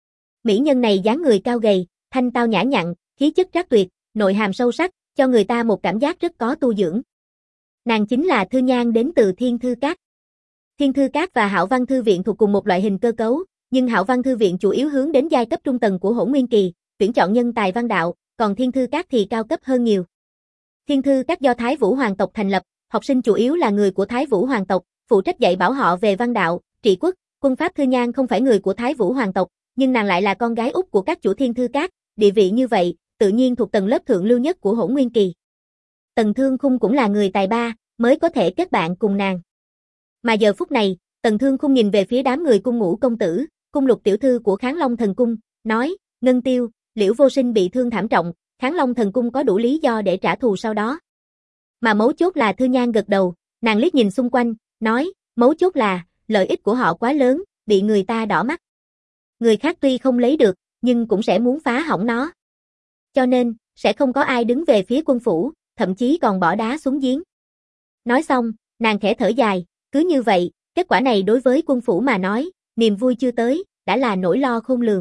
Mỹ nhân này dáng người cao gầy, thanh tao nhã nhặn, khí chất trác tuyệt, nội hàm sâu sắc, cho người ta một cảm giác rất có tu dưỡng. Nàng chính là Thư Nhan đến từ Thiên Thư Các. Thiên Thư Các và Hạo Văn Thư Viện thuộc cùng một loại hình cơ cấu, nhưng Hạo Văn Thư Viện chủ yếu hướng đến giai cấp trung tầng của Hỗn Nguyên kỳ, tuyển chọn nhân tài văn đạo, còn Thiên Thư Các thì cao cấp hơn nhiều. Thiên Thư Các do Thái Vũ hoàng tộc thành lập, học sinh chủ yếu là người của Thái Vũ hoàng tộc, phụ trách dạy bảo họ về văn đạo, trị quốc. Quân Pháp Thư Nhan không phải người của Thái Vũ hoàng tộc, nhưng nàng lại là con gái út của các chủ Thiên Thư Các, địa vị như vậy, tự nhiên thuộc tầng lớp thượng lưu nhất của Hỗn Nguyên Kỳ. Tần Thương Khung cũng là người tài ba, mới có thể kết bạn cùng nàng. Mà giờ phút này, Tần Thương Khung nhìn về phía đám người cung Ngũ công tử, cung Lục tiểu thư của Kháng Long thần cung, nói: "Ngân Tiêu, Liễu Vô Sinh bị thương thảm trọng, Kháng Long thần cung có đủ lý do để trả thù sau đó." Mà mấu chốt là Thư Nhan gật đầu, nàng liếc nhìn xung quanh, nói: "Mấu chốt là lợi ích của họ quá lớn, bị người ta đỏ mắt. Người khác tuy không lấy được, nhưng cũng sẽ muốn phá hỏng nó. Cho nên, sẽ không có ai đứng về phía quân phủ, thậm chí còn bỏ đá xuống giếng." Nói xong, nàng khẽ thở dài, cứ như vậy, kết quả này đối với quân phủ mà nói, niềm vui chưa tới, đã là nỗi lo khôn lường.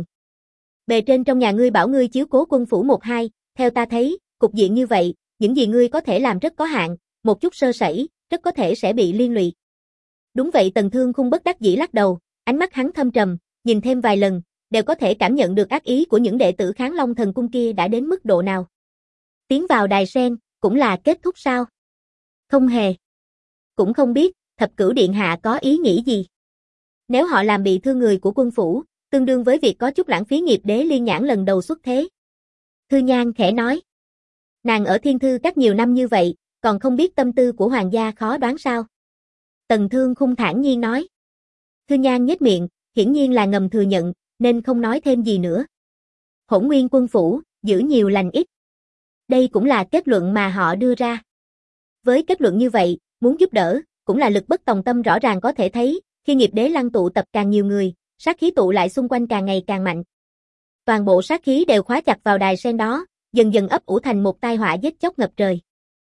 Bề trên trong nhà ngươi bảo ngươi chiếu cố quân phủ 1-2, theo ta thấy, cục diện như vậy, những gì ngươi có thể làm rất có hạn, một chút sơ sẩy, rất có thể sẽ bị liên lụy. Đúng vậy, Tần Thương Khung bất đắc dĩ lắc đầu, ánh mắt hắn thâm trầm, nhìn thêm vài lần, đều có thể cảm nhận được ác ý của những đệ tử Kháng Long thần cung kia đã đến mức độ nào. Tiến vào đài sen, cũng là kết thúc sao? Không hề. Cũng không biết, Thập Cửu Điện Hạ có ý nghĩ gì. Nếu họ làm bị thương người của quân phủ, tương đương với việc có chút lãng phí nghiệp đế liên nhãn lần đầu xuất thế. Thư Nhan khẽ nói. Nàng ở Thiên Thư Các nhiều năm như vậy, còn không biết tâm tư của hoàng gia khó đoán sao? Tần Thương Khung thản nhiên nói. Thư Nhan nhếch miệng, hiển nhiên là ngầm thừa nhận, nên không nói thêm gì nữa. Hỗn Nguyên quân phủ, giữ nhiều lành ít. Đây cũng là kết luận mà họ đưa ra. Với kết luận như vậy, muốn giúp đỡ, cũng là lực bất tòng tâm rõ ràng có thể thấy, khi nghiệp đế lăng tụ tập càng nhiều người, sát khí tụ lại xung quanh càng ngày càng mạnh. Toàn bộ sát khí đều khóa chặt vào đài sen đó, dần dần ấp ủ thành một tai họa giết chóc ngập trời.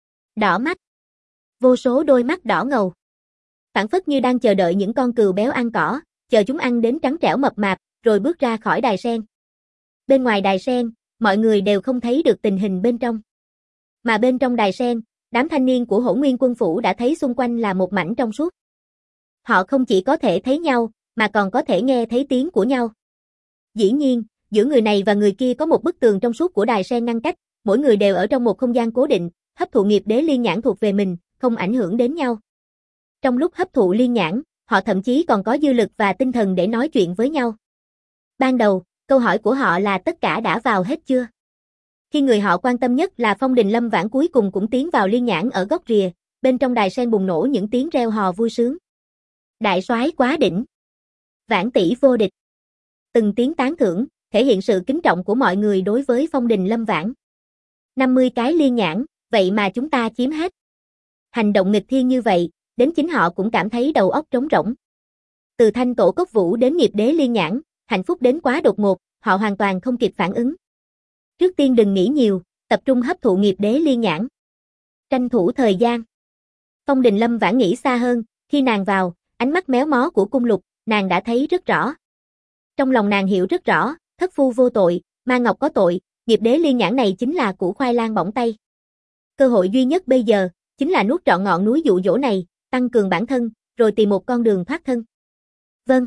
Đỏ mắt. Vô số đôi mắt đỏ ngầu. Phảng phất như đang chờ đợi những con cừu béo ăn cỏ, chờ chúng ăn đến trắng trẻo mập mạp, rồi bước ra khỏi đài sen. Bên ngoài đài sen, mọi người đều không thấy được tình hình bên trong. Mà bên trong đài sen, đám thanh niên của Hỗn Nguyên quân phủ đã thấy xung quanh là một mảnh trong suốt. Họ không chỉ có thể thấy nhau, mà còn có thể nghe thấy tiếng của nhau. Dĩ nhiên, giữa người này và người kia có một bức tường trong suốt của đài sen ngăn cách, mỗi người đều ở trong một không gian cố định, hấp thụ nghiệp đế liên nhãn thuộc về mình, không ảnh hưởng đến nhau. Trong lúc hấp thụ liên nhãn, họ thậm chí còn có dư lực và tinh thần để nói chuyện với nhau. Ban đầu, câu hỏi của họ là tất cả đã vào hết chưa? Khi người họ quan tâm nhất là Phong Đình Lâm Vãn cuối cùng cũng tiến vào liên nhãn ở góc rìa, bên trong đài sen bùng nổ những tiếng reo hò vui sướng. Đại soái quá đỉnh. Vãn tỷ vô địch. Từng tiếng tán thưởng, thể hiện sự kính trọng của mọi người đối với Phong Đình Lâm Vãn. 50 cái liên nhãn, vậy mà chúng ta chiếm hết. Hành động nghịch thiên như vậy, đến chính họ cũng cảm thấy đầu óc trống rỗng. Từ thanh tổ cốc vũ đến nghiệp đế liên nhãn, hạnh phúc đến quá đột ngột, họ hoàn toàn không kịp phản ứng. Trước tiên đừng nghĩ nhiều, tập trung hấp thụ nghiệp đế liên nhãn. Tranh thủ thời gian. Phong Đình Lâm Vãn nghĩ xa hơn, khi nàng vào, ánh mắt méo mó của cung Lục, nàng đã thấy rất rõ. Trong lòng nàng hiểu rất rõ, thất phu vô tội, ma ngọc có tội, nghiệp đế liên nhãn này chính là củ khoai lang bỏng tay. Cơ hội duy nhất bây giờ, chính là nuốt trọn ngọn núi dụ dỗ này, tăng cường bản thân, rồi tìm một con đường thoát thân. Vâng.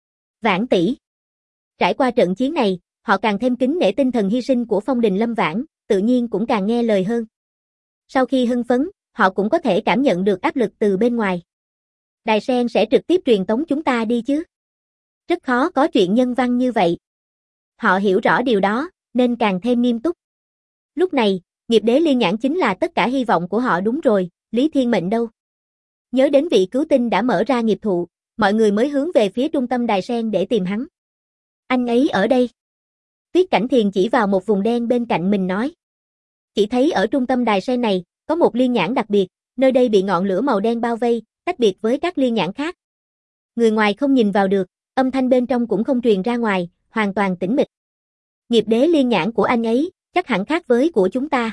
Vãn tỷ. Trải qua trận chiến này, họ càng thêm kính nể tinh thần hy sinh của Phong Đình Lâm Vãn, tự nhiên cũng càng nghe lời hơn. Sau khi hưng phấn, họ cũng có thể cảm nhận được áp lực từ bên ngoài. Đài sen sẽ trực tiếp truyền tống chúng ta đi chứ? Rất khó có chuyện nhân văn như vậy. Họ hiểu rõ điều đó, nên càng thêm nghiêm túc. Lúc này, nghiệp đế liên nhãn chính là tất cả hy vọng của họ. Đúng rồi, Lý Thiên Mệnh đâu? Nhớ đến vị cứu tinh đã mở ra nghiệp thụ, mọi người mới hướng về phía trung tâm đài sen để tìm hắn. Anh ấy ở đây. Tuyết Cảnh Thiền chỉ vào một vùng đen bên cạnh mình nói. Chỉ thấy ở trung tâm đài sen này, có một liên nhãn đặc biệt, nơi đây bị ngọn lửa màu đen bao vây, tách biệt với các liên nhãn khác. Người ngoài không nhìn vào được, âm thanh bên trong cũng không truyền ra ngoài, hoàn toàn tĩnh mịch. Nghiệp đế liên nhãn của anh ấy, chắc hẳn khác với của chúng ta.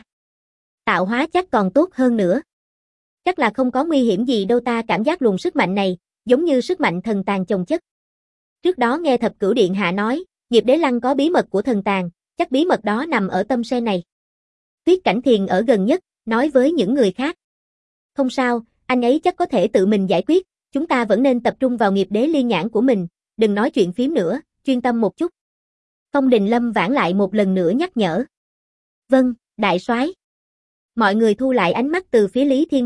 Tạo hóa chắc còn tốt hơn nữa. Chắc là không có nguy hiểm gì đâu, ta cảm giác luồng sức mạnh này, giống như sức mạnh thần tàng chồng chất. Trước đó nghe Thập Cửu Điện Hạ nói, nghiệp đế lăng có bí mật của thần tàng, chắc bí mật đó nằm ở tâm sen này. Tuyết Cảnh Thiền ở gần nhất, nói với những người khác. Không sao, anh ấy chắc có thể tự mình giải quyết, chúng ta vẫn nên tập trung vào nghiệp đế liên nhãn của mình, đừng nói chuyện phím nữa, chuyên tâm một chút. Phong Đình Lâm Vãn lại một lần nữa nhắc nhở. Vâng, đại soái. Mọi người thu lại ánh mắt từ phía Lý Thiên Mệnh,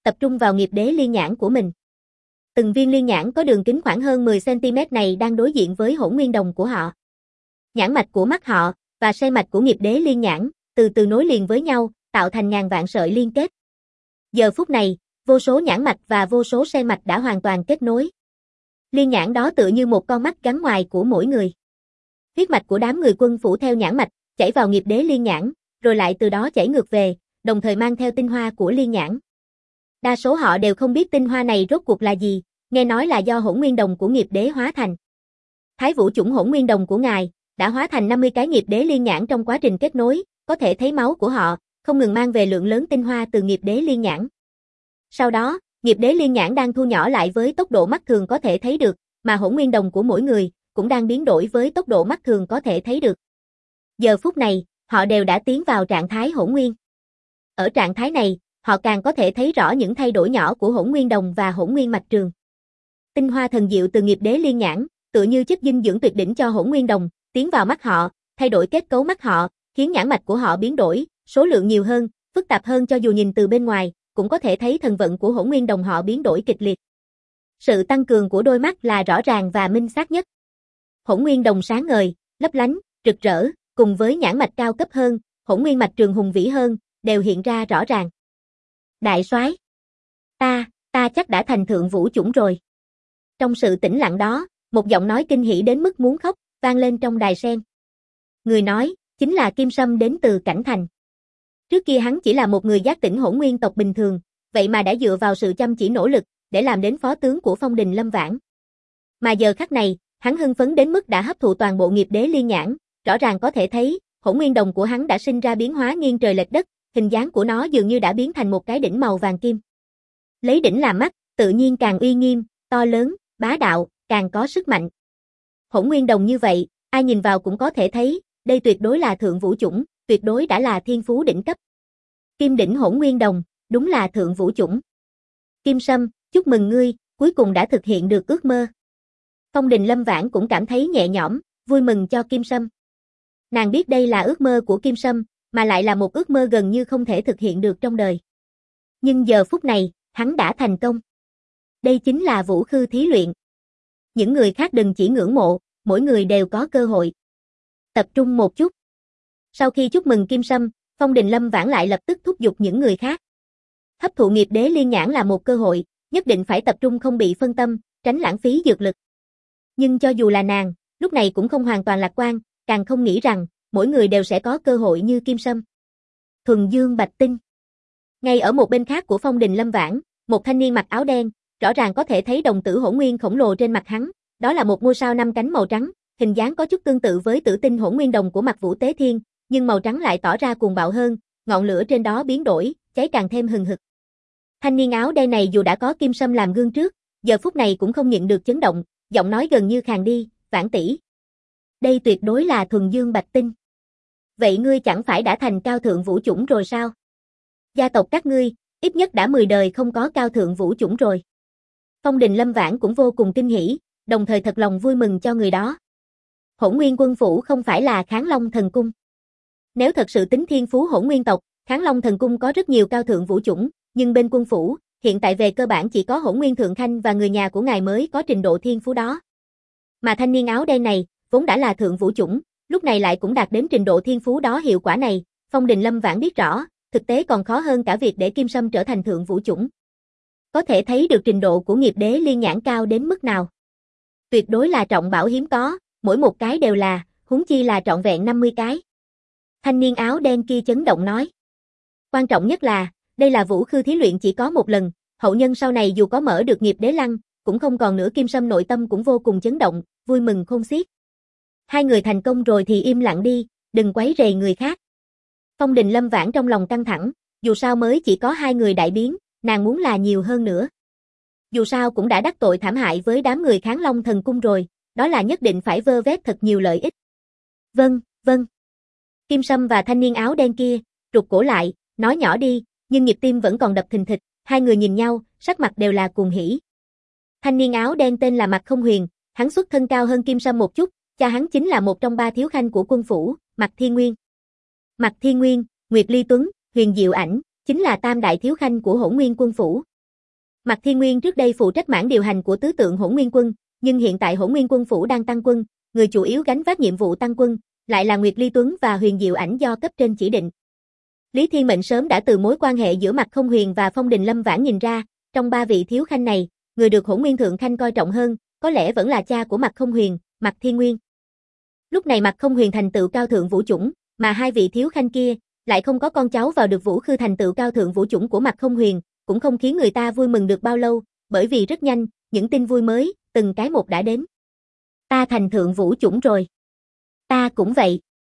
tập trung vào nghiệp đế liên nhãn của mình. Từng viên liên nhãn có đường kính khoảng hơn 10 cm này đang đối diện với hỗn nguyên đồng của họ. Nhãn mạch của mắt họ và say mạch của nghiệp đế liên nhãn từ từ nối liền với nhau, tạo thành ngàn vạn sợi liên kết. Giờ phút này, vô số nhãn mạch và vô số say mạch đã hoàn toàn kết nối. Liên nhãn đó tựa như một con mắt gắn ngoài của mỗi người. Huyết mạch của đám người quân phủ theo nhãn mạch, chảy vào nghiệp đế liên nhãn, rồi lại từ đó chảy ngược về, đồng thời mang theo tinh hoa của liên nhãn. Đa số họ đều không biết tinh hoa này rốt cuộc là gì, nghe nói là do hỗn nguyên đồng của nghiệp đế hóa thành. Thái vũ chủng hỗn nguyên đồng của ngài đã hóa thành 50 cái nghiệp đế liên nhãn trong quá trình kết nối, có thể thấy máu của họ không ngừng mang về lượng lớn tinh hoa từ nghiệp đế liên nhãn. Sau đó, nghiệp đế liên nhãn đang thu nhỏ lại với tốc độ mắt thường có thể thấy được, mà hỗn nguyên đồng của mỗi người cũng đang biến đổi với tốc độ mắt thường có thể thấy được. Giờ phút này, họ đều đã tiến vào trạng thái hỗn nguyên. Ở trạng thái này, họ càng có thể thấy rõ những thay đổi nhỏ của hỗn nguyên đồng và hỗn nguyên mạch trường. Tinh hoa thần diệu từ nghiệp đế liên nhãn, tựa như chất dinh dưỡng tuyệt đỉnh cho hỗn nguyên đồng, tiến vào mắt họ, thay đổi kết cấu mắt họ, khiến nhãn mạch của họ biến đổi, số lượng nhiều hơn, phức tạp hơn, cho dù nhìn từ bên ngoài, cũng có thể thấy thần vận của hỗn nguyên đồng họ biến đổi kịch liệt. Sự tăng cường của đôi mắt là rõ ràng và minh xác nhất. Hỗn nguyên đồng sáng ngời, lấp lánh, rực rỡ, cùng với nhãn mạch cao cấp hơn, hỗn nguyên mạch trường hùng vĩ hơn, đều hiện ra rõ ràng. Đại soái, ta chắc đã thành thượng vũ chủng rồi. Trong sự tĩnh lặng đó, một giọng nói kinh hỉ đến mức muốn khóc, vang lên trong đài sen. Người nói, chính là Kim Sâm đến từ Cảnh Thành. Trước kia hắn chỉ là một người giác tỉnh hỗn nguyên tộc bình thường, vậy mà đã dựa vào sự chăm chỉ nỗ lực, để làm đến phó tướng của Phong Đình Lâm Vãn. Mà giờ khắc này, hắn hưng phấn đến mức đã hấp thụ toàn bộ nghiệp đế liên nhãn, rõ ràng có thể thấy, hỗn nguyên đồng của hắn đã sinh ra biến hóa nghiêng trời lệch đất, hình dáng của nó dường như đã biến thành một cái đỉnh màu vàng kim. Lấy đỉnh làm mắt, tự nhiên càng uy nghiêm, to lớn, bá đạo, càng có sức mạnh. Hỗn nguyên đồng như vậy, ai nhìn vào cũng có thể thấy, đây tuyệt đối là thượng vũ chủng, tuyệt đối đã là thiên phú đỉnh cấp. Kim đỉnh hỗn nguyên đồng, đúng là thượng vũ chủng. Kim Sâm, chúc mừng ngươi, cuối cùng đã thực hiện được ước mơ. Phong Đình Lâm Vãn cũng cảm thấy nhẹ nhõm, vui mừng cho Kim Sâm. Nàng biết đây là ước mơ của Kim Sâm, mà lại là một ước mơ gần như không thể thực hiện được trong đời. Nhưng giờ phút này, hắn đã thành công. Đây chính là vũ khư thí luyện. Những người khác đừng chỉ ngưỡng mộ, mỗi người đều có cơ hội. Tập trung một chút. Sau khi chúc mừng Kim Sâm, Phong Đình Lâm Vãn lại lập tức thúc giục những người khác. Hấp thụ nghiệp đế liên nhãn là một cơ hội, nhất định phải tập trung không bị phân tâm, tránh lãng phí dược lực. Nhưng cho dù là nàng, lúc này cũng không hoàn toàn lạc quan, càng không nghĩ rằng, mỗi người đều sẽ có cơ hội như Kim Sâm. Thuần Dương Bạch Tinh. Ngay ở một bên khác của Phong Đình Lâm Vãn, một thanh niên mặc áo đen, rõ ràng có thể thấy đồng tử hỗn nguyên khổng lồ trên mặt hắn, đó là một ngôi sao 5 cánh màu trắng, hình dáng có chút tương tự với tử tinh hỗn nguyên đồng của Mặc Vũ Tế Thiên, nhưng màu trắng lại tỏ ra cuồng bạo hơn, ngọn lửa trên đó biến đổi, cháy càng thêm hừng hực. Thanh niên áo đen này dù đã có Kim Sâm làm gương trước, giờ phút này cũng không nhịn được chấn động, giọng nói gần như khàn đi, Vãn tỷ. Đây tuyệt đối là thuần dương bạch tinh. Vậy ngươi chẳng phải đã thành cao thượng vũ chủng rồi sao? Gia tộc các ngươi, ít nhất đã 10 đời không có cao thượng vũ chủng rồi. Phong Đình Lâm Vãn cũng vô cùng kinh hỉ, đồng thời thật lòng vui mừng cho người đó. Hỗn Nguyên Quân Phủ không phải là Kháng Long Thần Cung. Nếu thật sự tính thiên phú hỗn nguyên tộc, Kháng Long Thần Cung có rất nhiều cao thượng vũ chủng, nhưng bên quân phủ, hiện tại về cơ bản chỉ có Hỗn Nguyên Thượng Khanh và người nhà của ngài mới có trình độ thiên phú đó. Mà thanh niên áo đen này, vốn đã là thượng vũ chủng, lúc này lại cũng đạt đến trình độ thiên phú đó. Hiệu quả này, Phong Đình Lâm Vãn biết rõ, thực tế còn khó hơn cả việc để Kim Sâm trở thành thượng vũ chủng. Có thể thấy được trình độ của nghiệp đế liên nhãn cao đến mức nào. Tuyệt đối là trọng bảo hiếm có, mỗi một cái đều là, huống chi là trọn vẹn 50 cái. Thanh niên áo đen kia chấn động nói. Quan trọng nhất là, đây là vũ khư thí luyện chỉ có một lần, hậu nhân sau này dù có mở được nghiệp đế lăng, cũng không còn nữa. Kim Sâm nội tâm cũng vô cùng chấn động, vui mừng khôn xiết. Hai người thành công rồi thì im lặng đi, đừng quấy rầy người khác. Phong Đình Lâm Vãn trong lòng căng thẳng, dù sao mới chỉ có 2 người đại biến, nàng muốn là nhiều hơn nữa. Dù sao cũng đã đắc tội thảm hại với đám người Kháng Long Thần Cung rồi, đó là nhất định phải vơ vét thật nhiều lợi ích. Vâng, vâng. Kim Sâm và thanh niên áo đen kia, rụt cổ lại, nói nhỏ đi, nhưng nhịp tim vẫn còn đập thình thịch, hai người nhìn nhau, sắc mặt đều là cuồng hỉ. Thanh niên áo đen tên là Mạc Không Huyền, hắn xuất thân cao hơn Kim Sâm một chút, cha hắn chính là một trong 3 thiếu khanh của quân phủ, Mạc Thiên Nguyên. Mạc Thiên Nguyên, Nguyệt Ly Tuấn, Huyền Diệu Ảnh, chính là tam đại thiếu khanh của Hỗn Nguyên Quân Phủ. Mạc Thiên Nguyên trước đây phụ trách mảng điều hành của tứ tượng Hỗn Nguyên Quân, nhưng hiện tại Hỗn Nguyên Quân phủ đang tăng quân, người chủ yếu gánh vác nhiệm vụ tăng quân, lại là Nguyệt Ly Tuấn và Huyền Diệu Ảnh do cấp trên chỉ định. Lý Thiên Mệnh sớm đã từ mối quan hệ giữa Mạc Không Huyền và Phong Đình Lâm Vãn nhìn ra, trong ba vị thiếu khanh này, người được Hỗn Nguyên Thượng Khanh coi trọng hơn, có lẽ vẫn là cha của Mạc Không Huyền, Mạc Thiên Nguyên. Lúc này Mạc Không Huyền thành tựu cao thượng vũ chủng, mà hai vị thiếu khanh kia lại không có con cháu vào được Vũ Khư thành tựu cao thượng vũ chủng của Mạc Không Huyền, cũng không khiến người ta vui mừng được bao lâu, bởi vì rất nhanh, những tin vui mới, từng cái một đã đến. Ta thành thượng vũ chủng rồi. Ta cũng vậy.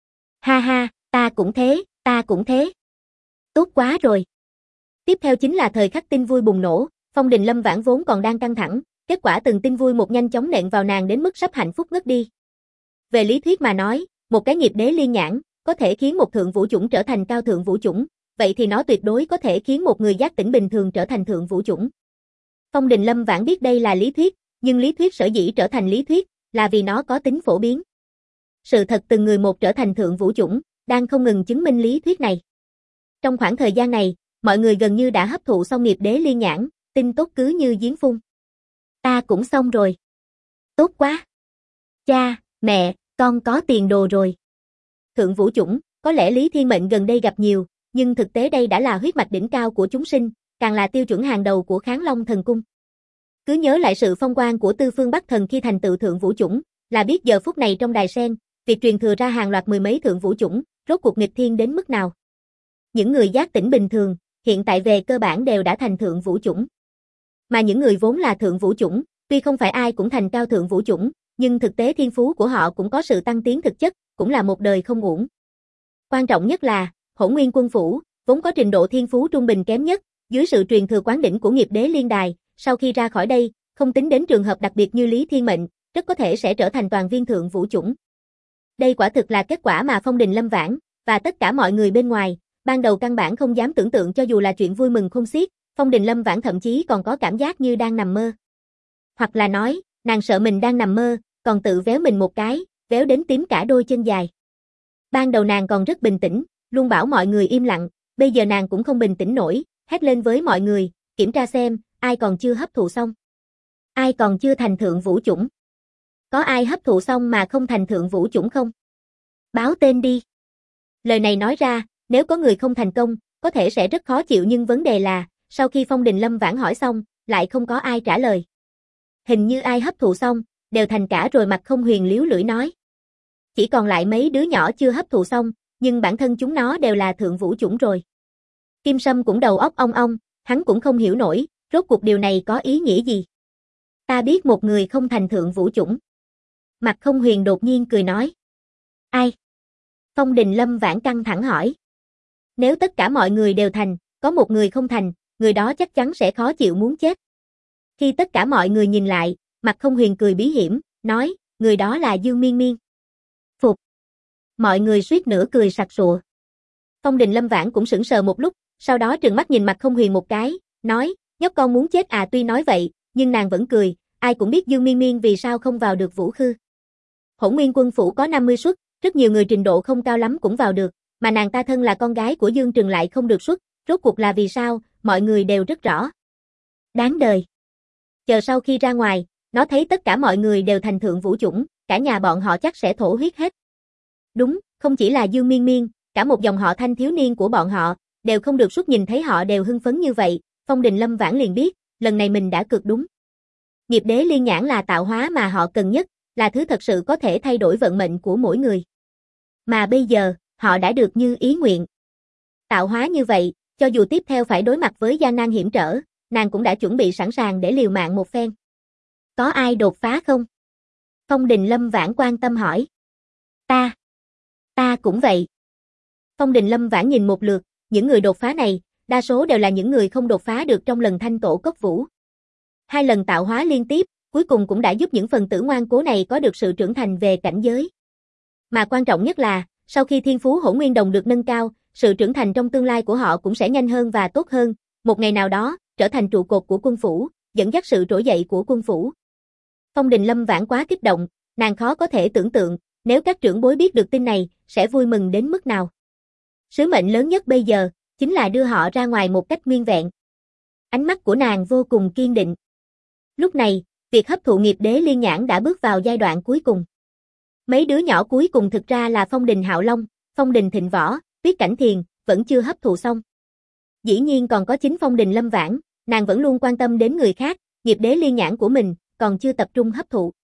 Ha ha, ta cũng thế, ta cũng thế. Tốt quá rồi. Tiếp theo chính là thời khắc tin vui bùng nổ, Phong Đình Lâm Vãn vốn còn đang căng thẳng, kết quả từng tin vui một nhanh chóng nện vào nàng đến mức sắp hạnh phúc ngất đi. Về lý thuyết mà nói, một cái nghiệp đế liên nhãn, có thể khiến một thượng vũ chủng trở thành cao thượng vũ chủng, vậy thì nó tuyệt đối có thể khiến một người giác tỉnh bình thường trở thành thượng vũ chủng. Phong Đình Lâm Vãn biết đây là lý thuyết, nhưng lý thuyết sở dĩ trở thành lý thuyết, là vì nó có tính phổ biến. Sự thật từng người một trở thành thượng vũ chủng, đang không ngừng chứng minh lý thuyết này. Trong khoảng thời gian này, mọi người gần như đã hấp thụ xong nghiệp đế liên nhãn, tin tốt cứ như giếng phun. Ta cũng xong rồi. Tốt quá. Cha, mẹ, con có tiền đồ rồi. Thượng vũ chủng, có lẽ Lý Thiên Mệnh gần đây gặp nhiều, nhưng thực tế đây đã là huyết mạch đỉnh cao của chúng sinh, càng là tiêu chuẩn hàng đầu của Kháng Long Thần Cung. Cứ nhớ lại sự phong quang của Tư Phương Bắc Thần khi thành tựu thượng vũ chủng, là biết giờ phút này trong đài sen, việc truyền thừa ra hàng loạt mười mấy thượng vũ chủng, rốt cuộc nghịch thiên đến mức nào. Những người giác tỉnh bình thường, hiện tại về cơ bản đều đã thành thượng vũ chủng. Mà những người vốn là thượng vũ chủng, tuy không phải ai cũng thành cao thượng vũ chủng, nhưng thực tế thiên phú của họ cũng có sự tăng tiến thực chất, cũng là một đời không uổng. Quan trọng nhất là, Hỗn Nguyên Quân phủ, vốn có trình độ thiên phú trung bình kém nhất, dưới sự truyền thừa quán đỉnh của nghiệp đế liên đài, sau khi ra khỏi đây, không tính đến trường hợp đặc biệt như Lý Thiên Mệnh, rất có thể sẽ trở thành toàn viên thượng vũ chủng. Đây quả thực là kết quả mà Phong Đình Lâm Vãn, và tất cả mọi người bên ngoài, ban đầu căn bản không dám tưởng tượng cho dù là chuyện vui mừng khôn xiết, Phong Đình Lâm Vãn thậm chí còn có cảm giác như đang nằm mơ. Hoặc là nói, nàng sợ mình đang nằm mơ, còn tự véo mình một cái, véo đến tím cả đôi chân dài. Ban đầu nàng còn rất bình tĩnh, luôn bảo mọi người im lặng, bây giờ nàng cũng không bình tĩnh nổi, hét lên với mọi người, kiểm tra xem, ai còn chưa hấp thụ xong. Ai còn chưa thành thượng vũ chủng? Có ai hấp thụ xong mà không thành thượng vũ chủng không? Báo tên đi. Lời này nói ra, nếu có người không thành công, có thể sẽ rất khó chịu nhưng vấn đề là, sau khi Phong Đình Lâm Vãn hỏi xong, lại không có ai trả lời. Hình như ai hấp thụ xong, đều thành cả rồi. Mặt Không Huyền liếu lưỡi nói. Chỉ còn lại mấy đứa nhỏ chưa hấp thụ xong, nhưng bản thân chúng nó đều là thượng vũ chủng rồi. Kim Sâm cũng đầu óc ong ong, hắn cũng không hiểu nổi, rốt cuộc điều này có ý nghĩa gì. Ta biết một người không thành thượng vũ chủng. Mặt Không Huyền đột nhiên cười nói. Ai? Phong Đình Lâm Vãn căng thẳng hỏi. Nếu tất cả mọi người đều thành, có một người không thành, người đó chắc chắn sẽ khó chịu muốn chết. Khi tất cả mọi người nhìn lại, Mặt Không Huyền cười bí hiểm, nói, người đó là Dương Miên Miên. Phục. Mọi người suýt nữa cười sặc sụa. Phong Đình Lâm Vãn cũng sững sờ một lúc, sau đó trừng mắt nhìn Mặt Không Huyền một cái, nói, nhóc con muốn chết à. Tuy nói vậy, nhưng nàng vẫn cười, ai cũng biết Dương Miên Miên vì sao không vào được Vũ Khư. Hỗn Nguyên Quân phủ có 50 suất, rất nhiều người trình độ không cao lắm cũng vào được, mà nàng ta thân là con gái của Dương Trừng lại không được suất, rốt cuộc là vì sao, mọi người đều rất rõ. Đáng đời. Chờ sau khi ra ngoài, nó thấy tất cả mọi người đều thành thượng vũ chủng, cả nhà bọn họ chắc sẽ thổ huyết hết. Đúng, không chỉ là Dương Miên Miên, cả một dòng họ thanh thiếu niên của bọn họ, đều không được suất. Nhìn thấy họ đều hưng phấn như vậy, Phong Đình Lâm Vãn liền biết, lần này mình đã cực đúng. Nghiệp đế liên nhãn là tạo hóa mà họ cần nhất, là thứ thật sự có thể thay đổi vận mệnh của mỗi người. Mà bây giờ, họ đã được như ý nguyện. Tạo hóa như vậy, cho dù tiếp theo phải đối mặt với gian nan hiểm trở, nàng cũng đã chuẩn bị sẵn sàng để liều mạng một phen. Có ai đột phá không? Phong Đình Lâm Vãn quan tâm hỏi. Ta cũng vậy. Phong Đình Lâm Vãn nhìn một lượt, những người đột phá này, đa số đều là những người không đột phá được trong lần thanh tổ cốc vũ. 2 lần tạo hóa liên tiếp, cuối cùng cũng đã giúp những phần tử ngoan cố này có được sự trưởng thành về cảnh giới. Mà quan trọng nhất là, sau khi thiên phú Hỗn Nguyên Đồng được nâng cao, sự trưởng thành trong tương lai của họ cũng sẽ nhanh hơn và tốt hơn, một ngày nào đó, trở thành trụ cột của quân phủ, dẫn dắt sự trỗi dậy của quân phủ. Phong Đình Lâm Vãn quá kích động, nàng khó có thể tưởng tượng, nếu các trưởng bối biết được tin này, sẽ vui mừng đến mức nào. Sứ mệnh lớn nhất bây giờ, chính là đưa họ ra ngoài một cách nguyên vẹn. Ánh mắt của nàng vô cùng kiên định. Lúc này, việc hấp thụ nghiệp đế liên nhãn đã bước vào giai đoạn cuối cùng. Mấy đứa nhỏ cuối cùng thực ra là Phong Đình Hạo Long, Phong Đình Thịnh Võ, Tuyết Cảnh Thiền, vẫn chưa hấp thụ xong. Dĩ nhiên còn có chính Phong Đình Lâm Vãn, nàng vẫn luôn quan tâm đến người khác, nghiệp đế liên nhãn của mình, còn chưa tập trung hấp thụ.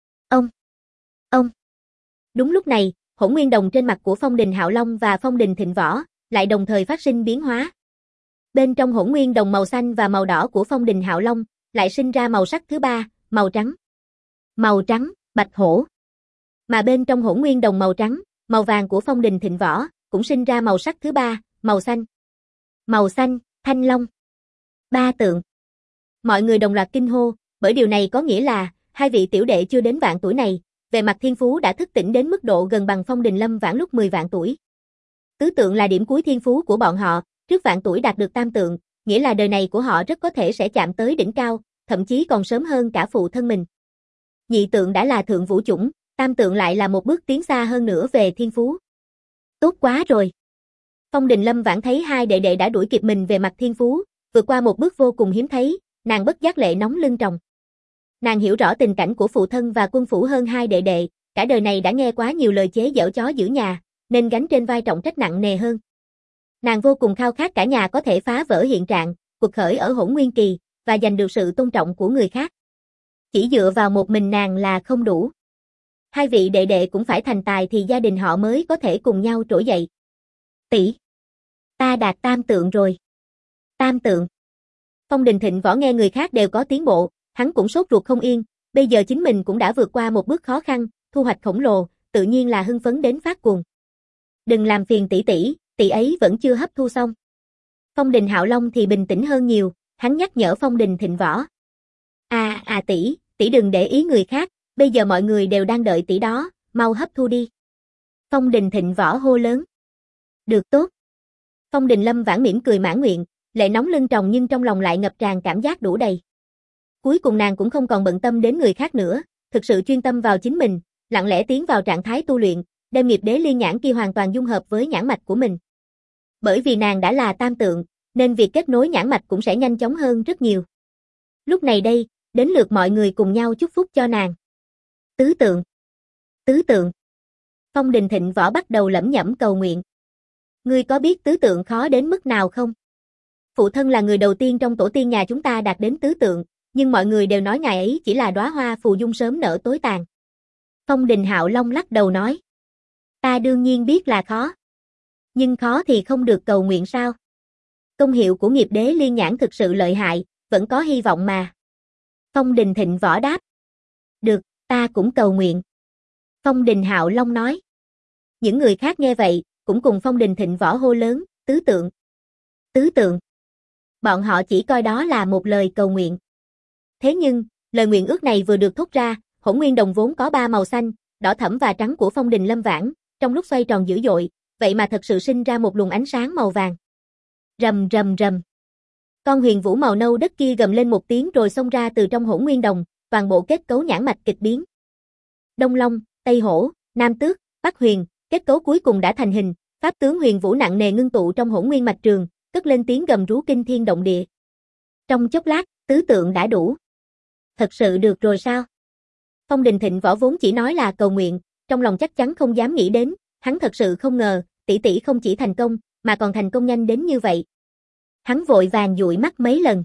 Ông. Đúng lúc này, hỗn nguyên đồng trên mặt của Phong Đình Hạo Long và Phong Đình Thịnh Võ, lại đồng thời phát sinh biến hóa. Bên trong hỗn nguyên đồng màu xanh và màu đỏ của Phong Đình Hạo Long, lại sinh ra màu sắc thứ ba, màu trắng. Màu trắng, bạch hổ. Mà bên trong hỗn nguyên đồng màu trắng, màu vàng của Phong Đình Thịnh Võ, cũng sinh ra màu sắc thứ ba, màu xanh. Màu xanh, thanh long. Ba tượng. Mọi người đồng loạt kinh hô, bởi điều này có nghĩa là, hai vị tiểu đệ chưa đến vạn tuổi này, về mặt thiên phú đã thức tỉnh đến mức độ gần bằng Phong Đình Lâm Vãn lúc 10 vạn tuổi. Tứ tượng là điểm cuối thiên phú của bọn họ, trước vạn tuổi đạt được tam tượng, nghĩa là đời này của họ rất có thể sẽ chạm tới đỉnh cao, thậm chí còn sớm hơn cả phụ thân mình. Nhị tượng đã là thượng vũ chủng, tam tượng lại là một bước tiến xa hơn nữa về thiên phú. Tốt quá rồi. Phong Đình Lâm Vãn thấy hai đệ đệ đã đuổi kịp mình về mặt thiên phú, vượt qua một bước vô cùng hiếm thấy, nàng bất giác lệ nóng lưng tròng. Nàng hiểu rõ tình cảnh của phụ thân và quân phủ hơn hai đệ đệ, cả đời này đã nghe quá nhiều lời chế giễu chó giữ nhà, nên gánh trên vai trọng trách nặng nề hơn. Nàng vô cùng khao khát cả nhà có thể phá vỡ hiện trạng, cuộc khởi ở hỗn nguyên kỳ, và giành được sự tôn trọng của người khác. Chỉ dựa vào một mình nàng là không đủ. Hai vị đệ đệ cũng phải thành tài thì gia đình họ mới có thể cùng nhau trỗi dậy. Tỷ, ta đạt tam tượng rồi. Tam tượng. Phong Đình Thịnh Võ nghe người khác đều có tiến bộ, hắn cũng sốt ruột không yên, bây giờ chính mình cũng đã vượt qua một bước khó khăn, thu hoạch khổng lồ, tự nhiên là hưng phấn đến phát cuồng. Đừng làm phiền tỷ tỷ, tỷ ấy vẫn chưa hấp thu xong. Phong Đình Hạo Long thì bình tĩnh hơn nhiều, hắn nhắc nhở Phong Đình Thịnh Võ. Tỷ đừng để ý người khác, bây giờ mọi người đều đang đợi tỷ đó, mau hấp thu đi. Phong Đình Thịnh Võ hô lớn. Được tốt. Phong Đình Lâm Vãn mỉm cười mãn nguyện, lệ nóng lưng tròng nhưng trong lòng lại ngập tràn cảm giác đủ đầy. Cuối cùng nàng cũng không còn bận tâm đến người khác nữa, thực sự chuyên tâm vào chính mình, lặng lẽ tiến vào trạng thái tu luyện, đem nghiệp đế liên nhãn kia hoàn toàn dung hợp với nhãn mạch của mình. Bởi vì nàng đã là tam tượng, nên việc kết nối nhãn mạch cũng sẽ nhanh chóng hơn rất nhiều. Lúc này đây, đến lượt mọi người cùng nhau chúc phúc cho nàng. Tứ tượng. Tứ tượng. Phong Đình Thịnh Võ bắt đầu lẩm nhẩm cầu nguyện. Ngươi có biết tứ tượng khó đến mức nào không? Phụ thân là người đầu tiên trong tổ tiên nhà chúng ta đạt đến tứ tượng, nhưng mọi người đều nói ngài ấy chỉ là đóa hoa phù dung sớm nở tối tàn. Phong Đình Hạo Long lắc đầu nói. Ta đương nhiên biết là khó. Nhưng khó thì không được cầu nguyện sao? Công hiệu của nghiệp đế liên nhãn thực sự lợi hại, vẫn có hy vọng mà. Phong Đình Thịnh Võ đáp. Được, ta cũng cầu nguyện. Phong Đình Hạo Long nói. Những người khác nghe vậy, cũng cùng Phong Đình Thịnh Võ hô lớn, tứ tượng. Tứ tượng. Bọn họ chỉ coi đó là một lời cầu nguyện. Thế nhưng, lời nguyện ước này vừa được thốt ra, hỗn nguyên đồng vốn có ba màu xanh, đỏ thẫm và trắng của Phong Đình Lâm Vãn, trong lúc xoay tròn dữ dội, vậy mà thật sự sinh ra một luồng ánh sáng màu vàng. Rầm rầm rầm. Con huyền vũ màu nâu đất kia gầm lên một tiếng rồi xông ra từ trong hỗn nguyên đồng, toàn bộ kết cấu nhãn mạch kịch biến. Đông Long, Tây Hổ, Nam Tước, Bắc Huyền, kết cấu cuối cùng đã thành hình, pháp tướng huyền vũ nặng nề ngưng tụ trong hỗn nguyên mạch trường, cất lên tiếng gầm rú kinh thiên động địa. Trong chốc lát, tứ tượng đã đủ. Thật sự được rồi sao? Phong Đình Thịnh Võ vốn chỉ nói là cầu nguyện, trong lòng chắc chắn không dám nghĩ đến, hắn thật sự không ngờ, tỷ tỷ không chỉ thành công, mà còn thành công nhanh đến như vậy. Hắn vội vàng dụi mắt mấy lần.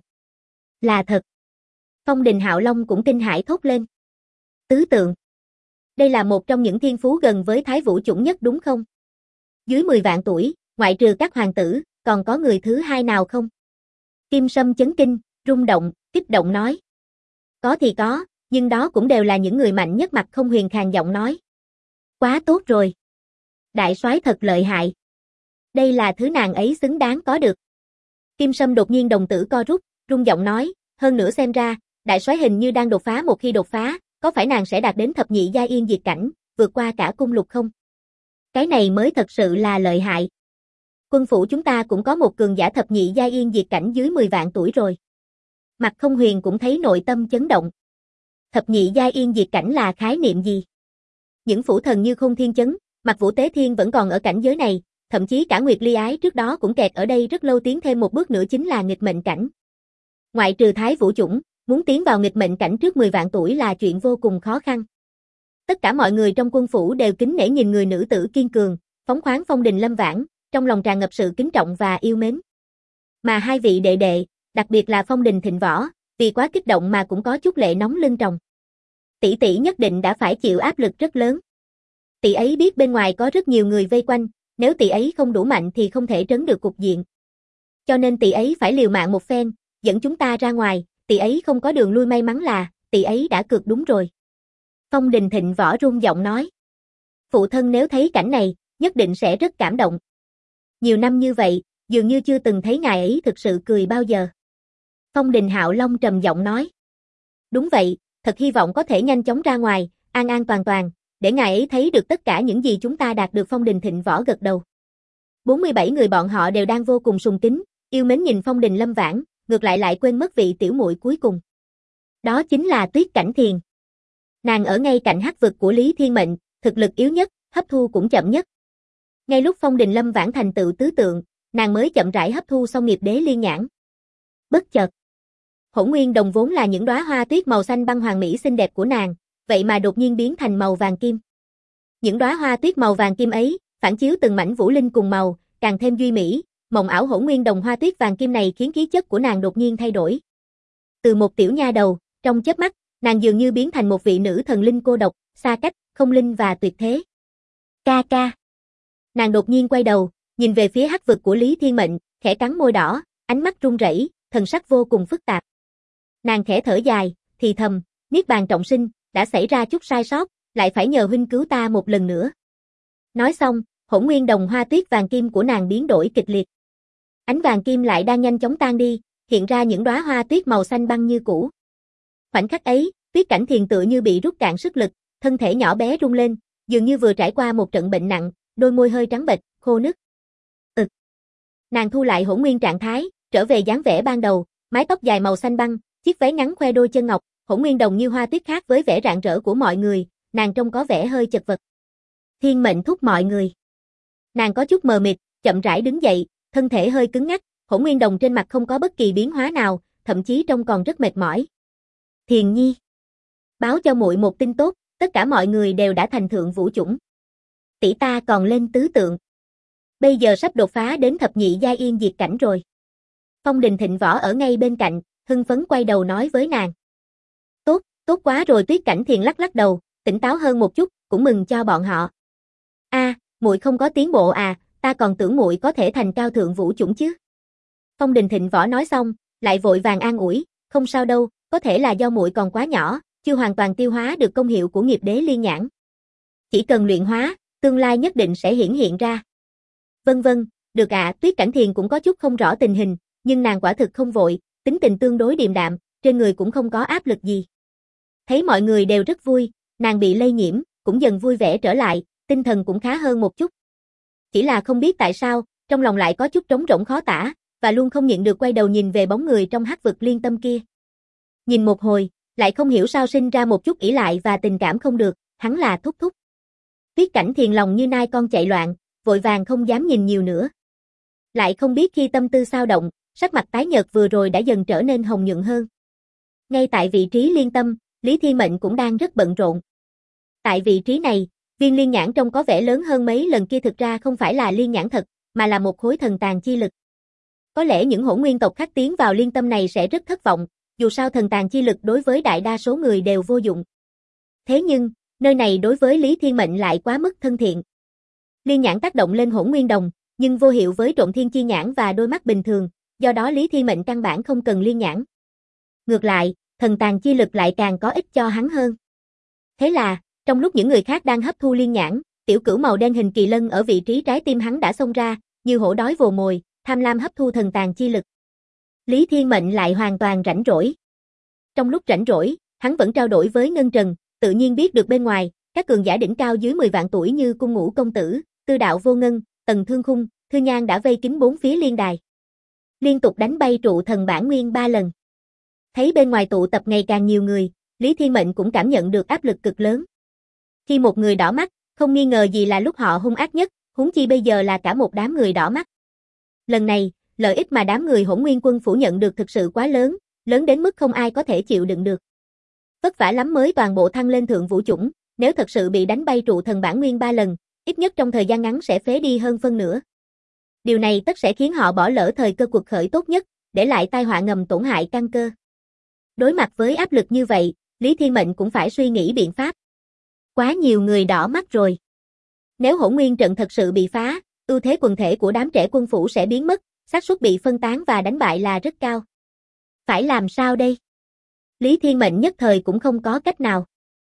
Là thật. Phong Đình Hạo Long cũng kinh hãi thốt lên. Tứ tượng. Đây là một trong những thiên phú gần với Thái Vũ chủng nhất đúng không? Dưới 10 vạn tuổi, ngoại trừ các hoàng tử, còn có người thứ hai nào không? Kim Sâm chấn kinh, rung động, kích động nói. Có thì có, nhưng đó cũng đều là những người mạnh nhất. Mặt Không Huyền khàn giọng nói. Quá tốt rồi. Đại soái thật lợi hại. Đây là thứ nàng ấy xứng đáng có được. Kim Sâm đột nhiên đồng tử co rút, rung giọng nói, hơn nữa xem ra, đại soái hình như đang đột phá, một khi đột phá, có phải nàng sẽ đạt đến thập nhị giai yên diệt cảnh, vượt qua cả cung lục không? Cái này mới thật sự là lợi hại. Quân phủ chúng ta cũng có một cường giả thập nhị giai yên diệt cảnh dưới 10 vạn tuổi rồi. Mặt Không Huyền cũng thấy nội tâm chấn động. Thập nhị giai yên diệt cảnh là khái niệm gì? Những phủ thần như Khôn Thiên Chấn, Mặc Vũ Tế Thiên vẫn còn ở cảnh giới này, thậm chí cả Nguyệt Ly Ái trước đó cũng kẹt ở đây rất lâu, tiến thêm một bước nữa chính là nghịch mệnh cảnh. Ngoại trừ Thái Vũ chủng, muốn tiến vào nghịch mệnh cảnh trước 10 vạn tuổi là chuyện vô cùng khó khăn. Tất cả mọi người trong quân phủ đều kính nể nhìn người nữ tử kiên cường, phóng khoáng Phong Đình Lâm Vãn, trong lòng tràn ngập sự kính trọng và yêu mến. Mà hai vị đệ đệ, đặc biệt là Phong Đình Thịnh Võ, vì quá kích động mà cũng có chút lệ nóng lưng tròng. Tỷ tỷ nhất định đã phải chịu áp lực rất lớn. Tỷ ấy biết bên ngoài có rất nhiều người vây quanh, nếu tỷ ấy không đủ mạnh thì không thể trấn được cục diện. Cho nên tỷ ấy phải liều mạng một phen, dẫn chúng ta ra ngoài, tỷ ấy không có đường lui, may mắn là tỷ ấy đã cược đúng rồi. Phong Đình Thịnh Võ run giọng nói. Phụ thân nếu thấy cảnh này, nhất định sẽ rất cảm động. Nhiều năm như vậy, dường như chưa từng thấy ngài ấy thực sự cười bao giờ. Phong Đình Hạo Long trầm giọng nói. Đúng vậy, thật hy vọng có thể nhanh chóng ra ngoài, an an toàn toàn, để ngài ấy thấy được tất cả những gì chúng ta đạt được. Phong Đình Thịnh Võ gật đầu. 47 người bọn họ đều đang vô cùng sùng kính, yêu mến nhìn Phong Đình Lâm Vãn, ngược lại quên mất vị tiểu muội cuối cùng. Đó chính là Tuyết Cảnh Thiền. Nàng ở ngay cạnh hắc vực của Lý Thiên Mệnh, thực lực yếu nhất, hấp thu cũng chậm nhất. Ngay lúc Phong Đình Lâm Vãn thành tựu tứ tượng, nàng mới chậm rãi hấp thu xong nghiệp đế liên nhãn. Bất chợt, Hỗn Nguyên Đồng vốn là những đóa hoa tuyết màu xanh băng hoàng mỹ xinh đẹp của nàng, vậy mà đột nhiên biến thành màu vàng kim. Những đóa hoa tuyết màu vàng kim ấy, phản chiếu từng mảnh vũ linh cùng màu, càng thêm duy mỹ, mộng ảo Hỗn Nguyên Đồng hoa tuyết vàng kim này khiến khí chất của nàng đột nhiên thay đổi. Từ một tiểu nha đầu, trong chớp mắt, nàng dường như biến thành một vị nữ thần linh cô độc, xa cách, không linh và tuyệt thế. Ca ca. Nàng đột nhiên quay đầu, nhìn về phía hắc vực của Lý Thiên Mệnh, khẽ cắn môi đỏ, ánh mắt run rẩy, thần sắc vô cùng phức tạp. Nàng khẽ thở dài, thì thầm, Niết Bàn trọng sinh, đã xảy ra chút sai sót, lại phải nhờ huynh cứu ta một lần nữa. Nói xong, Hỗn Nguyên Đồng hoa tuyết vàng kim của nàng biến đổi kịch liệt. Ánh vàng kim lại đang nhanh chóng tan đi, hiện ra những đóa hoa tuyết màu xanh băng như cũ. Khoảnh khắc ấy, Tuyết Cảnh Thiền tựa như bị rút cạn sức lực, thân thể nhỏ bé rung lên, dường như vừa trải qua một trận bệnh nặng, đôi môi hơi trắng bệch, khô nứt. Nàng thu lại hỗn nguyên trạng thái, trở về dáng vẻ ban đầu, mái tóc dài màu xanh băng, chiếc váy ngắn khoe đôi chân ngọc, Hỗn Nguyên Đồng như hoa tuyết khác với vẻ rạng rỡ của mọi người, nàng trông có vẻ hơi chật vật. Thiên Mệnh thúc mọi người. Nàng có chút mờ mịt, chậm rãi đứng dậy, thân thể hơi cứng ngắc, Hỗn Nguyên Đồng trên mặt không có bất kỳ biến hóa nào, thậm chí trông còn rất mệt mỏi. Thiền Nhi, báo cho muội một tin tốt, tất cả mọi người đều đã thành thượng vũ chủng. Tỷ ta còn lên tứ tượng. Bây giờ sắp đột phá đến thập nhị giai yên diệt cảnh rồi. Phong Đình Thịnh Võ ở ngay bên cạnh, hưng phấn quay đầu nói với nàng. Tốt, tốt quá rồi. Tuyết Cảnh Thiền lắc lắc đầu, tỉnh táo hơn một chút, cũng mừng cho bọn họ. Muội không có tiến bộ à, ta còn tưởng muội có thể thành cao thượng vũ chủng chứ. Phong Đình Thịnh Võ nói xong, lại vội vàng an ủi, không sao đâu, có thể là do muội còn quá nhỏ, chưa hoàn toàn tiêu hóa được công hiệu của nghiệp đế liên nhãn. Chỉ cần luyện hóa, tương lai nhất định sẽ hiển hiện ra. Vân vân, được ạ. Tuyết Cảnh Thiền cũng có chút không rõ tình hình, nhưng nàng quả thực không vội, tính tình tương đối điềm đạm, trên người cũng không có áp lực gì. Thấy mọi người đều rất vui, nàng bị lây nhiễm, cũng dần vui vẻ trở lại, tinh thần cũng khá hơn một chút. Chỉ là không biết tại sao, trong lòng lại có chút trống rỗng khó tả, và luôn không nhịn được quay đầu nhìn về bóng người trong hắc vực liên tâm kia. Nhìn một hồi, lại không hiểu sao sinh ra một chút ỷ lại và tình cảm không được, hắn là Thúc Thúc. Tuyết Cảnh Thiền lòng như nai con chạy loạn, vội vàng không dám nhìn nhiều nữa. Lại không biết khi tâm tư xao động, sắc mặt tái nhợt vừa rồi đã dần trở nên hồng nhuận hơn. Ngay tại vị trí liên tâm, Lý Thiên Mệnh cũng đang rất bận rộn. Tại vị trí này, viên liên nhãn trông có vẻ lớn hơn mấy lần kia, thực ra không phải là liên nhãn thật, mà là một khối thần tàn chi lực. Có lẽ những hỗn nguyên tộc khác tiến vào liên tâm này sẽ rất thất vọng, dù sao thần tàn chi lực đối với đại đa số người đều vô dụng. Thế nhưng, nơi này đối với Lý Thiên Mệnh lại quá mức thân thiện. Liên nhãn tác động lên hỗn nguyên đồng, nhưng vô hiệu với Trộm Thiên Chi nhãn và đôi mắt bình thường, do đó Lý Thiên Mệnh căn bản không cần liên nhãn. Ngược lại, thần tàn chi lực lại càng có ích cho hắn hơn. Thế là, trong lúc những người khác đang hấp thu liên nhãn, tiểu cửu màu đen hình kỳ lân ở vị trí trái tim hắn đã xông ra, như hổ đói vồ mồi, tham lam hấp thu thần tàn chi lực. Lý Thiên Mệnh lại hoàn toàn rảnh rỗi. Trong lúc rảnh rỗi, hắn vẫn trao đổi với Ngân Trần, tự nhiên biết được bên ngoài, các cường giả đỉnh cao dưới 10 vạn tuổi như Cung Ngũ công tử, Tư Đạo Vô Ngân, Tần Thương Khung, Thư Nhan đã vây kín bốn phía liên đài. Liên tục đánh bay trụ thần bản nguyên 3 lần. Thấy bên ngoài tụ tập ngày càng nhiều người, Lý Thiên Mệnh cũng cảm nhận được áp lực cực lớn. Khi một người đỏ mắt, không nghi ngờ gì là lúc họ hung ác nhất, huống chi bây giờ là cả một đám người đỏ mắt. Lần này, lợi ích mà đám người Hỗn Nguyên quân phủ nhận được thực sự quá lớn, lớn đến mức không ai có thể chịu đựng được. Vất vả lắm mới toàn bộ thăng lên thượng vũ chủng, nếu thật sự bị đánh bay trụ thần bản nguyên 3 lần, ít nhất trong thời gian ngắn sẽ phế đi hơn phân nửa. Điều này tất sẽ khiến họ bỏ lỡ thời cơ cuộc khởi tốt nhất, để lại tai họa ngầm tổn hại căn cơ. Đối mặt với áp lực như vậy, Lý Thiên Mệnh cũng phải suy nghĩ biện pháp. Quá nhiều người đỏ mắt rồi. Nếu Hỗn Nguyên trận thật sự bị phá, ưu thế quần thể của đám trẻ quân phủ sẽ biến mất, xác suất bị phân tán và đánh bại là rất cao. Phải làm sao đây? Lý Thiên Mệnh nhất thời cũng không có cách nào.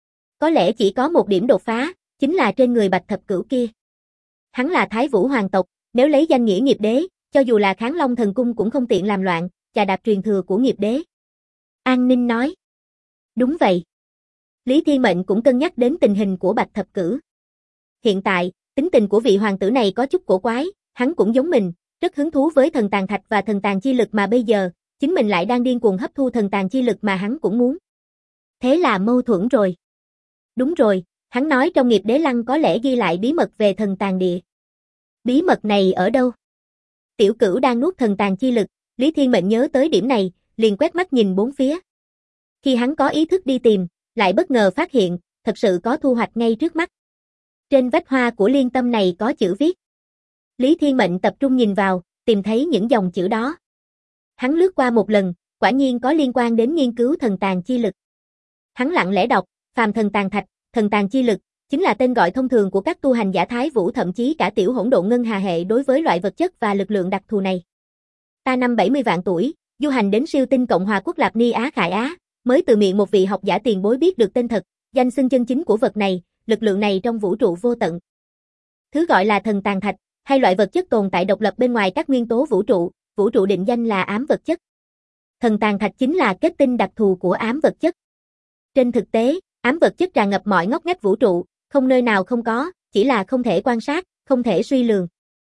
Có lẽ chỉ có một điểm đột phá, chính là trên người Bạch Thập Cửu kia. Hắn là Thái Vũ hoàng tộc, nếu lấy danh nghĩa nghiệp đế, cho dù là Kháng Long thần cung cũng không tiện làm loạn, chà đạp truyền thừa của nghiệp đế. An Ninh nói. Đúng vậy. Lý Thiên Mệnh cũng cân nhắc đến tình hình của Bạch Thập Cửu. Hiện tại, tính tình của vị hoàng tử này có chút cổ quái, hắn cũng giống mình, rất hứng thú với thần tàn thạch và thần tàn chi lực mà bây giờ, chính mình lại đang điên cuồng hấp thu thần tàn chi lực mà hắn cũng muốn. Thế là mâu thuẫn rồi. Đúng rồi, hắn nói trong nghiệp đế lăng có lẽ ghi lại bí mật về thần tàn địa. Bí mật này ở đâu? Tiểu Cửu đang nuốt thần tàn chi lực, Lý Thiên Mệnh nhớ tới điểm này, liền quét mắt nhìn bốn phía. Khi hắn có ý thức đi tìm, lại bất ngờ phát hiện, thật sự có thu hoạch ngay trước mắt. Trên vách hoa của liên tâm này có chữ viết. Lý Thiên Mệnh tập trung nhìn vào, tìm thấy những dòng chữ đó. Hắn lướt qua một lần, quả nhiên có liên quan đến nghiên cứu thần tàn chi lực. Hắn lặng lẽ đọc, phàm thần tàn thạch, thần tàn chi lực, chính là tên gọi thông thường của các tu hành giả Thái Vũ thậm chí cả tiểu hỗn độn ngân hà hệ đối với loại vật chất và lực lượng đặc thù này. Ta năm 70 vạn tuổi, du hành đến siêu tinh Cộng hòa quốc Lạp Ni Á Khải Á, mới từ miệng một vị học giả tiền bối biết được tên thật, danh xưng chân chính của vật này, lực lượng này trong vũ trụ vô tận. Thứ gọi là thần tàn thạch, hay loại vật chất tồn tại độc lập bên ngoài các nguyên tố vũ trụ định danh là ám vật chất. Thần tàn thạch chính là kết tinh đặc thù của ám vật chất. Trên thực tế, ám vật chất tràn ngập mọi ngóc ngách vũ trụ, không nơi nào không có, chỉ là không thể quan sát, không thể suy lường.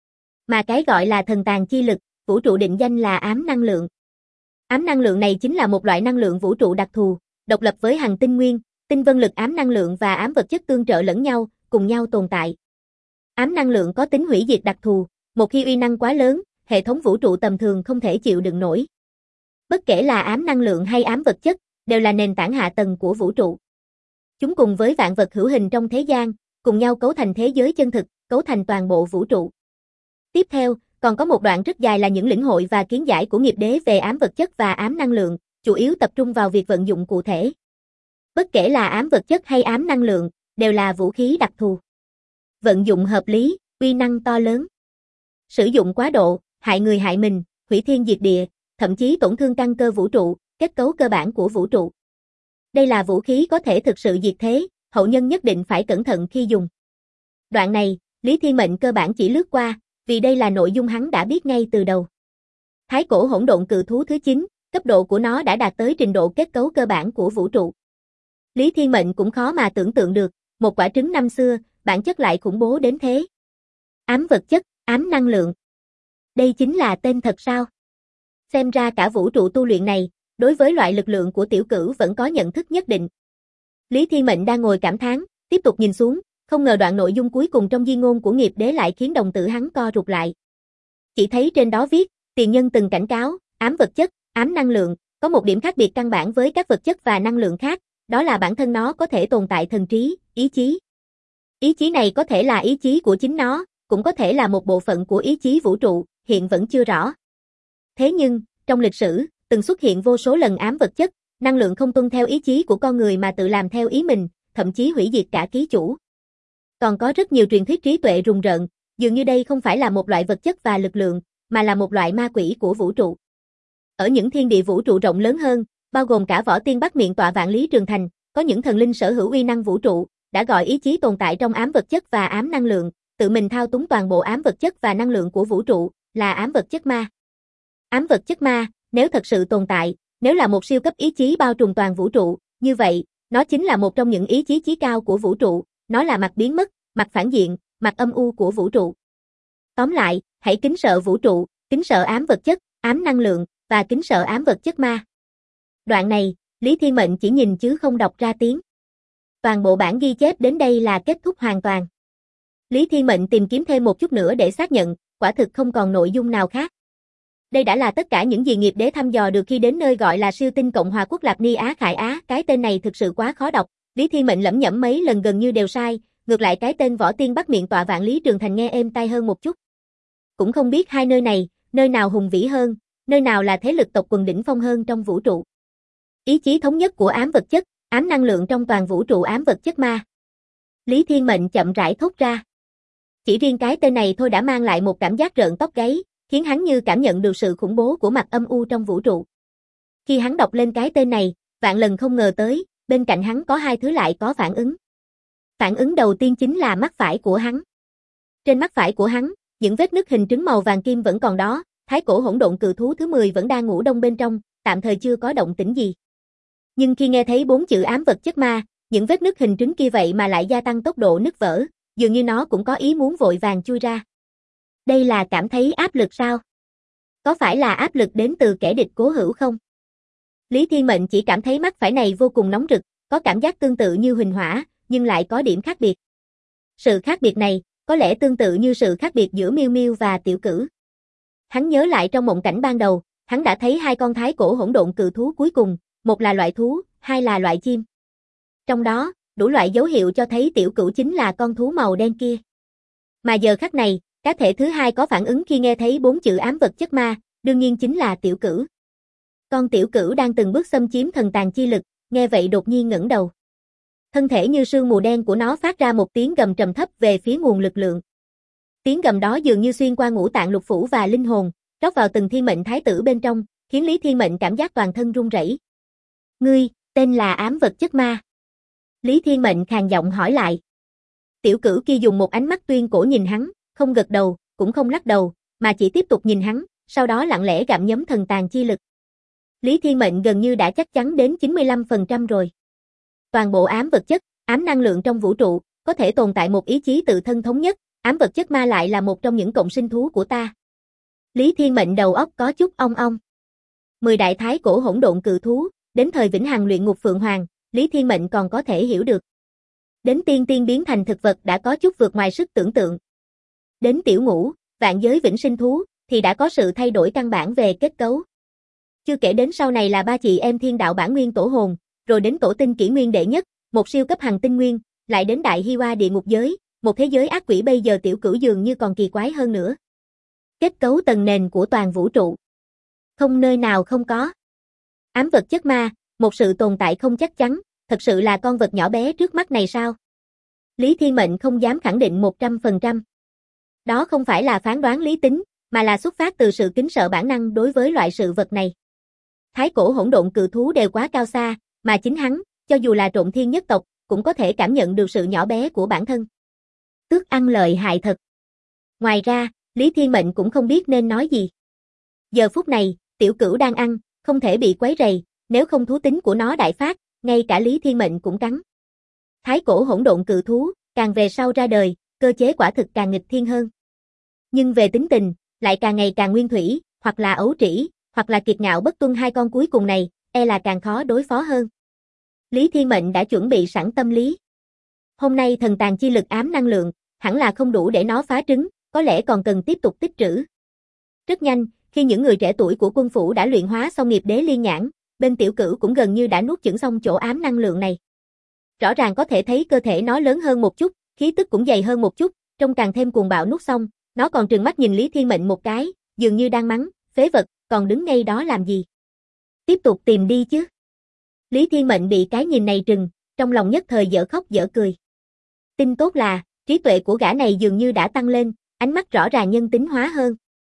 Mà cái gọi là thần tàn chi lực, vũ trụ định danh là ám năng lượng. Ám năng lượng này chính là một loại năng lượng vũ trụ đặc thù, độc lập với hằng tinh nguyên, tinh vân lực ám năng lượng và ám vật chất tương trợ lẫn nhau, cùng nhau tồn tại. Ám năng lượng có tính hủy diệt đặc thù, một khi uy năng quá lớn, hệ thống vũ trụ tầm thường không thể chịu đựng nổi. Bất kể là ám năng lượng hay ám vật chất, đều là nền tảng hạ tầng của vũ trụ. Chúng cùng với vạn vật hữu hình trong thế gian, cùng nhau cấu thành thế giới chân thực, cấu thành toàn bộ vũ trụ. Tiếp theo, còn có một đoạn rất dài là những lĩnh hội và kiến giải của nghiệp đế về ám vật chất và ám năng lượng, chủ yếu tập trung vào việc vận dụng cụ thể. Bất kể là ám vật chất hay ám năng lượng, đều là vũ khí đặc thù. Vận dụng hợp lý, uy năng to lớn. Sử dụng quá độ, hại người hại mình, hủy thiên diệt địa, thậm chí tổn thương căn cơ vũ trụ, kết cấu cơ bản của vũ trụ. Đây là vũ khí có thể thực sự diệt thế, hậu nhân nhất định phải cẩn thận khi dùng. Đoạn này, Lý Thiên Mệnh cơ bản chỉ lướt qua, vì đây là nội dung hắn đã biết ngay từ đầu. Thái cổ hỗn độn cự thú thứ 9, cấp độ của nó đã đạt tới trình độ kết cấu cơ bản của vũ trụ. Lý Thiên Mệnh cũng khó mà tưởng tượng được, một quả trứng năm xưa, bản chất lại khủng bố đến thế. Ám vật chất, ám năng lượng. Đây chính là tên thật sao? Xem ra cả vũ trụ tu luyện này, đối với loại lực lượng của Tiểu Cửu vẫn có nhận thức nhất định. Lý Thiên Mệnh đang ngồi cảm thán, tiếp tục nhìn xuống, không ngờ đoạn nội dung cuối cùng trong di ngôn của nghiệp đế lại khiến đồng tử hắn co rụt lại. Chỉ thấy trên đó viết, tiền nhân từng cảnh cáo, ám vật chất, ám năng lượng, có một điểm khác biệt căn bản với các vật chất và năng lượng khác, đó là bản thân nó có thể tồn tại thần trí, ý chí. Ý chí này có thể là ý chí của chính nó, cũng có thể là một bộ phận của ý chí vũ trụ, hiện vẫn chưa rõ. Thế nhưng, trong lịch sử, từng xuất hiện vô số lần ám vật chất, năng lượng không tuân theo ý chí của con người mà tự làm theo ý mình, thậm chí hủy diệt cả ký chủ. Còn có rất nhiều truyền thuyết trí tuệ rùng rợn, dường như đây không phải là một loại vật chất và lực lượng, mà là một loại ma quỷ của vũ trụ. Ở những thiên địa vũ trụ rộng lớn hơn, bao gồm cả Võ Tiên Bắc miệng tọa vạn lý trường thành, có những thần linh sở hữu uy năng vũ trụ, đã gọi ý chí tồn tại trong ám vật chất và ám năng lượng, tự mình thao túng toàn bộ ám vật chất và năng lượng của vũ trụ, là ám vật chất ma. Ám vật chất ma, nếu thật sự tồn tại, nếu là một siêu cấp ý chí bao trùm toàn vũ trụ, như vậy, nó chính là một trong những ý chí chí cao của vũ trụ, nó là mặt biến mất, mặt phản diện, mặt âm u của vũ trụ. Tóm lại, hãy kính sợ vũ trụ, kính sợ ám vật chất, ám năng lượng, và kính sợ ám vật chất ma. Đoạn này, Lý Thiên Mệnh chỉ nhìn chứ không đọc ra tiếng. Toàn bộ bản ghi chép đến đây là kết thúc hoàn toàn. Lý Thiên Mệnh tìm kiếm thêm một chút nữa để xác nhận, quả thực không còn nội dung nào khác. Đây đã là tất cả những gì nghiệp đế thăm dò được khi đến nơi gọi là siêu tinh Cộng hòa quốc Lạp Ni Á Khải Á, cái tên này thực sự quá khó đọc, Lý Thiên Mệnh lẩm nhẩm mấy lần gần như đều sai, ngược lại cái tên Võ Tiên Bắc Miệng Tọa Vạn Lý Trường Thành nghe êm tai hơn một chút. Cũng không biết hai nơi này, nơi nào hùng vĩ hơn, nơi nào là thế lực tộc quần đỉnh phong hơn trong vũ trụ. Ý chí thống nhất của ám vật chất, ám năng lượng trong toàn vũ trụ ám vật chất ma. Lý Thiên Mệnh chậm rãi thốt ra. Chỉ riêng cái tên này thôi đã mang lại một cảm giác rợn tóc gáy, khiến hắn như cảm nhận được sự khủng bố của mặt âm u trong vũ trụ. Khi hắn đọc lên cái tên này, vạn lần không ngờ tới, bên cạnh hắn có hai thứ lại có phản ứng. Phản ứng đầu tiên chính là mắt phải của hắn. Trên mắt phải của hắn, những vết nứt hình trứng màu vàng kim vẫn còn đó, thái cổ hỗn độn cự thú thứ 10 vẫn đang ngủ đông bên trong, tạm thời chưa có động tĩnh gì. Nhưng khi nghe thấy 4 chữ ám vật chất ma, những vết nứt hình trứng kia vậy mà lại gia tăng tốc độ nứt vỡ, dường như nó cũng có ý muốn vội vàng chui ra. Đây là cảm thấy áp lực sao? Có phải là áp lực đến từ kẻ địch cố hữu không? Lý Thiên Mệnh chỉ cảm thấy mắt phải này vô cùng nóng rực, có cảm giác tương tự như huỳnh hỏa, nhưng lại có điểm khác biệt. Sự khác biệt này, có lẽ tương tự như sự khác biệt giữa Miêu Miêu và Tiểu Cửu. Hắn nhớ lại trong mộng cảnh ban đầu, hắn đã thấy hai con thái cổ hỗn độn cự thú cuối cùng, một là loại thú, hai là loại chim. Trong đó, đủ loại dấu hiệu cho thấy Tiểu Cửu chính là con thú màu đen kia. Mà giờ khắc này, cá thể thứ hai có phản ứng khi nghe thấy 4 chữ ám vật chất ma, đương nhiên chính là Tiểu Cửu. Con Tiểu Cửu đang từng bước xâm chiếm thần tàng chi lực, nghe vậy đột nhiên ngẩng đầu. Thân thể như sương mù đen của nó phát ra một tiếng gầm trầm thấp về phía nguồn lực lượng. Tiếng gầm đó dường như xuyên qua ngũ tạng lục phủ và linh hồn, rót vào từng thiên mệnh thái tử bên trong, khiến Lý Thiên Mệnh cảm giác toàn thân run rẩy. Ngươi, tên là ám vật chất ma. Lý Thiên Mệnh khàn giọng hỏi lại. Tiểu Cửu kia dùng một ánh mắt tuyên cổ nhìn hắn, không gật đầu, cũng không lắc đầu, mà chỉ tiếp tục nhìn hắn, sau đó lặng lẽ gặm nhấm thần tàng chi lực. Lý Thiên Mệnh gần như đã chắc chắn đến 95% rồi. Toàn bộ ám vật chất, ám năng lượng trong vũ trụ, có thể tồn tại một ý chí tự thân thống nhất, ám vật chất ma lại là một trong những cộng sinh thú của ta. Lý Thiên Mệnh đầu óc có chút ong ong. 10 đại thái cổ hỗn độn cự thú, đến thời vĩnh hằng luyện ngục Phượng Hoàng, Lý Thiên Mệnh còn có thể hiểu được. Đến tiên tiên biến thành thực vật đã có chút vượt ngoài sức tưởng tượng. Đến tiểu ngũ, vạn giới vĩnh sinh thú, thì đã có sự thay đổi căn bản về kết cấu. Chưa kể đến sau này là ba chị em thiên đạo bản nguyên tổ hồn, rồi đến tổ tinh kỷ nguyên đệ nhất, một siêu cấp hành tinh nguyên, lại đến đại hi hoa địa ngục giới, một thế giới ác quỷ bây giờ Tiểu Cửu dường như còn kỳ quái hơn nữa. Kết cấu tầng nền của toàn vũ trụ. Không nơi nào không có. Ám vật chất ma, một sự tồn tại không chắc chắn, thật sự là con vật nhỏ bé trước mắt này sao? Lý Thiên Mệnh không dám khẳng định 100%. Đó không phải là phán đoán lý tính, mà là xuất phát từ sự kính sợ bản năng đối với loại sự vật này. Thái cổ hỗn độn cự thú đều quá cao xa, mà chính hắn, cho dù là trộn thiên nhất tộc, cũng có thể cảm nhận được sự nhỏ bé của bản thân. Tước ăn lợi hại thật. Ngoài ra, Lý Thiên Mệnh cũng không biết nên nói gì. Giờ phút này, Tiểu Cửu đang ăn, không thể bị quấy rầy, nếu không thú tính của nó đại phát, ngay cả Lý Thiên Mệnh cũng cắn. Thái cổ hỗn độn cự thú, càng về sau ra đời, cơ chế quả thực càng nghịch thiên hơn. Nhưng về tính tình, lại càng ngày càng nguyên thủy, hoặc là ấu trĩ, hoặc là kiệt ngạo bất tuân, hai con cuối cùng này, e là càng khó đối phó hơn. Lý Thiên Mệnh đã chuẩn bị sẵn tâm lý. Hôm nay thần tàng chi lực ám năng lượng, hẳn là không đủ để nó phá trứng, có lẽ còn cần tiếp tục tích trữ. Rất nhanh, khi những người trẻ tuổi của quân phủ đã luyện hóa xong nghiệp đế liên nhãn, bên Tiểu Cửu cũng gần như đã nuốt chửng xong chỗ ám năng lượng này. Rõ ràng có thể thấy cơ thể nó lớn hơn một chút, khí tức cũng dày hơn một chút, trông càng thêm cuồng bạo. Nuốt xong, nó còn trừng mắt nhìn Lý Thiên Mệnh một cái, dường như đang mắng, phế vật, còn đứng ngay đó làm gì? Tiếp tục tìm đi chứ. Lý Thiên Mệnh bị cái nhìn này trừng, trong lòng nhất thời dở khóc dở cười. Tin tốt là, trí tuệ của gã này dường như đã tăng lên, ánh mắt rõ ràng nhân tính hóa hơn.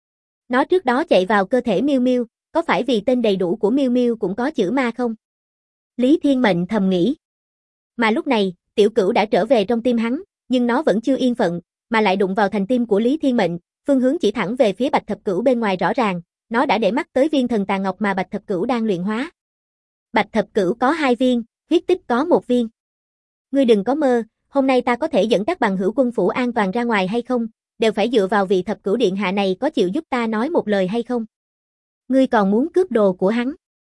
Nó trước đó chạy vào cơ thể Miêu Miêu, có phải vì tên đầy đủ của Miêu Miêu cũng có chữ ma không? Lý Thiên Mệnh thầm nghĩ. Mà lúc này, Tiểu Cửu đã trở về trong tim hắn, nhưng nó vẫn chưa yên phận, mà lại đụng vào thành tim của Lý Thiên Mệnh, phương hướng chỉ thẳng về phía Bạch Thập Cửu bên ngoài rõ ràng, nó đã để mắt tới viên thần tà ngọc mà Bạch Thập Cửu đang luyện hóa. Bạch Thập Cửu có 2 viên, huyết tích có 1 viên. Ngươi đừng có mơ, hôm nay ta có thể dẫn các bằng hữu quân phủ an toàn ra ngoài hay không, đều phải dựa vào vị Thập Cửu điện hạ này có chịu giúp ta nói một lời hay không. Ngươi còn muốn cướp đồ của hắn.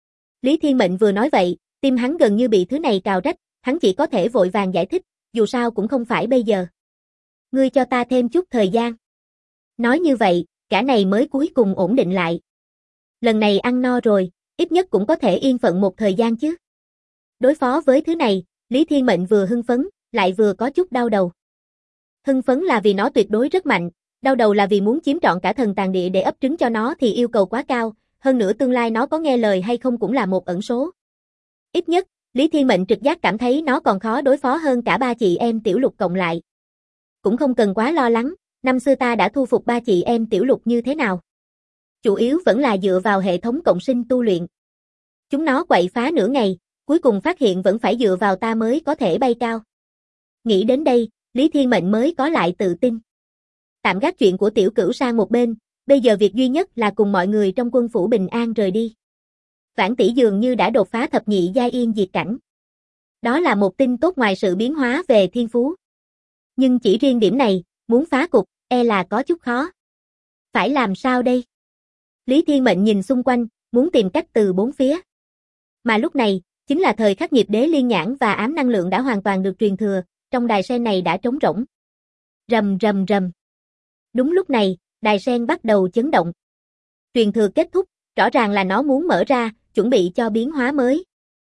Lý Thiên Mệnh vừa nói vậy, tim hắn gần như bị thứ này cào rách, hắn chỉ có thể vội vàng giải thích, dù sao cũng không phải bây giờ. Ngươi cho ta thêm chút thời gian. Nói như vậy, cả này mới cuối cùng ổn định lại. Lần này ăn no rồi, ít nhất cũng có thể yên phận một thời gian chứ. Đối phó với thứ này, Lý Thiên Mệnh vừa hưng phấn, lại vừa có chút đau đầu. Hưng phấn là vì nó tuyệt đối rất mạnh, đau đầu là vì muốn chiếm trọn cả thần tàng địa để ấp trứng cho nó thì yêu cầu quá cao, hơn nữa tương lai nó có nghe lời hay không cũng là một ẩn số. Ít nhất, Lý Thiên Mệnh trực giác cảm thấy nó còn khó đối phó hơn cả ba chị em Tiểu Lục cộng lại. Cũng không cần quá lo lắng, năm xưa ta đã thu phục ba chị em Tiểu Lục như thế nào. Chủ yếu vẫn là dựa vào hệ thống cộng sinh tu luyện. Chúng nó quậy phá nửa ngày, cuối cùng phát hiện vẫn phải dựa vào ta mới có thể bay cao. Nghĩ đến đây, Lý Thiên Mệnh mới có lại tự tin. Tạm gác chuyện của Tiểu Cửu sang một bên, bây giờ việc duy nhất là cùng mọi người trong quân phủ bình an rời đi. Vãn tỷ dường như đã đột phá thập nhị giai yên diệt cảnh. Đó là một tin tốt ngoài sự biến hóa về thiên phú. Nhưng chỉ riêng điểm này, muốn phá cục, e là có chút khó. Phải làm sao đây? Lý Thiên Mệnh nhìn xung quanh, muốn tìm cách từ bốn phía. Mà lúc này, chính là thời khắc nghiệp đế liên nhãn và ám năng lượng đã hoàn toàn được truyền thừa, trong đài sen này đã trống rỗng. Rầm rầm rầm. Đúng lúc này, đài sen bắt đầu chấn động. Truyền thừa kết thúc, rõ ràng là nó muốn mở ra, chuẩn bị cho biến hóa mới.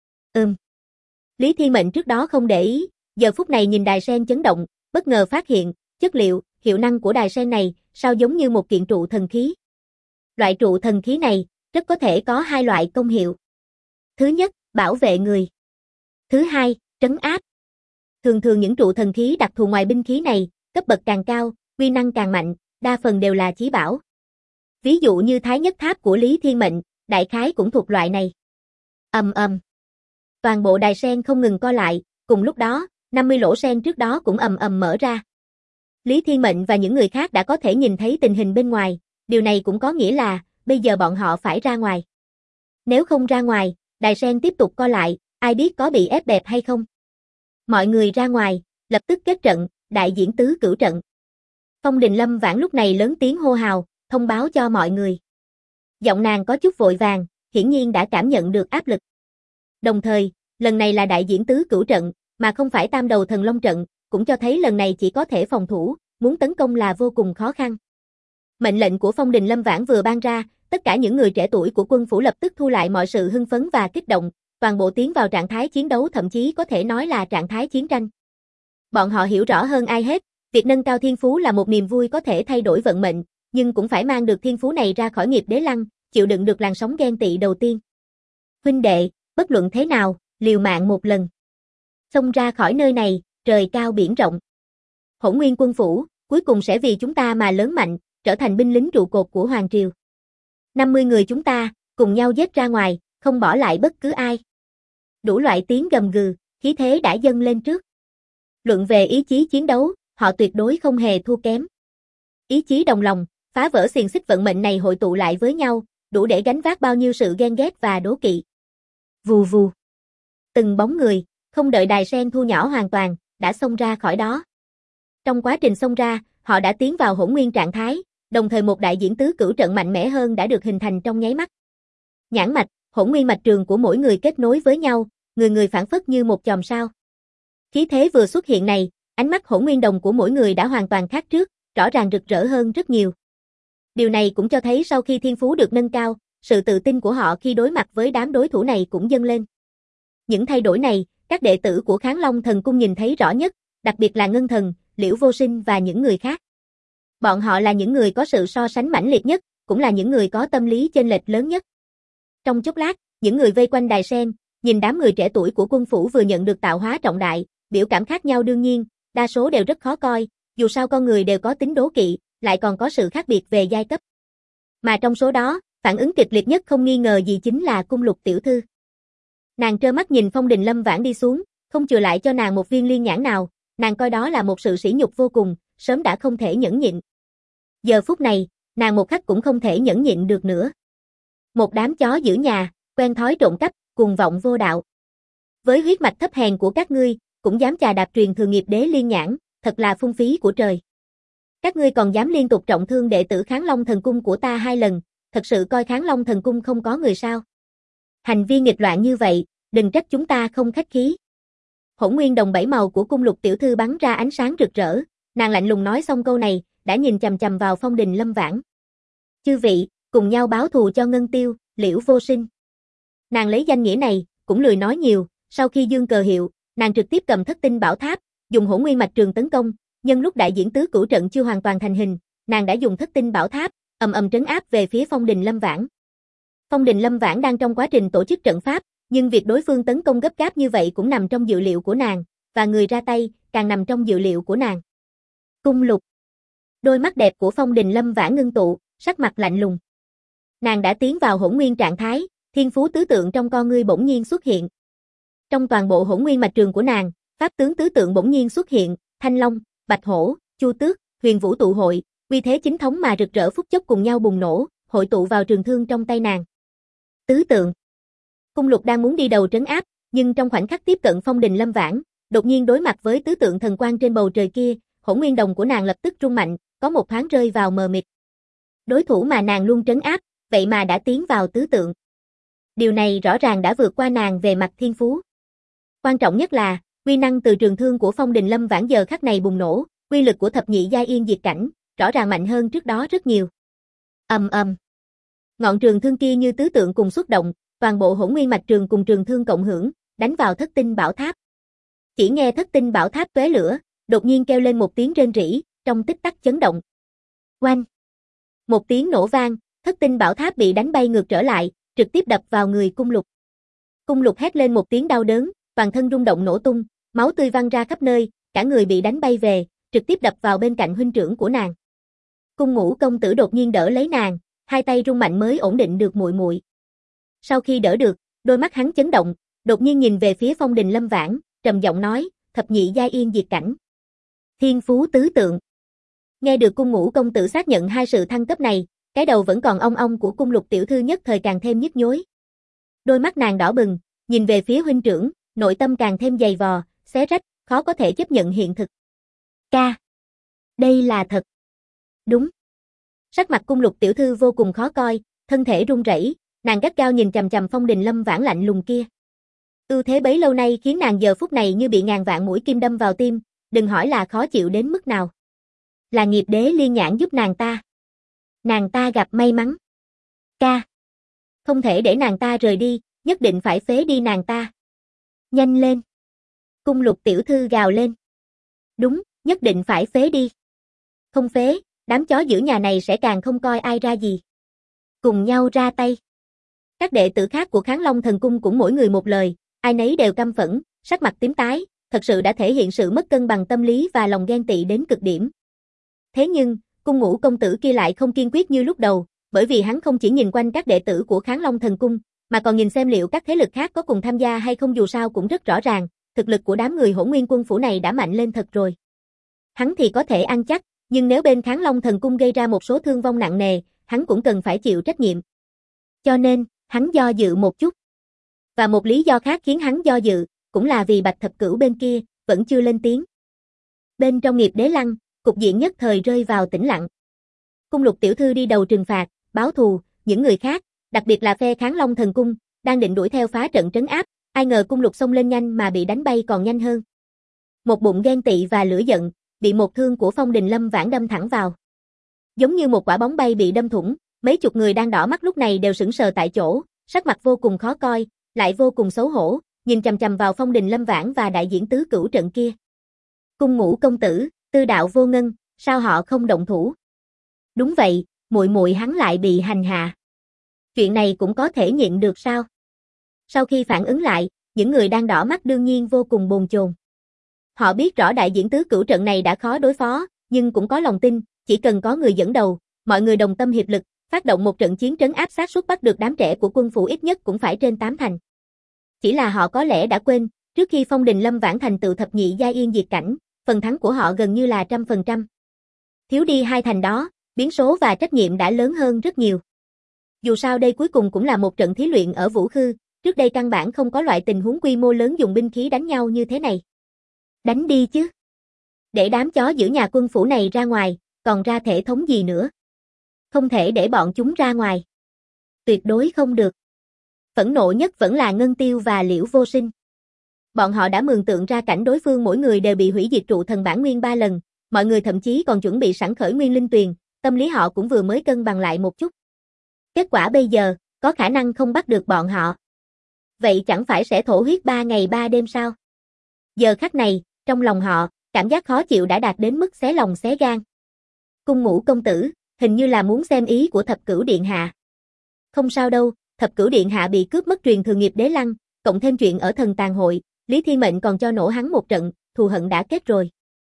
Lý Thiên Mệnh trước đó không để ý, giờ phút này nhìn đài sen chấn động, bất ngờ phát hiện, chất liệu, hiệu năng của đài sen này, sao giống như một kiện trụ thần khí. Loại trụ thần khí này, rất có thể có hai loại công hiệu. Thứ nhất, bảo vệ người. Thứ hai, trấn áp. Thường thường những trụ thần khí đặc thù ngoài binh khí này, cấp bậc càng cao, uy năng càng mạnh, đa phần đều là chí bảo. Ví dụ như Thái Nhất Tháp của Lý Thiên Mệnh, đại khái cũng thuộc loại này. Ầm ầm. Toàn bộ đài sen không ngừng co lại, cùng lúc đó, 50 lỗ sen trước đó cũng ầm ầm mở ra. Lý Thiên Mệnh và những người khác đã có thể nhìn thấy tình hình bên ngoài, điều này cũng có nghĩa là, bây giờ bọn họ phải ra ngoài. Nếu không ra ngoài, đài sen tiếp tục co lại, ai biết có bị ép bẹp hay không. Mọi người ra ngoài, lập tức kết trận, đại diễn tứ cửu trận. Phong Đình Lâm Vãn lúc này lớn tiếng hô hào, thông báo cho mọi người. Giọng nàng có chút vội vàng, hiển nhiên đã cảm nhận được áp lực. Đồng thời, lần này là đại diễn tứ cửu trận, mà không phải tam đầu thần long trận, cũng cho thấy lần này chỉ có thể phòng thủ, muốn tấn công là vô cùng khó khăn. Mệnh lệnh của Phong Đình Lâm Vãn vừa ban ra, tất cả những người trẻ tuổi của quân phủ lập tức thu lại mọi sự hưng phấn và kích động, toàn bộ tiến vào trạng thái chiến đấu, thậm chí có thể nói là trạng thái chiến tranh. Bọn họ hiểu rõ hơn ai hết, việc nâng cao thiên phú là một niềm vui có thể thay đổi vận mệnh, nhưng cũng phải mang được thiên phú này ra khỏi nghiệp đế lăng, chịu đựng được làn sóng ghen tị đầu tiên. Huynh đệ, bất luận thế nào, liều mạng một lần. Xông ra khỏi nơi này, trời cao biển rộng. Hỗn Nguyên quân phủ, cuối cùng sẽ vì chúng ta mà lớn mạnh, trở thành binh lính trụ cột của Hoàng Triều. 50 người chúng ta, cùng nhau giết ra ngoài, không bỏ lại bất cứ ai. Đủ loại tiếng gầm gừ, khí thế đã dâng lên trước. Luận về ý chí chiến đấu, họ tuyệt đối không hề thua kém. Ý chí đồng lòng, phá vỡ xiềng xích vận mệnh này hội tụ lại với nhau, đủ để gánh vác bao nhiêu sự ghen ghét và đố kỵ. Vù vù. Từng bóng người, không đợi đài sen thu nhỏ hoàn toàn, đã xông ra khỏi đó. Trong quá trình xông ra, họ đã tiến vào hỗn nguyên trạng thái, đồng thời một đại diễn tứ cửu trận mạnh mẽ hơn đã được hình thành trong nháy mắt. Nhãn mạch, hỗn nguyên mạch trường của mỗi người kết nối với nhau, người người phảng phất như một chòm sao. Khí thế vừa xuất hiện này, ánh mắt hỗn nguyên đồng của mỗi người đã hoàn toàn khác trước, rõ ràng rực rỡ hơn rất nhiều. Điều này cũng cho thấy sau khi thiên phú được nâng cao, sự tự tin của họ khi đối mặt với đám đối thủ này cũng dâng lên. Những thay đổi này, các đệ tử của Kháng Long Thần Cung nhìn thấy rõ nhất, đặc biệt là Ngân Thần, Liễu Vô Sinh và những người khác. Bọn họ là những người có sự so sánh mãnh liệt nhất, cũng là những người có tâm lý chênh lệch lớn nhất. Trong chốc lát, những người vây quanh đài sen, nhìn đám người trẻ tuổi của quân phủ vừa nhận được tạo hóa trọng đại, biểu cảm khác nhau đương nhiên, đa số đều rất khó coi, dù sao con người đều có tính đố kỵ, lại còn có sự khác biệt về giai cấp. Mà trong số đó, phản ứng kịch liệt nhất không nghi ngờ gì chính là Cung Lục tiểu thư. Nàng trơ mắt nhìn Phong Đình Lâm Vãn đi xuống, không chừa lại cho nàng một viên liên nhãn nào, nàng coi đó là một sự sỉ nhục vô cùng, sớm đã không thể nhẫn nhịn. Giờ phút này, nàng một khắc cũng không thể nhẫn nhịn được nữa. Một đám chó giữ nhà, quen thói trộm cắp, cuồng vọng vô đạo. Với huyết mạch thấp hèn của các ngươi, cũng dám chà đạp truyền thừa nghiệp đế liên nhãn, thật là phung phí của trời. Các ngươi còn dám liên tục trọng thương đệ tử Kháng Long Thần Cung của ta 2 lần, thật sự coi Kháng Long Thần Cung không có người sao? Hành vi nghịch loạn như vậy, đừng trách chúng ta không khách khí. Hỗn nguyên đồng 7 màu của Cung Lục tiểu thư bắn ra ánh sáng rực rỡ, nàng lạnh lùng nói xong câu này, đã nhìn chằm chằm vào Phong Đình Lâm Vãn. Chư vị, cùng nhau báo thù cho Ngân Tiêu, Liễu Vô Sinh. Nàng lấy danh nghĩa này, cũng lười nói nhiều, sau khi dương cờ hiệu, nàng trực tiếp cầm Thất Tinh Bảo Tháp, dùng Hỗn Nguyên Mạch Trường tấn công, nhân lúc đại diễn tứ cửu trận chưa hoàn toàn thành hình, nàng đã dùng Thất Tinh Bảo Tháp, ầm ầm trấn áp về phía Phong Đình Lâm Vãn. Phong Đình Lâm Vãn đang trong quá trình tổ chức trận pháp, nhưng việc đối phương tấn công gấp gáp như vậy cũng nằm trong dự liệu của nàng, và người ra tay, càng nằm trong dự liệu của nàng. Cung Lục. Đôi mắt đẹp của Phong Đình Lâm Vãn ngưng tụ, sắc mặt lạnh lùng. Nàng đã tiến vào hỗn nguyên trạng thái, thiên phú tứ tượng trong con ngươi bỗng nhiên xuất hiện. Trong toàn bộ hỗn nguyên mạch trường của nàng, pháp tướng tứ tượng bỗng nhiên xuất hiện, Thanh Long, Bạch Hổ, Chu Tước, Huyền Vũ tụ hội, uy thế chính thống mà rực rỡ phút chốc cùng nhau bùng nổ, hội tụ vào trường thương trong tay nàng. Tứ tượng. Cung Lục đang muốn đi đầu trấn áp, nhưng trong khoảnh khắc tiếp cận Phong Đình Lâm Vãn, đột nhiên đối mặt với tứ tượng thần quang trên bầu trời kia, hỗn nguyên đồng của nàng lập tức rung mạnh, có một thoáng rơi vào mờ mịt. Đối thủ mà nàng luôn trấn áp, vậy mà đã tiến vào tứ tượng. Điều này rõ ràng đã vượt qua nàng về mặt thiên phú. Quan trọng nhất là, uy năng từ trường thương của Phong Đình Lâm Vãn giờ khắc này bùng nổ, uy lực của thập nhị giai yên diệt cảnh, rõ ràng mạnh hơn trước đó rất nhiều. Ầm ầm. Ngọn trường thương kia như tứ tượng cùng xuất động, toàn bộ hỗn nguyên mạch trường cùng trường thương cộng hưởng, đánh vào Thất Tinh Bảo Tháp. Chỉ nghe Thất Tinh Bảo Tháp tóe lửa, đột nhiên kêu lên một tiếng rên rỉ, trong tích tắc chấn động. Oanh! Một tiếng nổ vang, Thất Tinh Bảo Tháp bị đánh bay ngược trở lại, trực tiếp đập vào người Cung Lục. Cung Lục hét lên một tiếng đau đớn, toàn thân rung động nổ tung, máu tươi văng ra khắp nơi, cả người bị đánh bay về, trực tiếp đập vào bên cạnh huynh trưởng của nàng. Cung Ngũ công tử đột nhiên đỡ lấy nàng, hai tay rung mạnh mới ổn định được muội muội. Sau khi đỡ được, đôi mắt hắn chấn động, đột nhiên nhìn về phía Phong Đình Lâm Vãn, trầm giọng nói, thập nhị giai yên diệt cảnh. Thiên phú tứ tượng. Nghe được Cung Ngũ công tử xác nhận hai sự thăng cấp này, cái đầu vẫn còn ong ong của Cung Lục tiểu thư nhất thời càng thêm nhức nhối. Đôi mắt nàng đỏ bừng, nhìn về phía huynh trưởng, nội tâm càng thêm dày vò, xé rách, khó có thể chấp nhận hiện thực. Ca. Đây là thật. Đúng. Sắc mặt Cung Lục tiểu thư vô cùng khó coi, thân thể run rẩy, nàng gắt gao nhìn chằm chằm Phong Đình Lâm Vãn lạnh lùng kia. Ưu thế bấy lâu nay khiến nàng giờ phút này như bị ngàn vạn mũi kim đâm vào tim, đừng hỏi là khó chịu đến mức nào. Là nghiệp đế liên nhãn giúp nàng ta. Nàng ta gặp may mắn. Ca. Không thể để nàng ta rời đi, nhất định phải phế đi nàng ta. Nhanh lên. Cung Lục tiểu thư gào lên. Đúng, nhất định phải phế đi. Không phế, đám chó giữ nhà này sẽ càng không coi ai ra gì. Cùng nhau ra tay. Các đệ tử khác của Kháng Long Thần Cung cũng mỗi người một lời, ai nấy đều căm phẫn, sắc mặt tím tái, thật sự đã thể hiện sự mất cân bằng tâm lý và lòng ghen tị đến cực điểm. Thế nhưng, Cung Ngũ công tử kia lại không kiên quyết như lúc đầu, bởi vì hắn không chỉ nhìn quanh các đệ tử của Kháng Long Thần Cung, mà còn nhìn xem liệu các thế lực khác có cùng tham gia hay không, dù sao cũng rất rõ ràng, thực lực của đám người Hỗn Nguyên quân phủ này đã mạnh lên thật rồi. Hắn thì có thể ăn chắc, nhưng nếu bên Kháng Long Thần Cung gây ra một số thương vong nặng nề, hắn cũng cần phải chịu trách nhiệm. Cho nên, hắn do dự một chút. Và một lý do khác khiến hắn do dự, cũng là vì Bạch Thập Cửu bên kia, vẫn chưa lên tiếng. Bên trong Nghiệp Đế Lăng, cục diện nhất thời rơi vào tĩnh lặng. Cung Lục tiểu thư đi đầu trừng phạt, báo thù, những người khác, đặc biệt là phe Kháng Long Thần Cung, đang định đuổi theo phá trận trấn áp, ai ngờ Cung Lục xông lên nhanh mà bị đánh bay còn nhanh hơn. Một bụng ghen tị và lửa giận, bị một thương của Phong Đình Lâm Vãn đâm thẳng vào. Giống như một quả bóng bay bị đâm thủng, mấy chục người đang đỏ mắt lúc này đều sững sờ tại chỗ, sắc mặt vô cùng khó coi, lại vô cùng xấu hổ, nhìn chằm chằm vào Phong Đình Lâm Vãn và đại diễn tứ cửu trận kia. Cung Ngũ công tử, Tư Đạo vô ngân, sao họ không động thủ? Đúng vậy, muội muội hắn lại bị hành hạ. Chuyện này cũng có thể nhịn được sao? Sau khi phản ứng lại, những người đang đỏ mắt đương nhiên vô cùng bồn chồn. Họ biết rõ đại diễn tứ cửu trận này đã khó đối phó, nhưng cũng có lòng tin, chỉ cần có người dẫn đầu, mọi người đồng tâm hiệp lực, phát động một trận chiến trấn áp xác suất bắt được đám trẻ của quân phủ ít nhất cũng phải trên 8 thành. Chỉ là họ có lẽ đã quên, trước khi Phong Đình Lâm Vãn thành tựu thập nhị giai yên diệt cảnh, phần thắng của họ gần như là 100%. Thiếu đi 2 thành đó, biến số và trách nhiệm đã lớn hơn rất nhiều. Dù sao đây cuối cùng cũng là một trận thí luyện ở Vũ Khư, trước đây căn bản không có loại tình huống quy mô lớn dùng binh khí đánh nhau như thế này. Đánh đi chứ. Để đám chó giữ nhà quân phủ này ra ngoài, còn ra thể thống gì nữa. Không thể để bọn chúng ra ngoài. Tuyệt đối không được. Phẫn nộ nhất vẫn là Ngân Tiêu và Liễu Vô Sinh. Bọn họ đã mường tượng ra cảnh đối phương mỗi người đều bị hủy diệt trụ thần bản nguyên 3 lần, mọi người thậm chí còn chuẩn bị sẵn khởi nguyên linh tuyền, tâm lý họ cũng vừa mới cân bằng lại một chút. Kết quả bây giờ, có khả năng không bắt được bọn họ. Vậy chẳng phải sẽ thổ huyết 3 ngày 3 đêm sao? Giờ khắc này, trong lòng họ, cảm giác khó chịu đã đạt đến mức xé lòng xé gan. Cung Ngũ công tử, hình như là muốn xem ý của Thập Cửu điện hạ. Không sao đâu, Thập Cửu điện hạ bị cướp mất truyền thừa nghiệp đế lăng, cộng thêm chuyện ở Thần Tàng hội, Lý Thiên Mệnh còn cho nổ hắn một trận, thù hận đã kết rồi.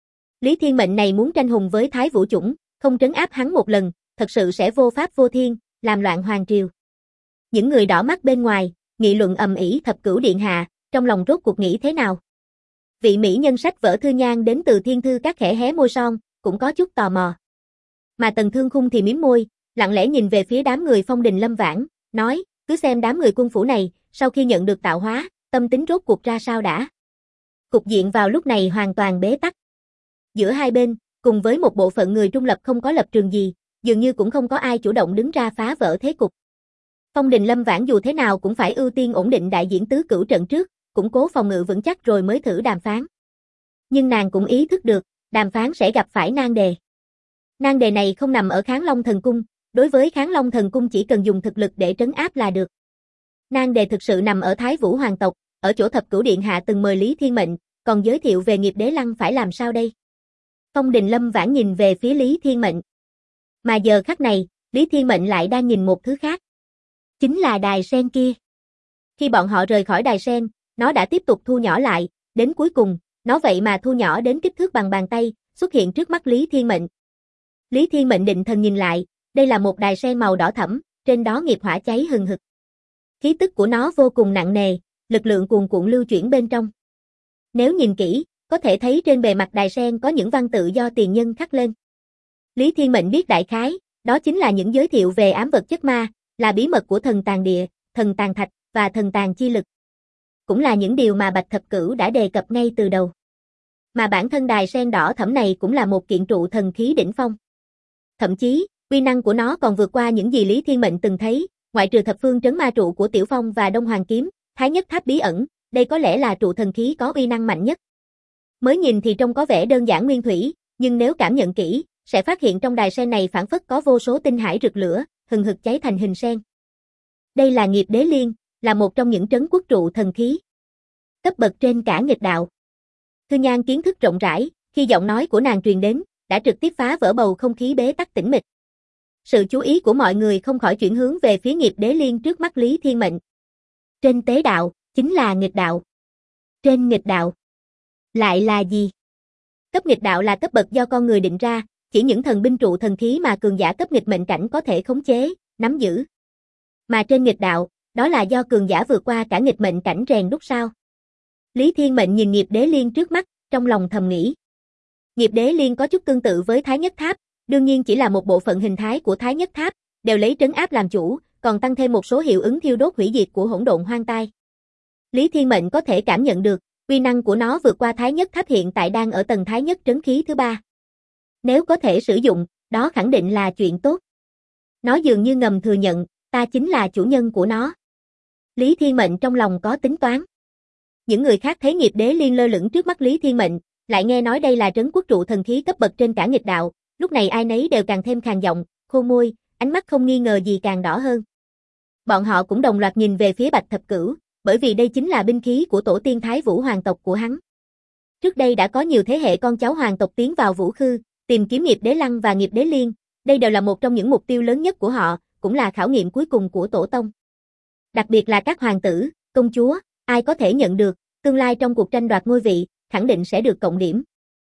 Lý Thiên Mệnh này muốn tranh hùng với Thái Vũ Chủng, không trấn áp hắn một lần, thật sự sẽ vô pháp vô thiên, làm loạn hoàng triều. Những người đỏ mắt bên ngoài, nghị luận ầm ĩ Thập Cửu điện hạ, trong lòng rốt cuộc nghĩ thế nào? Vị mỹ nhân sách vở Thư Nhan đến từ Thiên Thư các khẽ hé môi son, cũng có chút tò mò. Mà Tần Thương Khung thì mím môi, lặng lẽ nhìn về phía đám người Phong Đình Lâm Vãn, nói, cứ xem đám người quân phủ này, sau khi nhận được tạo hóa, tâm tính rốt cuộc ra sao đã. Cục diện vào lúc này hoàn toàn bế tắc. Giữa hai bên, cùng với một bộ phận người trung lập không có lập trường gì, dường như cũng không có ai chủ động đứng ra phá vỡ thế cục. Phong Đình Lâm Vãn dù thế nào cũng phải ưu tiên ổn định đại diễn tứ cửu trận trước, củng cố phòng ngự vững chắc rồi mới thử đàm phán. Nhưng nàng cũng ý thức được, đàm phán sẽ gặp phải nan đề. Nan đề này không nằm ở Kháng Long Thần Cung, đối với Kháng Long Thần Cung chỉ cần dùng thực lực để trấn áp là được. Nan đề thực sự nằm ở Thái Vũ hoàng tộc, ở chỗ Thập Cửu điện hạ từng mời Lý Thiên Mệnh, còn giới thiệu về nghiệp đế lăng phải làm sao đây? Phong Đình Lâm Vãn nhìn về phía Lý Thiên Mệnh. Mà giờ khắc này, Lý Thiên Mệnh lại đang nhìn một thứ khác. Chính là đài sen kia. Khi bọn họ rời khỏi đài sen, nó đã tiếp tục thu nhỏ lại, đến cuối cùng, nó vậy mà thu nhỏ đến kích thước bằng bàn tay, xuất hiện trước mắt Lý Thiên Mệnh. Lý Thiên Mệnh định thần nhìn lại, đây là một đài sen màu đỏ thẫm, trên đó nghiệp hỏa cháy hừng hực. Khí tức của nó vô cùng nặng nề, lực lượng cuồn cuộn lưu chuyển bên trong. Nếu nhìn kỹ, có thể thấy trên bề mặt đài sen có những văn tự do tiền nhân khắc lên. Lý Thiên Mệnh biết đại khái, đó chính là những giới thiệu về ám vật chất ma, là bí mật của thần tàng địa, thần tàng thạch và thần tàng chi lực. Cũng là những điều mà Bạch Thập Cửu đã đề cập ngay từ đầu. Mà bản thân đài sen đỏ thẫm này cũng là một kiện trụ thần khí đỉnh phong. Thậm chí, uy năng của nó còn vượt qua những gì Lý Thiên Mệnh từng thấy, ngoại trừ thập phương trấn ma trụ của Tiểu Phong và Đông Hoàng kiếm, Thái Nhất Tháp bí ẩn, đây có lẽ là trụ thần khí có uy năng mạnh nhất. Mới nhìn thì trông có vẻ đơn giản nguyên thủy, nhưng nếu cảm nhận kỹ, sẽ phát hiện trong đài sen này phảng phất có vô số tinh hải rực lửa, hừng hực cháy thành hình sen. Đây là nghiệp đế liên, là một trong những trấn quốc trụ thần khí. Cấp bậc trên cả nghịch đạo. Thư Nhan kiến thức rộng rãi, khi giọng nói của nàng truyền đến, đã trực tiếp phá vỡ bầu không khí bế tắc tĩnh mịch. Sự chú ý của mọi người không khỏi chuyển hướng về phía nghiệp đế liên trước mắt Lý Thiên Mệnh. Trên tế đạo, chính là nghịch đạo. Trên nghịch đạo, lại là gì? Cấp nghịch đạo là cấp bậc do con người định ra, chỉ những thần binh trụ thần khí mà cường giả cấp nghịch mệnh cảnh có thể khống chế, nắm giữ. Mà trên nghịch đạo, đó là do cường giả vượt qua cả nghịch mệnh cảnh rèn đúc sao. Lý Thiên Mệnh nhìn nghiệp đế liên trước mắt, trong lòng thầm nghĩ. Nghiệp đế liên có chút tương tự với Thái Nhất Tháp, đương nhiên chỉ là một bộ phận hình thái của Thái Nhất Tháp, đều lấy trấn áp làm chủ, còn tăng thêm một số hiệu ứng thiêu đốt hủy diệt của hỗn độn hoang tai. Lý Thiên Mệnh có thể cảm nhận được, uy năng của nó vượt qua Thái Nhất Tháp hiện tại đang ở tầng Thái Nhất trấn khí thứ 3. Nếu có thể sử dụng, đó khẳng định là chuyện tốt. Nó dường như ngầm thừa nhận, ta chính là chủ nhân của nó. Lý Thiên Mệnh trong lòng có tính toán. Những người khác thấy nghiệp đế liên lơ lửng trước mắt Lý Thiên Mệnh, lại nghe nói đây là trấn quốc trụ thần khí cấp bậc trên cả nghịch đạo, lúc này ai nấy đều càng thêm khàn giọng, khô môi, ánh mắt không nghi ngờ gì càng đỏ hơn. Bọn họ cũng đồng loạt nhìn về phía Bạch Thập Cửu, bởi vì đây chính là binh khí của tổ tiên Thái Vũ hoàng tộc của hắn. Trước đây đã có nhiều thế hệ con cháu hoàng tộc tiến vào Vũ Khư, tìm kiếm nghiệp đế lăng và nghiệp đế liên, đây đều là một trong những mục tiêu lớn nhất của họ, cũng là khảo nghiệm cuối cùng của tổ tông. Đặc biệt là các hoàng tử, công chúa, ai có thể nhận được, tương lai trong cuộc tranh đoạt ngôi vị, khẳng định sẽ được cộng điểm.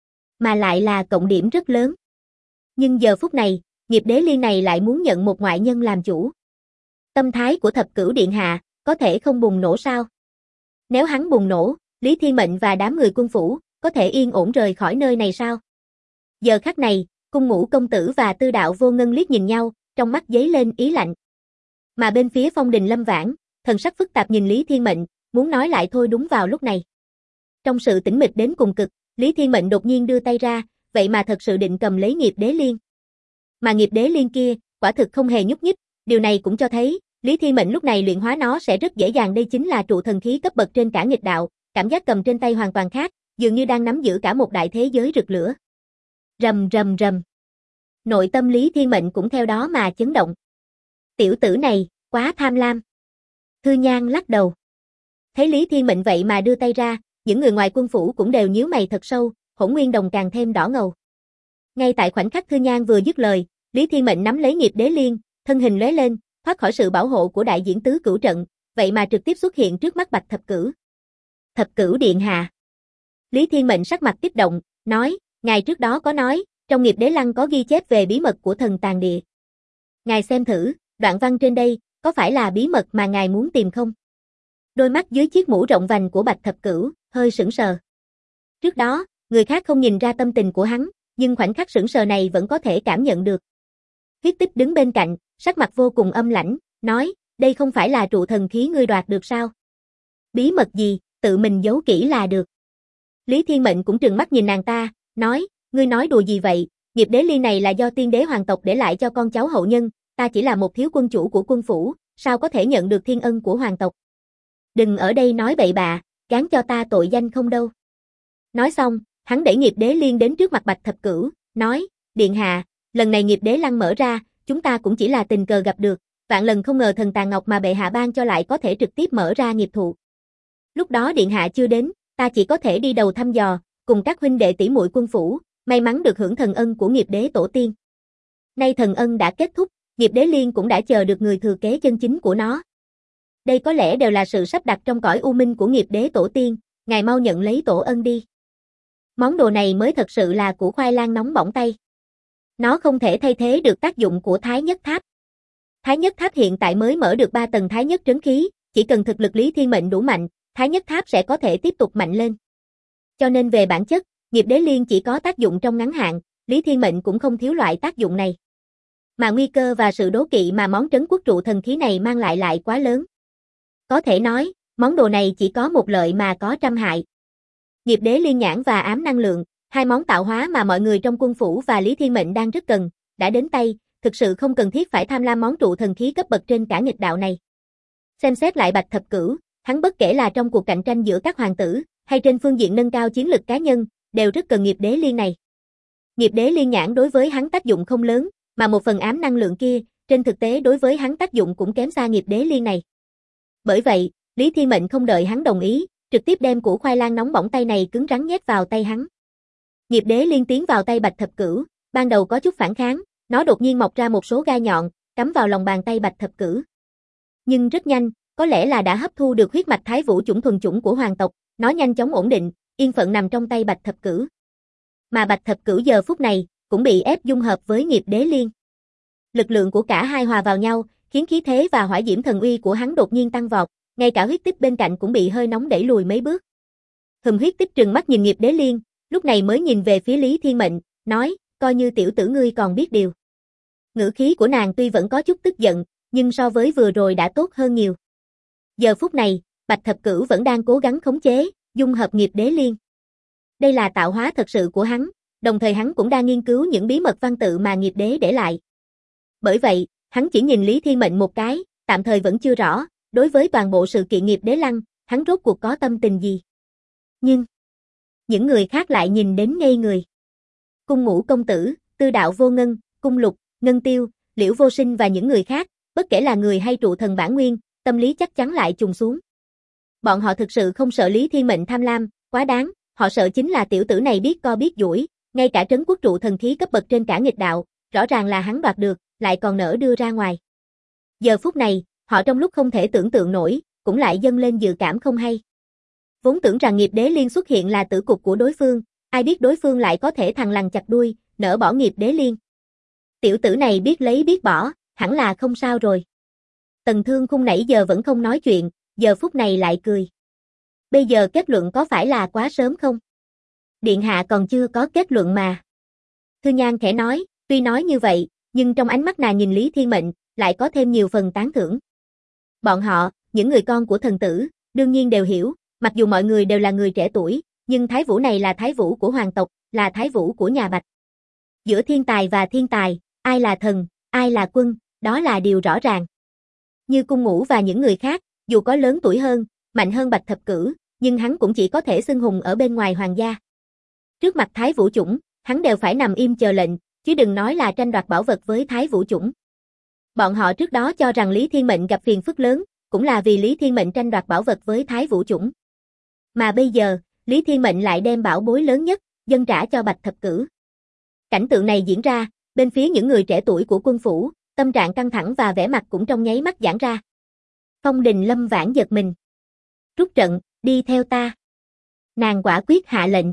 Mà lại là cộng điểm rất lớn. Nhưng giờ phút này, nghiệp đế liên này lại muốn nhận một ngoại nhân làm chủ. Tâm thái của Thập Cửu điện hạ, có thể không bùng nổ sao? Nếu hắn bùng nổ, Lý Thiên Mệnh và đám người quân phủ, có thể yên ổn rời khỏi nơi này sao? Giờ khắc này, Cung Ngũ công tử và Tư Đạo Vô Ngân liếc nhìn nhau, trong mắt giấy lên ý lạnh. Mà bên phía Phong Đình Lâm Vãn, thần sắc phức tạp nhìn Lý Thiên Mệnh, muốn nói lại thôi đúng vào lúc này. Trong sự tĩnh mịch đến cùng cực, Lý Thiên Mệnh đột nhiên đưa tay ra, vậy mà thật sự định cầm lấy nghiệp đế liên. Mà nghiệp đế liên kia, quả thực không hề nhúc nhích, điều này cũng cho thấy, Lý Thiên Mệnh lúc này luyện hóa nó sẽ rất dễ dàng, đây chính là trụ thần khí cấp bậc trên cả nghịch đạo, cảm giác cầm trên tay hoàn toàn khác, dường như đang nắm giữ cả một đại thế giới rực lửa. Rầm rầm rầm. Nội tâm Lý Thiên Mệnh cũng theo đó mà chấn động. Tiểu tử này, quá tham lam. Thư Nhan lắc đầu. Thấy Lý Thiên Mệnh vậy mà đưa tay ra, những người ngoài quân phủ cũng đều nhíu mày thật sâu, Hỗn Nguyên Đồng càng thêm đỏ ngầu. Ngay tại khoảnh khắc Thư Nhan vừa dứt lời, Lý Thiên Mệnh nắm lấy nghiệp đế liên, thân hình lóe lên, thoát khỏi sự bảo hộ của đại diễn tứ cửu trận, vậy mà trực tiếp xuất hiện trước mắt Bạch Thập Cửu. Thập Cửu điện hạ. Lý Thiên Mệnh sắc mặt kích động, nói, ngài trước đó có nói, trong nghiệp đế lăng có ghi chép về bí mật của thần tàng địa. Ngài xem thử, đoạn văn trên đây, có phải là bí mật mà ngài muốn tìm không? Đôi mắt dưới chiếc mũ rộng vành của Bạch Thập Cửu, hơi sững sờ. Trước đó, người khác không nhìn ra tâm tình của hắn, nhưng khoảnh khắc sững sờ này vẫn có thể cảm nhận được. Huyết Tích đứng bên cạnh, sắc mặt vô cùng âm lãnh, nói, đây không phải là trụ thần khí ngươi đoạt được sao? Bí mật gì, tự mình giấu kỹ là được. Lý Thiên Mệnh cũng trừng mắt nhìn nàng ta, nói, ngươi nói đùa gì vậy, nghiệp đế liên này là do tiên đế hoàng tộc để lại cho con cháu hậu nhân, ta chỉ là một thiếu quân chủ của quân phủ, sao có thể nhận được thiên ân của hoàng tộc. Đừng ở đây nói bậy bạ, gán cho ta tội danh không đâu. Nói xong, hắn đẩy nghiệp đế liên đến trước mặt Bạch Thập Cửu, nói, điện hạ, lần này nghiệp đế lăng mở ra, chúng ta cũng chỉ là tình cờ gặp được, vạn lần không ngờ thần tàng ngọc mà bệ hạ ban cho lại có thể trực tiếp mở ra nghiệp thụ. Lúc đó điện hạ chưa đến, ta chỉ có thể đi đầu thăm dò, cùng các huynh đệ tỷ muội quân phủ, may mắn được hưởng thần ân của nghiệp đế tổ tiên. Nay thần ân đã kết thúc, nghiệp đế liên cũng đã chờ được người thừa kế chân chính của nó. Đây có lẽ đều là sự sắp đặt trong cõi u minh của nghiệp đế tổ tiên, ngài mau nhận lấy tổ ân đi. Món đồ này mới thật sự là củ khoai lang nóng bỏng tay. Nó không thể thay thế được tác dụng của Thái Nhất Tháp. Thái Nhất Tháp hiện tại mới mở được 3 tầng Thái Nhất trấn khí, chỉ cần thực lực Lý Thiên Mệnh đủ mạnh, Thái Nhất Tháp sẽ có thể tiếp tục mạnh lên. Cho nên về bản chất, nghiệp đế liên chỉ có tác dụng trong ngắn hạn, Lý Thiên Mệnh cũng không thiếu loại tác dụng này. Mà nguy cơ và sự đố kỵ mà món trấn quốc trụ thần khí này mang lại quá lớn. Có thể nói, món đồ này chỉ có một lợi mà có trăm hại. Nghiệp đế liên nhãn và ám năng lượng, hai món tạo hóa mà mọi người trong quân phủ và Lý Thiên Mệnh đang rất cần, đã đến tay, thực sự không cần thiết phải tham lam món trụ thần khí cấp bậc trên cả nghịch đạo này. Xem xét lại Bạch Thập Cửu, hắn bất kể là trong cuộc cạnh tranh giữa các hoàng tử, hay trên phương diện nâng cao chiến lực cá nhân, đều rất cần nghiệp đế liên này. Nghiệp đế liên nhãn đối với hắn tác dụng không lớn, mà một phần ám năng lượng kia, trên thực tế đối với hắn tác dụng cũng kém xa nghiệp đế liên này. Bởi vậy, Lý Thiên Mệnh không đợi hắn đồng ý, trực tiếp đem củ khoai lang nóng bỏng tay này cứng rắn nhét vào tay hắn. Nghiệp đế liên tiến vào tay Bạch Thập Cửu, ban đầu có chút phản kháng, nó đột nhiên mọc ra một số gai nhọn, cắm vào lòng bàn tay Bạch Thập Cửu. Nhưng rất nhanh, có lẽ là đã hấp thu được huyết mạch Thái Vũ chủng thuần chủng của hoàng tộc, nó nhanh chóng ổn định, yên phận nằm trong tay Bạch Thập Cửu. Mà Bạch Thập Cửu giờ phút này cũng bị ép dung hợp với nghiệp đế liên. Lực lượng của cả hai hòa vào nhau, khiến khí thế và hỏa diễm thần uy của hắn đột nhiên tăng vọt, ngay cả Huyết Tích bên cạnh cũng bị hơi nóng đẩy lùi mấy bước. Huyết Tích trừng mắt nhìn nghiệp đế liên, lúc này mới nhìn về phía Lý Thiên Mệnh, nói, coi như tiểu tử ngươi còn biết điều. Ngữ khí của nàng tuy vẫn có chút tức giận, nhưng so với vừa rồi đã tốt hơn nhiều. Giờ phút này, Bạch Thập Cửu vẫn đang cố gắng khống chế, dung hợp nghiệp đế liên. Đây là tạo hóa thật sự của hắn, đồng thời hắn cũng đang nghiên cứu những bí mật văn tự mà nghiệp đế để lại. Bởi vậy, hắn chỉ nhìn Lý Thiên Mệnh một cái, tạm thời vẫn chưa rõ, đối với toàn bộ sự kiện nghiệp đế lăng, hắn rốt cuộc có tâm tình gì. Nhưng, những người khác lại nhìn đến ngây người. Cung Ngũ công tử, Tư Đạo Vô Ngân, Cung Lục, Ngân Tiêu, Liễu Vô Sinh và những người khác, bất kể là người hay trụ thần bản nguyên, tâm lý chắc chắn lại trùng xuống. Bọn họ thực sự không sợ Lý Thiên Mệnh tham lam, quá đáng, họ sợ chính là tiểu tử này biết co biết duỗi, ngay cả trấn quốc trụ thần khí cấp bậc trên cả nghịch đạo, rõ ràng là hắn đoạt được, lại còn nỡ đưa ra ngoài. Giờ phút này, họ trong lúc không thể tưởng tượng nổi, cũng lại dâng lên dự cảm không hay. Vốn tưởng rằng nghiệp đế liên xuất hiện là tử cục của đối phương, ai biết đối phương lại có thể thằng lằn chặt đuôi, nỡ bỏ nghiệp đế liên. Tiểu tử này biết lấy biết bỏ, hẳn là không sao rồi. Tần Thương Khung nãy giờ vẫn không nói chuyện, giờ phút này lại cười. Bây giờ kết luận có phải là quá sớm không? Điện hạ còn chưa có kết luận mà. Thư Nhan khẽ nói, tuy nói như vậy, nhưng trong ánh mắt nàng nhìn Lý Thiên Mệnh, lại có thêm nhiều phần tán thưởng. Bọn họ, những người con của thần tử, đương nhiên đều hiểu, mặc dù mọi người đều là người trẻ tuổi, nhưng Thái Vũ này là Thái Vũ của hoàng tộc, là Thái Vũ của nhà Bạch. Giữa thiên tài và thiên tài, ai là thần, ai là quân, đó là điều rõ ràng. Như Cung Ngũ và những người khác, dù có lớn tuổi hơn, mạnh hơn Bạch Thập Cửu, nhưng hắn cũng chỉ có thể xưng hùng ở bên ngoài hoàng gia. Trước mặt Thái Vũ chủng, hắn đều phải nằm im chờ lệnh, chứ đừng nói là tranh đoạt bảo vật với Thái Vũ chủng. Bọn họ trước đó cho rằng Lý Thiên Mệnh gặp phiền phức lớn, cũng là vì Lý Thiên Mệnh tranh đoạt bảo vật với Thái Vũ Chủng. Mà bây giờ, Lý Thiên Mệnh lại đem bảo bối lớn nhất, dâng trả cho Bạch Thập Cửu. Cảnh tượng này diễn ra, bên phía những người trẻ tuổi của quân phủ, tâm trạng căng thẳng và vẻ mặt cũng trong nháy mắt giãn ra. Phong Đình Lâm Vãn giật mình. Rút trận, đi theo ta. Nàng quả quyết hạ lệnh.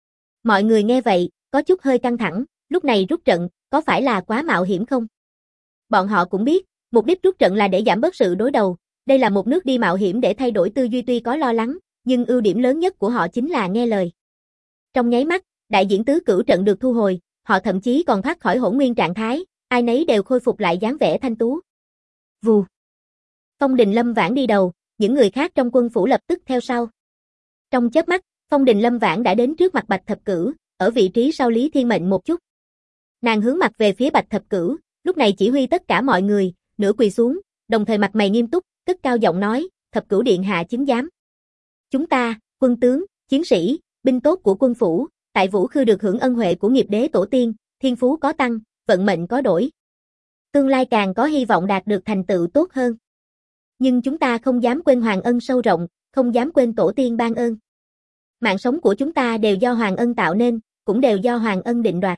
Mọi người nghe vậy, có chút hơi căng thẳng, lúc này rút trận, có phải là quá mạo hiểm không? Bọn họ cũng biết, mục đích rút trận là để giảm bớt sự đối đầu, đây là một nước đi mạo hiểm để thay đổi tư duy tuy có lo lắng, nhưng ưu điểm lớn nhất của họ chính là nghe lời. Trong nháy mắt, đại diễn tứ cửu trận được thu hồi, họ thậm chí còn thoát khỏi hỗn nguyên trạng thái, ai nấy đều khôi phục lại dáng vẻ thanh tú. Vù. Phong Đình Lâm Vãn đi đầu, những người khác trong quân phủ lập tức theo sau. Trong chớp mắt, Phong Đình Lâm Vãn đã đến trước mặt Bạch Thập Cửu, ở vị trí sau Lý Thiên Mệnh một chút. Nàng hướng mặt về phía Bạch Thập Cửu, lúc này chỉ huy tất cả mọi người, nửa quỳ xuống, đồng thời mặt mày nghiêm túc, cất cao giọng nói, Thập Cửu điện hạ chứng giám. Chúng ta, quân tướng, chiến sĩ, binh tốt của quân phủ, tại Vũ Khư được hưởng ân huệ của nghiệp đế tổ tiên, thiên phú có tăng, vận mệnh có đổi. Tương lai càng có hy vọng đạt được thành tựu tốt hơn. Nhưng chúng ta không dám quên hoàng ân sâu rộng, không dám quên tổ tiên ban ơn. Mạng sống của chúng ta đều do hoàng ân tạo nên, cũng đều do hoàng ân định đoạt.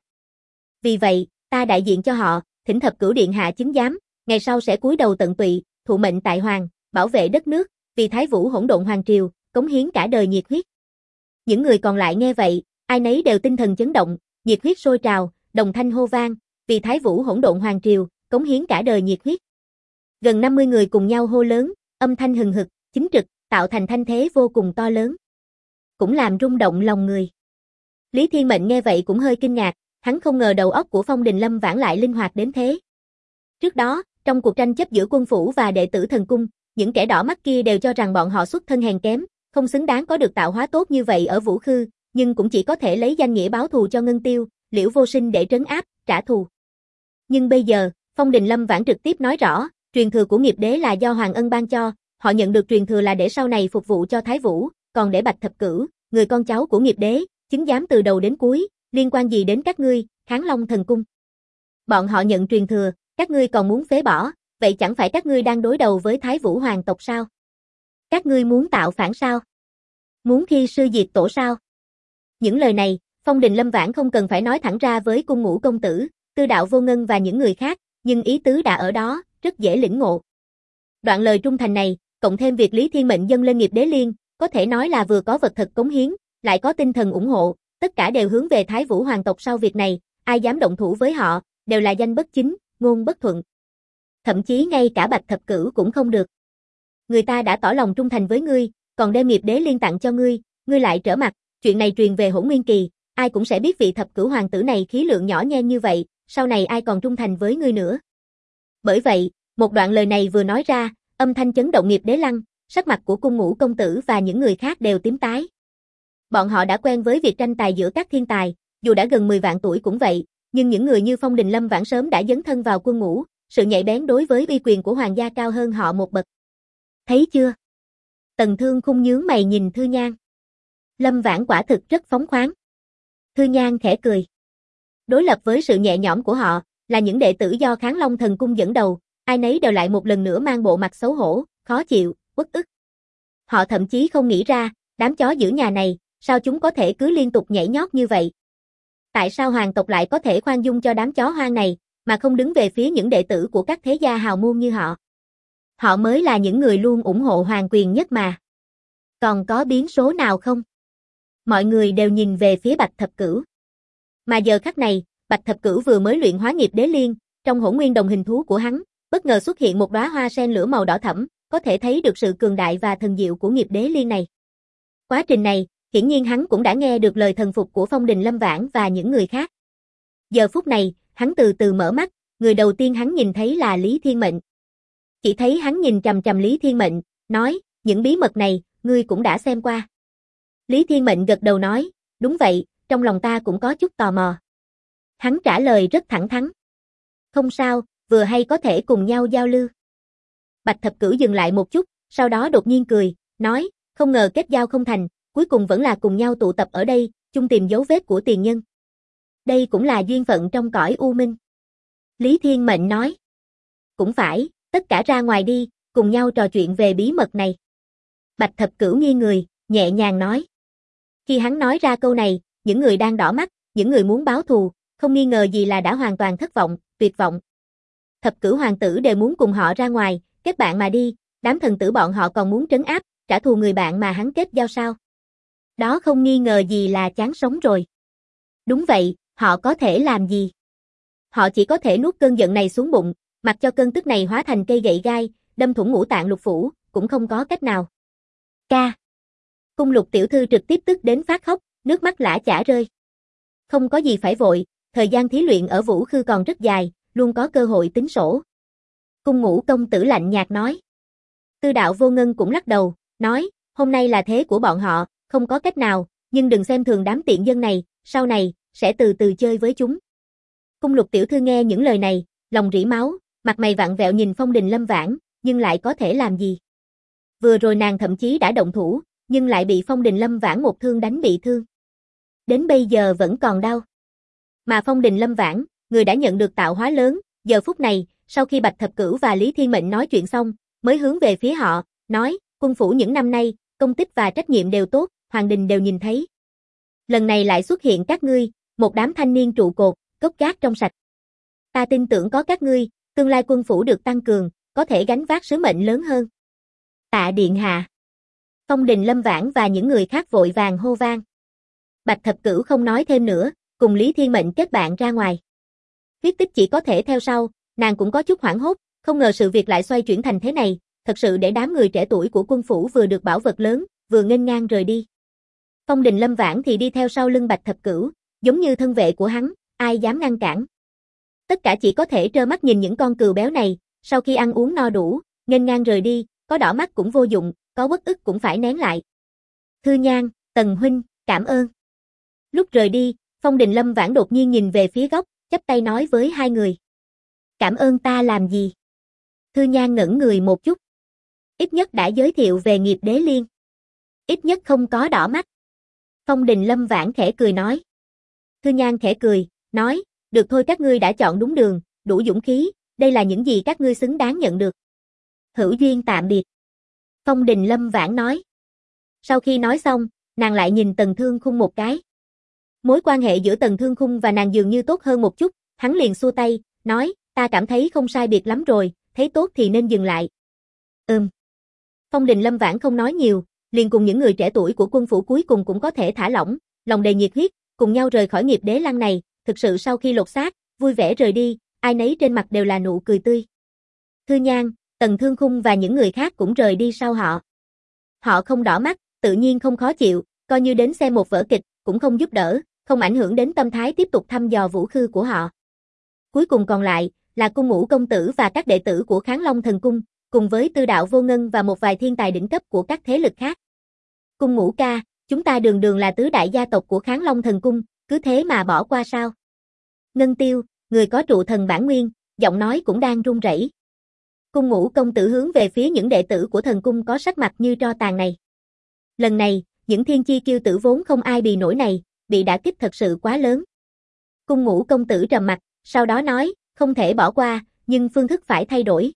Vì vậy, ta đại diện cho họ, thỉnh Thập Cửu điện hạ chứng giám, ngày sau sẽ cúi đầu tận tụy, thụ mệnh tại hoàng, bảo vệ đất nước, vì Thái Vũ hỗn độn hoàng triều, cống hiến cả đời nhiệt huyết. Những người còn lại nghe vậy, ai nấy đều tinh thần chấn động, nhiệt huyết sôi trào, đồng thanh hô vang, vì Thái Vũ hỗn độn hoàng triều, cống hiến cả đời nhiệt huyết. Gần 50 người cùng nhau hô lớn, âm thanh hừng hực, chính trực, tạo thành thanh thế vô cùng to lớn. Cũng làm rung động lòng người. Lý Thiên Mệnh nghe vậy cũng hơi kinh ngạc, hắn không ngờ đầu óc của Phong Đình Lâm Vãn lại linh hoạt đến thế. Trước đó, trong cuộc tranh chấp giữa quân phủ và đệ tử thần cung, những kẻ đỏ mắt kia đều cho rằng bọn họ xuất thân hèn kém, không xứng đáng có được tạo hóa tốt như vậy ở Vũ Khư, nhưng cũng chỉ có thể lấy danh nghĩa báo thù cho Ngân Tiêu, Liễu Vô Sinh để trấn áp, trả thù. Nhưng bây giờ, Phong Đình Lâm Vãn trực tiếp nói rõ, truyền thừa của nghiệp đế là do Hoàng Ân ban cho, họ nhận được truyền thừa là để sau này phục vụ cho Thái Vũ, còn để Bạch Thập Cửu, người con cháu của nghiệp đế, chứng giám từ đầu đến cuối, liên quan gì đến các ngươi, Kháng Long thần cung. Bọn họ nhận truyền thừa, các ngươi còn muốn phế bỏ, vậy chẳng phải các ngươi đang đối đầu với Thái Vũ hoàng tộc sao? Các ngươi muốn tạo phản sao? Muốn khi sư diệt tổ sao? Những lời này, Phong Đình Lâm Vãn không cần phải nói thẳng ra với Cung Ngũ công tử, Tư Đạo Vô Ngân và những người khác, nhưng ý tứ đã ở đó, rất dễ lĩnh ngộ. Đoạn lời trung thành này, cộng thêm việc Lý Thiên Mệnh dâng lên nghiệp đế liên, có thể nói là vừa có vật thật cống hiến, lại có tinh thần ủng hộ, tất cả đều hướng về Thái Vũ hoàng tộc sau việc này, ai dám động thủ với họ, đều là danh bất chính, ngôn bất thuận. Thậm chí ngay cả Bạch Thập Cửu cũng không được. Người ta đã tỏ lòng trung thành với ngươi, còn đem nghiệp đế liên tặng cho ngươi lại trở mặt, chuyện này truyền về Hỗn Nguyên Kỳ, ai cũng sẽ biết vị Thập Cửu hoàng tử này khí lượng nhỏ nhen như vậy, sau này ai còn trung thành với ngươi nữa. Bởi vậy, một đoạn lời này vừa nói ra, âm thanh chấn động nghiệp đế lăng, sắc mặt của Cung Ngũ công tử và những người khác đều tím tái. Bọn họ đã quen với việc tranh tài giữa các thiên tài, dù đã gần 10 vạn tuổi cũng vậy, nhưng những người như Phong Đình Lâm Vãn sớm đã dấn thân vào quân ngũ, sự nhạy bén đối với uy quyền của hoàng gia cao hơn họ một bậc. Thấy chưa? Tần Thương Khung nhướng mày nhìn Thư Nhan. Lâm Vãn quả thực rất phóng khoáng. Thư Nhan khẽ cười. Đối lập với sự nhẹ nhõm của họ, là những đệ tử do Kháng Long thần cung dẫn đầu, ai nấy đều lại một lần nữa mang bộ mặt xấu hổ, khó chịu, uất ức. Họ thậm chí không nghĩ ra, đám chó giữ nhà này, sao chúng có thể cứ liên tục nhảy nhót như vậy? Tại sao hoàng tộc lại có thể khoan dung cho đám chó hoang này, mà không đứng về phía những đệ tử của các thế gia hào môn như họ? Họ mới là những người luôn ủng hộ hoàng quyền nhất mà. Còn có biến số nào không? Mọi người đều nhìn về phía Bạch Thập Cửu. Mà giờ khắc này, Bạch Thập Cửu vừa mới luyện hóa nghiệp đế liên, trong hỗn nguyên đồng hình thú của hắn, bất ngờ xuất hiện một đóa hoa sen lửa màu đỏ thẫm, có thể thấy được sự cường đại và thần diệu của nghiệp đế liên này. Quá trình này, hiển nhiên hắn cũng đã nghe được lời thần phục của Phong Đình Lâm Vãn và những người khác. Giờ phút này, hắn từ từ mở mắt, người đầu tiên hắn nhìn thấy là Lý Thiên Mệnh. Chỉ thấy hắn nhìn chằm chằm Lý Thiên Mệnh, nói, những bí mật này, ngươi cũng đã xem qua. Lý Thiên Mệnh gật đầu nói, đúng vậy, trong lòng ta cũng có chút tò mò. Hắn trả lời rất thẳng thắn. Không sao, vừa hay có thể cùng nhau giao lưu. Bạch Thập Cửu dừng lại một chút, sau đó đột nhiên cười, nói, không ngờ kết giao không thành, cuối cùng vẫn là cùng nhau tụ tập ở đây, chung tìm dấu vết của tiền nhân. Đây cũng là duyên phận trong cõi u minh. Lý Thiên Mệnh nói. cũng phải, tất cả ra ngoài đi, cùng nhau trò chuyện về bí mật này. Bạch Thập Cửu nghiêng người, nhẹ nhàng nói. Khi hắn nói ra câu này, những người đang đỏ mắt, những người muốn báo thù, không nghi ngờ gì là đã hoàn toàn thất vọng, tuyệt vọng. Thập Cửu hoàng tử đều muốn cùng họ ra ngoài, kết bạn mà đi, đám thần tử bọn họ còn muốn trấn áp, trả thù người bạn mà hắn kết giao sao. Đó không nghi ngờ gì là chán sống rồi. Đúng vậy, họ có thể làm gì? Họ chỉ có thể nuốt cơn giận này xuống bụng, mặc cho cơn tức này hóa thành cây gậy gai, đâm thủng ngũ tạng lục phủ, cũng không có cách nào. Ca. Cung Lục tiểu thư trực tiếp tức đến phát khóc, nước mắt lã chả rơi. Không có gì phải vội, thời gian thí luyện ở Vũ Khư còn rất dài, luôn có cơ hội tính sổ. Cung Ngũ công tử lạnh nhạt nói. Tư Đạo Vô Ngân cũng lắc đầu, nói, hôm nay là thế của bọn họ, không có cách nào, nhưng đừng xem thường đám tiện dân này, sau này, sẽ từ từ chơi với chúng. Cung Lục tiểu thư nghe những lời này, lòng rỉ máu, mặt mày vặn vẹo nhìn Phong Đình Lâm Vãn, nhưng lại có thể làm gì? Vừa rồi nàng thậm chí đã động thủ, nhưng lại bị Phong Đình Lâm Vãn một thương đánh bị thương. Đến bây giờ vẫn còn đau. Mà Phong Đình Lâm Vãn, người đã nhận được tạo hóa lớn, giờ phút này, sau khi Bạch Thập Cửu và Lý Thiên Mệnh nói chuyện xong, mới hướng về phía họ, nói, quân phủ những năm nay, công tích và trách nhiệm đều tốt, hoàng đình đều nhìn thấy. Lần này lại xuất hiện các ngươi, một đám thanh niên trụ cột, gốc gác trong sạch. Ta tin tưởng có các ngươi, tương lai quân phủ được tăng cường, có thể gánh vác sứ mệnh lớn hơn. Tạ điện hạ. Phong Đình Lâm Vãn và những người khác vội vàng hô vang. Bạch Thập Cửu không nói thêm nữa, cùng Lý Thiên Mệnh kết bạn ra ngoài. Huyết Tích chỉ có thể theo sau, nàng cũng có chút hoảng hốt, không ngờ sự việc lại xoay chuyển thành thế này, thật sự để đám người trẻ tuổi của quân phủ vừa được bảo vật lớn, vừa nghênh ngang rời đi. Phong Đình Lâm Vãn thì đi theo sau lưng Bạch Thập Cửu, giống như thân vệ của hắn, ai dám ngăn cản. Tất cả chỉ có thể trơ mắt nhìn những con cừu béo này, sau khi ăn uống no đủ, nghênh ngang rời đi, có đỏ mắt cũng vô dụng, có uất ức cũng phải nén lại. Thư Nhan, Tần huynh, cảm ơn. Lúc rời đi, Phong Đình Lâm Vãn đột nhiên nhìn về phía góc, chắp tay nói với hai người. Cảm ơn ta làm gì? Thư Nhan ngẩn người một chút. Ít nhất đã giới thiệu về nghiệp đế liên. Ít nhất không có đỏ mắt. Phong Đình Lâm Vãn khẽ cười nói. Thư Nhan khẽ cười, nói, được thôi các ngươi đã chọn đúng đường, đủ dũng khí, đây là những gì các ngươi xứng đáng nhận được. Hữu duyên tạm biệt. Phong Đình Lâm Vãn nói. Sau khi nói xong, nàng lại nhìn Tần Thương Khung một cái. Mối quan hệ giữa Tần Thương Khung và nàng dường như tốt hơn một chút, hắn liền xua tay, nói, ta cảm thấy không sai biệt lắm rồi, thấy tốt thì nên dừng lại. Phong Đình Lâm Vãn không nói nhiều, liền cùng những người trẻ tuổi của quân phủ cuối cùng cũng có thể thả lỏng, lòng đầy nhiệt huyết, cùng nhau rời khỏi nghiệp đế lăng này, thực sự sau khi lột xác, vui vẻ rời đi, ai nấy trên mặt đều là nụ cười tươi. Thư Nhan, Tần Thương Khung và những người khác cũng rời đi sau họ. Họ không đỏ mắt, tự nhiên không khó chịu, coi như đến xem một vở kịch, cũng không giúp đỡ, không ảnh hưởng đến tâm thái tiếp tục thăm dò Vũ Khư của họ. Cuối cùng còn lại, là Cung Ngũ công tử và các đệ tử của Kháng Long Thần Cung, cùng với Tư Đạo Vô Ngân và một vài thiên tài đỉnh cấp của các thế lực khác. Cung Ngũ ca, chúng ta đường đường là tứ đại gia tộc của Kháng Long Thần Cung, cứ thế mà bỏ qua sao? Ngân Tiêu, người có trụ thần bản nguyên, giọng nói cũng đang run rẩy. Cung Ngũ công tử hướng về phía những đệ tử của thần cung có sắc mặt như tro tàn này. Lần này, những thiên chi kiêu tử vốn không ai bì nổi này, bị đả kích thật sự quá lớn. Cung Ngũ công tử trầm mặt, sau đó nói, không thể bỏ qua, nhưng phương thức phải thay đổi.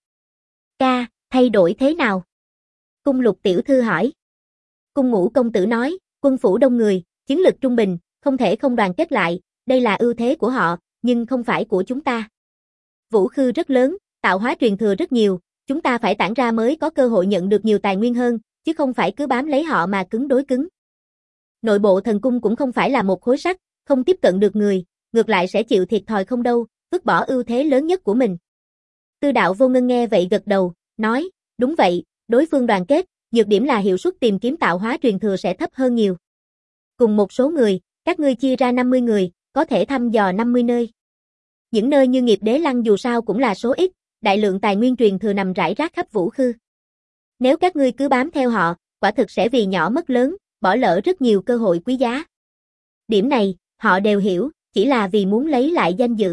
Ca, thay đổi thế nào? Cung Lục tiểu thư hỏi. Cung Ngũ công tử nói, quân phủ đông người, chiến lực trung bình, không thể không đoàn kết lại, đây là ưu thế của họ, nhưng không phải của chúng ta. Vũ Khư rất lớn, tạo hóa truyền thừa rất nhiều, chúng ta phải tản ra mới có cơ hội nhận được nhiều tài nguyên hơn, chứ không phải cứ bám lấy họ mà cứng đối cứng. Nội bộ thần cung cũng không phải là một khối sắt, không tiếp cận được người, ngược lại sẽ chịu thiệt thòi không đâu, vứt bỏ ưu thế lớn nhất của mình. Tư Đạo Vô Ngân nghe vậy gật đầu, nói, đúng vậy, đối phương đoàn kết, nhược điểm là hiệu suất tìm kiếm tạo hóa truyền thừa sẽ thấp hơn nhiều. Cùng một số người, các ngươi chia ra 50 người, có thể thăm dò 50 nơi. Những nơi như nghiệp đế lăng dù sao cũng là số ít, đại lượng tài nguyên truyền thừa nằm rải rác khắp Vũ Khư. Nếu các ngươi cứ bám theo họ, quả thực sẽ vì nhỏ mất lớn, bỏ lỡ rất nhiều cơ hội quý giá. Điểm này, họ đều hiểu, chỉ là vì muốn lấy lại danh dự.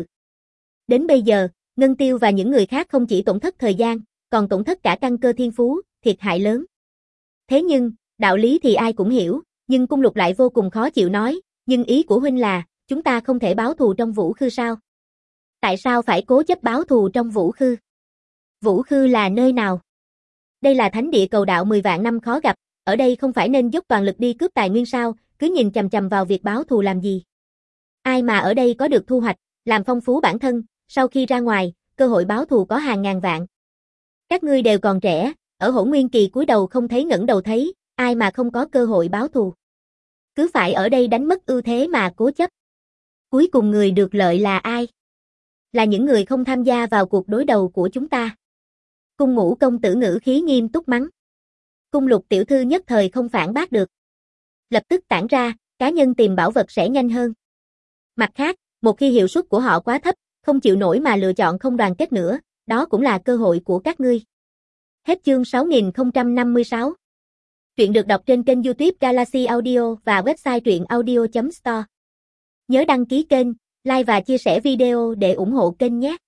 Đến bây giờ, Ngân Tiêu và những người khác không chỉ tổn thất thời gian, còn tổn thất cả căn cơ thiên phú, thiệt hại lớn. Thế nhưng, đạo lý thì ai cũng hiểu, nhưng Cung Lục lại vô cùng khó chịu nói, nhưng ý của huynh là, chúng ta không thể báo thù trong Vũ Khư sao? Tại sao phải cố chấp báo thù trong Vũ Khư? Vũ Khư là nơi nào? Đây là thánh địa cầu đạo 10 vạn năm khó gặp, ở đây không phải nên dốc toàn lực đi cướp tài nguyên sao, cứ nhìn chằm chằm vào việc báo thù làm gì? Ai mà ở đây có được thu hoạch, làm phong phú bản thân, sau khi ra ngoài, cơ hội báo thù có hàng ngàn vạn. Các ngươi đều còn trẻ, ở Hỗn Nguyên kỳ cúi đầu không thấy ngẩng đầu thấy, ai mà không có cơ hội báo thù. Cứ phải ở đây đánh mất ưu thế mà cố chấp. Cuối cùng người được lợi là ai? Là những người không tham gia vào cuộc đối đầu của chúng ta. Cung Ngũ công tử ngữ khí nghiêm túc mắng. Cung Lục tiểu thư nhất thời không phản bác được. Lập tức tản ra, cá nhân tìm bảo vật sẽ nhanh hơn. Mặt khác, một khi hiệu suất của họ quá thấp, không chịu nổi mà lựa chọn không đoàn kết nữa, đó cũng là cơ hội của các ngươi. Hết chương 6056. Truyện được đọc trên kênh YouTube Galaxy Audio và website truyệnaudio.store. Nhớ đăng ký kênh, like và chia sẻ video để ủng hộ kênh nhé.